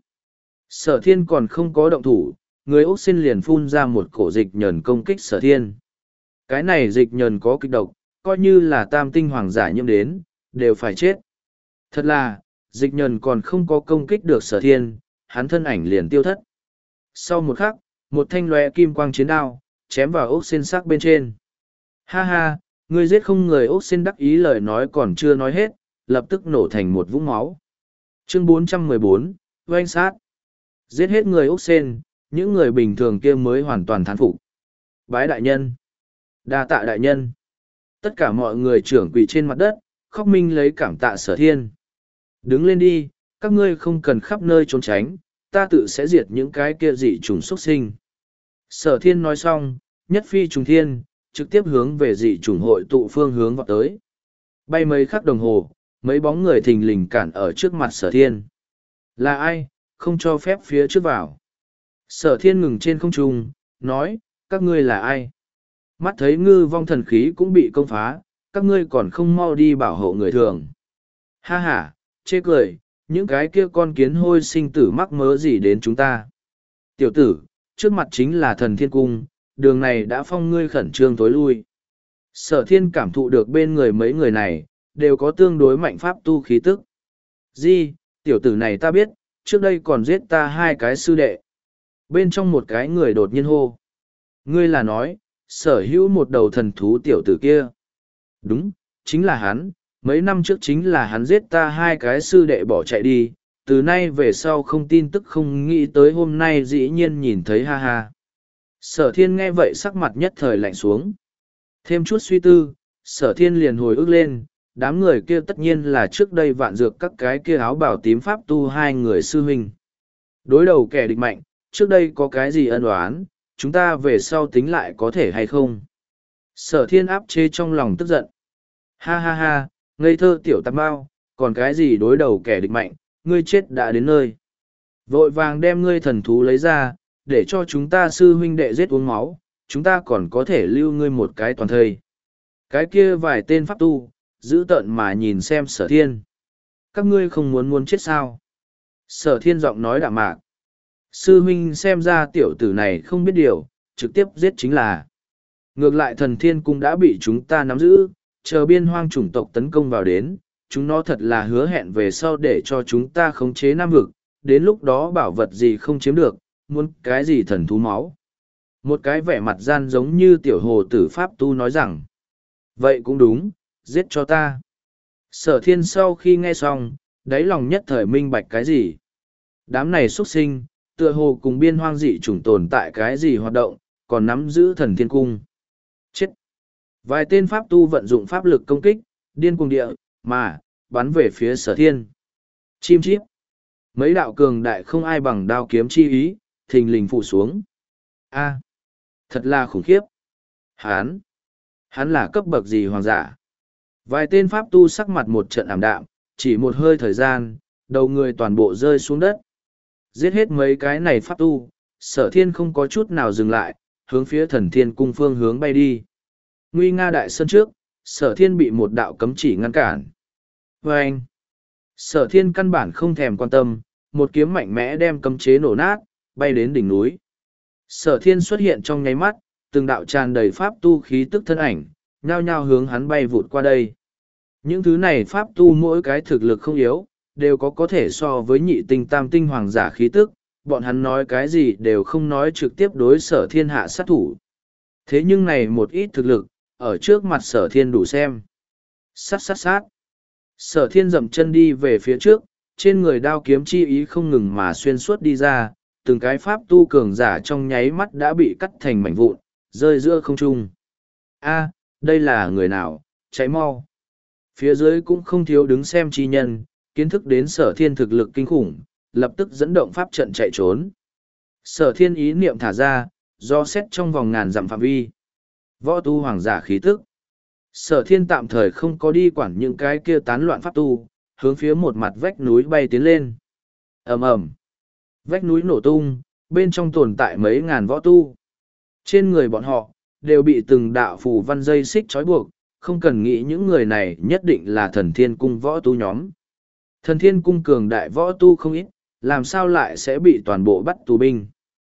Sở thiên còn không có động thủ, người Úc xin liền phun ra một cổ dịch nhờn công kích sở thiên. Cái này dịch nhờn có kịch độc, coi như là tam tinh hoàng giả nhiễm đến, đều phải chết. Thật là, dịch nhần còn không có công kích được sở thiên, hắn thân ảnh liền tiêu thất. Sau một khắc, một thanh lóe kim quang chiến đao, chém vào ốc sen sắc bên trên. Ha ha, ngươi giết không người ốc sen đắc ý lời nói còn chưa nói hết, lập tức nổ thành một vũng máu. Chương bốn trăm mười bốn, oanh sát. Giết hết người ốc sen, những người bình thường kia mới hoàn toàn thán phục. Bái đại nhân. Đa tạ đại nhân. Tất cả mọi người trưởng quỳ trên mặt đất, khóc minh lấy cảm tạ sở thiên. Đứng lên đi, các ngươi không cần khắp nơi trốn tránh, ta tự sẽ diệt những cái kia dị trùng xuất sinh. Sở thiên nói xong, nhất phi trùng thiên, trực tiếp hướng về dị trùng hội tụ phương hướng vào tới. Bay mấy khắc đồng hồ, mấy bóng người thình lình cản ở trước mặt sở thiên. Là ai, không cho phép phía trước vào. Sở thiên ngừng trên không trung, nói, các ngươi là ai? Mắt thấy ngư vong thần khí cũng bị công phá, các ngươi còn không mau đi bảo hộ người thường. Ha ha, chê cười, những cái kia con kiến hôi sinh tử mắc mớ gì đến chúng ta. Tiểu tử, trước mặt chính là thần thiên cung, đường này đã phong ngươi khẩn trương tối lui. Sở thiên cảm thụ được bên người mấy người này, đều có tương đối mạnh pháp tu khí tức. Di, tiểu tử này ta biết, trước đây còn giết ta hai cái sư đệ. Bên trong một cái người đột nhiên hô. Ngươi là nói, sở hữu một đầu thần thú tiểu tử kia. Đúng, chính là hắn, mấy năm trước chính là hắn giết ta hai cái sư đệ bỏ chạy đi, từ nay về sau không tin tức không nghĩ tới hôm nay dĩ nhiên nhìn thấy ha ha. Sở thiên nghe vậy sắc mặt nhất thời lạnh xuống. Thêm chút suy tư, sở thiên liền hồi ức lên, đám người kia tất nhiên là trước đây vạn dược các cái kia áo bảo tím pháp tu hai người sư huynh. Đối đầu kẻ địch mạnh, trước đây có cái gì ân oán, chúng ta về sau tính lại có thể hay không? Sở thiên áp chế trong lòng tức giận. Ha ha ha, ngây thơ tiểu tạp bao, còn cái gì đối đầu kẻ địch mạnh, ngươi chết đã đến nơi. Vội vàng đem ngươi thần thú lấy ra, để cho chúng ta sư huynh đệ giết uống máu, chúng ta còn có thể lưu ngươi một cái toàn thây. Cái kia vài tên pháp tu, giữ tợn mà nhìn xem sở thiên. Các ngươi không muốn muốn chết sao? Sở thiên giọng nói đạm mạc. Sư huynh xem ra tiểu tử này không biết điều, trực tiếp giết chính là. Ngược lại thần thiên cung đã bị chúng ta nắm giữ, chờ biên hoang chủng tộc tấn công vào đến, chúng nó thật là hứa hẹn về sau để cho chúng ta khống chế nam vực, đến lúc đó bảo vật gì không chiếm được, muốn cái gì thần thú máu. Một cái vẻ mặt gian giống như tiểu hồ tử pháp tu nói rằng, vậy cũng đúng, giết cho ta. Sở thiên sau khi nghe xong, đáy lòng nhất thời minh bạch cái gì. Đám này xuất sinh, tựa hồ cùng biên hoang dị chủng tồn tại cái gì hoạt động, còn nắm giữ thần thiên cung. Chết! Vài tên pháp tu vận dụng pháp lực công kích, điên cuồng địa, mà, bắn về phía sở thiên. Chim chíp! Mấy đạo cường đại không ai bằng đao kiếm chi ý, thình lình phụ xuống. A, thật là khủng khiếp! Hán! Hắn là cấp bậc gì hoàng giả? Vài tên pháp tu sắc mặt một trận ảm đạm, chỉ một hơi thời gian, đầu người toàn bộ rơi xuống đất. Giết hết mấy cái này pháp tu, sở thiên không có chút nào dừng lại, hướng phía thần thiên cung phương hướng bay đi. Nguy nga đại sơn trước, sở thiên bị một đạo cấm chỉ ngăn cản. Và anh, sở thiên căn bản không thèm quan tâm, một kiếm mạnh mẽ đem cấm chế nổ nát, bay đến đỉnh núi. Sở thiên xuất hiện trong nháy mắt, từng đạo tràn đầy pháp tu khí tức thân ảnh, nhao nhao hướng hắn bay vụt qua đây. Những thứ này pháp tu mỗi cái thực lực không yếu, đều có có thể so với nhị tinh tam tinh hoàng giả khí tức, bọn hắn nói cái gì đều không nói trực tiếp đối sở thiên hạ sát thủ. Thế nhưng này một ít thực lực, ở trước mặt sở thiên đủ xem. Sát sát sát. Sở thiên dậm chân đi về phía trước, trên người đao kiếm chi ý không ngừng mà xuyên suốt đi ra, từng cái pháp tu cường giả trong nháy mắt đã bị cắt thành mảnh vụn, rơi giữa không trung. A, đây là người nào, cháy mau. Phía dưới cũng không thiếu đứng xem chi nhân, kiến thức đến sở thiên thực lực kinh khủng, lập tức dẫn động pháp trận chạy trốn. Sở thiên ý niệm thả ra, do xét trong vòng ngàn dặm phạm vi. Võ tu hoàng giả khí tức. Sở thiên tạm thời không có đi quản những cái kia tán loạn pháp tu, hướng phía một mặt vách núi bay tiến lên. Ầm ầm, vách núi nổ tung, bên trong tồn tại mấy ngàn võ tu. Trên người bọn họ, đều bị từng đạo phù văn dây xích trói buộc, không cần nghĩ những người này nhất định là thần thiên cung võ tu nhóm. Thần thiên cung cường đại võ tu không ít, làm sao lại sẽ bị toàn bộ bắt tù binh.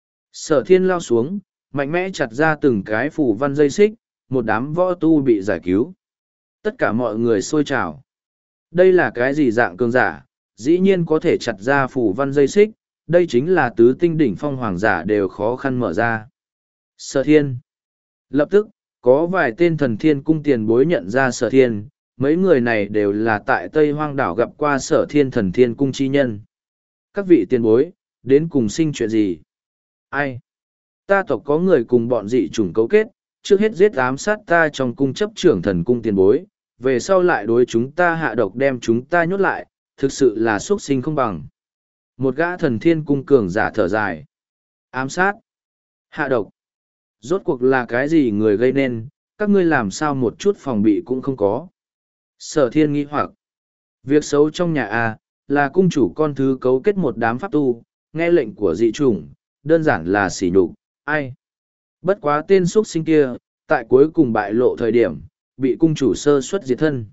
Sở thiên lao xuống, mạnh mẽ chặt ra từng cái phù văn dây xích, một đám võ tu bị giải cứu. Tất cả mọi người xôi trào. Đây là cái gì dạng cường giả, dĩ nhiên có thể chặt ra phủ văn dây xích, đây chính là tứ tinh đỉnh phong hoàng giả đều khó khăn mở ra. Sở thiên. Lập tức, có vài tên thần thiên cung tiền bối nhận ra sở thiên, mấy người này đều là tại Tây Hoang đảo gặp qua sở thiên thần thiên cung chi nhân. Các vị tiền bối, đến cùng sinh chuyện gì? Ai? Ta tộc có người cùng bọn dị chủng cấu kết, trước hết giết ám sát ta trong cung chấp trưởng thần cung tiền bối, về sau lại đối chúng ta hạ độc đem chúng ta nhốt lại, thực sự là xuất sinh không bằng. Một gã thần thiên cung cường giả thở dài. Ám sát. Hạ độc. Rốt cuộc là cái gì người gây nên, các ngươi làm sao một chút phòng bị cũng không có. Sở thiên nghi hoặc. Việc xấu trong nhà A, là cung chủ con thứ cấu kết một đám pháp tu, nghe lệnh của dị chủng, đơn giản là sỉ nhục. Ai? Bất quá tên xuất sinh kia, tại cuối cùng bại lộ thời điểm, bị cung chủ sơ suất diệt thân.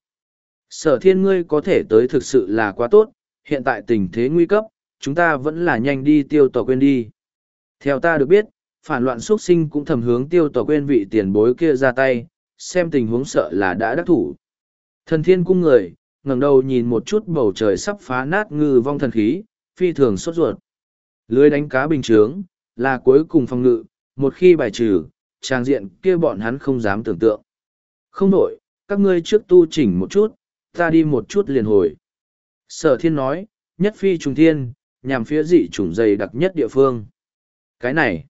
Sở thiên ngươi có thể tới thực sự là quá tốt, hiện tại tình thế nguy cấp, chúng ta vẫn là nhanh đi tiêu tộc quên đi. Theo ta được biết, phản loạn xuất sinh cũng thầm hướng tiêu tộc quên vị tiền bối kia ra tay, xem tình huống sợ là đã đắc thủ. Thần thiên cung người, ngẩng đầu nhìn một chút bầu trời sắp phá nát ngư vong thần khí, phi thường sốt ruột. Lưới đánh cá bình chướng, là cuối cùng phòng ngự, một khi bài trừ, trang diện kia bọn hắn không dám tưởng tượng. Không nổi, các ngươi trước tu chỉnh một chút, ta đi một chút liền hồi. Sở thiên nói, nhất phi trùng thiên, nhằm phía dị chủng dày đặc nhất địa phương. Cái này,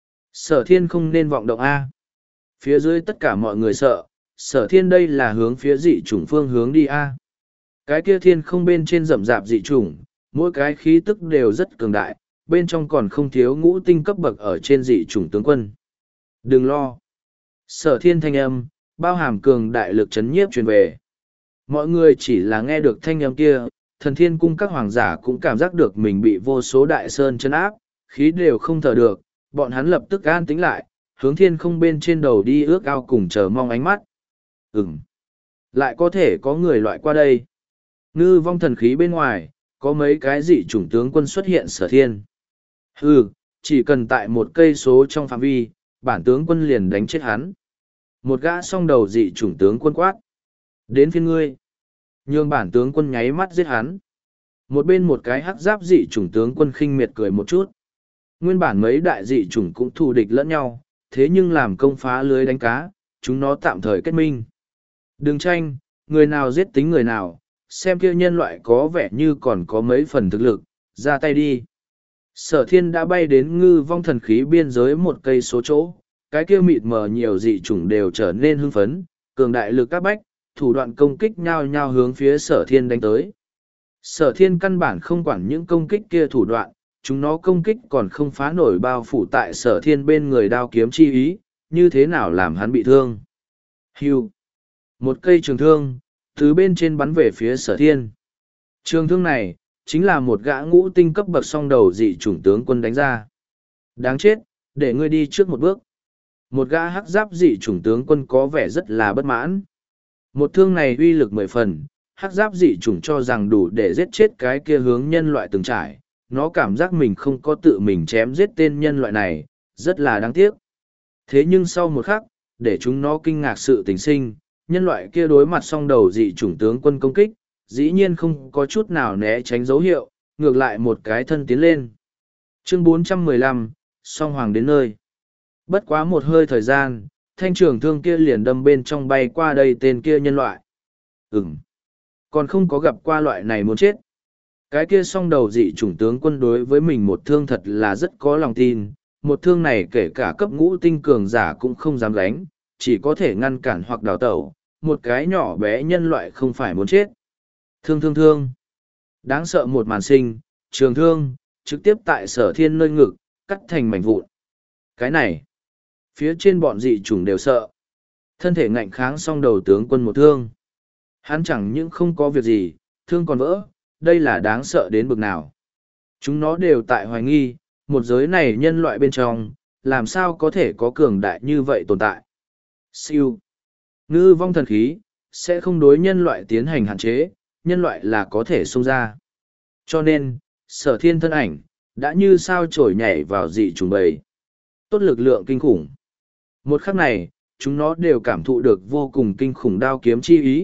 sở thiên không nên vọng động A. Phía dưới tất cả mọi người sợ, sở thiên đây là hướng phía dị chủng phương hướng đi A. Cái kia thiên không bên trên rậm rạp dị chủng, mỗi cái khí tức đều rất cường đại, bên trong còn không thiếu ngũ tinh cấp bậc ở trên dị chủng tướng quân. Đừng lo. Sở thiên thanh âm, bao hàm cường đại lực chấn nhiếp truyền về. Mọi người chỉ là nghe được thanh âm kia, thần thiên cung các hoàng giả cũng cảm giác được mình bị vô số đại sơn chấn áp, khí đều không thở được, bọn hắn lập tức an tĩnh lại, hướng thiên không bên trên đầu đi ước ao cùng chờ mong ánh mắt. Ừm. Lại có thể có người loại qua đây. Ngư vong thần khí bên ngoài, có mấy cái dị chủng tướng quân xuất hiện sở thiên. Hừ, chỉ cần tại một cây số trong phạm vi, bản tướng quân liền đánh chết hắn. Một gã song đầu dị chủng tướng quân quát. Đến phiên ngươi. Nhường bản tướng quân nháy mắt giết hắn. Một bên một cái hắc giáp dị chủng tướng quân khinh miệt cười một chút. Nguyên bản mấy đại dị chủng cũng thù địch lẫn nhau, thế nhưng làm công phá lưới đánh cá, chúng nó tạm thời kết minh. Đừng tranh, người nào giết tính người nào, xem kia nhân loại có vẻ như còn có mấy phần thực lực, ra tay đi. Sở thiên đã bay đến ngư vong thần khí biên giới một cây số chỗ, cái kia mịt mờ nhiều dị chủng đều trở nên hưng phấn, cường đại lực các bách, thủ đoạn công kích nhao nhao hướng phía sở thiên đánh tới. Sở thiên căn bản không quản những công kích kia thủ đoạn, chúng nó công kích còn không phá nổi bao phủ tại sở thiên bên người đao kiếm chi ý, như thế nào làm hắn bị thương. Hưu. Một cây trường thương, từ bên trên bắn về phía sở thiên. Trường thương này, chính là một gã ngũ tinh cấp bậc song đầu dị chủng tướng quân đánh ra. Đáng chết, để ngươi đi trước một bước. Một gã hắc giáp dị chủng tướng quân có vẻ rất là bất mãn. Một thương này uy lực mười phần, hắc giáp dị chủng cho rằng đủ để giết chết cái kia hướng nhân loại từng trải. Nó cảm giác mình không có tự mình chém giết tên nhân loại này, rất là đáng tiếc. Thế nhưng sau một khắc, để chúng nó kinh ngạc sự tình sinh, nhân loại kia đối mặt song đầu dị chủng tướng quân công kích, dĩ nhiên không có chút nào né tránh dấu hiệu, ngược lại một cái thân tiến lên. Chương bốn trăm mười lăm, song hoàng đến nơi. Bất quá một hơi thời gian, thanh trường thương kia liền đâm bên trong bay qua đây tên kia nhân loại. Ừm, còn không có gặp qua loại này muốn chết. Cái kia song đầu dị chủng tướng quân đối với mình một thương thật là rất có lòng tin, một thương này kể cả cấp ngũ tinh cường giả cũng không dám gánh, chỉ có thể ngăn cản hoặc đào tẩu, một cái nhỏ bé nhân loại không phải muốn chết. Thương thương thương. Đáng sợ một màn sinh, trường thương, trực tiếp tại sở thiên nơi ngực, cắt thành mảnh vụn. Cái này, phía trên bọn dị chủng đều sợ. Thân thể ngạnh kháng song đầu tướng quân một thương. Hắn chẳng những không có việc gì, thương còn vỡ, đây là đáng sợ đến bực nào. Chúng nó đều tại hoài nghi, một giới này nhân loại bên trong, làm sao có thể có cường đại như vậy tồn tại. Siêu. Ngư vong thần khí, sẽ không đối nhân loại tiến hành hạn chế, nhân loại là có thể xông ra. Cho nên, sở thiên thân ảnh, đã như sao trổi nhảy vào dị trùng bầy. Tốt lực lượng kinh khủng. Một khắc này, chúng nó đều cảm thụ được vô cùng kinh khủng đao kiếm chi ý,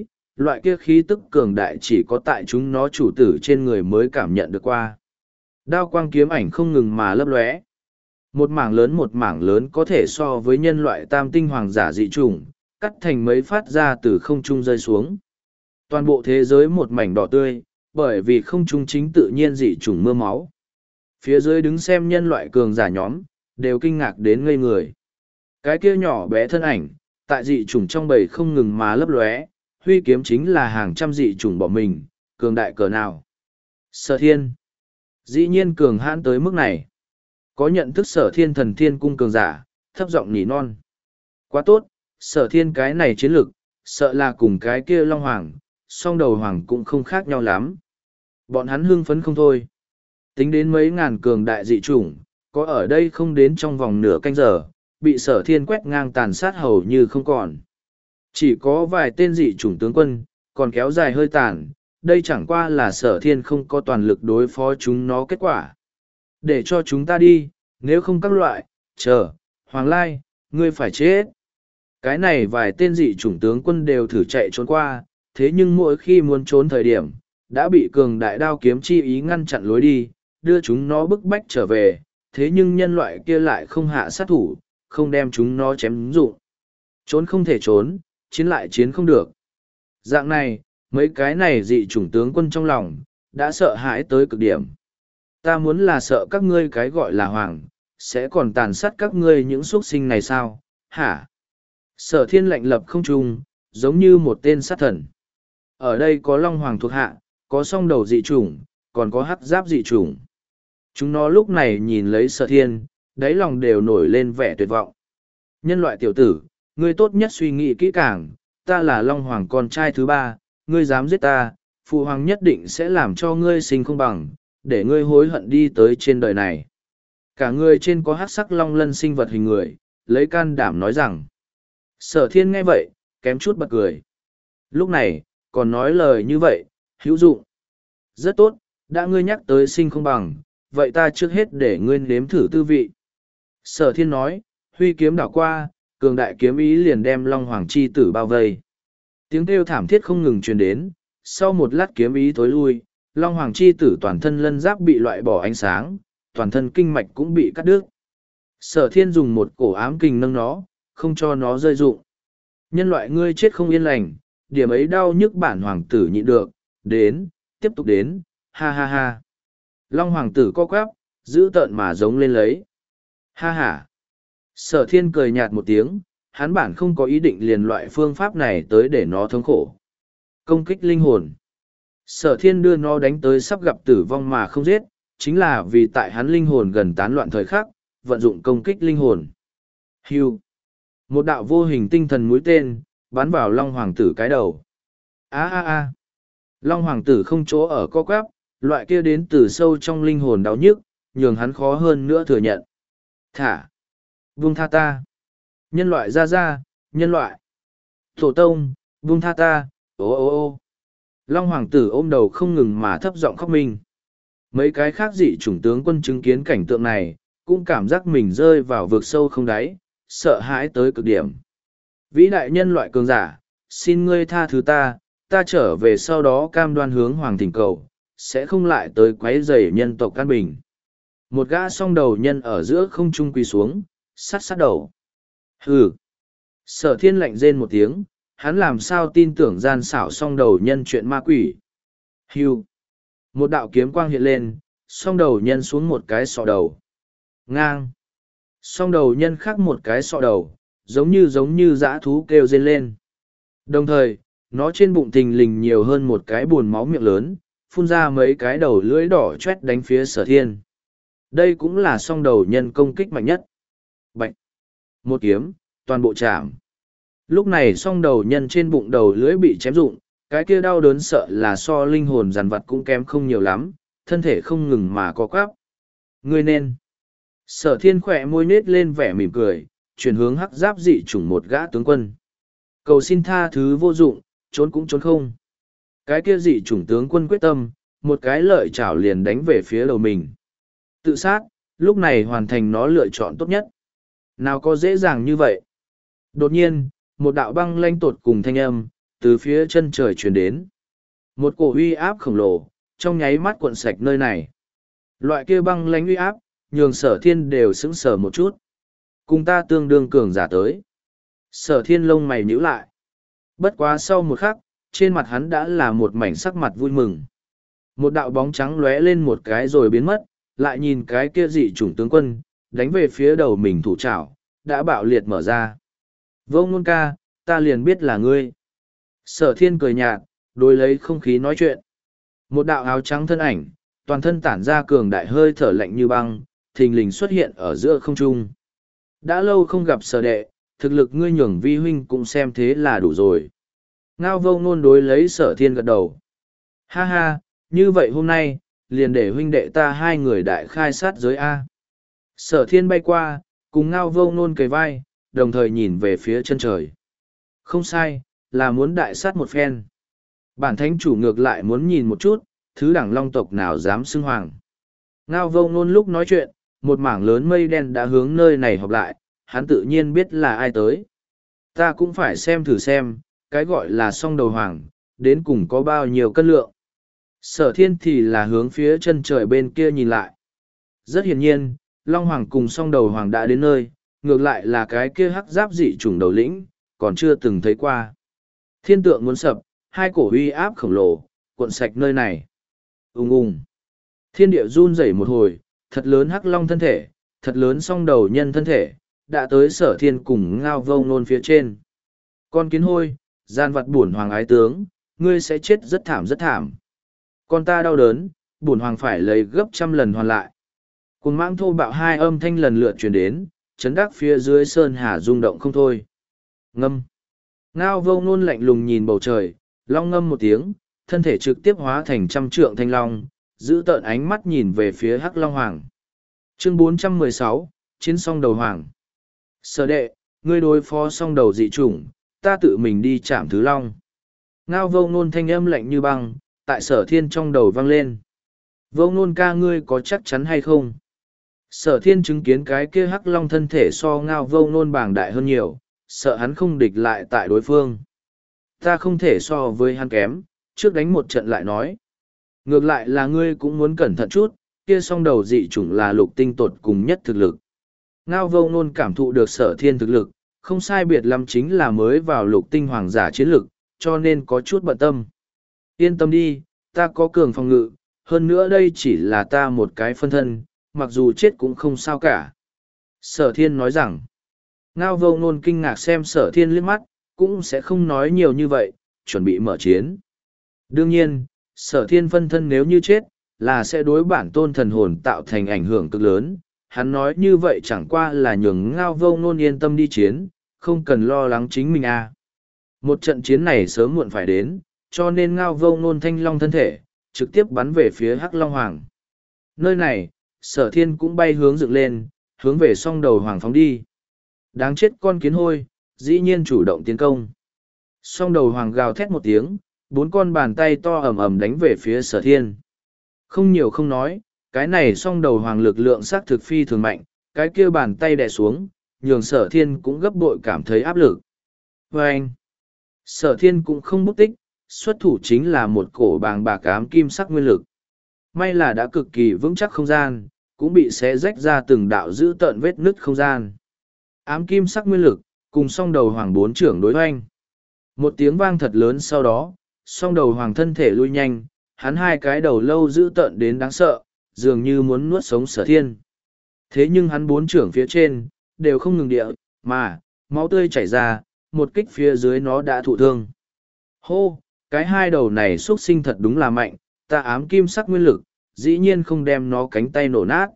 loại kia khí tức cường đại chỉ có tại chúng nó chủ tử trên người mới cảm nhận được qua. Đao quang kiếm ảnh không ngừng mà lấp lóe. Một mảng lớn một mảng lớn có thể so với nhân loại tam tinh hoàng giả dị chủng, cắt thành mấy phát ra từ không trung rơi xuống. Toàn bộ thế giới một mảnh đỏ tươi, bởi vì không trung chính tự nhiên dị chủng mưa máu. Phía dưới đứng xem nhân loại cường giả nhóm, đều kinh ngạc đến ngây người. Cái kia nhỏ bé thân ảnh, tại dị chủng trong bầy không ngừng mà lấp lóe, huy kiếm chính là hàng trăm dị chủng bỏ mình, cường đại cỡ nào. Sở thiên. Dĩ nhiên cường hãn tới mức này. Có nhận thức sở thiên thần thiên cung cường giả, thấp giọng nỉ non. Quá tốt, sở thiên cái này chiến lực, sợ là cùng cái kia long hoàng, song đầu hoàng cũng không khác nhau lắm. Bọn hắn hưng phấn không thôi. Tính đến mấy ngàn cường đại dị chủng, có ở đây không đến trong vòng nửa canh giờ, bị sở thiên quét ngang tàn sát hầu như không còn. Chỉ có vài tên dị chủng tướng quân, còn kéo dài hơi tàn, đây chẳng qua là sở thiên không có toàn lực đối phó chúng nó kết quả. Để cho chúng ta đi, nếu không các loại, chờ, Hoàng Lai, ngươi phải chết. Cái này vài tên dị chủng tướng quân đều thử chạy trốn qua, thế nhưng mỗi khi muốn trốn thời điểm, đã bị cường đại đao kiếm chi ý ngăn chặn lối đi, đưa chúng nó bức bách trở về, thế nhưng nhân loại kia lại không hạ sát thủ, không đem chúng nó chém dụng. Trốn không thể trốn, chiến lại chiến không được. Dạng này, mấy cái này dị chủng tướng quân trong lòng, đã sợ hãi tới cực điểm. Ta muốn là sợ các ngươi cái gọi là hoàng, sẽ còn tàn sát các ngươi những xuất sinh này sao, hả? Sở thiên lạnh lập không trung, giống như một tên sát thần. Ở đây có long hoàng thuộc hạ, có song đầu dị chủng, còn có hắc giáp dị chủng. Chúng nó lúc này nhìn lấy sở thiên, đáy lòng đều nổi lên vẻ tuyệt vọng. Nhân loại tiểu tử, ngươi tốt nhất suy nghĩ kỹ càng, ta là long hoàng con trai thứ ba, ngươi dám giết ta, phụ hoàng nhất định sẽ làm cho ngươi sinh không bằng, để ngươi hối hận đi tới trên đời này. Cả người trên có hắc sắc long lân sinh vật hình người, lấy can đảm nói rằng. Sở thiên nghe vậy, kém chút bật cười. Lúc này, còn nói lời như vậy, hữu dụng. Rất tốt, đã ngươi nhắc tới sinh không bằng, vậy ta trước hết để ngươi nếm thử tư vị. Sở thiên nói, huy kiếm đảo qua, cường đại kiếm ý liền đem long hoàng chi tử bao vây. Tiếng kêu thảm thiết không ngừng truyền đến, sau một lát kiếm ý tối lui, long hoàng chi tử toàn thân lân giáp bị loại bỏ ánh sáng, toàn thân kinh mạch cũng bị cắt đứt. Sở thiên dùng một cổ ám kình nâng nó, không cho nó rơi rụng. Nhân loại ngươi chết không yên lành, điểm ấy đau nhức bản hoàng tử nhịn được, đến, tiếp tục đến, ha ha ha. Long hoàng tử co quắp, giữ tợn mà giống lên lấy. Ha ha. Sở thiên cười nhạt một tiếng, hắn bản không có ý định liền loại phương pháp này tới để nó thống khổ. Công kích linh hồn. Sở thiên đưa nó đánh tới sắp gặp tử vong mà không giết, chính là vì tại hắn linh hồn gần tán loạn thời khắc, vận dụng công kích linh hồn. Hưu. Một đạo vô hình tinh thần mũi tên, bắn vào Long Hoàng tử cái đầu. Á á á. Long Hoàng tử không chỗ ở co quắp, loại kia đến từ sâu trong linh hồn đau nhức, nhường hắn khó hơn nữa thừa nhận. Thả. Buông tha ta. Nhân loại ra ra, nhân loại. Tổ tông, buông tha ta, ô ô ô. Long Hoàng tử ôm đầu không ngừng mà thấp giọng khóc mình. Mấy cái khác dị chủng tướng quân chứng kiến cảnh tượng này, cũng cảm giác mình rơi vào vực sâu không đáy, sợ hãi tới cực điểm. Vĩ đại nhân loại cường giả, xin ngươi tha thứ ta, ta trở về sau đó cam đoan hướng hoàng thỉnh cầu, sẽ không lại tới quấy rầy nhân tộc căn bình. Một gã song đầu nhân ở giữa không trung quỳ xuống, sát sát đầu. Hừ. Sở thiên lạnh rên một tiếng, hắn làm sao tin tưởng gian xảo song đầu nhân chuyện ma quỷ. Hưu. Một đạo kiếm quang hiện lên, song đầu nhân xuống một cái sọ đầu. Ngang. Song đầu nhân khác một cái sọ đầu, giống như giống như dã thú kêu rên lên. Đồng thời, nó trên bụng thình lình nhiều hơn một cái buồn máu miệng lớn, phun ra mấy cái đầu lưỡi đỏ chét đánh phía sở thiên. Đây cũng là song đầu nhân công kích mạnh nhất. Bạch. Một kiếm, toàn bộ chạm. Lúc này song đầu nhân trên bụng đầu lưỡi bị chém rụng, cái kia đau đớn sợ là so linh hồn dằn vặt cũng kém không nhiều lắm, thân thể không ngừng mà co quắp. Ngươi nên. Sở thiên khỏe môi nết lên vẻ mỉm cười, chuyển hướng hắc giáp dị chủng một gã tướng quân. Cầu xin tha thứ vô dụng, trốn cũng trốn không. Cái kia dị chủng tướng quân quyết tâm, một cái lợi chảo liền đánh về phía đầu mình. Tự sát, lúc này hoàn thành nó lựa chọn tốt nhất. Nào có dễ dàng như vậy. Đột nhiên, một đạo băng lanh tột cùng thanh âm, từ phía chân trời truyền đến. Một cổ uy áp khổng lồ, trong nháy mắt cuộn sạch nơi này. Loại kia băng lãnh uy áp, nhường sở thiên đều sững sờ một chút. Cùng ta tương đương cường giả tới. Sở thiên lông mày nhíu lại. Bất quá sau một khắc, trên mặt hắn đã là một mảnh sắc mặt vui mừng. Một đạo bóng trắng lóe lên một cái rồi biến mất, lại nhìn cái kia dị chủng tướng quân, đánh về phía đầu mình thủ trảo, đã bạo liệt mở ra. Vô Ngôn ca, ta liền biết là ngươi. Sở thiên cười nhạt, đối lấy không khí nói chuyện. Một đạo áo trắng thân ảnh, toàn thân tản ra cường đại hơi thở lạnh như băng, thình lình xuất hiện ở giữa không trung. Đã lâu không gặp sở đệ, thực lực ngươi nhường vi huynh cũng xem thế là đủ rồi. Ngao Vô Ngôn đối lấy sở thiên gật đầu. Ha ha, như vậy hôm nay, liền để huynh đệ ta hai người đại khai sát giới A. Sở thiên bay qua, cùng Ngao Vô Ngôn kề vai, đồng thời nhìn về phía chân trời. Không sai, là muốn đại sát một phen. Bản thánh chủ ngược lại muốn nhìn một chút, thứ đẳng long tộc nào dám xưng hoàng. Ngao Vô Ngôn lúc nói chuyện, một mảng lớn mây đen đã hướng nơi này họp lại, hắn tự nhiên biết là ai tới. Ta cũng phải xem thử xem, cái gọi là song đầu hoàng, đến cùng có bao nhiêu cân lượng. Sở thiên thì là hướng phía chân trời bên kia nhìn lại. Rất hiển nhiên, Long Hoàng cùng song đầu hoàng đã đến nơi, ngược lại là cái kia hắc giáp dị chủng đầu lĩnh, còn chưa từng thấy qua. Thiên tượng muốn sập, hai cổ uy áp khổng lồ, cuộn sạch nơi này. Ung ung. Thiên địa run rẩy một hồi, thật lớn hắc long thân thể, thật lớn song đầu nhân thân thể, đã tới sở thiên cùng Ngao Vô Ngôn phía trên. Con kiến hôi, gian vật bổn hoàng ái tướng, ngươi sẽ chết rất thảm rất thảm. Con ta đau đớn, bổn hoàng phải lấy gấp trăm lần hoàn lại. Cùng mãng thô bạo hai âm thanh lần lượt truyền đến, chấn đắc phía dưới sơn hà rung động không thôi. Ngâm. Ngao Vô Ngôn lạnh lùng nhìn bầu trời, long ngâm một tiếng, thân thể trực tiếp hóa thành trăm trượng thanh long, giữ tợn ánh mắt nhìn về phía hắc long hoàng. Chương bốn trăm mười sáu, chiến song đầu hoàng. Sở đệ, ngươi đối phó song đầu dị chủng, ta tự mình đi chạm thứ long. Ngao Vô Ngôn thanh âm lạnh như băng, tại sở thiên trong đầu vang lên. Vô Ngôn ca ngươi có chắc chắn hay không? Sở thiên chứng kiến cái kia hắc long thân thể so Ngao Vô Ngôn bàng đại hơn nhiều, sợ hắn không địch lại tại đối phương. Ta không thể so với hắn kém, trước đánh một trận lại nói. Ngược lại là ngươi cũng muốn cẩn thận chút, kia song đầu dị chủng là lục tinh tột cùng nhất thực lực. Ngao Vô Ngôn cảm thụ được sở thiên thực lực, không sai biệt lắm chính là mới vào lục tinh hoàng giả chiến lực, cho nên có chút bận tâm. Yên tâm đi, ta có cường phòng ngự, hơn nữa đây chỉ là ta một cái phân thân, mặc dù chết cũng không sao cả. Sở thiên nói rằng, Ngao Vô Ngôn kinh ngạc xem sở thiên liếc mắt, cũng sẽ không nói nhiều như vậy, chuẩn bị mở chiến. Đương nhiên, sở thiên phân thân nếu như chết, là sẽ đối bản tôn thần hồn tạo thành ảnh hưởng cực lớn. Hắn nói như vậy chẳng qua là nhường Ngao Vô Ngôn yên tâm đi chiến, không cần lo lắng chính mình à. Một trận chiến này sớm muộn phải đến, cho nên Ngao Vô Ngôn thanh long thân thể, trực tiếp bắn về phía Hắc Long Hoàng. Nơi này, sở thiên cũng bay hướng dựng lên, hướng về song đầu hoàng phóng đi. Đáng chết con kiến hôi, dĩ nhiên chủ động tiến công. Song đầu hoàng gào thét một tiếng, bốn con bàn tay to ầm ầm đánh về phía sở thiên. Không nhiều không nói, cái này song đầu hoàng lực lượng xác thực phi thường mạnh, cái kia bàn tay đè xuống, nhường sở thiên cũng gấp bội cảm thấy áp lực. Và anh, sở thiên cũng không bút tích, xuất thủ chính là một cổ bàng bạc ám kim sắc nguyên lực. May là đã cực kỳ vững chắc không gian, cũng bị xé rách ra từng đạo giữ tợn vết nứt không gian. Ám kim sắc nguyên lực, cùng song đầu hoàng bốn trưởng đối hoanh. Một tiếng vang thật lớn sau đó, song đầu hoàng thân thể lui nhanh, hắn hai cái đầu lâu giữ tợn đến đáng sợ, dường như muốn nuốt sống sở thiên. Thế nhưng hắn bốn trưởng phía trên, đều không ngừng địa, mà, máu tươi chảy ra, một kích phía dưới nó đã thụ thương. Hô, cái hai đầu này xuất sinh thật đúng là mạnh, ta ám kim sắc nguyên lực, dĩ nhiên không đem nó cánh tay nổ nát.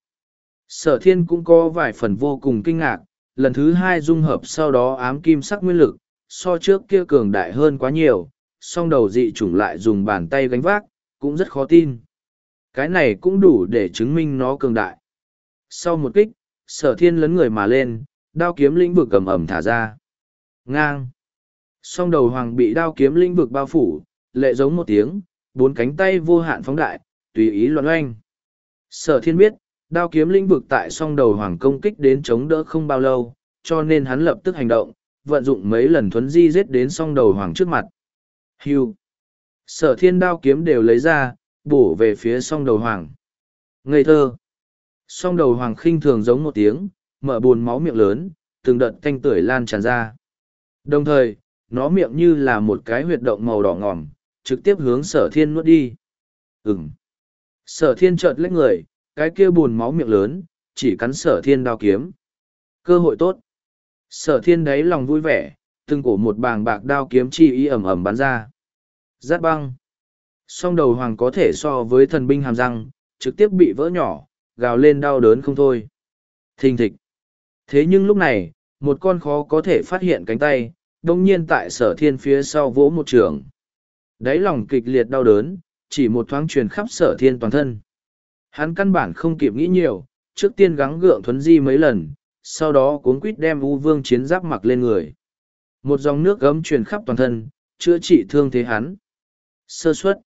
Sở thiên cũng có vài phần vô cùng kinh ngạc, lần thứ hai dung hợp sau đó ám kim sắc nguyên lực, so trước kia cường đại hơn quá nhiều, song đầu dị chủng lại dùng bàn tay gánh vác, cũng rất khó tin. Cái này cũng đủ để chứng minh nó cường đại. Sau một kích, sở thiên lấn người mà lên, đao kiếm lĩnh vực cầm ẩm thả ra. Ngang. Song đầu hoàng bị đao kiếm lĩnh vực bao phủ, lệ giống một tiếng, bốn cánh tay vô hạn phóng đại, tùy ý loạn oanh. Sở thiên biết, đao kiếm lĩnh vực tại song đầu hoàng công kích đến chống đỡ không bao lâu, cho nên hắn lập tức hành động, vận dụng mấy lần thuấn di giết đến song đầu hoàng trước mặt. Hưu. Sở thiên đao kiếm đều lấy ra, bổ về phía song đầu hoàng. Ngây thơ. Song đầu hoàng khinh thường giống một tiếng, mở buồn máu miệng lớn, từng đợt tanh tưởi lan tràn ra. Đồng thời, nó miệng như là một cái huyệt động màu đỏ ngòm, trực tiếp hướng sở thiên nuốt đi. Ừm. Sở thiên chợt lách người, cái kia buồn máu miệng lớn, chỉ cắn sở thiên đao kiếm. Cơ hội tốt. Sở thiên đáy lòng vui vẻ, từng cổ một bàng bạc đao kiếm chi ý ẩm ẩm bắn ra. Rát băng. Song đầu hoàng có thể so với thần binh hàm răng, trực tiếp bị vỡ nhỏ, gào lên đau đớn không thôi. Thình thịch. Thế nhưng lúc này, một con khó có thể phát hiện cánh tay, đông nhiên tại sở thiên phía sau vỗ một trường. Đáy lòng kịch liệt đau đớn, chỉ một thoáng truyền khắp sở thiên toàn thân. Hắn căn bản không kịp nghĩ nhiều, trước tiên gắng gượng thuấn di mấy lần, sau đó cuống quýt đem U Vương chiến giáp mặc lên người. Một dòng nước gấm truyền khắp toàn thân, chữa trị thương thế hắn. Sơ suất.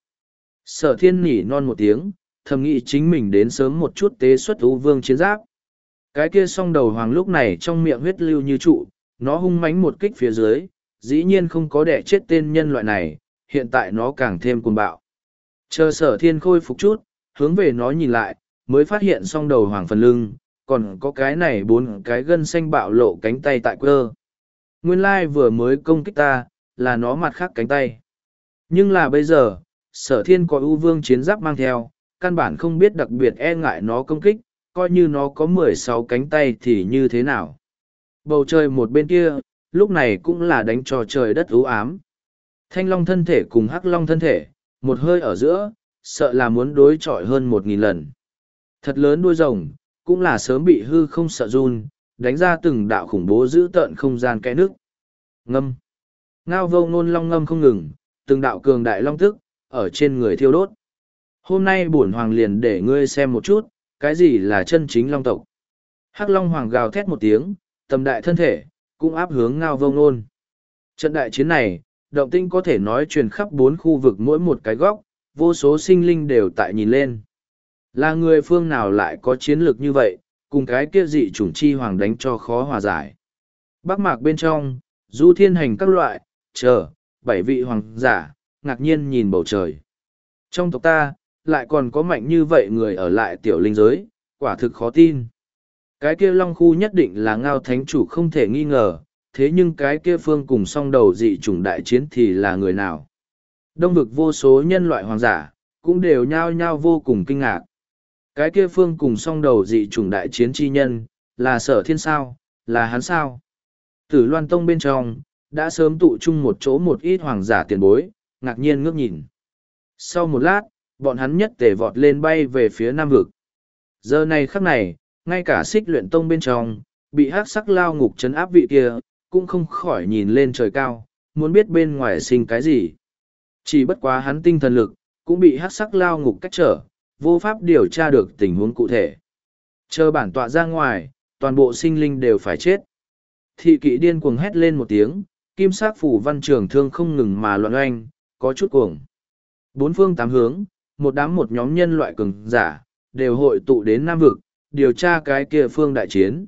Sở thiên nỉ non một tiếng, thầm nghĩ chính mình đến sớm một chút tế xuất U Vương chiến giáp. Cái kia song đầu hoàng lúc này trong miệng huyết lưu như trụ, nó hung mãnh một kích phía dưới, dĩ nhiên không có đẻ chết tên nhân loại này, hiện tại nó càng thêm cuồng bạo. Chờ sở thiên khôi phục chút, hướng về nó nhìn lại, mới phát hiện song đầu hoàng phần lưng, còn có cái này bốn cái gân xanh bạo lộ cánh tay tại cơ. Nguyên lai vừa mới công kích ta, là nó mặt khác cánh tay. Nhưng là bây giờ, sở thiên có ưu vương chiến giáp mang theo, căn bản không biết đặc biệt e ngại nó công kích, coi như nó có mười sáu cánh tay thì như thế nào. Bầu trời một bên kia, lúc này cũng là đánh trò trời đất u ám. Thanh long thân thể cùng hắc long thân thể, một hơi ở giữa, sợ là muốn đối chọi hơn một nghìn lần. Thật lớn đuôi rồng, cũng là sớm bị hư không sợ run, đánh ra từng đạo khủng bố giữ tợn không gian kẽ nước. Ngâm. Ngao vô ngôn long ngâm không ngừng, từng đạo cường đại long tức, ở trên người thiêu đốt. Hôm nay bổn hoàng liền để ngươi xem một chút, cái gì là chân chính long tộc. Hắc long hoàng gào thét một tiếng, tầm đại thân thể, cũng áp hướng ngao vô ngôn. Trận đại chiến này, động tinh có thể nói truyền khắp bốn khu vực mỗi một cái góc, vô số sinh linh đều tại nhìn lên. Là người phương nào lại có chiến lược như vậy, cùng cái kia dị chủng chi hoàng đánh cho khó hòa giải. Bắc mạc bên trong, du thiên hành các loại, chờ, bảy vị hoàng giả, ngạc nhiên nhìn bầu trời. Trong tộc ta, lại còn có mạnh như vậy người ở lại tiểu linh giới, quả thực khó tin. Cái kia long khu nhất định là ngao thánh chủ không thể nghi ngờ, thế nhưng cái kia phương cùng song đầu dị chủng đại chiến thì là người nào? Đông vực vô số nhân loại hoàng giả, cũng đều nhao nhao vô cùng kinh ngạc. Cái kia phương cùng song đầu dị chủng đại chiến chi nhân, là sở thiên sao, là hắn sao? Tử Loan Tông bên trong, đã sớm tụ chung một chỗ một ít hoàng giả tiền bối, ngạc nhiên ngước nhìn. Sau một lát, bọn hắn nhất tề vọt lên bay về phía nam vực. Giờ này khắc này, ngay cả xích luyện tông bên trong, bị hắc sắc lao ngục trấn áp vị kia, cũng không khỏi nhìn lên trời cao, muốn biết bên ngoài sinh cái gì. Chỉ bất quá hắn tinh thần lực, cũng bị hắc sắc lao ngục cách trở, vô pháp điều tra được tình huống cụ thể. Chờ bản tọa ra ngoài, toàn bộ sinh linh đều phải chết. Thị kỵ điên cuồng hét lên một tiếng, kim sắc phủ văn trường thương không ngừng mà loạn oanh, có chút cuồng. Bốn phương tám hướng, một đám một nhóm nhân loại cường giả, đều hội tụ đến Nam Vực, điều tra cái kia phương đại chiến.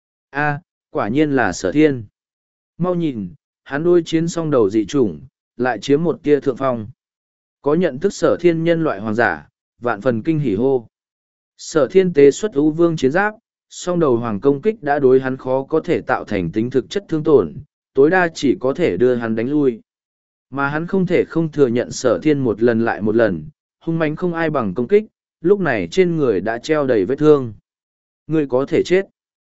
A, quả nhiên là sở thiên. Mau nhìn, hắn đôi chiến song đầu dị chủng, lại chiếm một tia thượng phong. Có nhận thức sở thiên nhân loại hoàng giả, vạn phần kinh hỉ hô. Sở thiên tế xuất ưu vương chiến giáp, song đầu hoàng công kích đã đối hắn khó có thể tạo thành tính thực chất thương tổn, tối đa chỉ có thể đưa hắn đánh lui. Mà hắn không thể không thừa nhận sở thiên một lần lại một lần, hung mãnh không ai bằng công kích, lúc này trên người đã treo đầy vết thương. Người có thể chết.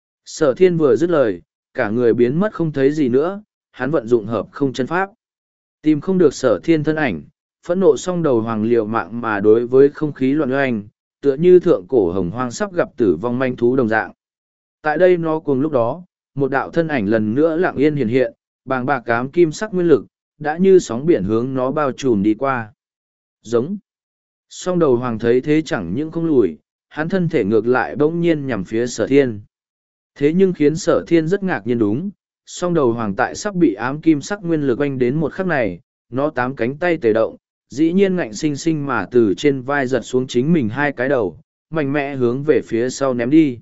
Sở thiên vừa dứt lời, cả người biến mất không thấy gì nữa, hắn vận dụng hợp không chân pháp. Tìm không được sở thiên thân ảnh, phẫn nộ song đầu hoàng liều mạng mà đối với không khí loạn oanh, tựa như thượng cổ hồng hoang sắp gặp tử vong manh thú đồng dạng. Tại đây nó cùng lúc đó, một đạo thân ảnh lần nữa lặng yên hiện hiện, bàng bạc cám kim sắc nguyên lực, đã như sóng biển hướng nó bao trùm đi qua. Giống. Song đầu hoàng thấy thế chẳng những không lùi, hắn thân thể ngược lại bỗng nhiên nhằm phía sở thiên. Thế nhưng khiến sở thiên rất ngạc nhiên đúng, song đầu hoàng tại sắp bị ám kim sắc nguyên lực oanh đến một khắc này, nó tám cánh tay tề động, dĩ nhiên ngạnh sinh sinh mà từ trên vai giật xuống chính mình hai cái đầu, mạnh mẽ hướng về phía sau ném đi.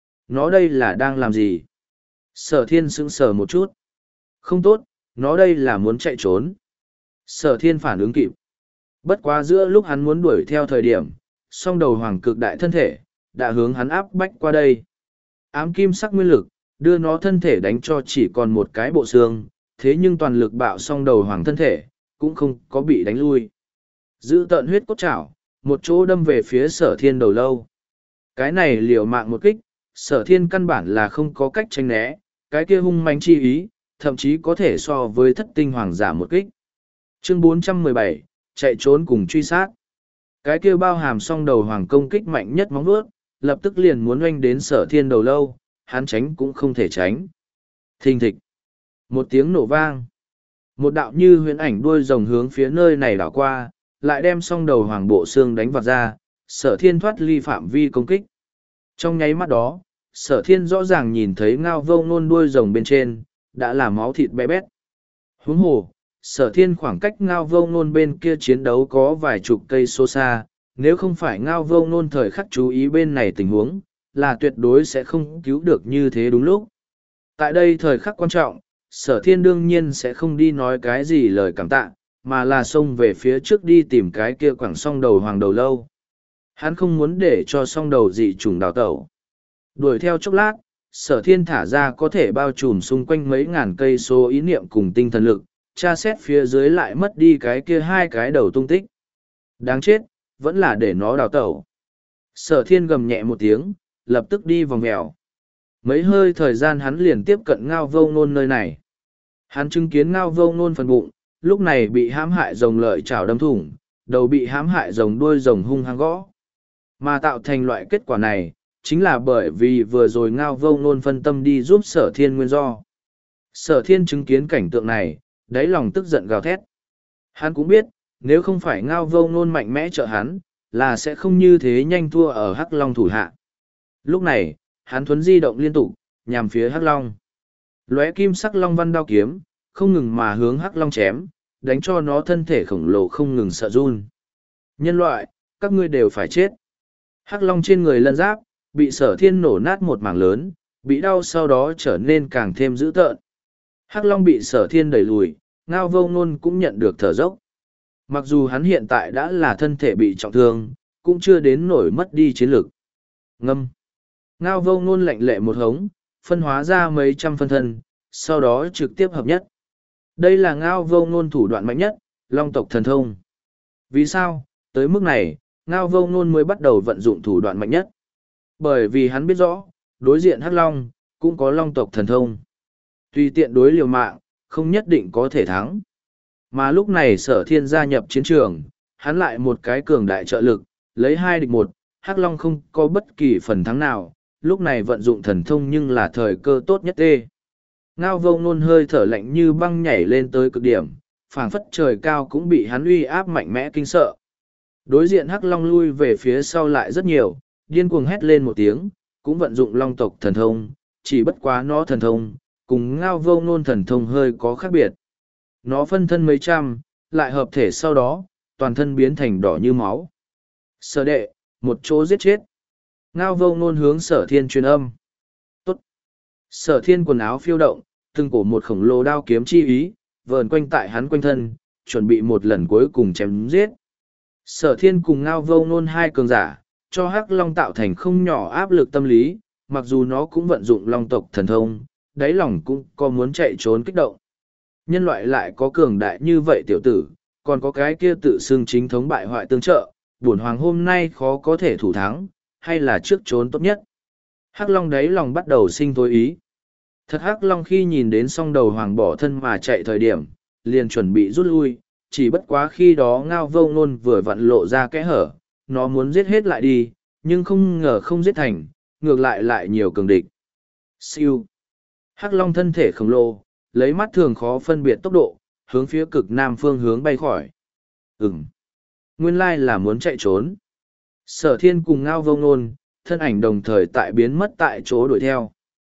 Nó đây là đang làm gì? Sở thiên sững sờ một chút. Không tốt, nó đây là muốn chạy trốn. Sở thiên phản ứng kịp. Bất quá giữa lúc hắn muốn đuổi theo thời điểm, song đầu hoàng cực đại thân thể, đã hướng hắn áp bách qua đây. Ám kim sắc nguyên lực, đưa nó thân thể đánh cho chỉ còn một cái bộ xương, thế nhưng toàn lực bạo song đầu hoàng thân thể, cũng không có bị đánh lui. Giữ tận huyết cốt chảo, một chỗ đâm về phía sở thiên đầu lâu. Cái này liều mạng một kích, sở thiên căn bản là không có cách tránh né, cái kia hung mãnh chi ý, thậm chí có thể so với thất tinh hoàng giả một kích. Chương bốn trăm mười bảy, chạy trốn cùng truy sát. Cái kia bao hàm song đầu hoàng công kích mạnh nhất móng vuốt, lập tức liền muốn oanh đến sở thiên đầu lâu, hắn tránh cũng không thể tránh. Thình thịch. Một tiếng nổ vang. Một đạo như huyễn ảnh đuôi rồng hướng phía nơi này đảo qua, lại đem song đầu hoàng bộ xương đánh vặt ra, sở thiên thoát ly phạm vi công kích. Trong nháy mắt đó, sở thiên rõ ràng nhìn thấy ngao vông nôn đuôi rồng bên trên, đã là máu thịt bé bét. Huống hồ, sở thiên khoảng cách ngao vông nôn bên kia chiến đấu có vài chục cây số xa, nếu không phải ngao vông nôn thời khắc chú ý bên này tình huống, là tuyệt đối sẽ không cứu được như thế đúng lúc. Tại đây thời khắc quan trọng, sở thiên đương nhiên sẽ không đi nói cái gì lời cảm tạ, mà là xông về phía trước đi tìm cái kia quảng song đầu hoàng đầu lâu. Hắn không muốn để cho song đầu dị trùng đào tẩu. Đuổi theo chốc lát, sở thiên thả ra có thể bao trùm xung quanh mấy ngàn cây số ý niệm cùng tinh thần lực, tra xét phía dưới lại mất đi cái kia hai cái đầu tung tích. Đáng chết, vẫn là để nó đào tẩu. Sở thiên gầm nhẹ một tiếng, lập tức đi vòng mèo. Mấy hơi thời gian hắn liền tiếp cận ngao vô ngôn nơi này. Hắn chứng kiến ngao vô ngôn phần bụng, lúc này bị hãm hại rồng lợi chảo đâm thủng, đầu bị hãm hại rồng đuôi rồng hung hăng gõ. Mà tạo thành loại kết quả này, chính là bởi vì vừa rồi ngao vô ngôn phân tâm đi giúp sở thiên nguyên do. Sở thiên chứng kiến cảnh tượng này, đáy lòng tức giận gào thét. Hắn cũng biết, nếu không phải ngao vô ngôn mạnh mẽ trợ hắn, là sẽ không như thế nhanh thua ở Hắc Long thủ hạ. Lúc này, hắn thuấn di động liên tục, nhằm phía Hắc Long. Lóe kim sắc long văn đao kiếm, không ngừng mà hướng Hắc Long chém, đánh cho nó thân thể khổng lồ không ngừng sợ run. Nhân loại, các ngươi đều phải chết. Hắc Long trên người lân giáp, bị sở thiên nổ nát một mảng lớn, bị đau sau đó trở nên càng thêm dữ tợn. Hắc Long bị sở thiên đẩy lùi, ngao vô ngôn cũng nhận được thở dốc. Mặc dù hắn hiện tại đã là thân thể bị trọng thương, cũng chưa đến nổi mất đi chiến lực. Ngâm. Ngao vô ngôn lạnh lệ một hống, phân hóa ra mấy trăm phân thân, sau đó trực tiếp hợp nhất. Đây là ngao vô ngôn thủ đoạn mạnh nhất, long tộc thần thông. Vì sao, tới mức này, ngao vô ngôn mới bắt đầu vận dụng thủ đoạn mạnh nhất? Bởi vì hắn biết rõ, đối diện Hắc Long, cũng có long tộc thần thông. Tùy tiện đối liều mạng, không nhất định có thể thắng. Mà lúc này sở thiên gia nhập chiến trường, hắn lại một cái cường đại trợ lực, lấy hai địch một, Hắc Long không có bất kỳ phần thắng nào, lúc này vận dụng thần thông nhưng là thời cơ tốt nhất tê. Ngao vô ngôn hơi thở lạnh như băng nhảy lên tới cực điểm, phảng phất trời cao cũng bị hắn uy áp mạnh mẽ kinh sợ. Đối diện Hắc Long lui về phía sau lại rất nhiều, điên cuồng hét lên một tiếng, cũng vận dụng long tộc thần thông, chỉ bất quá nó thần thông, cùng ngao vô ngôn thần thông hơi có khác biệt. Nó phân thân mấy trăm, lại hợp thể sau đó, toàn thân biến thành đỏ như máu. Sở đệ, một chỗ giết chết. Ngao vô ngôn hướng sở thiên truyền âm. Tốt. Sở thiên quần áo phiêu động, từng cổ một khổng lồ đao kiếm chi ý, vờn quanh tại hắn quanh thân, chuẩn bị một lần cuối cùng chém giết. Sở thiên cùng ngao vô ngôn hai cường giả, cho Hắc Long tạo thành không nhỏ áp lực tâm lý, mặc dù nó cũng vận dụng long tộc thần thông, đáy lòng cũng có muốn chạy trốn kích động. Nhân loại lại có cường đại như vậy tiểu tử, còn có cái kia tự xưng chính thống bại hoại tương trợ, bổn hoàng hôm nay khó có thể thủ thắng, hay là trước trốn tốt nhất. Hắc Long đáy lòng bắt đầu sinh tối ý. Thật Hắc Long khi nhìn đến song đầu hoàng bỏ thân mà chạy thời điểm, liền chuẩn bị rút lui, chỉ bất quá khi đó ngao vô ngôn vừa vặn lộ ra kẽ hở, nó muốn giết hết lại đi, nhưng không ngờ không giết thành, ngược lại lại nhiều cường địch. Siêu. Hắc Long thân thể khổng lồ, lấy mắt thường khó phân biệt tốc độ, hướng phía cực nam phương hướng bay khỏi. Ừm. Nguyên lai là muốn chạy trốn. Sở thiên cùng ngao vô ngôn, thân ảnh đồng thời tại biến mất tại chỗ đuổi theo.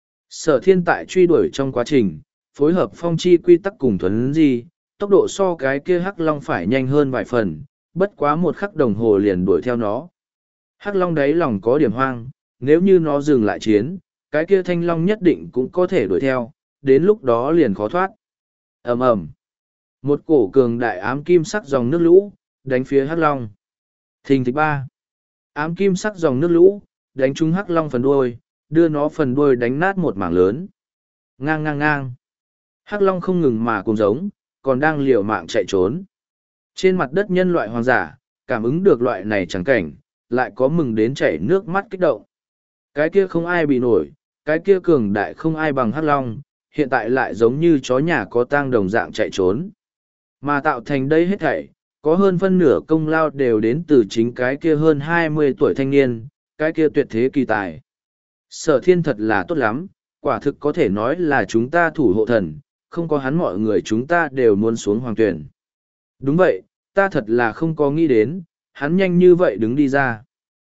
Sở thiên tại truy đuổi trong quá trình, phối hợp phong chi quy tắc cùng thuấn di, tốc độ so cái kia Hắc Long phải nhanh hơn vài phần, bất quá một khắc đồng hồ liền đuổi theo nó. Hắc Long đáy lòng có điểm hoang, nếu như nó dừng lại chiến, cái kia Thanh Long nhất định cũng có thể đuổi theo, đến lúc đó liền khó thoát. Ầm ầm. Một cổ cường đại ám kim sắc dòng nước lũ, đánh phía Hắc Long. Thình thịch ba. Ám kim sắc dòng nước lũ, đánh trúng Hắc Long phần đuôi, đưa nó phần đuôi đánh nát một mảng lớn. Ngang ngang ngang. Hắc Long không ngừng mà cùng giống, còn đang liều mạng chạy trốn. Trên mặt đất nhân loại hoàng giả, cảm ứng được loại này chẳng cảnh, lại có mừng đến chảy nước mắt kích động. Cái kia không ai bị nổi, cái kia cường đại không ai bằng Hắc Long, hiện tại lại giống như chó nhà có tang đồng dạng chạy trốn. Mà tạo thành đây hết thảy, có hơn phân nửa công lao đều đến từ chính cái kia hơn hai mươi tuổi thanh niên, cái kia tuyệt thế kỳ tài. Sở Thiên thật là tốt lắm, quả thực có thể nói là chúng ta thủ hộ thần, không có hắn mọi người chúng ta đều muốn xuống hoàng tuyển. Đúng vậy, ta thật là không có nghĩ đến, hắn nhanh như vậy đứng đi ra.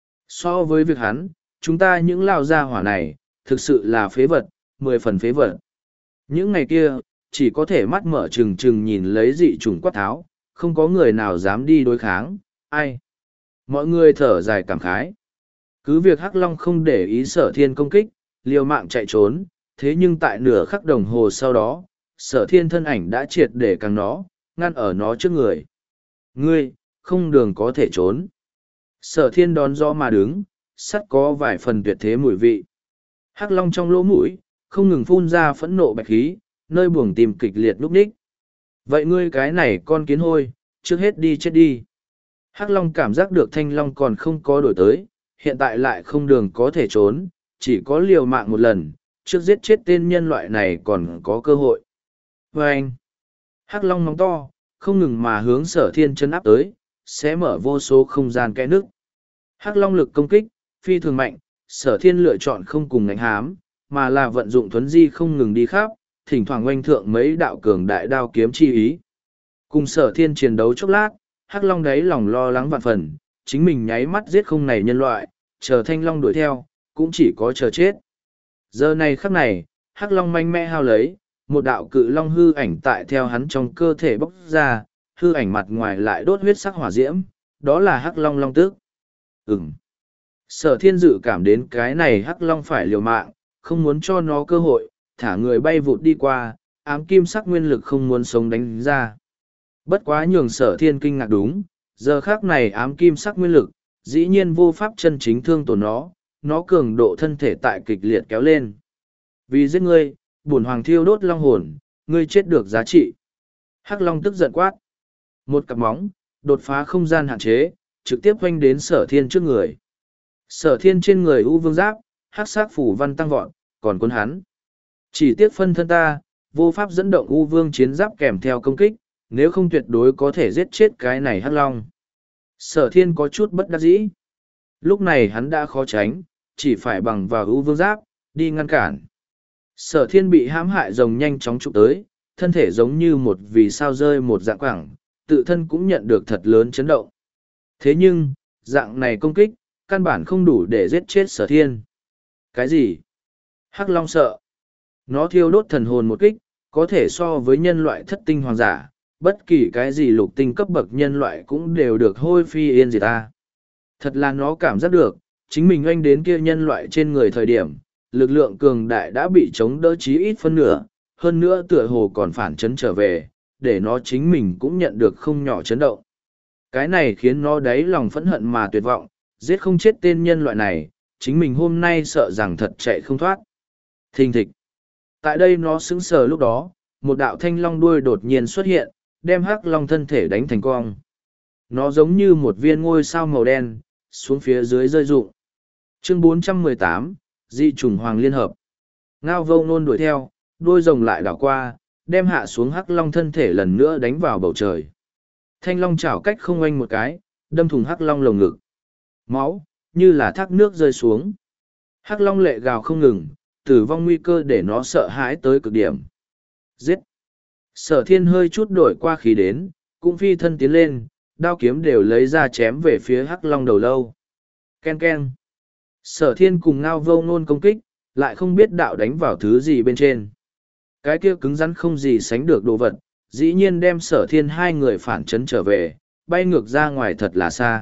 So với việc hắn, chúng ta những lao gia hỏa này, thực sự là phế vật, mười phần phế vật. Những ngày kia, chỉ có thể mắt mở trừng trừng nhìn lấy dị trùng quát tháo, không có người nào dám đi đối kháng, ai. Mọi người thở dài cảm khái. Cứ việc Hắc Long không để ý Sở Thiên công kích, liều mạng chạy trốn, thế nhưng tại nửa khắc đồng hồ sau đó, Sở Thiên thân ảnh đã triệt để căng nó, ngăn ở nó trước người. Ngươi, không đường có thể trốn. Sở Thiên đón gió mà đứng, sắt có vài phần tuyệt thế mùi vị. Hắc Long trong lỗ mũi, không ngừng phun ra phẫn nộ bạch khí, nơi buồng tim kịch liệt lúc ních. Vậy ngươi cái này con kiến hôi, trước hết đi chết đi. Hắc Long cảm giác được Thanh Long còn không có đổi tới, hiện tại lại không đường có thể trốn, chỉ có liều mạng một lần, trước giết chết tên nhân loại này còn có cơ hội. Và anh, Hắc Long móng to, không ngừng mà hướng Sở Thiên chân áp tới, sẽ mở vô số không gian kẽ nước. Hắc Long lực công kích, phi thường mạnh, Sở Thiên lựa chọn không cùng ngạnh hám, mà là vận dụng thuấn di không ngừng đi khắp, thỉnh thoảng oanh thượng mấy đạo cường đại đao kiếm chi ý. Cùng Sở Thiên chiến đấu chốc lát, Hắc Long đáy lòng lo lắng vạn phần, chính mình nháy mắt giết không này nhân loại, chờ Thanh Long đuổi theo, cũng chỉ có chờ chết. Giờ này khắc này, Hắc Long manh mẽ hao lấy, một đạo cự long hư ảnh tại theo hắn trong cơ thể bốc ra, hư ảnh mặt ngoài lại đốt huyết sắc hỏa diễm, đó là Hắc Long long tước. Ừm. Sở Thiên dự cảm đến cái này Hắc Long phải liều mạng, không muốn cho nó cơ hội, thả người bay vụt đi qua, ám kim sắc nguyên lực không muốn sống đánh ra. Bất quá nhường Sở Thiên kinh ngạc đúng, giờ khác này ám kim sắc nguyên lực, dĩ nhiên vô pháp chân chính thương tổn nó, nó cường độ thân thể tại kịch liệt kéo lên. Vì giết ngươi, bổn hoàng thiêu đốt long hồn, ngươi chết được giá trị. Hắc Long tức giận quát. Một cặp móng, đột phá không gian hạn chế, trực tiếp quanh đến Sở Thiên trước người. Sở Thiên trên người U Vương Giáp, hắc sắc phủ văn tăng vọt, còn cuốn hắn. Chỉ tiếc phân thân ta, vô pháp dẫn động U Vương chiến giáp kèm theo công kích, nếu không tuyệt đối có thể giết chết cái này Hắc Long. Sở Thiên có chút bất đắc dĩ. Lúc này hắn đã khó tránh, chỉ phải bằng vào U Vương Giáp, đi ngăn cản. Sở Thiên bị hãm hại rồng nhanh chóng trục tới, thân thể giống như một vì sao rơi một dạng quảng, tự thân cũng nhận được thật lớn chấn động. Thế nhưng, dạng này công kích, căn bản không đủ để giết chết Sở Thiên. Cái gì? Hắc Long sợ. Nó thiêu đốt thần hồn một kích, có thể so với nhân loại thất tinh hoàng giả, bất kỳ cái gì lục tinh cấp bậc nhân loại cũng đều được hôi phi yên diệt ta. Thật là nó cảm giác được, chính mình oanh đến kia nhân loại trên người thời điểm, lực lượng cường đại đã bị chống đỡ chí ít phân nửa, hơn nữa tựa hồ còn phản chấn trở về, để nó chính mình cũng nhận được không nhỏ chấn động. Cái này khiến nó đáy lòng phẫn hận mà tuyệt vọng, giết không chết tên nhân loại này, chính mình hôm nay sợ rằng thật chạy không thoát. Thình thịch. Tại đây nó sững sờ lúc đó, một đạo thanh long đuôi đột nhiên xuất hiện, đem Hắc Long thân thể đánh thành cong. Nó giống như một viên ngôi sao màu đen, xuống phía dưới rơi rụng. Chương bốn trăm mười tám, Dị trùng Hoàng Liên Hợp. Ngao Vô Nôn đuổi theo, đuôi rồng lại đảo qua, đem hạ xuống Hắc Long thân thể lần nữa đánh vào bầu trời. Thanh long chảo cách không oanh một cái, đâm thủng Hắc Long lồng ngực. Máu, như là thác nước rơi xuống. Hắc Long lệ gào không ngừng, tử vong nguy cơ để nó sợ hãi tới cực điểm. Giết! Sở Thiên hơi chút đổi qua khí đến, cũng phi thân tiến lên, đao kiếm đều lấy ra chém về phía Hắc Long đầu lâu. Ken ken! Sở Thiên cùng Ngao Vô Nôn công kích, lại không biết đạo đánh vào thứ gì bên trên. Cái kia cứng rắn không gì sánh được đồ vật, dĩ nhiên đem Sở Thiên hai người phản chấn trở về, bay ngược ra ngoài thật là xa.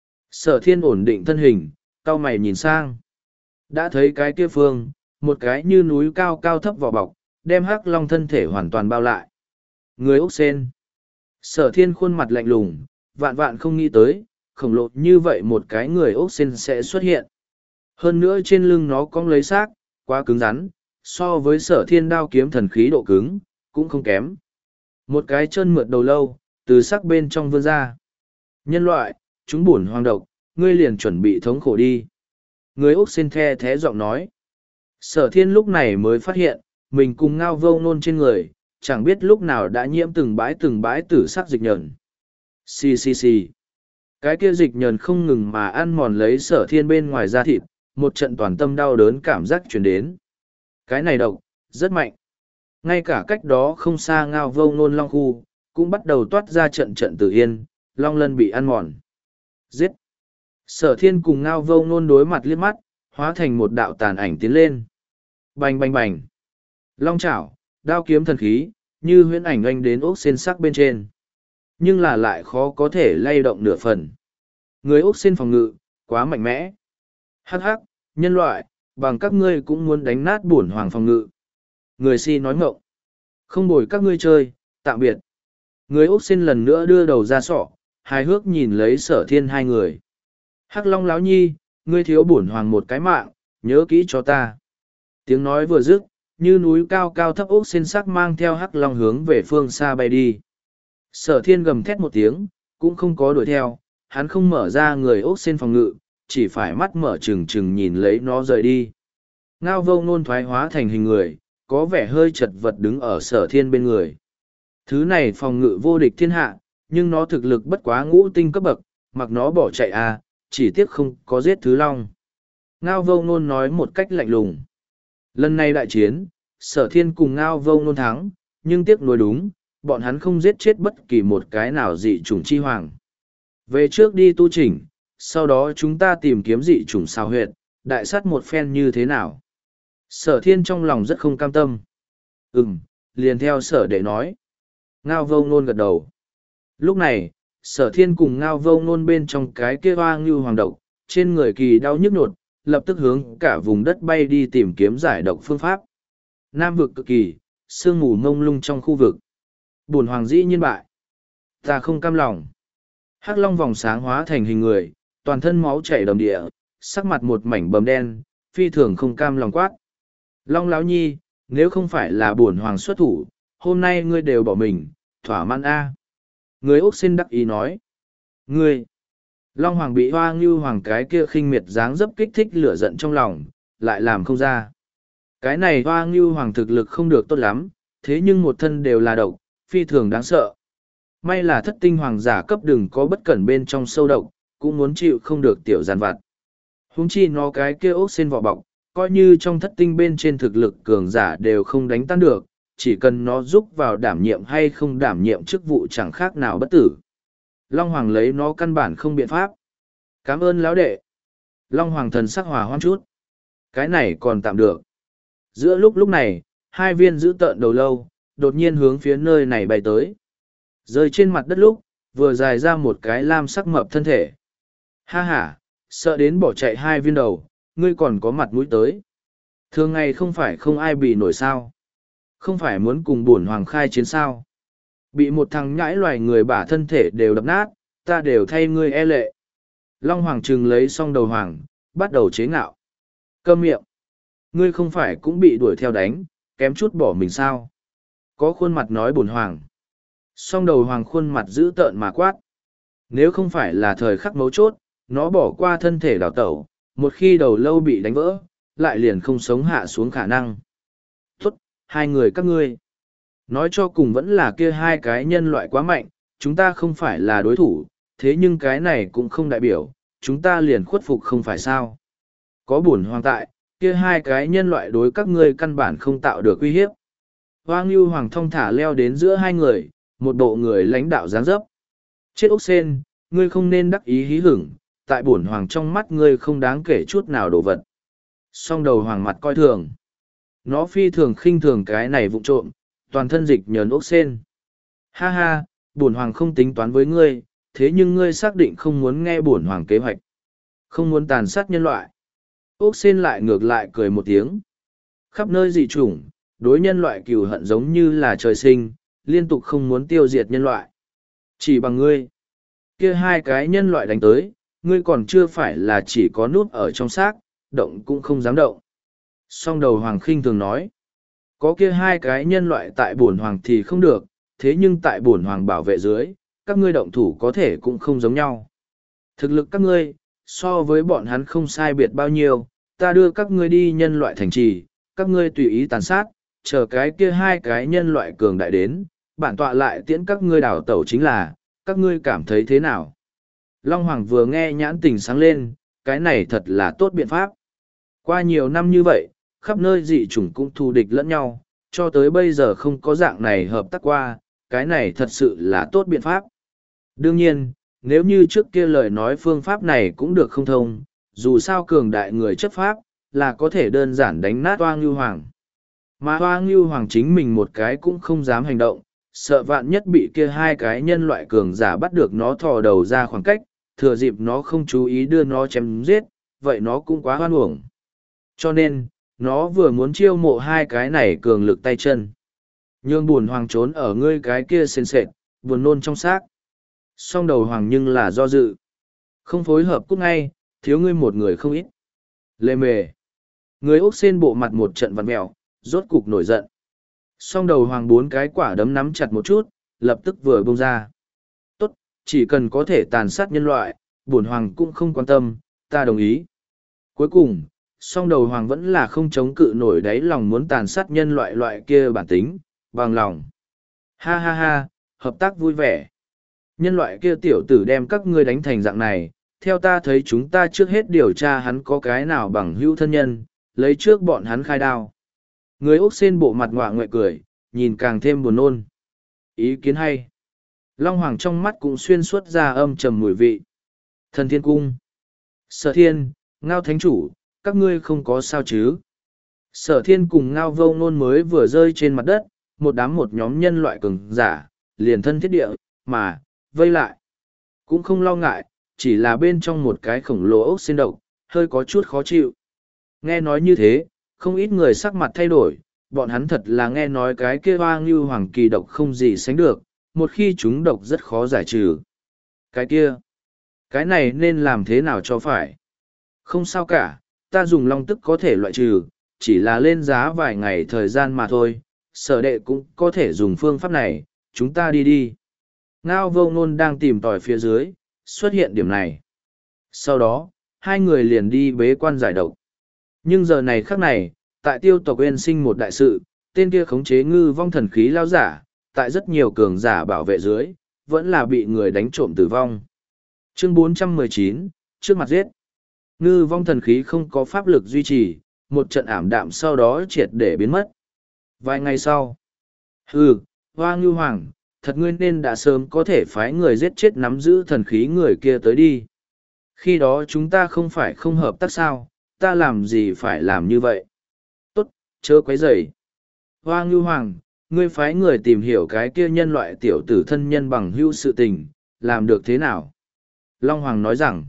Sở Thiên ổn định thân hình, cau mày nhìn sang. Đã thấy cái kia phương, một cái như núi cao cao thấp vỏ bọc, đem Hắc Long thân thể hoàn toàn bao lại. Người Úc Sen. Sở thiên khuôn mặt lạnh lùng, vạn vạn không nghĩ tới, khổng lồ như vậy một cái người ốc sen sẽ xuất hiện. Hơn nữa trên lưng nó cong lấy xác, quá cứng rắn, so với sở thiên đao kiếm thần khí độ cứng, cũng không kém. Một cái chân mượt đầu lâu, từ sắc bên trong vươn ra. Nhân loại, chúng buồn hoang độc, ngươi liền chuẩn bị thống khổ đi. Người ốc sen the thế giọng nói. Sở thiên lúc này mới phát hiện, mình cùng ngao vô nôn trên người, chẳng biết lúc nào đã nhiễm từng bãi từng bãi tử sắc dịch nhờn. Xì xì xì. Cái kia dịch nhờn không ngừng mà ăn mòn lấy sở thiên bên ngoài da thịt, một trận toàn tâm đau đớn cảm giác truyền đến. Cái này độc, rất mạnh. Ngay cả cách đó không xa ngao vô nôn long khu, cũng bắt đầu toát ra trận trận tử yên, long lân bị ăn mòn. Giết! Sở thiên cùng ngao vô nôn đối mặt liếc mắt, hóa thành một đạo tàn ảnh tiến lên. Bành bành bành! Long chảo, đao kiếm thần khí, như huyễn ảnh anh đến ốc sen sắc bên trên. Nhưng là lại khó có thể lay động nửa phần. Người ốc sen phòng ngự, quá mạnh mẽ. Hắc hắc, nhân loại, bằng các ngươi cũng muốn đánh nát bổn hoàng phòng ngự. Người si nói ngộng. Không bồi các ngươi chơi, tạm biệt. Người ốc sen lần nữa đưa đầu ra sọ, hài hước nhìn lấy sở thiên hai người. Hắc long láo nhi, ngươi thiếu bổn hoàng một cái mạng, nhớ kỹ cho ta. Tiếng nói vừa dứt, như núi cao cao thấp ốc sen sắc mang theo hắc long hướng về phương xa bay đi. Sở thiên gầm thét một tiếng, cũng không có đuổi theo, hắn không mở ra người ốc sen phòng ngự, chỉ phải mắt mở trừng trừng nhìn lấy nó rời đi. Ngao vô ngôn thoái hóa thành hình người, có vẻ hơi chật vật đứng ở sở thiên bên người. Thứ này phòng ngự vô địch thiên hạ, nhưng nó thực lực bất quá ngũ tinh cấp bậc, mặc nó bỏ chạy à, chỉ tiếc không có giết thứ long. Ngao vô ngôn nói một cách lạnh lùng. Lần này đại chiến, sở thiên cùng ngao vô ngôn thắng, nhưng tiếc nuối đúng, bọn hắn không giết chết bất kỳ một cái nào dị chủng chi hoàng. Về trước đi tu chỉnh, sau đó chúng ta tìm kiếm dị chủng sao huyệt, đại sát một phen như thế nào. Sở thiên trong lòng rất không cam tâm. Ừm, liền theo sở đệ nói. Ngao vô ngôn gật đầu. Lúc này, sở thiên cùng ngao vô ngôn bên trong cái kia hoa ngưu hoàng độc, trên người kỳ đau nhức nhột, lập tức hướng cả vùng đất bay đi tìm kiếm giải độc phương pháp. Nam vực cực kỳ, sương mù mông lung trong khu vực. Bổn hoàng dĩ nhiên bại. Ta không cam lòng. Hắc long vòng sáng hóa thành hình người, toàn thân máu chảy đầm địa, sắc mặt một mảnh bầm đen, phi thường không cam lòng quát. Long Láo Nhi, nếu không phải là bổn hoàng xuất thủ, hôm nay ngươi đều bỏ mình, thỏa mãn a. Người Úc xin đắc ý nói. Ngươi! Long Hoàng bị hoa ngưu hoàng cái kia khinh miệt dáng dấp kích thích lửa giận trong lòng, lại làm không ra. Cái này hoa ngưu hoàng thực lực không được tốt lắm, thế nhưng một thân đều là độc, phi thường đáng sợ. May là thất tinh hoàng giả cấp đừng có bất cẩn bên trong sâu độc, cũng muốn chịu không được tiểu giàn vặt. Húng chi nó cái kia ốc xin vỏ bọc, coi như trong thất tinh bên trên thực lực cường giả đều không đánh tan được, chỉ cần nó giúp vào đảm nhiệm hay không đảm nhiệm chức vụ chẳng khác nào bất tử. Long Hoàng lấy nó căn bản không biện pháp. Cảm ơn lão đệ. Long Hoàng thần sắc hòa hoan chút. Cái này còn tạm được. Giữa lúc lúc này, hai viên giữ tợn đầu lâu, đột nhiên hướng phía nơi này bay tới. Rơi trên mặt đất lúc, vừa dài ra một cái lam sắc mập thân thể. Ha ha, sợ đến bỏ chạy hai viên đầu, ngươi còn có mặt mũi tới. Thường ngày không phải không ai bị nổi sao. Không phải muốn cùng bổn hoàng khai chiến sao. Bị một thằng nhãi loài người bả thân thể đều đập nát, ta đều thay ngươi e lệ. Long Hoàng trừng lấy xong đầu hoàng, bắt đầu chế ngạo. Câm miệng. Ngươi không phải cũng bị đuổi theo đánh, kém chút bỏ mình sao. Có khuôn mặt nói bổn hoàng. Song đầu hoàng khuôn mặt dữ tợn mà quát. Nếu không phải là thời khắc mấu chốt, nó bỏ qua thân thể đào tẩu, một khi đầu lâu bị đánh vỡ, lại liền không sống hạ xuống khả năng. Tốt, hai người các ngươi. Nói cho cùng vẫn là kia hai cái nhân loại quá mạnh, chúng ta không phải là đối thủ, thế nhưng cái này cũng không đại biểu, chúng ta liền khuất phục không phải sao. Có bổn hoàng tại, kia hai cái nhân loại đối các ngươi căn bản không tạo được uy hiếp. Hoa Ngưu Hoàng thong thả leo đến giữa hai người, một bộ người lãnh đạo dáng dấp. Chết ốc sen, ngươi không nên đắc ý hí hửng, tại bổn hoàng trong mắt ngươi không đáng kể chút nào đồ vật. Song đầu hoàng mặt coi thường. Nó phi thường khinh thường cái này vụng trộm, toàn thân dịch nhờn ốc sen. Ha ha, bổn hoàng không tính toán với ngươi, thế nhưng ngươi xác định không muốn nghe bổn hoàng kế hoạch. Không muốn tàn sát nhân loại. Ốc sen lại ngược lại cười một tiếng. Khắp nơi dị chủng, đối nhân loại cừu hận giống như là trời sinh, liên tục không muốn tiêu diệt nhân loại. Chỉ bằng ngươi. Kia hai cái nhân loại đánh tới, ngươi còn chưa phải là chỉ có nút ở trong xác, động cũng không dám động. Song đầu hoàng khinh thường nói, có kia hai cái nhân loại tại bổn hoàng thì không được, thế nhưng tại bổn hoàng bảo vệ dưới, các ngươi động thủ có thể cũng không giống nhau. Thực lực các ngươi, so với bọn hắn không sai biệt bao nhiêu, ta đưa các ngươi đi nhân loại thành trì, các ngươi tùy ý tàn sát, chờ cái kia hai cái nhân loại cường đại đến, bản tọa lại tiễn các ngươi đảo tẩu chính là, các ngươi cảm thấy thế nào? Long Hoàng vừa nghe nhãn tình sáng lên, cái này thật là tốt biện pháp. Qua nhiều năm như vậy, khắp nơi dị chủng cũng thù địch lẫn nhau, cho tới bây giờ không có dạng này hợp tác qua, cái này thật sự là tốt biện pháp. Đương nhiên, nếu như trước kia lời nói phương pháp này cũng được không thông, dù sao cường đại người chấp pháp, là có thể đơn giản đánh nát Hoa Ngưu Hoàng. Mà Hoa Ngưu Hoàng chính mình một cái cũng không dám hành động, sợ vạn nhất bị kia hai cái nhân loại cường giả bắt được nó thò đầu ra khoảng cách, thừa dịp nó không chú ý đưa nó chém giết, vậy nó cũng quá hoan uổng. Cho nên, nó vừa muốn chiêu mộ hai cái này cường lực tay chân. Nhưng buồn hoàng trốn ở ngươi cái kia sền sệt, buồn nôn trong xác. Song đầu hoàng nhưng là do dự. Không phối hợp cút ngay, thiếu ngươi một người không ít. Lê mề. Người Úc sen bộ mặt một trận vặn mẹo, rốt cục nổi giận. Song đầu hoàng bốn cái quả đấm nắm chặt một chút, lập tức vừa bông ra. Tốt, chỉ cần có thể tàn sát nhân loại, bổn hoàng cũng không quan tâm, ta đồng ý. Cuối cùng, song đầu hoàng vẫn là không chống cự nổi đáy lòng muốn tàn sát nhân loại loại kia bản tính, bằng lòng. Ha ha ha, hợp tác vui vẻ. Nhân loại kia tiểu tử đem các ngươi đánh thành dạng này, theo ta thấy chúng ta trước hết điều tra hắn có cái nào bằng hữu thân nhân, lấy trước bọn hắn khai đao. Người Úc sen bộ mặt ngoạ ngoại cười, nhìn càng thêm buồn nôn. Ý kiến hay. Long Hoàng trong mắt cũng xuyên suốt ra âm trầm mùi vị. Thần Thiên Cung. Sở Thiên, Ngao Thánh Chủ, các ngươi không có sao chứ. Sở Thiên cùng Ngao Vô Ngôn mới vừa rơi trên mặt đất, một đám một nhóm nhân loại cường giả, liền thân thiết địa, mà, vây lại. Cũng không lo ngại, chỉ là bên trong một cái khổng lồ ốc sen độc, hơi có chút khó chịu. Nghe nói như thế, không ít người sắc mặt thay đổi, bọn hắn thật là nghe nói cái kia Hoa Ngưu Hoàng kỳ độc không gì sánh được, một khi chúng độc rất khó giải trừ. Cái kia, cái này nên làm thế nào cho phải? Không sao cả, ta dùng long tức có thể loại trừ, chỉ là lên giá vài ngày thời gian mà thôi, sở đệ cũng có thể dùng phương pháp này, chúng ta đi đi. Ngao Vô Ngôn đang tìm tòi phía dưới, xuất hiện điểm này. Sau đó, hai người liền đi bế quan giải độc. Nhưng giờ này khắc này, tại tiêu tộc Uyên sinh một đại sự, tên kia khống chế ngư vong thần khí lao giả, tại rất nhiều cường giả bảo vệ dưới, vẫn là bị người đánh trộm tử vong. Chương bốn trăm mười chín, trước mặt giết. Ngư vong thần khí không có pháp lực duy trì, một trận ảm đạm sau đó triệt để biến mất. Vài ngày sau, hừ, Hoa Ngưu Hoàng, thật ngươi nên đã sớm có thể phái người giết chết nắm giữ thần khí người kia tới đi. Khi đó chúng ta không phải không hợp tác sao, ta làm gì phải làm như vậy? Tốt, chớ quấy rầy. Hoa Ngưu Hoàng, ngươi phái người tìm hiểu cái kia nhân loại tiểu tử thân nhân bằng hữu sự tình, làm được thế nào? Long Hoàng nói rằng,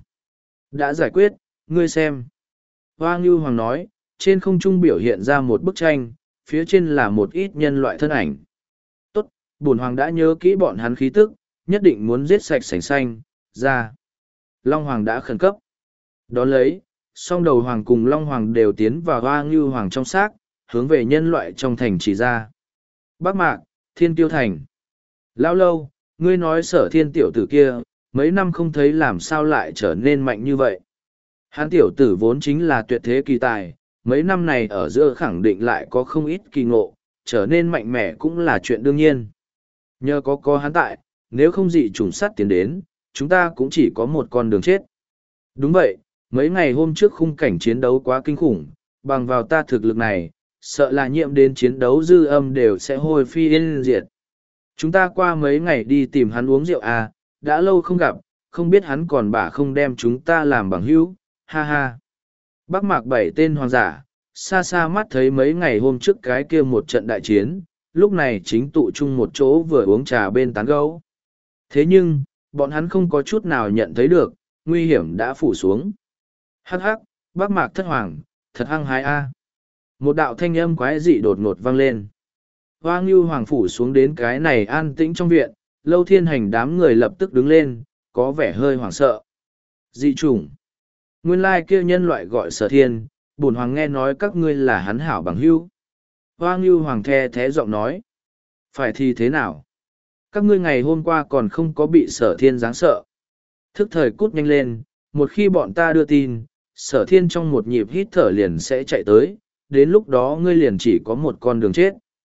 đã giải quyết, ngươi xem. Hoa Ngưu Hoàng nói, trên không trung biểu hiện ra một bức tranh, phía trên là một ít nhân loại thân ảnh. Tốt, bổn Hoàng đã nhớ kỹ bọn hắn khí tức, nhất định muốn giết sạch sành xanh, ra. Long Hoàng đã khẩn cấp. Đón lấy, song đầu Hoàng cùng Long Hoàng đều tiến vào Hoa Ngưu Hoàng trong xác, hướng về nhân loại trong thành chỉ ra. Bắc Mạc, Thiên Tiêu Thành. Lão lâu, ngươi nói sở thiên tiểu tử kia, mấy năm không thấy làm sao lại trở nên mạnh như vậy. Hắn tiểu tử vốn chính là tuyệt thế kỳ tài, mấy năm này ở giữa khẳng định lại có không ít kỳ ngộ, trở nên mạnh mẽ cũng là chuyện đương nhiên. Nhờ có có hắn tại, nếu không dị trùng sát tiến đến, chúng ta cũng chỉ có một con đường chết. Đúng vậy, mấy ngày hôm trước khung cảnh chiến đấu quá kinh khủng, bằng vào ta thực lực này, sợ là nhiễm đến chiến đấu dư âm đều sẽ hồi phi yên diệt. Chúng ta qua mấy ngày đi tìm hắn uống rượu à, đã lâu không gặp, không biết hắn còn bả không đem chúng ta làm bằng hữu, ha ha. Bắc Mạc bảy tên hoàng giả, xa xa mắt thấy mấy ngày hôm trước cái kia một trận đại chiến, lúc này chính tụ chung một chỗ vừa uống trà bên tán gấu. Thế nhưng, bọn hắn không có chút nào nhận thấy được, nguy hiểm đã phủ xuống. Hắc hắc, Bắc Mạc thất hoàng, thật hăng hái a. Một đạo thanh âm quái dị đột ngột vang lên. Hoa Ngưu Hoàng phủ xuống đến cái này an tĩnh trong viện, Lâu Thiên Hành đám người lập tức đứng lên, có vẻ hơi hoảng sợ. Dị chủng. Nguyên lai kia nhân loại gọi Sở Thiên, bổn hoàng nghe nói các ngươi là hắn hảo bằng hữu. Hoa Ngưu Hoàng the thế giọng nói. Phải thì thế nào? Các ngươi ngày hôm qua còn không có bị Sở Thiên giáng sợ. Thức thời cút nhanh lên, một khi bọn ta đưa tin, Sở Thiên trong một nhịp hít thở liền sẽ chạy tới, đến lúc đó ngươi liền chỉ có một con đường chết.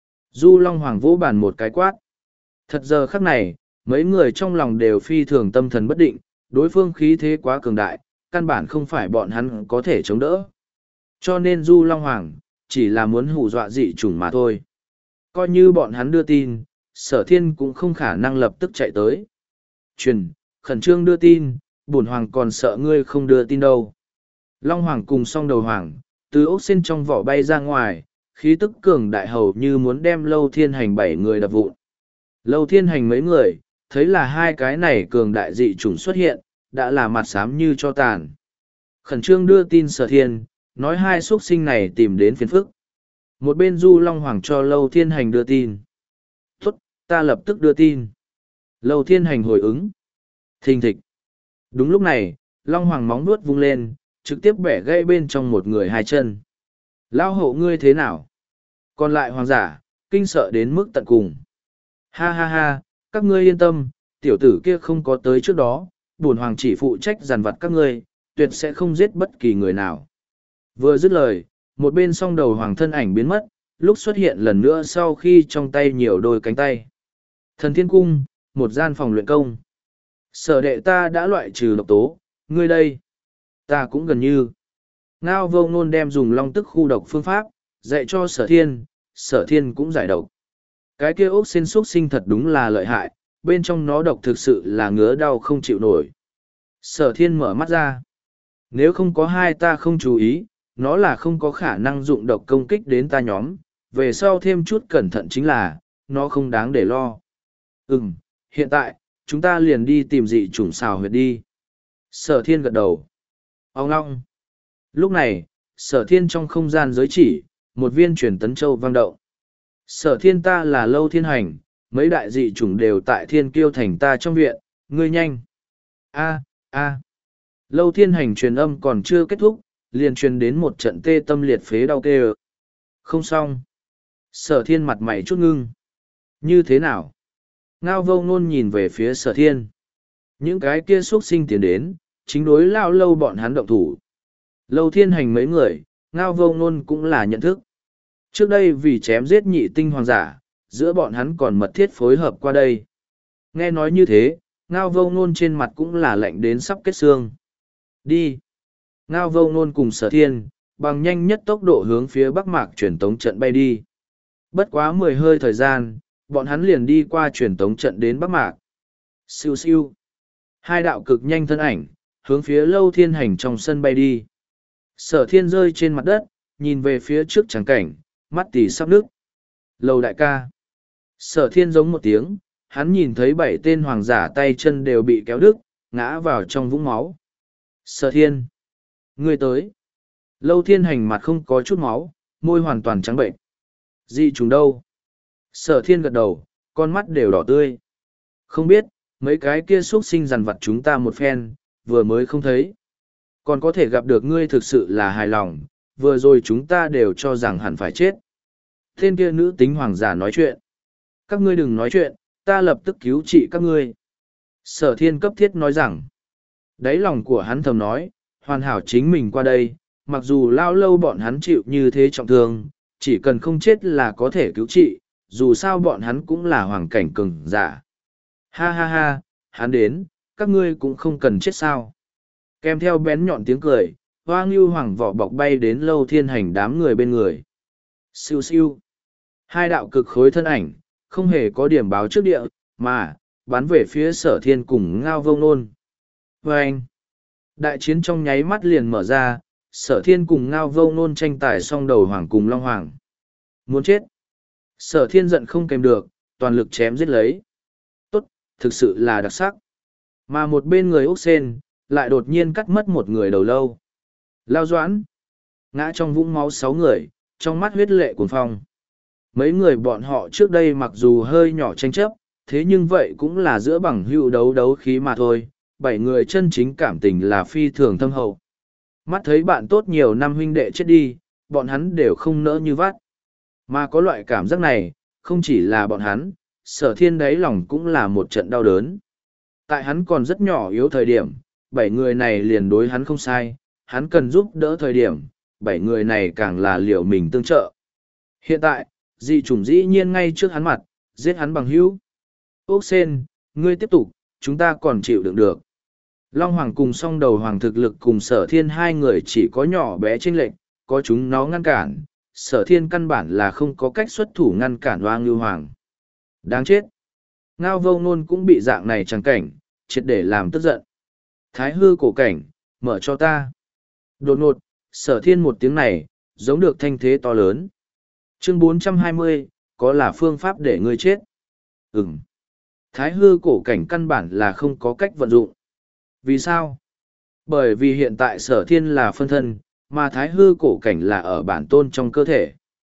Du Long Hoàng vỗ bàn một cái quát. Thật giờ khắc này, mấy người trong lòng đều phi thường tâm thần bất định, đối phương khí thế quá cường đại, căn bản không phải bọn hắn có thể chống đỡ. Cho nên Du Long Hoàng, chỉ là muốn hù dọa dị chủng mà thôi. Coi như bọn hắn đưa tin, Sở Thiên cũng không khả năng lập tức chạy tới. Truyền, khẩn trương đưa tin, bổn hoàng còn sợ ngươi không đưa tin đâu. Long Hoàng cùng song đầu hoàng, từ ốc sen trong vỏ bay ra ngoài, khí tức cường đại hầu như muốn đem Lâu Thiên Hành bảy người đập vụn. Lâu Thiên Hành mấy người, thấy là hai cái này cường đại dị chủng xuất hiện, đã là mặt xám như cho tàn. Khẩn trương đưa tin Sở Thiên, nói hai xuất sinh này tìm đến phiền phức. Một bên Du Long Hoàng cho Lâu Thiên Hành đưa tin. Tốt, ta lập tức đưa tin. Lâu Thiên Hành hồi ứng. Thình thịch. Đúng lúc này, Long Hoàng móng nuốt vung lên, trực tiếp bẻ gãy bên trong một người hai chân. Lao hộ ngươi thế nào? Còn lại hoàng giả, kinh sợ đến mức tận cùng. Ha ha ha, các ngươi yên tâm, tiểu tử kia không có tới trước đó, bổn hoàng chỉ phụ trách giàn vặt các ngươi, tuyệt sẽ không giết bất kỳ người nào. Vừa dứt lời, một bên song đầu hoàng thân ảnh biến mất, lúc xuất hiện lần nữa sau khi trong tay nhiều đôi cánh tay. Thần Thiên Cung, một gian phòng luyện công. Sở đệ ta đã loại trừ độc tố, ngươi đây. Ta cũng gần như. Ngao Vô Ngôn đem dùng long tức khu độc phương pháp, dạy cho Sở Thiên, Sở Thiên cũng giải độc. Cái kia ốc sen xúc sinh thật đúng là lợi hại, bên trong nó độc thực sự là ngứa đau không chịu nổi. Sở Thiên mở mắt ra. Nếu không có hai ta không chú ý, nó là không có khả năng dụng độc công kích đến ta nhóm, về sau thêm chút cẩn thận chính là, nó không đáng để lo. Ừm, hiện tại, chúng ta liền đi tìm dị chủng xào huyệt đi. Sở Thiên gật đầu. Ông ngong. Lúc này, Sở Thiên trong không gian giới chỉ, một viên truyền tấn châu vang động. Sở Thiên ta là Lâu Thiên Hành, mấy đại dị chủng đều tại Thiên Kiêu thành ta trong viện, ngươi nhanh. A, a. Lâu Thiên Hành truyền âm còn chưa kết thúc, liền truyền đến một trận tê tâm liệt phế đau kêu. Không xong. Sở Thiên mặt mày chút ngưng. Như thế nào? Ngao Vô Ngôn nhìn về phía Sở Thiên. Những cái kia xuất sinh tiến đến, chính đối lao lâu bọn hắn động thủ. Lâu Thiên Hành mấy người, Ngao Vô Ngôn cũng là nhận thức. Trước đây vì chém giết nhị tinh hoàng giả, giữa bọn hắn còn mật thiết phối hợp qua đây. Nghe nói như thế, Ngao Vô Ngôn trên mặt cũng là lạnh đến sắp kết xương. Đi! Ngao Vô Ngôn cùng Sở Thiên, bằng nhanh nhất tốc độ hướng phía Bắc Mạc truyền tống trận bay đi. Bất quá mười hơi thời gian, bọn hắn liền đi qua truyền tống trận đến Bắc Mạc. Siêu siêu! Hai đạo cực nhanh thân ảnh, hướng phía Lâu Thiên Hành trong sân bay đi. Sở Thiên rơi trên mặt đất, nhìn về phía trước trắng cảnh, mắt tỉ sắp nước. Lâu đại ca! Sở Thiên giống một tiếng, hắn nhìn thấy bảy tên hoàng giả tay chân đều bị kéo đứt, ngã vào trong vũng máu. Sở Thiên! Ngươi tới! Lâu Thiên Hành mặt không có chút máu, môi hoàn toàn trắng bệnh. Dị trùng đâu? Sở Thiên gật đầu, con mắt đều đỏ tươi. Không biết, mấy cái kia xuất sinh dằn vặt chúng ta một phen, vừa mới không thấy. Còn có thể gặp được ngươi thực sự là hài lòng, vừa rồi chúng ta đều cho rằng hẳn phải chết. Tên kia nữ tính hoàng giả nói chuyện. Các ngươi đừng nói chuyện, ta lập tức cứu trị các ngươi. Sở Thiên cấp thiết nói rằng, đáy lòng của hắn thầm nói, hoàn hảo chính mình qua đây, mặc dù lao lâu bọn hắn chịu như thế trọng thương, chỉ cần không chết là có thể cứu trị, dù sao bọn hắn cũng là hoàng cảnh cường giả. Ha ha ha, hắn đến, các ngươi cũng không cần chết sao. Kèm theo bén nhọn tiếng cười, Hoa Ngưu Hoàng vỏ bọc bay đến Lâu Thiên Hành đám người bên người. Siêu siêu. Hai đạo cực khối thân ảnh, không hề có điểm báo trước địa, mà, bắn về phía Sở Thiên cùng Ngao Vô Ngôn. Vâng! Đại chiến trong nháy mắt liền mở ra, Sở Thiên cùng Ngao Vô Ngôn tranh tài song đầu hoàng cùng Long Hoàng. Muốn chết! Sở Thiên giận không kèm được, toàn lực chém giết lấy. Tốt, thực sự là đặc sắc. Mà một bên người Úc Sen, lại đột nhiên cắt mất một người đầu lâu. Lao Doãn! Ngã trong vũng máu sáu người, trong mắt huyết lệ cuồng phong. Mấy người bọn họ trước đây mặc dù hơi nhỏ tranh chấp, thế nhưng vậy cũng là giữa bằng hữu đấu đấu khí mà thôi, bảy người chân chính cảm tình là phi thường thâm hậu. Mắt thấy bạn tốt nhiều năm huynh đệ chết đi, bọn hắn đều không nỡ như vắt. Mà có loại cảm giác này, không chỉ là bọn hắn, sở thiên đáy lòng cũng là một trận đau đớn. Tại hắn còn rất nhỏ yếu thời điểm, bảy người này liền đối hắn không sai, hắn cần giúp đỡ thời điểm, bảy người này càng là liệu mình tương trợ. Hiện tại, dị chủng dĩ nhiên ngay trước hắn mặt, giết hắn bằng hữu. Ốc sen, ngươi tiếp tục, chúng ta còn chịu đựng được. Long Hoàng cùng song đầu Hoàng thực lực cùng sở thiên hai người chỉ có nhỏ bé chênh lệch, có chúng nó ngăn cản, sở thiên căn bản là không có cách xuất thủ ngăn cản Oang Ngưu Hoàng. Đáng chết! Ngao Vô Ngôn cũng bị dạng này chẳng cảnh, triệt để làm tức giận. Thái hư cổ cảnh, mở cho ta. Đột ngột, sở thiên một tiếng này, giống được thanh thế to lớn. Chương bốn trăm hai mươi, có là phương pháp để ngươi chết. Ừm. Thái hư cổ cảnh căn bản là không có cách vận dụng. Vì sao? Bởi vì hiện tại sở thiên là phân thân, mà thái hư cổ cảnh là ở bản tôn trong cơ thể.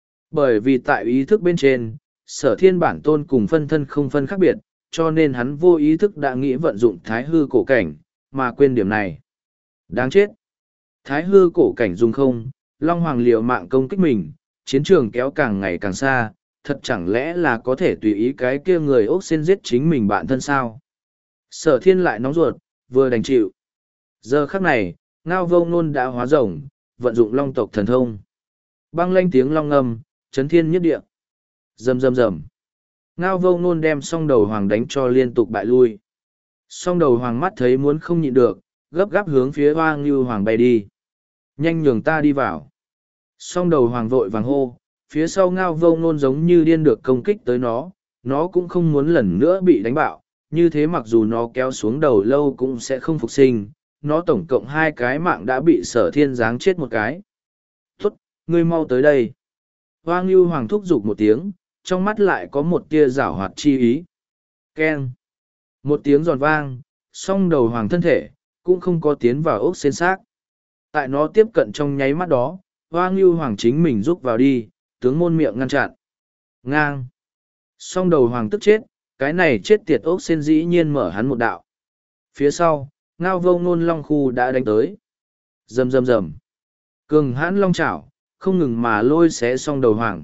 Bởi vì tại ý thức bên trên, sở thiên bản tôn cùng phân thân không phân khác biệt, cho nên hắn vô ý thức đã nghĩ vận dụng thái hư cổ cảnh, mà quên điểm này. Đáng chết! Thái hư cổ cảnh dùng không, Long Hoàng liều mạng công kích mình, chiến trường kéo càng ngày càng xa, thật chẳng lẽ là có thể tùy ý cái kia người ốc sen giết chính mình bạn thân sao? Sở thiên lại nóng ruột, vừa đành chịu. Giờ khắc này, Ngao Vô Ngôn đã hóa rồng, vận dụng long tộc thần thông. Băng lanh tiếng long ngâm, chấn thiên nhất địa. Rầm rầm rầm. Ngao Vô Ngôn đem song đầu hoàng đánh cho liên tục bại lui. Song đầu hoàng mắt thấy muốn không nhịn được, gấp gáp hướng phía Oang Ngưu Hoàng bay đi. Nhanh nhường ta đi vào. Song đầu hoàng vội vàng hô, phía sau Ngao Vô Ngôn giống như điên được công kích tới nó, nó cũng không muốn lần nữa bị đánh bạo, như thế mặc dù nó kéo xuống đầu lâu cũng sẽ không phục sinh, nó tổng cộng hai cái mạng đã bị sở thiên giáng chết một cái. Tốt, ngươi mau tới đây. Oang Ngưu Hoàng thúc giục một tiếng, trong mắt lại có một tia giảo hoạt chi ý. Keng. Một tiếng giòn vang, song đầu hoàng thân thể, cũng không có tiến vào ốc sen xác. Tại nó tiếp cận trong nháy mắt đó, Oang Ngưu Hoàng chính mình rút vào đi, tướng môn miệng ngăn chặn. Ngang. Song đầu hoàng tức chết, cái này chết tiệt ốc sen dĩ nhiên mở hắn một đạo. Phía sau, Ngao Vô Ngôn long khu đã đánh tới. Rầm rầm rầm. Cường hãn long chảo, không ngừng mà lôi xé song đầu hoàng.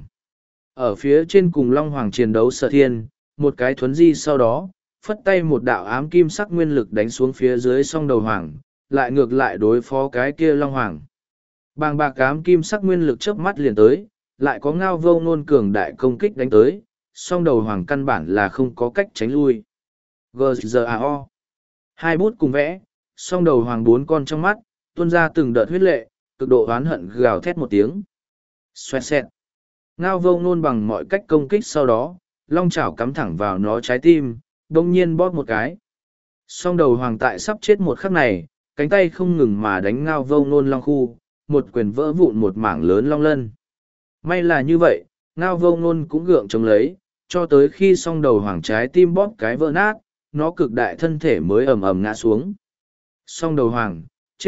Ở phía trên cùng long hoàng chiến đấu sở thiên, một cái thuấn di sau đó, phất tay một đạo ám kim sắc nguyên lực đánh xuống phía dưới song đầu hoàng, lại ngược lại đối phó cái kia long hoàng. Bàng bạc ám kim sắc nguyên lực chớp mắt liền tới, lại có Ngao Vô Ngôn cường đại công kích đánh tới, song đầu hoàng căn bản là không có cách tránh lui. giê giê a o. Hai bút cùng vẽ, song đầu hoàng bốn con trong mắt, tuôn ra từng đợt huyết lệ, cực độ oán hận gào thét một tiếng. Xoẹt xẹt. Ngao Vô Ngôn bằng mọi cách công kích sau đó, long chảo cắm thẳng vào nó trái tim, đông nhiên bóp một cái. Song đầu hoàng tại sắp chết một khắc này, cánh tay không ngừng mà đánh Ngao Vô Ngôn long khu, một quyền vỡ vụn một mảng lớn long lân. May là như vậy, Ngao Vô Ngôn cũng gượng chống lấy, cho tới khi song đầu hoàng trái tim bóp cái vỡ nát, nó cực đại thân thể mới ầm ầm ngã xuống. Song đầu hoàng, chết.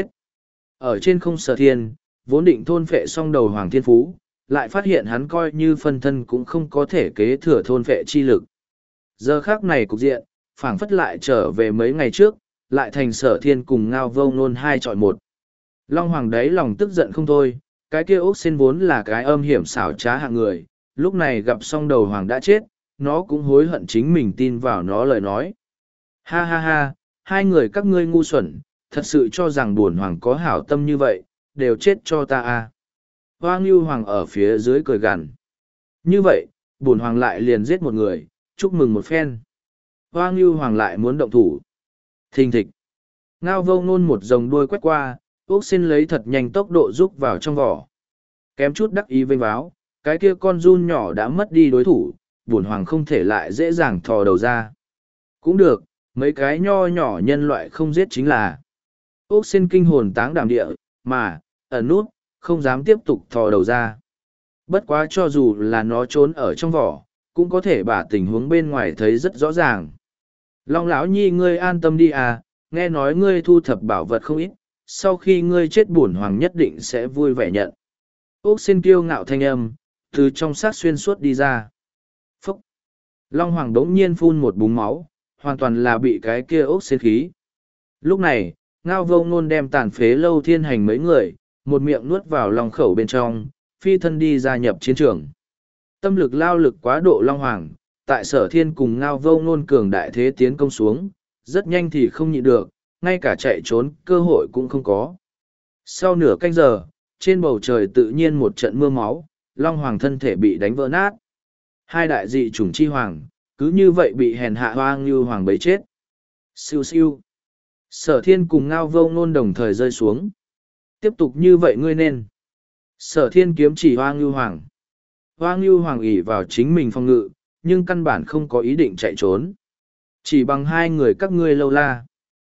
Ở trên không sở thiên, vốn định thôn phệ song đầu hoàng thiên phú, lại phát hiện hắn coi như phân thân cũng không có thể kế thừa thôn phệ chi lực. Giờ khác này cục diện, phảng phất lại trở về mấy ngày trước, lại thành sở thiên cùng Ngao Vô Ngôn hai chọi một. Long hoàng đấy lòng tức giận không thôi, cái kia ốc sen vốn là cái âm hiểm xảo trá hạng người, lúc này gặp song đầu hoàng đã chết, nó cũng hối hận chính mình tin vào nó lời nói. Ha ha ha, hai người các ngươi ngu xuẩn, thật sự cho rằng bổn hoàng có hảo tâm như vậy, đều chết cho ta à. Hoa Ngưu Hoàng ở phía dưới cười gằn. Như vậy, bổn hoàng lại liền giết một người, chúc mừng một phen. Hoa Ngưu Hoàng lại muốn động thủ. Thình thịch. Ngao Vô Ngôn một dòng đuôi quét qua, ốc sen lấy thật nhanh tốc độ rúc vào trong vỏ. Kém chút đắc ý vênh váo, cái kia con giun nhỏ đã mất đi đối thủ, bổn hoàng không thể lại dễ dàng thò đầu ra. Cũng được, mấy cái nho nhỏ nhân loại không giết chính là. Ốc sen kinh hồn táng đảm địa, mà, ẩn nút, không dám tiếp tục thò đầu ra. Bất quá cho dù là nó trốn ở trong vỏ, cũng có thể把tình huống bên ngoài thấy rất rõ ràng. Long lão nhi ngươi an tâm đi à, nghe nói ngươi thu thập bảo vật không ít, sau khi ngươi chết bổn hoàng nhất định sẽ vui vẻ nhận. Ốc sen kiêu ngạo thanh âm, từ trong sát xuyên suốt đi ra. Phúc! Long Hoàng đống nhiên phun một búng máu, hoàn toàn là bị cái kia ốc xên khí. Lúc này, Ngao Vô Ngôn đem tàn phế Lâu Thiên Hành mấy người, một miệng nuốt vào lòng khẩu bên trong, phi thân đi gia nhập chiến trường. Tâm lực lao lực quá độ Long Hoàng, tại Sở Thiên cùng Ngao Vô Ngôn cường đại thế tiến công xuống, rất nhanh thì không nhịn được, ngay cả chạy trốn cơ hội cũng không có. Sau nửa canh giờ, trên bầu trời tự nhiên một trận mưa máu, Long Hoàng thân thể bị đánh vỡ nát. Hai đại dị chủng chi hoàng, cứ như vậy bị hèn hạ Hoa Ngưu Hoàng bấy chết. Siêu siêu. Sở Thiên cùng Ngao Vô Ngôn đồng thời rơi xuống. Tiếp tục như vậy ngươi nên. Sở Thiên kiếm chỉ Hoa Ngưu Hoàng. Hoa Ngưu Hoàng ỷ vào chính mình phòng ngự, nhưng căn bản không có ý định chạy trốn. Chỉ bằng hai người các ngươi lâu la.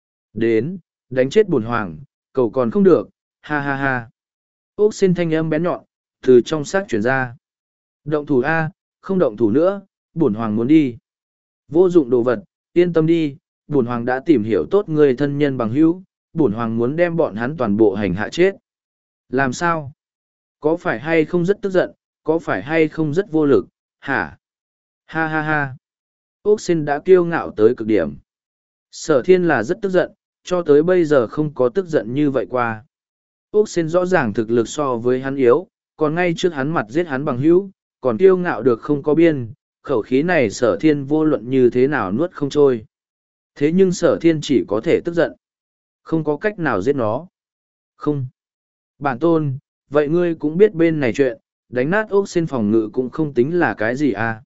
Đến, đánh chết bổn hoàng, cầu còn không được, ha ha ha. Ốc xin thanh âm bén nhọn, từ trong xác chuyển ra. Động thủ A, không động thủ nữa, bổn hoàng muốn đi. Vô dụng đồ vật, yên tâm đi, bổn hoàng đã tìm hiểu tốt người thân nhân bằng hữu, bổn hoàng muốn đem bọn hắn toàn bộ hành hạ chết. Làm sao? Có phải hay không rất tức giận, có phải hay không rất vô lực, hả? Ha ha ha. Ốc xin đã kiêu ngạo tới cực điểm. Sở Thiên là rất tức giận, cho tới bây giờ không có tức giận như vậy qua. Ốc xin rõ ràng thực lực so với hắn yếu, còn ngay trước hắn mặt giết hắn bằng hữu, còn kiêu ngạo được không có biên, khẩu khí này Sở Thiên vô luận như thế nào nuốt không trôi. Thế nhưng Sở Thiên chỉ có thể tức giận. Không có cách nào giết nó. Không. Bản tôn, vậy ngươi cũng biết bên này chuyện, đánh nát ốc xin phòng ngự cũng không tính là cái gì à.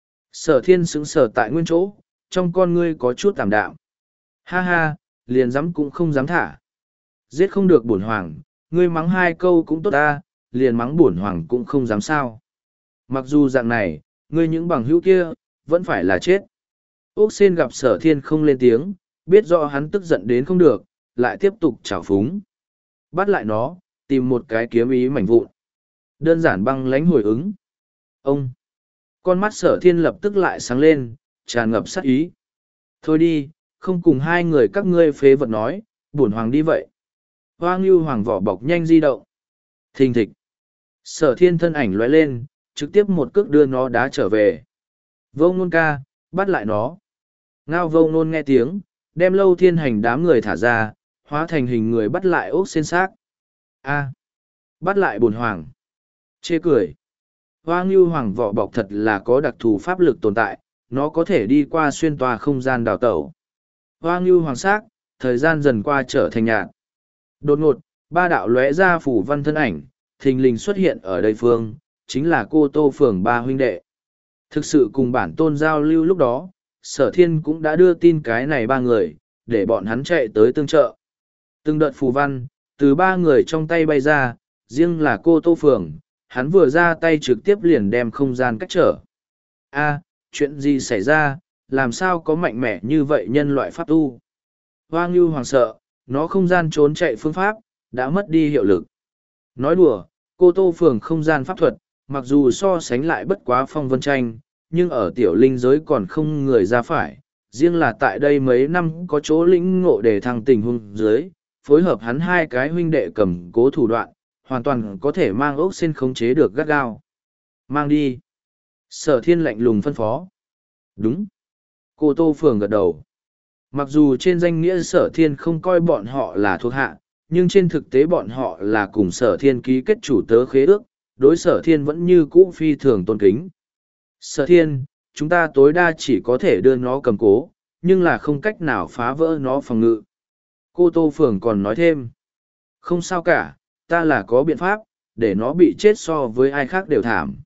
Sở Thiên sững sờ tại nguyên chỗ, trong con ngươi có chút tạm đạm. Ha ha, liền dám cũng không dám thả. Giết không được bổn hoàng, ngươi mắng hai câu cũng tốt ta, liền mắng bổn hoàng cũng không dám sao. Mặc dù dạng này, ngươi những bằng hữu kia, vẫn phải là chết. Úc Sên gặp Sở Thiên không lên tiếng, biết rõ hắn tức giận đến không được, lại tiếp tục trào phúng. Bắt lại nó, tìm một cái kiếm ý mảnh vụn. Đơn giản băng lánh hồi ứng. Ông! Con mắt Sở Thiên lập tức lại sáng lên, tràn ngập sát ý. Thôi đi, không cùng hai người các ngươi phế vật nói, bổn hoàng đi vậy. Hoa Ngưu Hoàng vỏ bọc nhanh di động. Thình thịch. Sở Thiên thân ảnh lóe lên, trực tiếp một cước đưa nó đá trở về. Vô Ngôn ca, bắt lại nó. Ngao Vô Ngôn nghe tiếng, đem Lâu Thiên Hành đám người thả ra, hóa thành hình người bắt lại ốc xên xác. A, bắt lại bổn hoàng. Chê cười. Hoa Ngưu Hoàng vỏ bọc thật là có đặc thù pháp lực tồn tại, nó có thể đi qua xuyên tòa không gian đào tẩu. Hoa Ngưu Hoàng xác, thời gian dần qua trở thành nhạt. Đột ngột, ba đạo lóe ra phủ văn thân ảnh, thình lình xuất hiện ở đây phương, chính là cô Tô Phường ba huynh đệ. Thực sự cùng bản tôn giao lưu lúc đó, Sở Thiên cũng đã đưa tin cái này ba người, để bọn hắn chạy tới tương trợ. Từng đợt phù văn, từ ba người trong tay bay ra, riêng là cô Tô Phường, hắn vừa ra tay trực tiếp liền đem không gian cách trở. A, chuyện gì xảy ra, làm sao có mạnh mẽ như vậy nhân loại pháp tu? Hoa Ngưu Hoàng sợ, nó không gian trốn chạy phương pháp, đã mất đi hiệu lực. Nói đùa, cô Tô Phường không gian pháp thuật, mặc dù so sánh lại bất quá phong vân tranh, nhưng ở tiểu linh giới còn không người ra phải. Riêng là tại đây mấy năm có chỗ lĩnh ngộ để thăng tình huống dưới, phối hợp hắn hai cái huynh đệ cầm cố thủ đoạn, hoàn toàn có thể mang ốc xin khống chế được gắt gao. Mang đi. Sở Thiên lạnh lùng phân phó. Đúng. Cô Tô Phường gật đầu. Mặc dù trên danh nghĩa Sở Thiên không coi bọn họ là thuộc hạ, nhưng trên thực tế bọn họ là cùng Sở Thiên ký kết chủ tớ khế ước, đối Sở Thiên vẫn như cũ phi thường tôn kính. Sở Thiên, chúng ta tối đa chỉ có thể đưa nó cầm cố, nhưng là không cách nào phá vỡ nó phòng ngự. Cô Tô Phường còn nói thêm. Không sao cả, ta là có biện pháp, để nó bị chết so với ai khác đều thảm.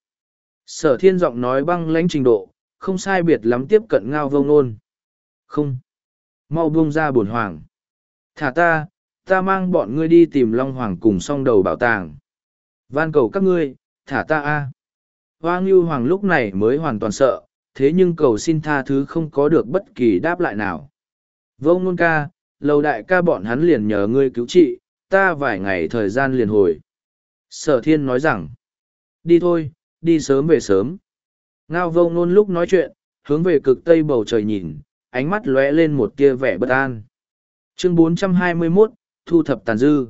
Sở Thiên giọng nói băng lãnh trình độ, không sai biệt lắm tiếp cận Ngao Vô Ngôn. Không. Mau buông ra bổn hoàng. Thả ta, ta mang bọn ngươi đi tìm Long Hoàng cùng song đầu bảo tàng. Van cầu các ngươi, thả ta a. Hoa Ngưu Hoàng lúc này mới hoàn toàn sợ, thế nhưng cầu xin tha thứ không có được bất kỳ đáp lại nào. Vô Ngôn ca, Lầu đại ca bọn hắn liền nhờ ngươi cứu trị, ta vài ngày thời gian liền hồi. Sở Thiên nói rằng, đi thôi, đi sớm về sớm. Ngao Vô Ngôn lúc nói chuyện, hướng về cực tây bầu trời nhìn, ánh mắt lóe lên một tia vẻ bất an. Chương bốn trăm hai mươi mốt, thu thập tàn dư.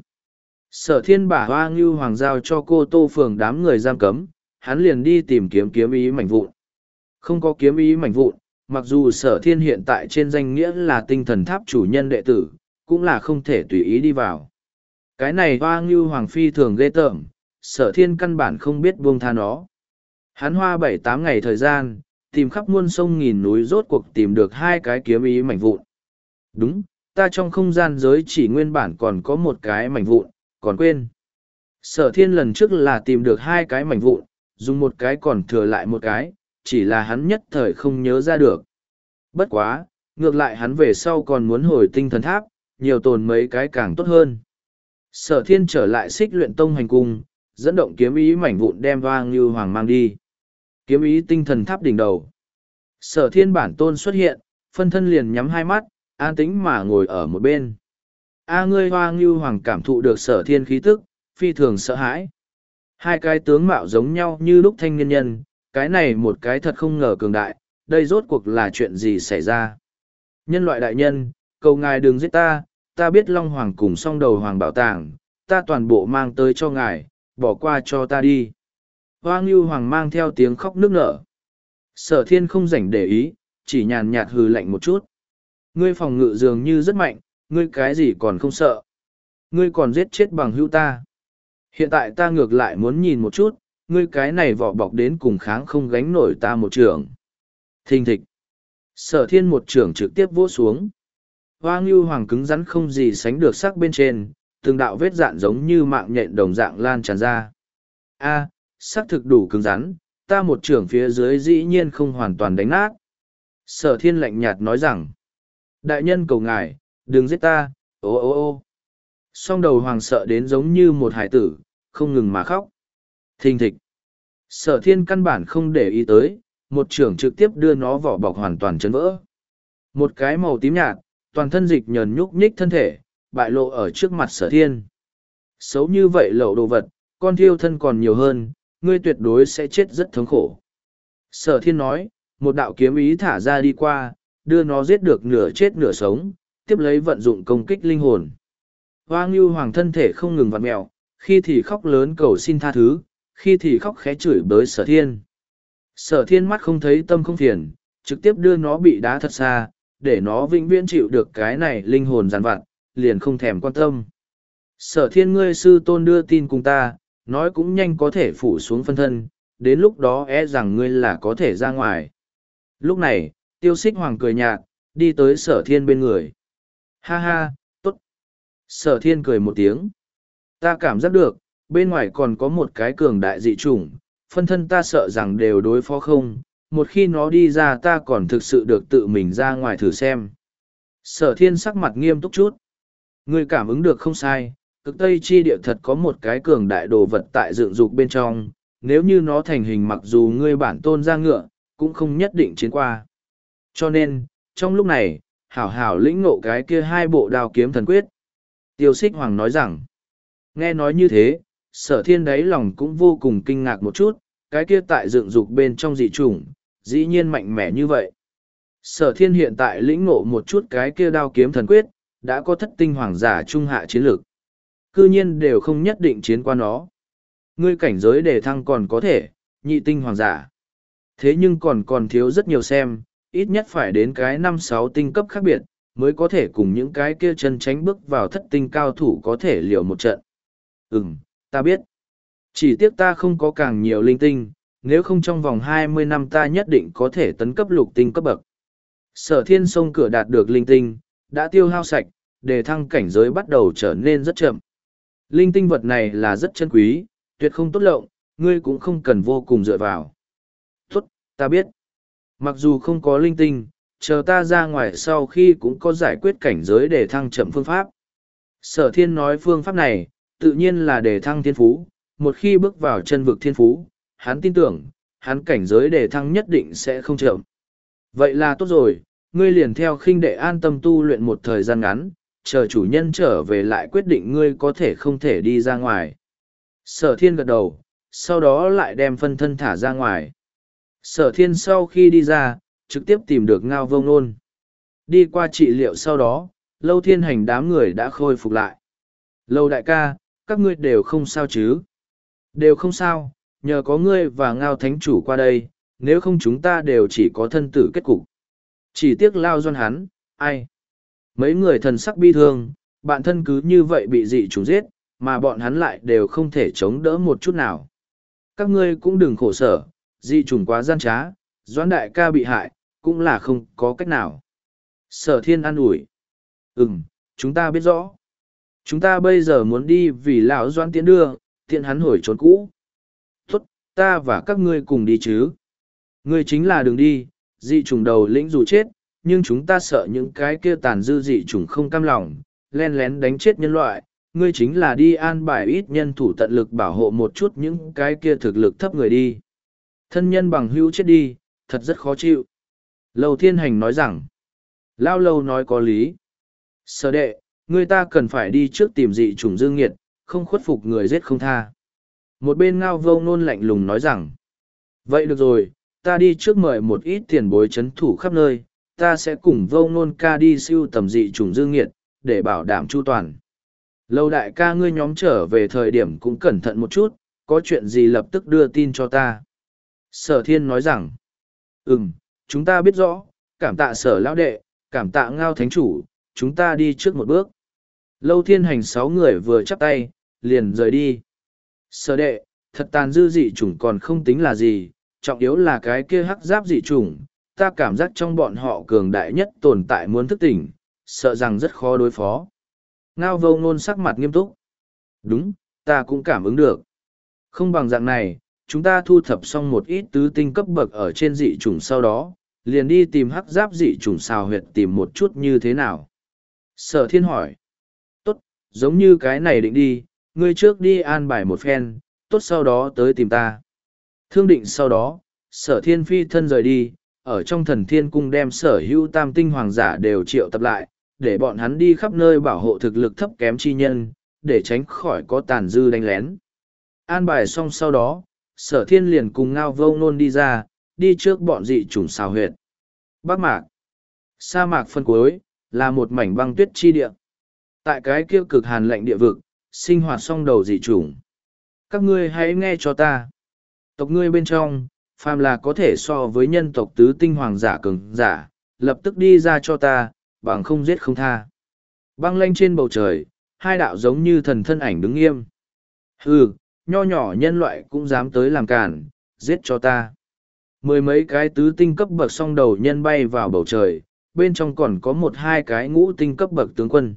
Sở Thiên bả Hoa Ngưu Hoàng giao cho cô Tô Phường đám người giam cấm, hắn liền đi tìm kiếm kiếm ý mảnh vụn. Không có kiếm ý mảnh vụn, mặc dù sở thiên hiện tại trên danh nghĩa là tinh thần tháp chủ nhân đệ tử, cũng là không thể tùy ý đi vào. Cái này hoa ngưu hoàng phi thường ghê tởm, sở thiên căn bản không biết buông tha nó. Hắn hoa bảy tám ngày thời gian, tìm khắp muôn sông nghìn núi rốt cuộc tìm được hai cái kiếm ý mảnh vụn. Đúng, ta trong không gian giới chỉ nguyên bản còn có một cái mảnh vụn, còn quên. Sở thiên lần trước là tìm được hai cái mảnh vụn, dùng một cái còn thừa lại một cái, chỉ là hắn nhất thời không nhớ ra được. Bất quá, ngược lại hắn về sau còn muốn hồi tinh thần tháp, nhiều tồn mấy cái càng tốt hơn. Sở thiên trở lại xích luyện tông hành cung, dẫn động kiếm ý mảnh vụn đem Hoa Ngưu Hoàng mang đi. Kiếm ý tinh thần tháp đỉnh đầu. Sở thiên bản tôn xuất hiện, phân thân liền nhắm hai mắt, an tĩnh mà ngồi ở một bên. A ngươi Hoa Ngưu Hoàng cảm thụ được sở thiên khí tức, phi thường sợ hãi. Hai cái tướng mạo giống nhau như lúc thanh niên nhân, cái này một cái thật không ngờ cường đại, đây rốt cuộc là chuyện gì xảy ra. Nhân loại đại nhân, cầu ngài đừng giết ta, ta biết Long Hoàng cùng song đầu Hoàng bảo tàng, ta toàn bộ mang tới cho ngài, bỏ qua cho ta đi. Hoa Ngưu Hoàng mang theo tiếng khóc nức nở. Sở thiên không rảnh để ý, chỉ nhàn nhạt hừ lạnh một chút. Ngươi phòng ngự dường như rất mạnh, ngươi cái gì còn không sợ. Ngươi còn giết chết bằng hữu ta. Hiện tại ta ngược lại muốn nhìn một chút, ngươi cái này vỏ bọc đến cùng kháng không gánh nổi ta một trường. Thình thịch. Sở thiên một trường trực tiếp vỗ xuống. Hoa Ngưu Hoàng cứng rắn không gì sánh được sắc bên trên, từng đạo vết dạn giống như mạng nhện đồng dạng lan tràn ra. A, sắc thực đủ cứng rắn, ta một trường phía dưới dĩ nhiên không hoàn toàn đánh nát. Sở thiên lạnh nhạt nói rằng, đại nhân cầu ngài, đừng giết ta, ô ô ô. Song đầu hoàng sợ đến giống như một hải tử, không ngừng mà khóc. Thình thịch. Sở thiên căn bản không để ý tới, một trưởng trực tiếp đưa nó vỏ bọc hoàn toàn chấn vỡ. Một cái màu tím nhạt, toàn thân dịch nhờn nhúc nhích thân thể, bại lộ ở trước mặt sở thiên. Xấu như vậy lậu đồ vật, con thiêu thân còn nhiều hơn, ngươi tuyệt đối sẽ chết rất thống khổ. Sở thiên nói, một đạo kiếm ý thả ra đi qua, đưa nó giết được nửa chết nửa sống, tiếp lấy vận dụng công kích linh hồn. Hoa Ngưu Hoàng thân thể không ngừng vặn mẹo, khi thì khóc lớn cầu xin tha thứ, khi thì khóc khẽ chửi bới sở thiên. Sở thiên mắt không thấy tâm không phiền, trực tiếp đưa nó bị đá thật xa, để nó vĩnh viễn chịu được cái này linh hồn giàn vặt, liền không thèm quan tâm. Sở thiên ngươi sư tôn đưa tin cùng ta, nói cũng nhanh có thể phủ xuống phân thân, đến lúc đó e rằng ngươi là có thể ra ngoài. Lúc này, Tiêu Xích Hoàng cười nhạt, đi tới sở thiên bên người. Ha ha, tốt. Sở thiên cười một tiếng. Ta cảm giác được, bên ngoài còn có một cái cường đại dị chủng, phân thân ta sợ rằng đều đối phó không, một khi nó đi ra ta còn thực sự được tự mình ra ngoài thử xem. Sở thiên sắc mặt nghiêm túc chút. Ngươi cảm ứng được không sai, cực Tây chi địa thật có một cái cường đại đồ vật tại dựng dục bên trong, nếu như nó thành hình mặc dù ngươi bản tôn ra ngựa, cũng không nhất định chiến qua. Cho nên, trong lúc này, hảo hảo lĩnh ngộ cái kia hai bộ đao kiếm thần quyết. Tiêu Xích Hoàng nói rằng, nghe nói như thế, sở thiên đáy lòng cũng vô cùng kinh ngạc một chút, cái kia tại dựng dục bên trong dị chủng, dĩ nhiên mạnh mẽ như vậy. Sở thiên hiện tại lĩnh ngộ một chút cái kia đao kiếm thần quyết, đã có thất tinh hoàng giả trung hạ chiến lược. Cư nhiên đều không nhất định chiến qua nó. Ngươi cảnh giới đề thăng còn có thể, nhị tinh hoàng giả. Thế nhưng còn còn thiếu rất nhiều xem, ít nhất phải đến cái năm sáu tinh cấp khác biệt, mới có thể cùng những cái kia chân tránh bước vào thất tinh cao thủ có thể liều một trận. Ừm, ta biết. Chỉ tiếc ta không có càng nhiều linh tinh, nếu không trong vòng hai mươi năm ta nhất định có thể tấn cấp lục tinh cấp bậc. Sở thiên sông cửa đạt được linh tinh, đã tiêu hao sạch, đề thăng cảnh giới bắt đầu trở nên rất chậm. Linh tinh vật này là rất chân quý, tuyệt không tốt lộng, ngươi cũng không cần vô cùng dựa vào. Tốt, ta biết. Mặc dù không có linh tinh, chờ ta ra ngoài sau khi cũng có giải quyết cảnh giới để thăng chậm phương pháp. Sở thiên nói phương pháp này, tự nhiên là để thăng thiên phú, một khi bước vào chân vực thiên phú, hắn tin tưởng, hắn cảnh giới để thăng nhất định sẽ không chậm. Vậy là tốt rồi, ngươi liền theo khinh đệ an tâm tu luyện một thời gian ngắn, chờ chủ nhân trở về lại quyết định ngươi có thể không thể đi ra ngoài. Sở thiên gật đầu, sau đó lại đem phân thân thả ra ngoài. Sở thiên sau khi đi ra, trực tiếp tìm được Ngao Vông Nôn. Đi qua trị liệu sau đó, Lâu Thiên Hành đám người đã khôi phục lại. Lâu đại ca, các ngươi đều không sao chứ? Đều không sao, nhờ có ngươi và Ngao Thánh Chủ qua đây, nếu không chúng ta đều chỉ có thân tử kết cục. Chỉ tiếc Lao Doan hắn, ai? Mấy người thần sắc bi thương, bạn thân cứ như vậy bị dị chủng giết, mà bọn hắn lại đều không thể chống đỡ một chút nào. Các ngươi cũng đừng khổ sở, dị chủng quá gian trá, Doãn đại ca bị hại, cũng là không có cách nào. Sở Thiên an ủi. Ừm, chúng ta biết rõ. Chúng ta bây giờ muốn đi vì lão Doãn tiến đưa, tiện hắn hồi trốn cũ. Tốt, ta và các ngươi cùng đi chứ. Ngươi chính là đừng đi, dị chủng đầu lĩnh dù chết, nhưng chúng ta sợ những cái kia tàn dư dị chủng không cam lòng, len lén đánh chết nhân loại. Ngươi chính là đi an bài ít nhân thủ tận lực bảo hộ một chút những cái kia thực lực thấp người đi. Thân nhân bằng hữu chết đi, thật rất khó chịu. Lầu Thiên Hành nói rằng, Lao Lâu nói có lý. Sở đệ, người ta cần phải đi trước tìm dị chủng dương nghiệt, không khuất phục người giết không tha. Một bên Ngao Vô Nôn lạnh lùng nói rằng, vậy được rồi, ta đi trước mời một ít tiền bối chấn thủ khắp nơi, ta sẽ cùng Vô Nôn ca đi siêu tầm dị chủng dương nghiệt, để bảo đảm chu toàn. Lâu đại ca ngươi nhóm trở về thời điểm cũng cẩn thận một chút, có chuyện gì lập tức đưa tin cho ta. Sở Thiên nói rằng, ừm, chúng ta biết rõ, cảm tạ sở lão đệ, cảm tạ Ngao thánh chủ, chúng ta đi trước một bước. Lâu Thiên Hành sáu người vừa chắp tay, liền rời đi. Sở đệ, thật tàn dư dị chủng còn không tính là gì, trọng yếu là cái kia hắc giáp dị chủng, ta cảm giác trong bọn họ cường đại nhất tồn tại muốn thức tỉnh, sợ rằng rất khó đối phó. Ngao Vô Ngôn sắc mặt nghiêm túc. Đúng, ta cũng cảm ứng được. Không bằng dạng này, chúng ta thu thập xong một ít tứ tinh cấp bậc ở trên dị chủng sau đó, liền đi tìm hắc giáp dị chủng xào huyệt tìm một chút như thế nào. Sở Thiên hỏi. Tốt, giống như cái này định đi, ngươi trước đi an bài một phen, tốt sau đó tới tìm ta. Thương định sau đó, sở thiên phi thân rời đi, ở trong thần thiên cung đem sở hữu tam tinh hoàng giả đều triệu tập lại, để bọn hắn đi khắp nơi bảo hộ thực lực thấp kém chi nhân, để tránh khỏi có tàn dư đánh lén. An bài xong sau đó, sở thiên liền cùng Ngao Vô Nôn đi ra, đi trước bọn dị chủng xào huyệt. Bắc Mạc. Sa mạc phân cuối, là một mảnh băng tuyết chi địa. Tại cái kia cực hàn lạnh địa vực, sinh hoạt song đầu dị chủng. Các ngươi hãy nghe cho ta. Tộc ngươi bên trong, phàm là có thể so với nhân tộc tứ tinh hoàng giả cường giả, lập tức đi ra cho ta, bằng không giết không tha. Băng lanh trên bầu trời, hai đạo giống như thần thân ảnh đứng nghiêm. Hừ, nho nhỏ nhân loại cũng dám tới làm cản, giết cho ta. Mười mấy cái tứ tinh cấp bậc song đầu nhân bay vào bầu trời, bên trong còn có một hai cái ngũ tinh cấp bậc tướng quân.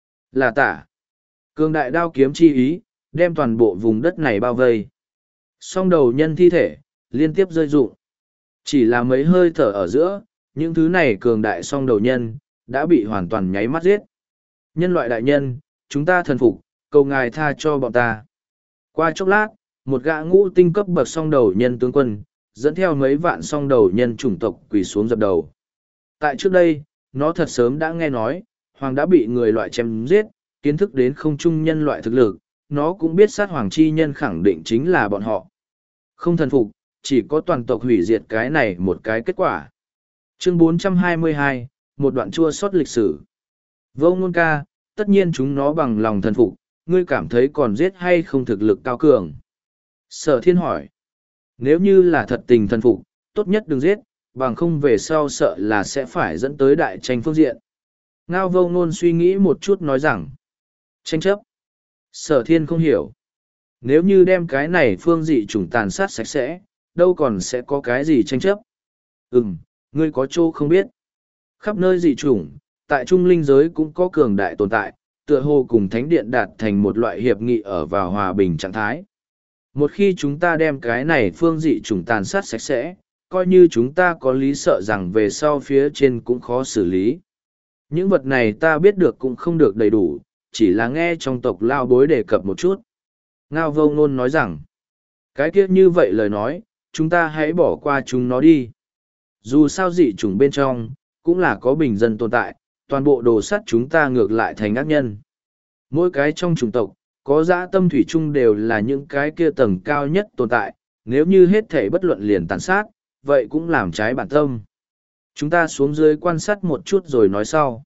Là tả. Cường đại đao kiếm chi ý, đem toàn bộ vùng đất này bao vây. Song đầu nhân thi thể, liên tiếp rơi rụng. Chỉ là mấy hơi thở ở giữa, những thứ này cường đại song đầu nhân, đã bị hoàn toàn nháy mắt giết. Nhân loại đại nhân, chúng ta thần phục, cầu ngài tha cho bọn ta. Qua chốc lát, một gã ngũ tinh cấp bậc song đầu nhân tướng quân, dẫn theo mấy vạn song đầu nhân chủng tộc quỳ xuống dập đầu. Tại trước đây, nó thật sớm đã nghe nói, hoàng đã bị người loại chém giết, kiến thức đến không trung nhân loại thực lực, nó cũng biết sát hoàng chi nhân khẳng định chính là bọn họ. Không thần phục, chỉ có toàn tộc hủy diệt cái này một cái kết quả. Chương bốn trăm hai mươi hai, một đoạn chua sót lịch sử. Vô Ngôn ca, tất nhiên chúng nó bằng lòng thần phục, ngươi cảm thấy còn giết hay không thực lực cao cường? Sở Thiên hỏi. Nếu như là thật tình thần phục, tốt nhất đừng giết, bằng không về sau sợ là sẽ phải dẫn tới đại tranh phương diện. Ngao Vô Ngôn suy nghĩ một chút nói rằng. Tranh chấp. Sở Thiên không hiểu. Nếu như đem cái này phương dị chủng tàn sát sạch sẽ, đâu còn sẽ có cái gì tranh chấp. Ừm, ngươi có chỗ không biết. Khắp nơi dị chủng, tại trung linh giới cũng có cường đại tồn tại, tựa hồ cùng thánh điện đạt thành một loại hiệp nghị ở vào hòa bình trạng thái. Một khi chúng ta đem cái này phương dị chủng tàn sát sạch sẽ, coi như chúng ta có lý sợ rằng về sau phía trên cũng khó xử lý. Những vật này ta biết được cũng không được đầy đủ, chỉ là nghe trong tộc lao bối đề cập một chút. Ngao Vô Ngôn nói rằng, cái kia như vậy lời nói, chúng ta hãy bỏ qua chúng nó đi. Dù sao dị chủng bên trong, cũng là có bình dân tồn tại, toàn bộ đồ sắt chúng ta ngược lại thành ác nhân. Mỗi cái trong chủng tộc, có dã tâm thủy chung đều là những cái kia tầng cao nhất tồn tại, nếu như hết thể bất luận liền tàn sát, vậy cũng làm trái bản tâm. Chúng ta xuống dưới quan sát một chút rồi nói sau.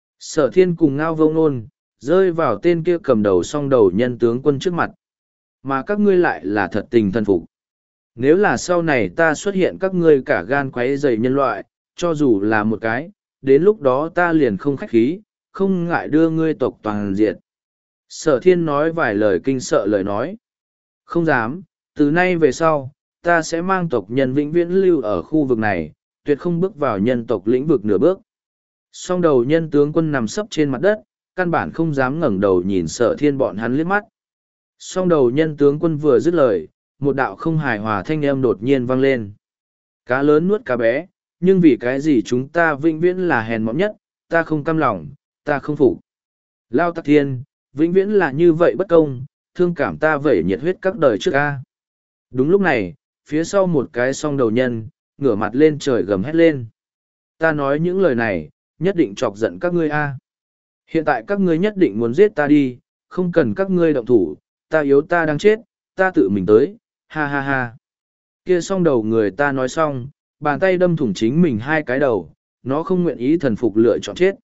Sở Thiên cùng Ngao Vô Ngôn, rơi vào tên kia cầm đầu song đầu nhân tướng quân trước mặt. Mà các ngươi lại là thật tình thân phục. Nếu là sau này ta xuất hiện các ngươi cả gan quấy rầy nhân loại, cho dù là một cái, đến lúc đó ta liền không khách khí, không ngại đưa ngươi tộc toàn diệt. Sở thiên nói vài lời kinh sợ lời nói. Không dám, từ nay về sau, ta sẽ mang tộc nhân vĩnh viễn lưu ở khu vực này, tuyệt không bước vào nhân tộc lĩnh vực nửa bước. Song đầu nhân tướng quân nằm sấp trên mặt đất, căn bản không dám ngẩng đầu nhìn sở thiên bọn hắn liếc mắt. Song đầu nhân tướng quân vừa dứt lời, một đạo không hài hòa thanh âm đột nhiên vang lên. Cá lớn nuốt cá bé, nhưng vì cái gì chúng ta vĩnh viễn là hèn mọn nhất, ta không cam lòng, ta không phục. Lao Tắc Thiên, vĩnh viễn là như vậy bất công, thương cảm ta vẩy nhiệt huyết các đời trước ca. Đúng lúc này, phía sau một cái song đầu nhân, ngửa mặt lên trời gầm hét lên. Ta nói những lời này, nhất định chọc giận các ngươi a. Hiện tại các ngươi nhất định muốn giết ta đi, không cần các ngươi động thủ, ta yếu ta đang chết, ta tự mình tới, ha ha ha. Kia song đầu người ta nói xong, bàn tay đâm thủng chính mình hai cái đầu, nó không nguyện ý thần phục lựa chọn chết.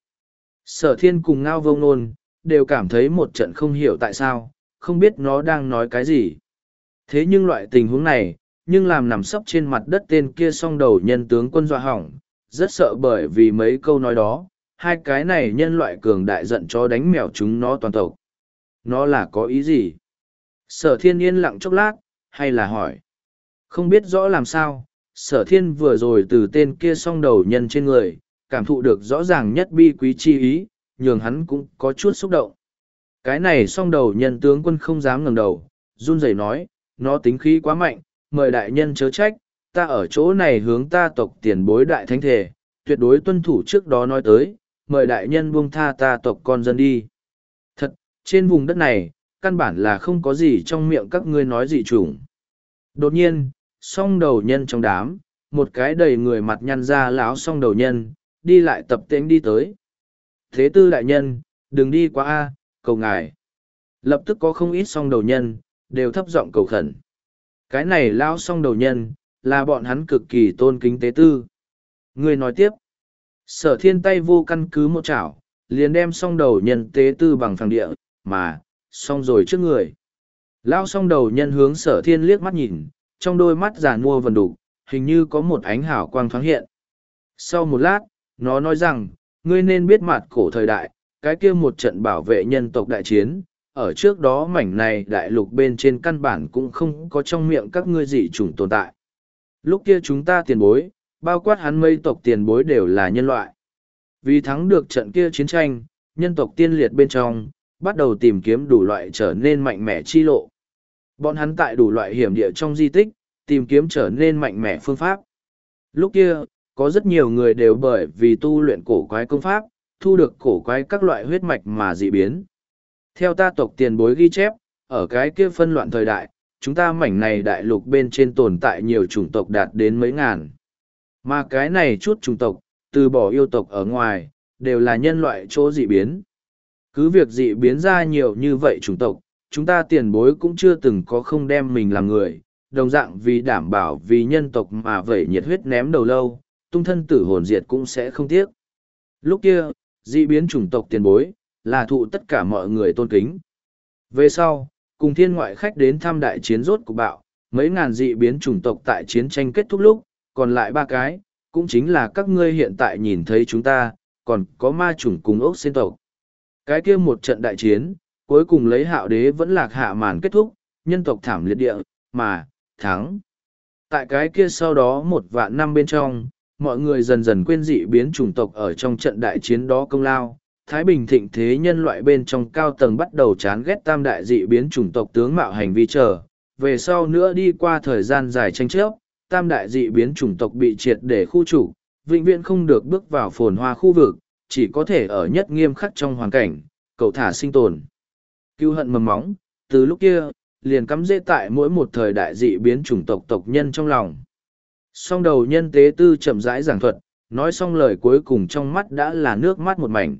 Sở thiên cùng ngao vông nôn, đều cảm thấy một trận không hiểu tại sao, không biết nó đang nói cái gì. Thế nhưng loại tình huống này, nhưng làm nằm sấp trên mặt đất tên kia song đầu nhân tướng quân dọa hỏng, rất sợ bởi vì mấy câu nói đó, hai cái này nhân loại cường đại giận cho đánh mèo chúng nó toàn tộc. Nó là có ý gì? Sở thiên yên lặng chốc lát, hay là hỏi? Không biết rõ làm sao, sở thiên vừa rồi từ tên kia song đầu nhân trên người, cảm thụ được rõ ràng nhất bi quý chi ý, nhường hắn cũng có chút xúc động. Cái này song đầu nhân tướng quân không dám ngẩng đầu, run rẩy nói, nó tính khí quá mạnh, mời đại nhân chớ trách, ta ở chỗ này hướng ta tộc tiền bối đại thánh thể, tuyệt đối tuân thủ trước đó nói tới, mời đại nhân buông tha ta tộc con dân đi. Thật, trên vùng đất này, căn bản là không có gì trong miệng các ngươi nói dị chủng. Đột nhiên, song đầu nhân trong đám, một cái đầy người mặt nhăn ra láo song đầu nhân, đi lại tập tễnh đi tới. Thế tư đại nhân, đừng đi quá a, cầu ngài. Lập tức có không ít song đầu nhân, đều thấp giọng cầu khẩn. Cái này lao song đầu nhân, là bọn hắn cực kỳ tôn kính tế tư. Người nói tiếp, sở thiên tay vô căn cứ một chảo, liền đem song đầu nhân tế tư bằng phẳng địa, mà, xong rồi trước người. Lao song đầu nhân hướng sở thiên liếc mắt nhìn, trong đôi mắt giàn mua vần đục, hình như có một ánh hào quang thoáng hiện. Sau một lát, nó nói rằng, ngươi nên biết mặt cổ thời đại, cái kia một trận bảo vệ nhân tộc đại chiến, ở trước đó mảnh này đại lục bên trên căn bản cũng không có trong miệng các ngươi dị chủng tồn tại. Lúc kia chúng ta tiền bối, bao quát hắn mây tộc tiền bối đều là nhân loại. Vì thắng được trận kia chiến tranh, nhân tộc tiên liệt bên trong, bắt đầu tìm kiếm đủ loại trở nên mạnh mẽ chi lộ. Bọn hắn tại đủ loại hiểm địa trong di tích, tìm kiếm trở nên mạnh mẽ phương pháp. Lúc kia, có rất nhiều người đều bởi vì tu luyện cổ quái công pháp, thu được cổ quái các loại huyết mạch mà dị biến. Theo ta tộc tiền bối ghi chép, ở cái kia phân loạn thời đại, chúng ta mảnh này đại lục bên trên tồn tại nhiều chủng tộc đạt đến mấy ngàn. Mà cái này chút chủng tộc, từ bỏ yêu tộc ở ngoài, đều là nhân loại chỗ dị biến. Cứ việc dị biến ra nhiều như vậy chủng tộc, chúng ta tiền bối cũng chưa từng có không đem mình làm người, đồng dạng vì đảm bảo vì nhân tộc mà vẩy nhiệt huyết ném đầu lâu, tung thân tử hồn diệt cũng sẽ không tiếc. Lúc kia, dị biến chủng tộc tiền bối, là thụ tất cả mọi người tôn kính. Về sau, cùng thiên ngoại khách đến thăm đại chiến rốt của bạo, mấy ngàn dị biến chủng tộc tại chiến tranh kết thúc lúc, còn lại ba cái, cũng chính là các ngươi hiện tại nhìn thấy chúng ta, còn có ma chủng cùng ốc sen tộc. Cái kia một trận đại chiến, cuối cùng lấy hạo đế vẫn lạc hạ màn kết thúc, nhân tộc thảm liệt địa, mà, thắng. Tại cái kia sau đó một vạn năm bên trong, mọi người dần dần quên dị biến chủng tộc ở trong trận đại chiến đó công lao. Thái Bình thịnh thế nhân loại bên trong cao tầng bắt đầu chán ghét tam đại dị biến chủng tộc tướng mạo hành vi trở. Về sau nữa đi qua thời gian dài tranh chấp, tam đại dị biến chủng tộc bị triệt để khu trục, vĩnh viễn không được bước vào phồn hoa khu vực, chỉ có thể ở nhất nghiêm khắc trong hoàn cảnh, cậu thả sinh tồn. Cứu hận mầm móng, từ lúc kia, liền cắm rễ tại mỗi một thời đại dị biến chủng tộc tộc nhân trong lòng. Song đầu nhân tế tư chậm rãi giảng thuật, nói xong lời cuối cùng trong mắt đã là nước mắt một mảnh.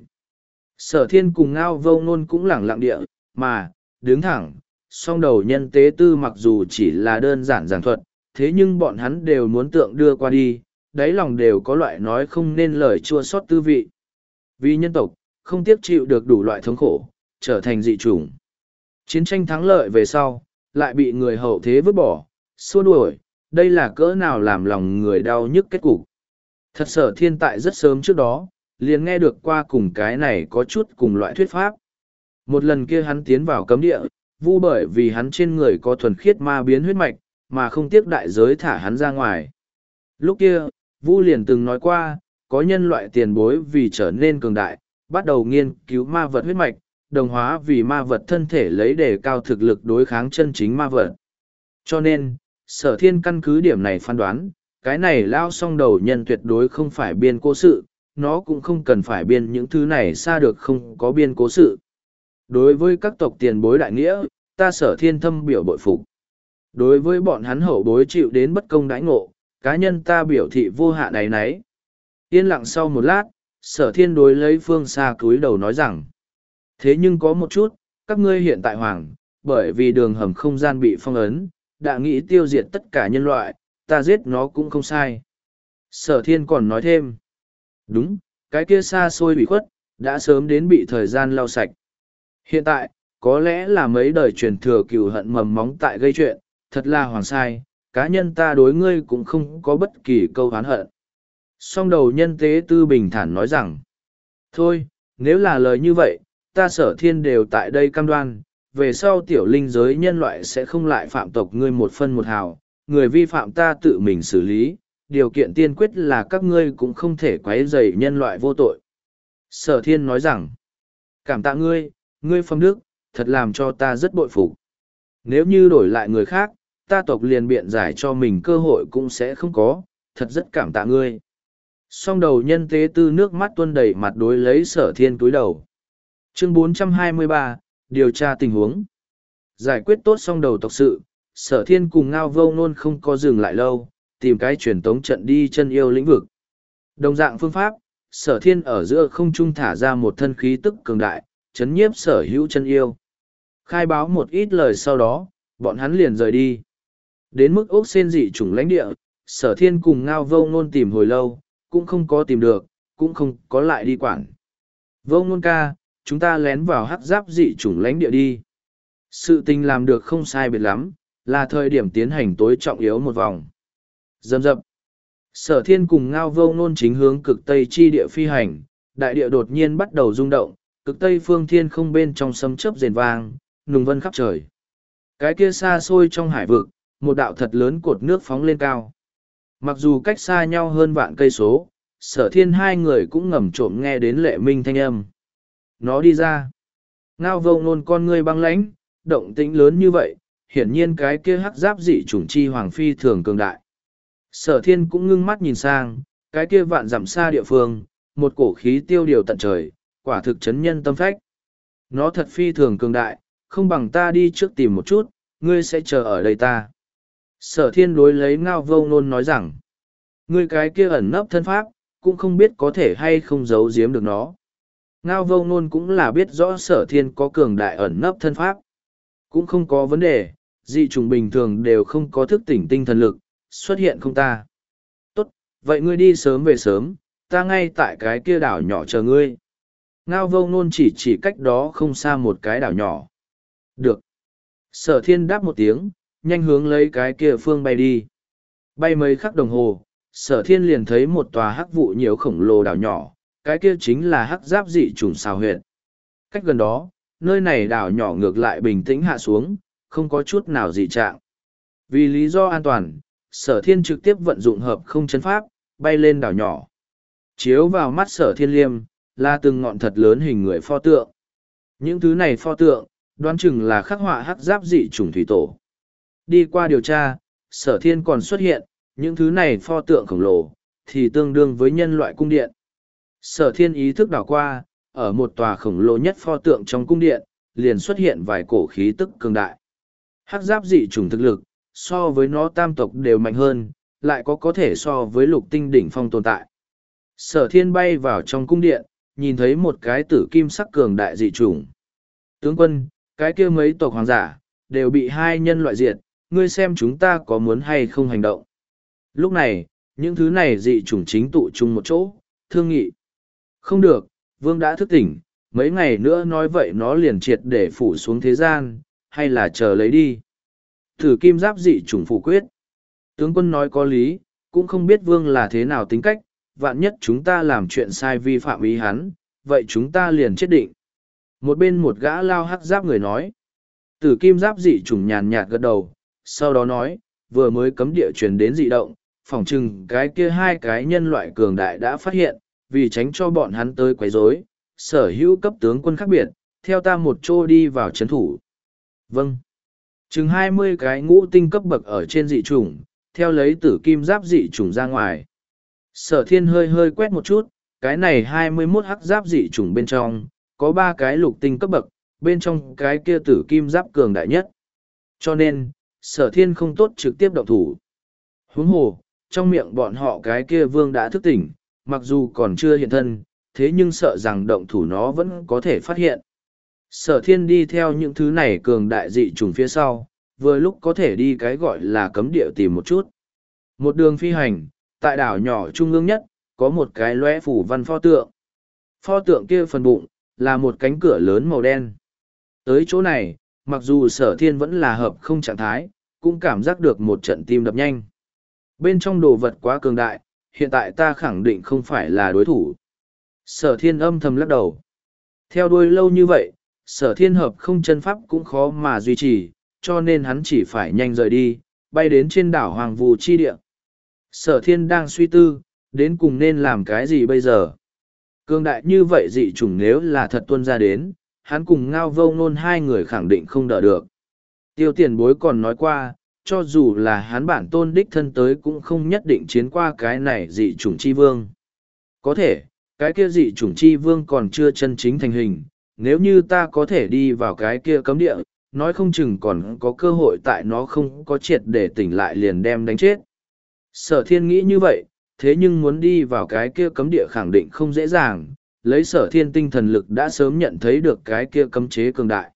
Sở thiên cùng ngao vô ngôn cũng lẳng lặng địa, mà, đứng thẳng, song đầu nhân tế tư mặc dù chỉ là đơn giản giảng thuật, thế nhưng bọn hắn đều muốn tượng đưa qua đi, đáy lòng đều có loại nói không nên lời chua xót tư vị. Vì nhân tộc, không tiếc chịu được đủ loại thống khổ, trở thành dị chủng. Chiến tranh thắng lợi về sau, lại bị người hậu thế vứt bỏ, xua đuổi, đây là cỡ nào làm lòng người đau nhức kết cục. Thật Sở Thiên tại rất sớm trước đó, liền nghe được qua cùng cái này có chút cùng loại thuyết pháp. Một lần kia hắn tiến vào cấm địa, Vu bởi vì hắn trên người có thuần khiết ma biến huyết mạch, mà không tiếc đại giới thả hắn ra ngoài. Lúc kia, Vu liền từng nói qua, có nhân loại tiền bối vì trở nên cường đại, bắt đầu nghiên cứu ma vật huyết mạch, đồng hóa vì ma vật thân thể lấy đề cao thực lực đối kháng chân chính ma vật. Cho nên, Sở Thiên căn cứ điểm này phán đoán, cái này lao song đầu nhân tuyệt đối không phải biên cố sự, nó cũng không cần phải biên những thứ này xa được không có biên cố sự. Đối với các tộc tiền bối đại nghĩa, ta Sở Thiên thâm biểu bội phục. Đối với bọn hắn hậu bối chịu đến bất công đãi ngộ, cá nhân ta biểu thị vô hạ này nấy. Yên lặng sau một lát, Sở Thiên đối lấy phương xa cúi đầu nói rằng, thế nhưng có một chút, các ngươi hiện tại hoàng, bởi vì đường hầm không gian bị phong ấn, đã nghĩ tiêu diệt tất cả nhân loại, ta giết nó cũng không sai. Sở Thiên còn nói thêm, đúng, cái kia xa xôi bị khuất, đã sớm đến bị thời gian lau sạch. Hiện tại, có lẽ là mấy đời truyền thừa cừu hận mầm móng tại gây chuyện, thật là hoàng sai, cá nhân ta đối ngươi cũng không có bất kỳ câu oán hận. Song đầu nhân tế tư bình thản nói rằng, thôi, nếu là lời như vậy, ta Sở Thiên đều tại đây cam đoan, về sau tiểu linh giới nhân loại sẽ không lại phạm tộc ngươi một phân một hào, người vi phạm ta tự mình xử lý, điều kiện tiên quyết là các ngươi cũng không thể quấy rầy nhân loại vô tội. Sở Thiên nói rằng, cảm tạ ngươi, ngươi phong đức, thật làm cho ta rất bội phục. Nếu như đổi lại người khác, ta tộc liền biện giải cho mình cơ hội cũng sẽ không có, thật rất cảm tạ ngươi. Song đầu nhân tế tư nước mắt tuôn đầy mặt đối lấy Sở Thiên cúi đầu. Chương bốn trăm hai mươi ba, điều tra tình huống. Giải quyết tốt song đầu tộc sự, Sở Thiên cùng Ngao Vô Nôn không có dừng lại lâu, tìm cái truyền tống trận đi chân yêu lĩnh vực. Đồng dạng phương pháp, Sở Thiên ở giữa không trung thả ra một thân khí tức cường đại, chấn nhiếp sở hữu chân yêu. Khai báo một ít lời sau đó, bọn hắn liền rời đi. Đến mức ốc sen dị chủng lãnh địa, Sở Thiên cùng Ngao Vô Nôn tìm hồi lâu, cũng không có tìm được, cũng không có lại đi quản. Vô Nôn ca, chúng ta lén vào hắc giáp dị chủng lãnh địa đi. Sự tình làm được không sai biệt lắm, là thời điểm tiến hành tối trọng yếu một vòng. Dầm dập. Sở Thiên cùng Ngao Vô Nôn chính hướng cực tây chi địa phi hành, đại địa đột nhiên bắt đầu rung động, cực tây phương thiên không bên trong sấm chớp rền vang, nùng vân khắp trời. Cái kia xa xôi trong hải vực, một đạo thật lớn cột nước phóng lên cao. Mặc dù cách xa nhau hơn vạn cây số, Sở Thiên hai người cũng ngầm trộm nghe đến lệ minh thanh âm. Nó đi ra. Ngao Vô Nôn con ngươi băng lãnh, động tĩnh lớn như vậy, hiển nhiên cái kia hắc giáp dị chủng chi hoàng phi thường cường đại. Sở Thiên cũng ngưng mắt nhìn sang, cái kia vạn dặm xa địa phương, một cổ khí tiêu điều tận trời, quả thực chấn nhân tâm phách. Nó thật phi thường cường đại, không bằng ta đi trước tìm một chút, ngươi sẽ chờ ở đây ta. Sở Thiên đối lấy Ngao Vô Nôn nói rằng, ngươi cái kia ẩn nấp thân pháp, cũng không biết có thể hay không giấu giếm được nó. Ngao Vô Nôn cũng là biết rõ Sở Thiên có cường đại ẩn nấp thân pháp. Cũng không có vấn đề, dị trùng bình thường đều không có thức tỉnh tinh thần lực, xuất hiện không ta. Tốt, vậy ngươi đi sớm về sớm, ta ngay tại cái kia đảo nhỏ chờ ngươi. Ngao Vô Nôn chỉ chỉ cách đó không xa một cái đảo nhỏ. Được. Sở Thiên đáp một tiếng, nhanh hướng lấy cái kia phương bay đi. Bay mấy khắc đồng hồ, Sở Thiên liền thấy một tòa hắc vụ nhiều khổng lồ đảo nhỏ, cái kia chính là hắc giáp dị trùng xào huyệt. Cách gần đó, nơi này đảo nhỏ ngược lại bình tĩnh hạ xuống, không có chút nào dị trạng. Vì lý do an toàn, Sở Thiên trực tiếp vận dụng hợp không chân pháp, bay lên đảo nhỏ. Chiếu vào mắt Sở Thiên Liêm, là từng ngọn thật lớn hình người pho tượng. Những thứ này pho tượng, đoán chừng là khắc họa hắc giáp dị chủng thủy tổ. Đi qua điều tra, Sở Thiên còn xuất hiện, những thứ này pho tượng khổng lồ, thì tương đương với nhân loại cung điện. Sở Thiên ý thức đảo qua, ở một tòa khổng lồ nhất pho tượng trong cung điện, liền xuất hiện vài cổ khí tức cường đại. Hắc giáp dị chủng thực lực, so với nó tam tộc đều mạnh hơn, lại có có thể so với lục tinh đỉnh phong tồn tại. Sở Thiên bay vào trong cung điện, nhìn thấy một cái tử kim sắc cường đại dị chủng. Tướng quân, cái kia mấy tộc hoàng giả, đều bị hai nhân loại diệt, ngươi xem chúng ta có muốn hay không hành động. Lúc này, những thứ này dị chủng chính tụ chung một chỗ, thương nghị. Không được, vương đã thức tỉnh, mấy ngày nữa nói vậy nó liền triệt để phủ xuống thế gian, hay là chờ lấy đi. Thử kim giáp dị chủng phủ quyết. Tướng quân nói có lý, cũng không biết vương là thế nào tính cách, vạn nhất chúng ta làm chuyện sai vi phạm ý hắn, vậy chúng ta liền chết định. Một bên một gã lao hắc giáp người nói. Tử kim giáp dị chủng nhàn nhạt gật đầu, sau đó nói, vừa mới cấm địa truyền đến dị động, phỏng chừng cái kia hai cái nhân loại cường đại đã phát hiện, vì tránh cho bọn hắn tới quấy rối, sở hữu cấp tướng quân khác biệt, theo ta một chỗ đi vào chấn thủ. Vâng. Chừng hai mươi cái ngũ tinh cấp bậc ở trên dị chủng, theo lấy tử kim giáp dị chủng ra ngoài. Sở thiên hơi hơi quét một chút, cái này hai mươi mốt hắc giáp dị chủng bên trong, có ba cái lục tinh cấp bậc, bên trong cái kia tử kim giáp cường đại nhất. Cho nên, sở thiên không tốt trực tiếp động thủ. Huống hồ, trong miệng bọn họ cái kia vương đã thức tỉnh, mặc dù còn chưa hiện thân, thế nhưng sợ rằng động thủ nó vẫn có thể phát hiện. Sở thiên đi theo những thứ này cường đại dị trùng phía sau, vừa lúc có thể đi cái gọi là cấm địa tìm một chút. Một đường phi hành, tại đảo nhỏ trung ương nhất, có một cái lóe phủ văn pho tượng. Pho tượng kia phần bụng, là một cánh cửa lớn màu đen. Tới chỗ này, mặc dù sở thiên vẫn là hợp không trạng thái, cũng cảm giác được một trận tim đập nhanh. Bên trong đồ vật quá cường đại, hiện tại ta khẳng định không phải là đối thủ. Sở thiên âm thầm lắc đầu. Theo đuôi lâu như vậy, sở thiên hợp không chân pháp cũng khó mà duy trì, cho nên hắn chỉ phải nhanh rời đi, bay đến trên đảo Hoàng Vũ chi địa. Sở thiên đang suy tư, đến cùng nên làm cái gì bây giờ? Cường đại như vậy dị chủng nếu là thật tuân ra đến, hắn cùng Ngao Vô Ngôn hai người khẳng định không đỡ được. Tiêu tiền bối còn nói qua, cho dù là hắn bản tôn đích thân tới cũng không nhất định chiến qua cái này dị chủng chi vương. Có thể, cái kia dị chủng chi vương còn chưa chân chính thành hình, nếu như ta có thể đi vào cái kia cấm địa, nói không chừng còn có cơ hội tại nó không có triệt để tỉnh lại liền đem đánh chết. Sở thiên nghĩ như vậy, thế nhưng muốn đi vào cái kia cấm địa khẳng định không dễ dàng, lấy sở thiên tinh thần lực đã sớm nhận thấy được cái kia cấm chế cường đại.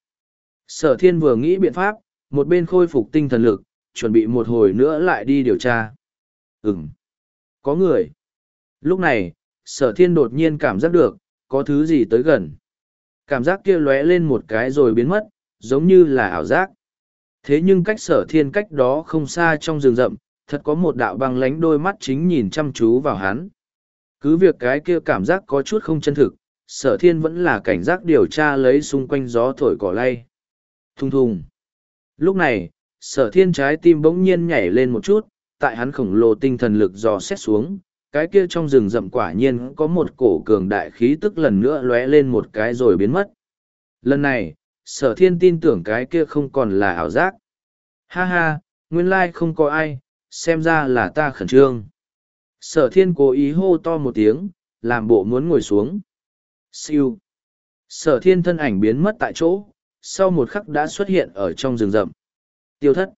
Sở thiên vừa nghĩ biện pháp, một bên khôi phục tinh thần lực, chuẩn bị một hồi nữa lại đi điều tra. Ừm, có người. Lúc này, sở thiên đột nhiên cảm giác được, có thứ gì tới gần. Cảm giác kia lóe lên một cái rồi biến mất, giống như là ảo giác. Thế nhưng cách sở thiên cách đó không xa trong rừng rậm, thật có một đạo băng lánh đôi mắt chính nhìn chăm chú vào hắn. Cứ việc cái kia cảm giác có chút không chân thực, sở thiên vẫn là cảnh giác điều tra lấy xung quanh gió thổi cỏ lay. Thùng thùng. Lúc này, sở thiên trái tim bỗng nhiên nhảy lên một chút, tại hắn khổng lồ tinh thần lực dò xét xuống, cái kia trong rừng rậm quả nhiên có một cổ cường đại khí tức lần nữa lóe lên một cái rồi biến mất. Lần này, sở thiên tin tưởng cái kia không còn là ảo giác. Ha ha, nguyên lai không có ai, xem ra là ta khẩn trương. Sở thiên cố ý hô to một tiếng, làm bộ muốn ngồi xuống. Siêu. Sở thiên thân ảnh biến mất tại chỗ, sau một khắc đã xuất hiện ở trong rừng rậm. Tiêu thất.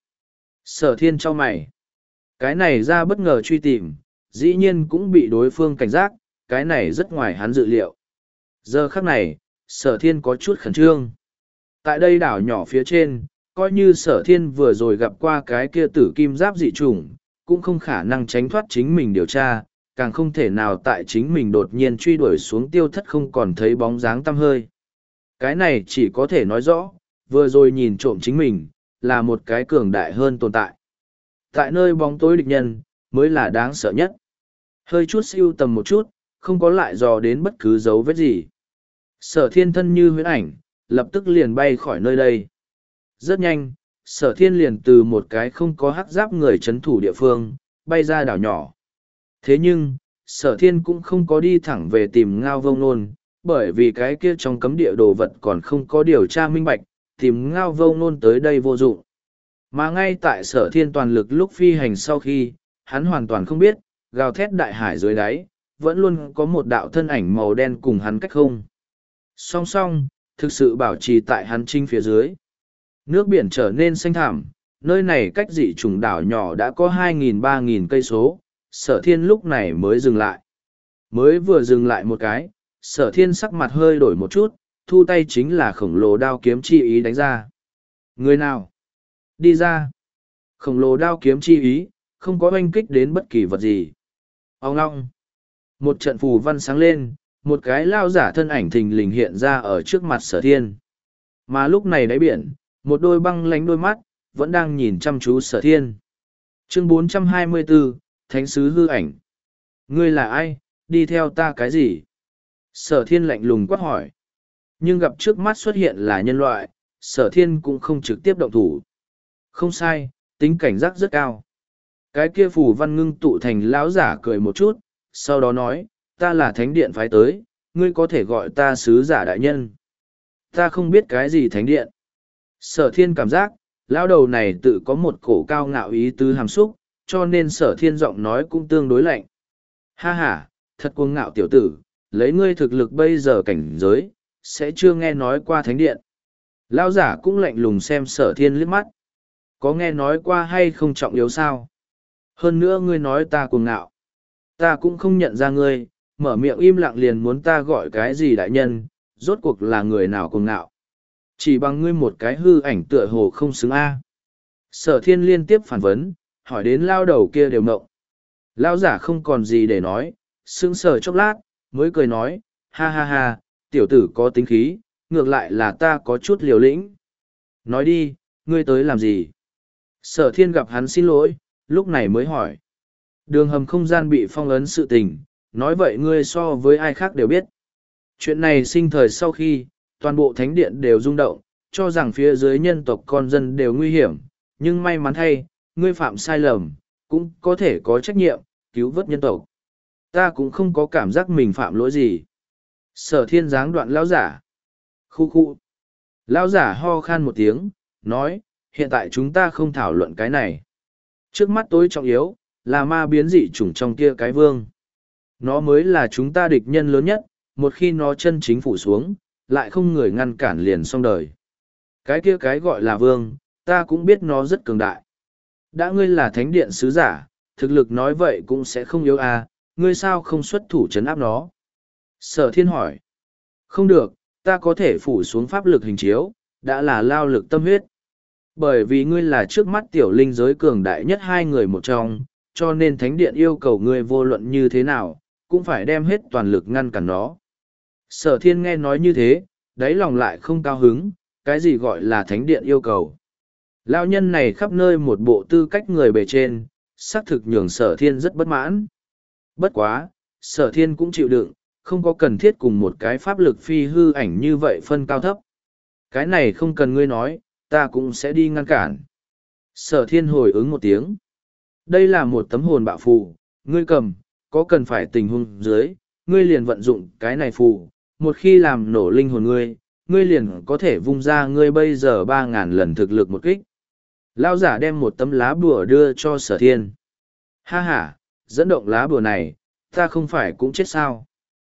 Sở thiên cho mày. Cái này ra bất ngờ truy tìm, dĩ nhiên cũng bị đối phương cảnh giác, cái này rất ngoài hắn dự liệu. Giờ khắc này, sở thiên có chút khẩn trương. Tại đây đảo nhỏ phía trên, coi như sở thiên vừa rồi gặp qua cái kia tử kim giáp dị chủng, cũng không khả năng tránh thoát chính mình điều tra, càng không thể nào tại chính mình đột nhiên truy đuổi xuống tiêu thất không còn thấy bóng dáng tăm hơi. Cái này chỉ có thể nói rõ, vừa rồi nhìn trộm chính mình, là một cái cường đại hơn tồn tại. Tại nơi bóng tối địch nhân, mới là đáng sợ nhất. Hơi chút siêu tầm một chút, không có lại dò đến bất cứ dấu vết gì. Sở thiên thân như huyễn ảnh, lập tức liền bay khỏi nơi đây. Rất nhanh, sở thiên liền từ một cái không có hắc giáp người chấn thủ địa phương, bay ra đảo nhỏ. Thế nhưng, sở thiên cũng không có đi thẳng về tìm Ngao Vô Ngôn, bởi vì cái kia trong cấm địa đồ vật còn không có điều tra minh bạch, tìm Ngao Vô Ngôn tới đây vô dụng. Mà ngay tại sở thiên toàn lực lúc phi hành sau khi, hắn hoàn toàn không biết, gào thét đại hải dưới đáy, vẫn luôn có một đạo thân ảnh màu đen cùng hắn cách không. Song song, thực sự bảo trì tại hắn trinh phía dưới. Nước biển trở nên xanh thẳm, nơi này cách dị trùng đảo nhỏ đã có hai nghìn ba nghìn cây số, sở thiên lúc này mới dừng lại. Mới vừa dừng lại một cái, sở thiên sắc mặt hơi đổi một chút, thu tay chính là khổng lồ đao kiếm chi ý đánh ra. Người nào? Đi ra. Khổng lồ đao kiếm chi ý, không có oanh kích đến bất kỳ vật gì. Ông ngong. Một trận phù văn sáng lên, một cái lao giả thân ảnh thình lình hiện ra ở trước mặt sở thiên. Mà lúc này đáy biển, một đôi băng lánh đôi mắt, vẫn đang nhìn chăm chú sở thiên. Chương bốn trăm hai mươi bốn, Thánh sứ hư ảnh. Ngươi là ai, đi theo ta cái gì? Sở thiên lạnh lùng quát hỏi. Nhưng gặp trước mắt xuất hiện là nhân loại, sở thiên cũng không trực tiếp động thủ. Không sai, tính cảnh giác rất cao. Cái kia phù văn ngưng tụ thành lão giả cười một chút, sau đó nói, ta là thánh điện phái tới, ngươi có thể gọi ta sứ giả đại nhân. Ta không biết cái gì thánh điện. Sở thiên cảm giác, lão đầu này tự có một cổ cao ngạo ý tứ hàm xúc, cho nên sở thiên giọng nói cũng tương đối lạnh. Ha ha, thật cuồng ngạo tiểu tử, lấy ngươi thực lực bây giờ cảnh giới, sẽ chưa nghe nói qua thánh điện. Lão giả cũng lạnh lùng xem sở thiên liếc mắt. Có nghe nói qua hay không trọng yếu sao? Hơn nữa ngươi nói ta cuồng ngạo. Ta cũng không nhận ra ngươi, mở miệng im lặng liền muốn ta gọi cái gì đại nhân, rốt cuộc là người nào cuồng ngạo. Chỉ bằng ngươi một cái hư ảnh tựa hồ không xứng a. Sở thiên liên tiếp phản vấn, hỏi đến lao đầu kia đều mộng. Lao giả không còn gì để nói, sững sờ chốc lát, mới cười nói, ha ha ha, tiểu tử có tính khí, ngược lại là ta có chút liều lĩnh. Nói đi, ngươi tới làm gì? Sở thiên gặp hắn xin lỗi, lúc này mới hỏi. Đường hầm không gian bị phong ấn sự tình, nói vậy ngươi so với ai khác đều biết. Chuyện này sinh thời sau khi, toàn bộ thánh điện đều rung động, cho rằng phía dưới nhân tộc con dân đều nguy hiểm, nhưng may mắn thay, ngươi phạm sai lầm, cũng có thể có trách nhiệm, cứu vớt nhân tộc. Ta cũng không có cảm giác mình phạm lỗi gì. Sở thiên giáng đoạn lão giả. Khu khu. Lão giả ho khan một tiếng, nói, hiện tại chúng ta không thảo luận cái này. Trước mắt tối trọng yếu, là ma biến dị chủng trong kia cái vương. Nó mới là chúng ta địch nhân lớn nhất, một khi nó chân chính phủ xuống, lại không người ngăn cản liền xong đời. Cái kia cái gọi là vương, ta cũng biết nó rất cường đại. Đã ngươi là thánh điện sứ giả, thực lực nói vậy cũng sẽ không yếu à, ngươi sao không xuất thủ trấn áp nó? Sở thiên hỏi. Không được, ta có thể phủ xuống pháp lực hình chiếu, đã là lao lực tâm huyết. Bởi vì ngươi là trước mắt tiểu linh giới cường đại nhất hai người một trong, cho nên thánh điện yêu cầu ngươi vô luận như thế nào, cũng phải đem hết toàn lực ngăn cản nó. Sở thiên nghe nói như thế, đáy lòng lại không cao hứng, cái gì gọi là thánh điện yêu cầu. Lão nhân này khắp nơi một bộ tư cách người bề trên, xác thực nhường sở thiên rất bất mãn. Bất quá, sở thiên cũng chịu đựng, không có cần thiết cùng một cái pháp lực phi hư ảnh như vậy phân cao thấp. Cái này không cần ngươi nói, ta cũng sẽ đi ngăn cản. Sở thiên hồi ứng một tiếng. Đây là một tấm hồn bạo phù, ngươi cầm, có cần phải tình huống dưới, ngươi liền vận dụng cái này phù, một khi làm nổ linh hồn ngươi, ngươi liền có thể vung ra ngươi bây giờ ba ngàn lần thực lực một kích. Lao giả đem một tấm lá bùa đưa cho sở thiên. Ha ha, dẫn động lá bùa này, ta không phải cũng chết sao.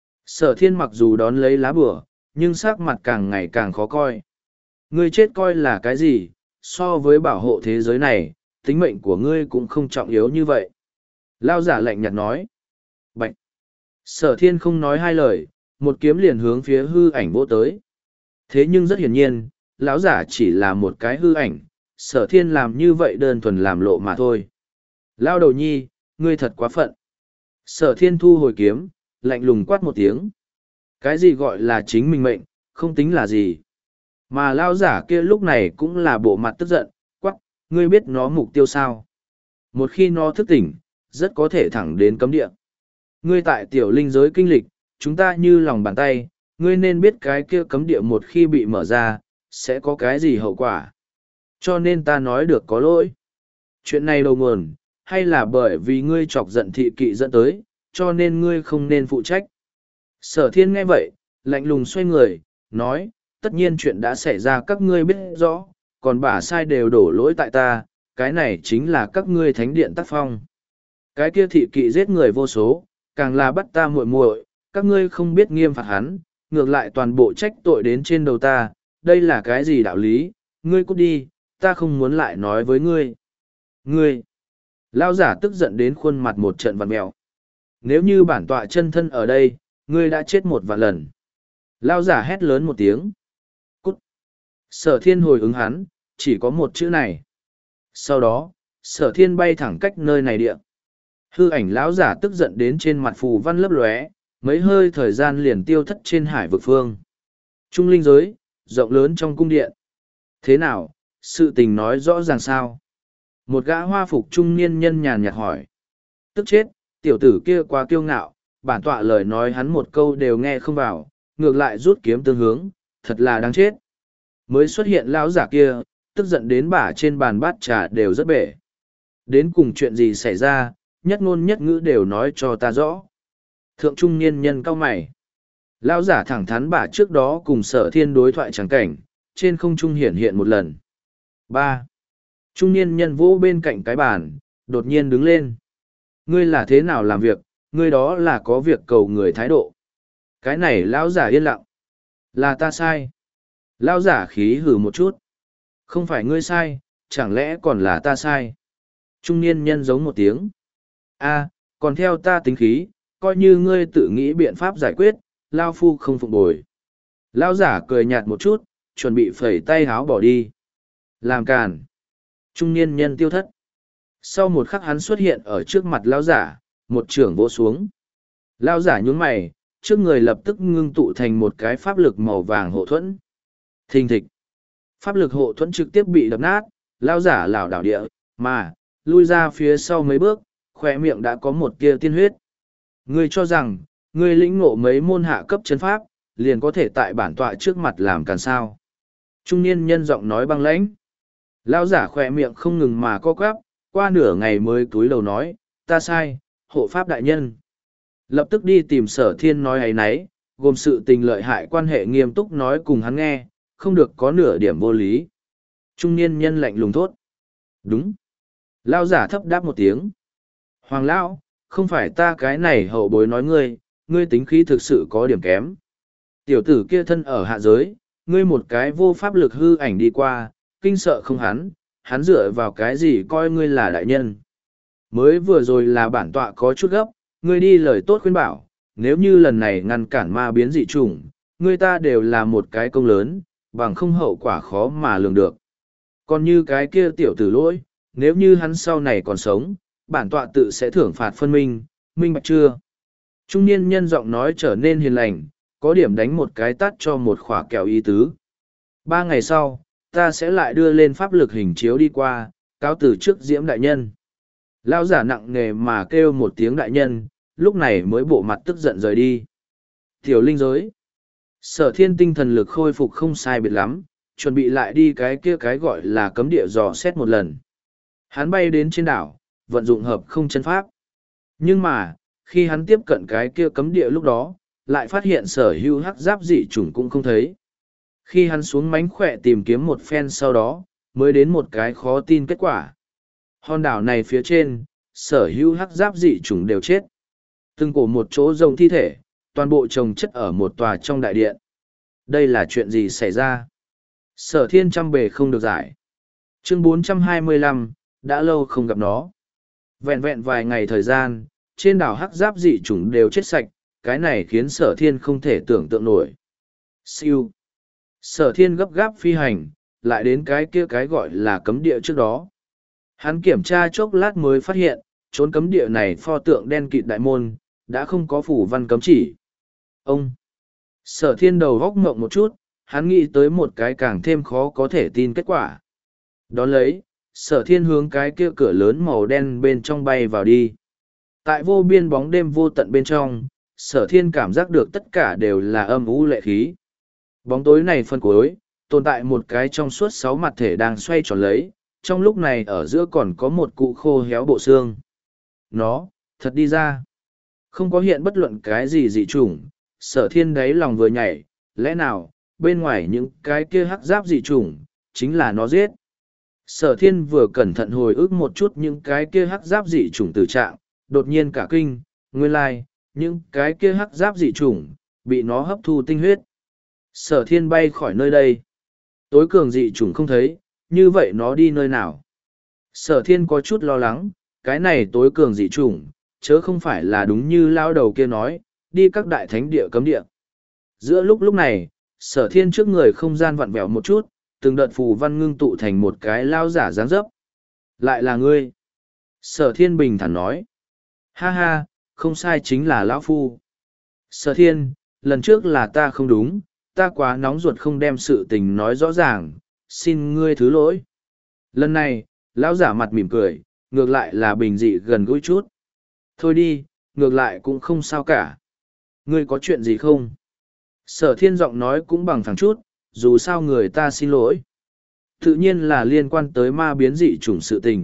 Sở thiên mặc dù đón lấy lá bùa, nhưng sắc mặt càng ngày càng khó coi. Ngươi chết coi là cái gì, so với bảo hộ thế giới này, tính mệnh của ngươi cũng không trọng yếu như vậy. Lao giả lạnh nhạt nói. Bạch. Sở thiên không nói hai lời, một kiếm liền hướng phía hư ảnh vỗ tới. Thế nhưng rất hiển nhiên, lão giả chỉ là một cái hư ảnh, sở thiên làm như vậy đơn thuần làm lộ mà thôi. Lao đầu nhi, ngươi thật quá phận. Sở thiên thu hồi kiếm, lạnh lùng quát một tiếng. Cái gì gọi là chính mình mệnh, không tính là gì. Mà lao giả kia lúc này cũng là bộ mặt tức giận, quắc, ngươi biết nó mục tiêu sao. Một khi nó thức tỉnh, rất có thể thẳng đến cấm địa. Ngươi tại tiểu linh giới kinh lịch, chúng ta như lòng bàn tay, ngươi nên biết cái kia cấm địa một khi bị mở ra, sẽ có cái gì hậu quả. Cho nên ta nói được có lỗi. Chuyện này đầu nguồn, hay là bởi vì ngươi chọc giận thị kỵ dẫn tới, cho nên ngươi không nên phụ trách. Sở thiên nghe vậy, lạnh lùng xoay người, nói, tất nhiên chuyện đã xảy ra các ngươi biết rõ, còn bả sai đều đổ lỗi tại ta, cái này chính là các ngươi thánh điện tác phong. Cái kia thị kỵ giết người vô số, càng là bắt ta muội muội, các ngươi không biết nghiêm phạt hắn, ngược lại toàn bộ trách tội đến trên đầu ta, đây là cái gì đạo lý, ngươi cút đi, ta không muốn lại nói với ngươi. Ngươi! Lao giả tức giận đến khuôn mặt một trận vặn mẹo. Nếu như bản tọa chân thân ở đây, ngươi đã chết một vạn lần. Lao giả hét lớn một tiếng. Cút! Sở thiên hồi ứng hắn, chỉ có một chữ này. Sau đó, sở thiên bay thẳng cách nơi này địa. Hư ảnh lão giả tức giận đến trên mặt phù văn lấp lóe, mấy hơi thời gian liền tiêu thất trên hải vực phương. Trung linh giới, rộng lớn trong cung điện. Thế nào, sự tình nói rõ ràng sao? Một gã hoa phục trung niên nhân nhàn nhạt hỏi. Tức chết, tiểu tử kia quá kiêu ngạo, bản tọa lời nói hắn một câu đều nghe không vào, ngược lại rút kiếm tương hướng, thật là đáng chết. Mới xuất hiện lão giả kia, tức giận đến bả trên bàn bát trà đều rất bể. Đến cùng chuyện gì xảy ra, nhất ngôn nhất ngữ đều nói cho ta rõ. Thượng trung niên nhân cao mày. Lão giả thẳng thắn bả trước đó cùng sở thiên đối thoại trắng cảnh, trên không trung hiển hiện một lần. ba. Trung niên nhân vỗ bên cạnh cái bàn, đột nhiên đứng lên. Ngươi là thế nào làm việc, ngươi đó là có việc cầu người thái độ. Cái này lão giả yên lặng. Là ta sai. Lão giả khí hử một chút. Không phải ngươi sai, chẳng lẽ còn là ta sai. Trung niên nhân giống một tiếng. A, còn theo ta tính khí, coi như ngươi tự nghĩ biện pháp giải quyết, Lao Phu không phụng bồi. Lão giả cười nhạt một chút, chuẩn bị phẩy tay háo bỏ đi. Làm càn. Trung niên nhân tiêu thất. Sau một khắc hắn xuất hiện ở trước mặt lão giả, một trưởng vỗ xuống. Lão giả nhún mày, trước người lập tức ngưng tụ thành một cái pháp lực màu vàng hộ thuẫn. Thình thịch. Pháp lực hộ thuẫn trực tiếp bị đập nát, lão giả lảo đảo địa, mà, lui ra phía sau mấy bước, khỏe miệng đã có một tia tiên huyết. Ngươi cho rằng, ngươi lĩnh ngộ mấy môn hạ cấp chân pháp, liền có thể tại bản tọa trước mặt làm càn sao. Trung niên nhân giọng nói băng lãnh. Lão giả khỏe miệng không ngừng mà co quắp, qua nửa ngày mới túi đầu nói, ta sai, hộ pháp đại nhân. Lập tức đi tìm sở thiên nói ấy nấy, gồm sự tình lợi hại quan hệ nghiêm túc nói cùng hắn nghe, không được có nửa điểm vô lý. Trung niên nhân lạnh lùng thốt. Đúng. Lão giả thấp đáp một tiếng. Hoàng lão, không phải ta cái này hậu bối nói ngươi, ngươi tính khí thực sự có điểm kém. Tiểu tử kia thân ở hạ giới, ngươi một cái vô pháp lực hư ảnh đi qua, kinh sợ không hắn, hắn dựa vào cái gì coi ngươi là đại nhân. Mới vừa rồi là bản tọa có chút gấp, ngươi đi lời tốt khuyên bảo, nếu như lần này ngăn cản ma biến dị chủng, ngươi ta đều là một cái công lớn, bằng không hậu quả khó mà lường được. Còn như cái kia tiểu tử lỗi, nếu như hắn sau này còn sống, bản tọa tự sẽ thưởng phạt phân minh, minh bạch chưa? Trung niên nhân giọng nói trở nên hiền lành, có điểm đánh một cái tắt cho một khỏa kẹo ý tứ. Ba ngày sau, ta sẽ lại đưa lên pháp lực hình chiếu đi qua, cáo từ trước diễm đại nhân. Lão giả nặng nề mà kêu một tiếng đại nhân, lúc này mới bộ mặt tức giận rời đi. Tiểu linh giới. Sở thiên tinh thần lực khôi phục không sai biệt lắm, chuẩn bị lại đi cái kia cái gọi là cấm địa dò xét một lần. Hắn bay đến trên đảo, vận dụng hợp không chân pháp. Nhưng mà, khi hắn tiếp cận cái kia cấm địa lúc đó, lại phát hiện sở hữu hắc giáp dị chủng cũng không thấy. Khi hắn xuống mánh khỏe tìm kiếm một phen sau đó, mới đến một cái khó tin kết quả. Hòn đảo này phía trên, sở hữu hắc giáp dị chủng đều chết. Từng cổ một chỗ rồng thi thể, toàn bộ chồng chất ở một tòa trong đại điện. Đây là chuyện gì xảy ra? Sở thiên trăm bề không được giải. Chương bốn trăm hai mươi lăm, đã lâu không gặp nó. Vẹn vẹn vài ngày thời gian, trên đảo hắc giáp dị chủng đều chết sạch, cái này khiến sở thiên không thể tưởng tượng nổi. Siêu. Sở thiên gấp gáp phi hành, lại đến cái kia cái gọi là cấm địa trước đó. Hắn kiểm tra chốc lát mới phát hiện, trốn cấm địa này pho tượng đen kịt đại môn, đã không có phủ văn cấm chỉ. Ông! Sở thiên đầu góc mộng một chút, hắn nghĩ tới một cái càng thêm khó có thể tin kết quả. Đón lấy, sở thiên hướng cái kia cửa lớn màu đen bên trong bay vào đi. Tại vô biên bóng đêm vô tận bên trong, sở thiên cảm giác được tất cả đều là âm u lệ khí. Bóng tối này phân cuối, tồn tại một cái trong suốt sáu mặt thể đang xoay tròn lấy, trong lúc này ở giữa còn có một cụ khô héo bộ xương. Nó, thật đi ra. Không có hiện bất luận cái gì dị chủng, sở thiên đáy lòng vừa nhảy, lẽ nào, bên ngoài những cái kia hắc giáp dị chủng, chính là nó giết. Sở thiên vừa cẩn thận hồi ức một chút những cái kia hắc giáp dị chủng tử trạng, đột nhiên cả kinh, nguyên lai, những cái kia hắc giáp dị chủng, bị nó hấp thu tinh huyết. Sở thiên bay khỏi nơi đây. Tối cường dị chủng không thấy, như vậy nó đi nơi nào? Sở thiên có chút lo lắng, cái này tối cường dị chủng, chớ không phải là đúng như lao đầu kia nói, đi các đại thánh địa cấm địa. Giữa lúc lúc này, sở thiên trước người không gian vặn vẹo một chút, từng đợt phù văn ngưng tụ thành một cái lao giả dáng dấp. Lại là ngươi. Sở thiên bình thản nói. Ha ha, không sai chính là lão phu. Sở thiên, lần trước là ta không đúng, ta quá nóng ruột không đem sự tình nói rõ ràng, xin ngươi thứ lỗi. Lần này, Lão giả mặt mỉm cười, ngược lại là bình dị gần gũi chút. Thôi đi, ngược lại cũng không sao cả. Ngươi có chuyện gì không? Sở thiên giọng nói cũng bằng phẳng chút, dù sao người ta xin lỗi. Tự nhiên là liên quan tới ma biến dị chủng sự tình.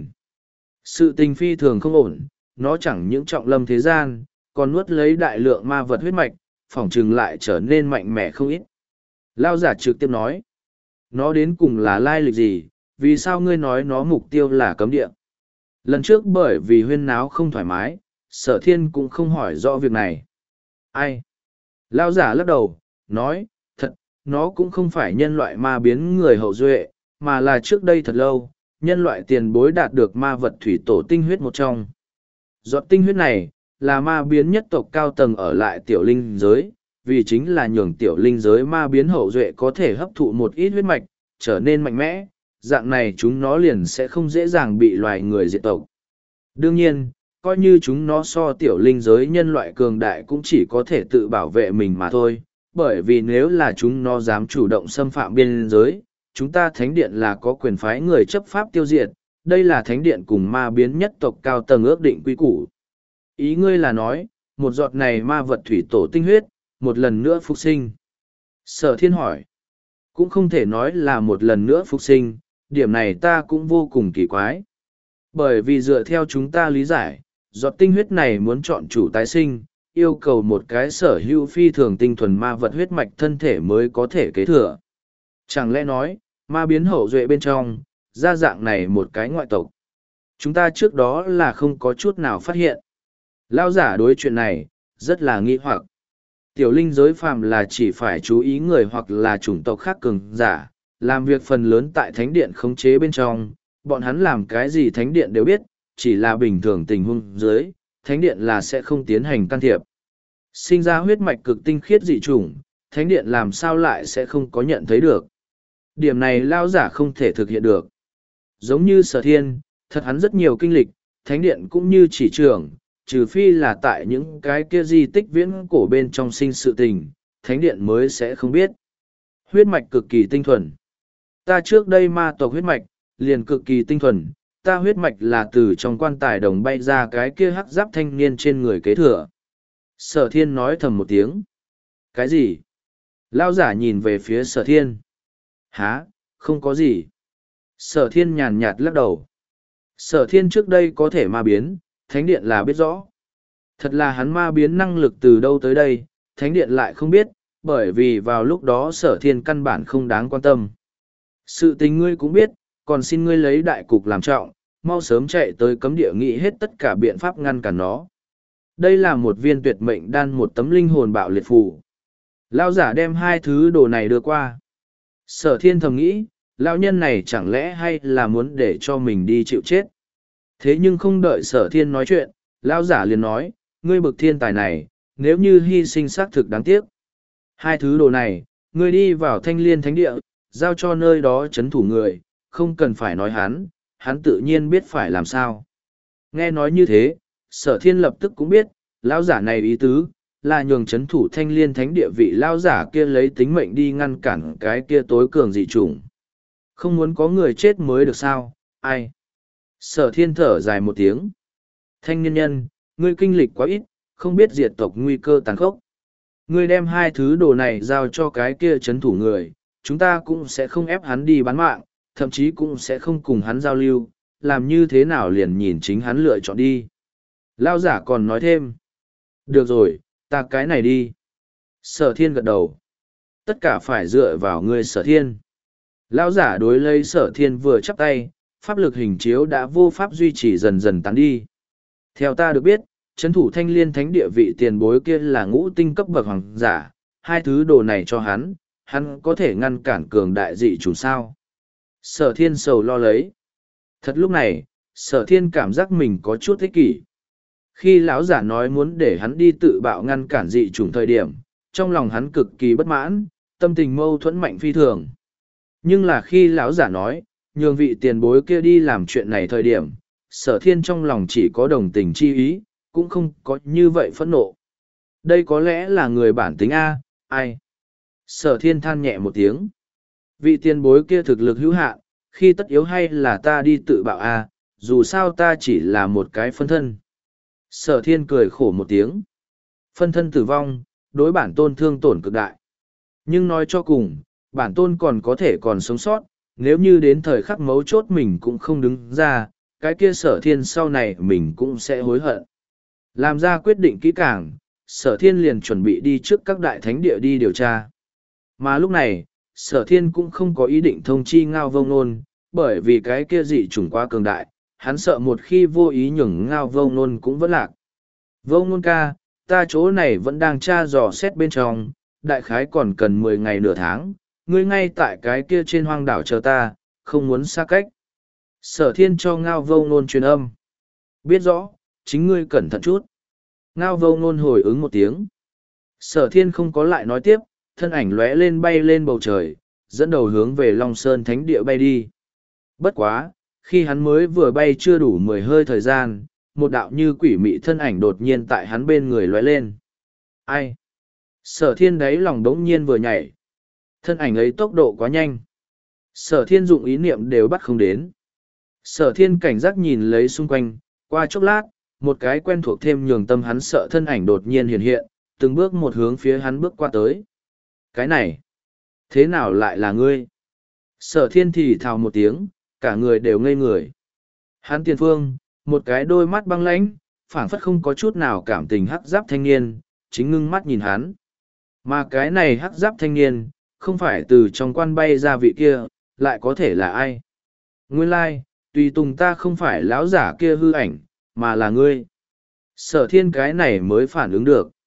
Sự tình phi thường không ổn, nó chẳng những trọng lâm thế gian, còn nuốt lấy đại lượng ma vật huyết mạch, phỏng chừng lại trở nên mạnh mẽ không ít. Lao giả trực tiếp nói, nó đến cùng là lai lịch gì, vì sao ngươi nói nó mục tiêu là cấm địa? Lần trước bởi vì huyên náo không thoải mái, sở thiên cũng không hỏi rõ việc này. Ai? Lao giả lắc đầu, nói, thật, nó cũng không phải nhân loại ma biến người hậu duệ, mà là trước đây thật lâu, nhân loại tiền bối đạt được ma vật thủy tổ tinh huyết một trong. Giọt tinh huyết này, là ma biến nhất tộc cao tầng ở lại tiểu linh giới, vì chính là nhường tiểu linh giới ma biến hậu duệ có thể hấp thụ một ít huyết mạch, trở nên mạnh mẽ, dạng này chúng nó liền sẽ không dễ dàng bị loài người diệt tộc. Đương nhiên, coi như chúng nó so tiểu linh giới nhân loại cường đại cũng chỉ có thể tự bảo vệ mình mà thôi, bởi vì nếu là chúng nó dám chủ động xâm phạm biên giới, chúng ta thánh điện là có quyền phái người chấp pháp tiêu diệt, đây là thánh điện cùng ma biến nhất tộc cao tầng ước định quy củ. Ý ngươi là nói, một giọt này ma vật thủy tổ tinh huyết, một lần nữa phục sinh. Sở thiên hỏi, cũng không thể nói là một lần nữa phục sinh, điểm này ta cũng vô cùng kỳ quái. Bởi vì dựa theo chúng ta lý giải, giọt tinh huyết này muốn chọn chủ tái sinh, yêu cầu một cái sở hữu phi thường tinh thuần ma vật huyết mạch thân thể mới có thể kế thừa. Chẳng lẽ nói, ma biến hậu duệ bên trong, ra dạng này một cái ngoại tộc. Chúng ta trước đó là không có chút nào phát hiện. Lao giả đối chuyện này, rất là nghi hoặc. Tiểu linh giới phàm là chỉ phải chú ý người hoặc là chủng tộc khác cường giả, làm việc phần lớn tại thánh điện khống chế bên trong, bọn hắn làm cái gì thánh điện đều biết, chỉ là bình thường tình huống dưới, thánh điện là sẽ không tiến hành can thiệp. Sinh ra huyết mạch cực tinh khiết dị chủng, thánh điện làm sao lại sẽ không có nhận thấy được. Điểm này lao giả không thể thực hiện được. Giống như sở thiên, thật hắn rất nhiều kinh lịch, thánh điện cũng như chỉ trưởng, trừ phi là tại những cái kia di tích viễn cổ bên trong sinh sự tình, thánh điện mới sẽ không biết. Huyết mạch cực kỳ tinh thuần. Ta trước đây ma tộc huyết mạch, liền cực kỳ tinh thuần, ta huyết mạch là từ trong quan tài đồng bay ra cái kia hắc giáp thanh niên trên người kế thừa. Sở thiên nói thầm một tiếng. Cái gì? Lao giả nhìn về phía sở thiên. Hả, không có gì. Sở thiên nhàn nhạt lắc đầu. Sở thiên trước đây có thể ma biến, thánh điện là biết rõ. Thật là hắn ma biến năng lực từ đâu tới đây, thánh điện lại không biết, bởi vì vào lúc đó sở thiên căn bản không đáng quan tâm. Sự tình ngươi cũng biết, còn xin ngươi lấy đại cục làm trọng, mau sớm chạy tới cấm địa nghị hết tất cả biện pháp ngăn cản nó. Đây là một viên tuyệt mệnh đan, một tấm linh hồn bạo liệt phù. Lao giả đem hai thứ đồ này đưa qua. Sở thiên thầm nghĩ, lao nhân này chẳng lẽ hay là muốn để cho mình đi chịu chết. Thế nhưng không đợi sở thiên nói chuyện, lao giả liền nói, ngươi bực thiên tài này, nếu như hy sinh xác thực đáng tiếc. Hai thứ đồ này, ngươi đi vào thanh liên thánh địa, giao cho nơi đó chấn thủ người, không cần phải nói hắn, hắn tự nhiên biết phải làm sao. Nghe nói như thế, sở thiên lập tức cũng biết, lao giả này ý tứ, là nhường chấn thủ thanh liên thánh địa vị lao giả kia lấy tính mệnh đi ngăn cản cái kia tối cường dị chủng. Không muốn có người chết mới được sao, ai? Sở thiên thở dài một tiếng. Thanh niên nhân, ngươi kinh lịch quá ít, không biết diệt tộc nguy cơ tàn khốc. Ngươi đem hai thứ đồ này giao cho cái kia chấn thủ người, chúng ta cũng sẽ không ép hắn đi bán mạng, thậm chí cũng sẽ không cùng hắn giao lưu, làm như thế nào liền nhìn chính hắn lựa chọn đi. Lao giả còn nói thêm. Được rồi, ta cái này đi. Sở thiên gật đầu. Tất cả phải dựa vào ngươi sở thiên. Lao giả đối lấy sở thiên vừa chắp tay, pháp lực hình chiếu đã vô pháp duy trì dần dần tán đi. Theo ta được biết, chấn thủ thanh liên thánh địa vị tiền bối kia là ngũ tinh cấp bậc hoàng giả, hai thứ đồ này cho hắn, hắn có thể ngăn cản cường đại dị chủng sao. Sở thiên sầu lo lấy. Thật lúc này, sở thiên cảm giác mình có chút ích kỷ. Khi lão giả nói muốn để hắn đi tự bạo ngăn cản dị chủng thời điểm, trong lòng hắn cực kỳ bất mãn, tâm tình mâu thuẫn mạnh phi thường. Nhưng là khi lão giả nói, nhường vị tiền bối kia đi làm chuyện này thời điểm, sở thiên trong lòng chỉ có đồng tình chi ý, cũng không có như vậy phẫn nộ. Đây có lẽ là người bản tính A, ai? Sở thiên than nhẹ một tiếng. Vị tiền bối kia thực lực hữu hạn, khi tất yếu hay là ta đi tự bạo a, dù sao ta chỉ là một cái phân thân. Sở thiên cười khổ một tiếng. Phân thân tử vong, đối bản tôn thương tổn cực đại. Nhưng nói cho cùng, bản tôn còn có thể còn sống sót, nếu như đến thời khắc mấu chốt mình cũng không đứng ra, cái kia sở thiên sau này mình cũng sẽ hối hận. Làm ra quyết định kỹ càng, sở thiên liền chuẩn bị đi trước các đại thánh địa đi điều tra. Mà lúc này, sở thiên cũng không có ý định thông chi ngao vông nôn, bởi vì cái kia dị chủng quá cường đại, hắn sợ một khi vô ý nhường ngao vông nôn cũng vẫn lạc. Vông nôn ca, ta chỗ này vẫn đang tra dò xét bên trong, đại khái còn cần mười ngày nửa tháng, ngươi ngay tại cái kia trên hoang đảo chờ ta, không muốn xa cách. Sở thiên cho ngao vông nôn truyền âm. Biết rõ, chính ngươi cẩn thận chút. Ngao vông nôn hồi ứng một tiếng. Sở thiên không có lại nói tiếp, thân ảnh lóe lên bay lên bầu trời, dẫn đầu hướng về Long Sơn Thánh Địa bay đi. Bất quá, khi hắn mới vừa bay chưa đủ mười hơi thời gian, một đạo như quỷ mị thân ảnh đột nhiên tại hắn bên người lóe lên. Ai? Sở thiên đấy lòng đống nhiên vừa nhảy. Thân ảnh ấy tốc độ quá nhanh. Sở thiên dụng ý niệm đều bắt không đến. Sở thiên cảnh giác nhìn lấy xung quanh, qua chốc lát, một cái quen thuộc thêm nhường tâm hắn sợ thân ảnh đột nhiên hiện hiện, từng bước một hướng phía hắn bước qua tới. Cái này, thế nào lại là ngươi? Sở thiên thì thào một tiếng, cả người đều ngây người. Hắn tiền phương, một cái đôi mắt băng lãnh, phảng phất không có chút nào cảm tình hắc giáp thanh niên, chính ngưng mắt nhìn hắn. Mà cái này hắc giáp thanh niên, không phải từ trong quan bay ra vị kia, lại có thể là ai? Nguyên lai, tùy tùng ta không phải lão giả kia hư ảnh, mà là ngươi. Sở thiên cái này mới phản ứng được.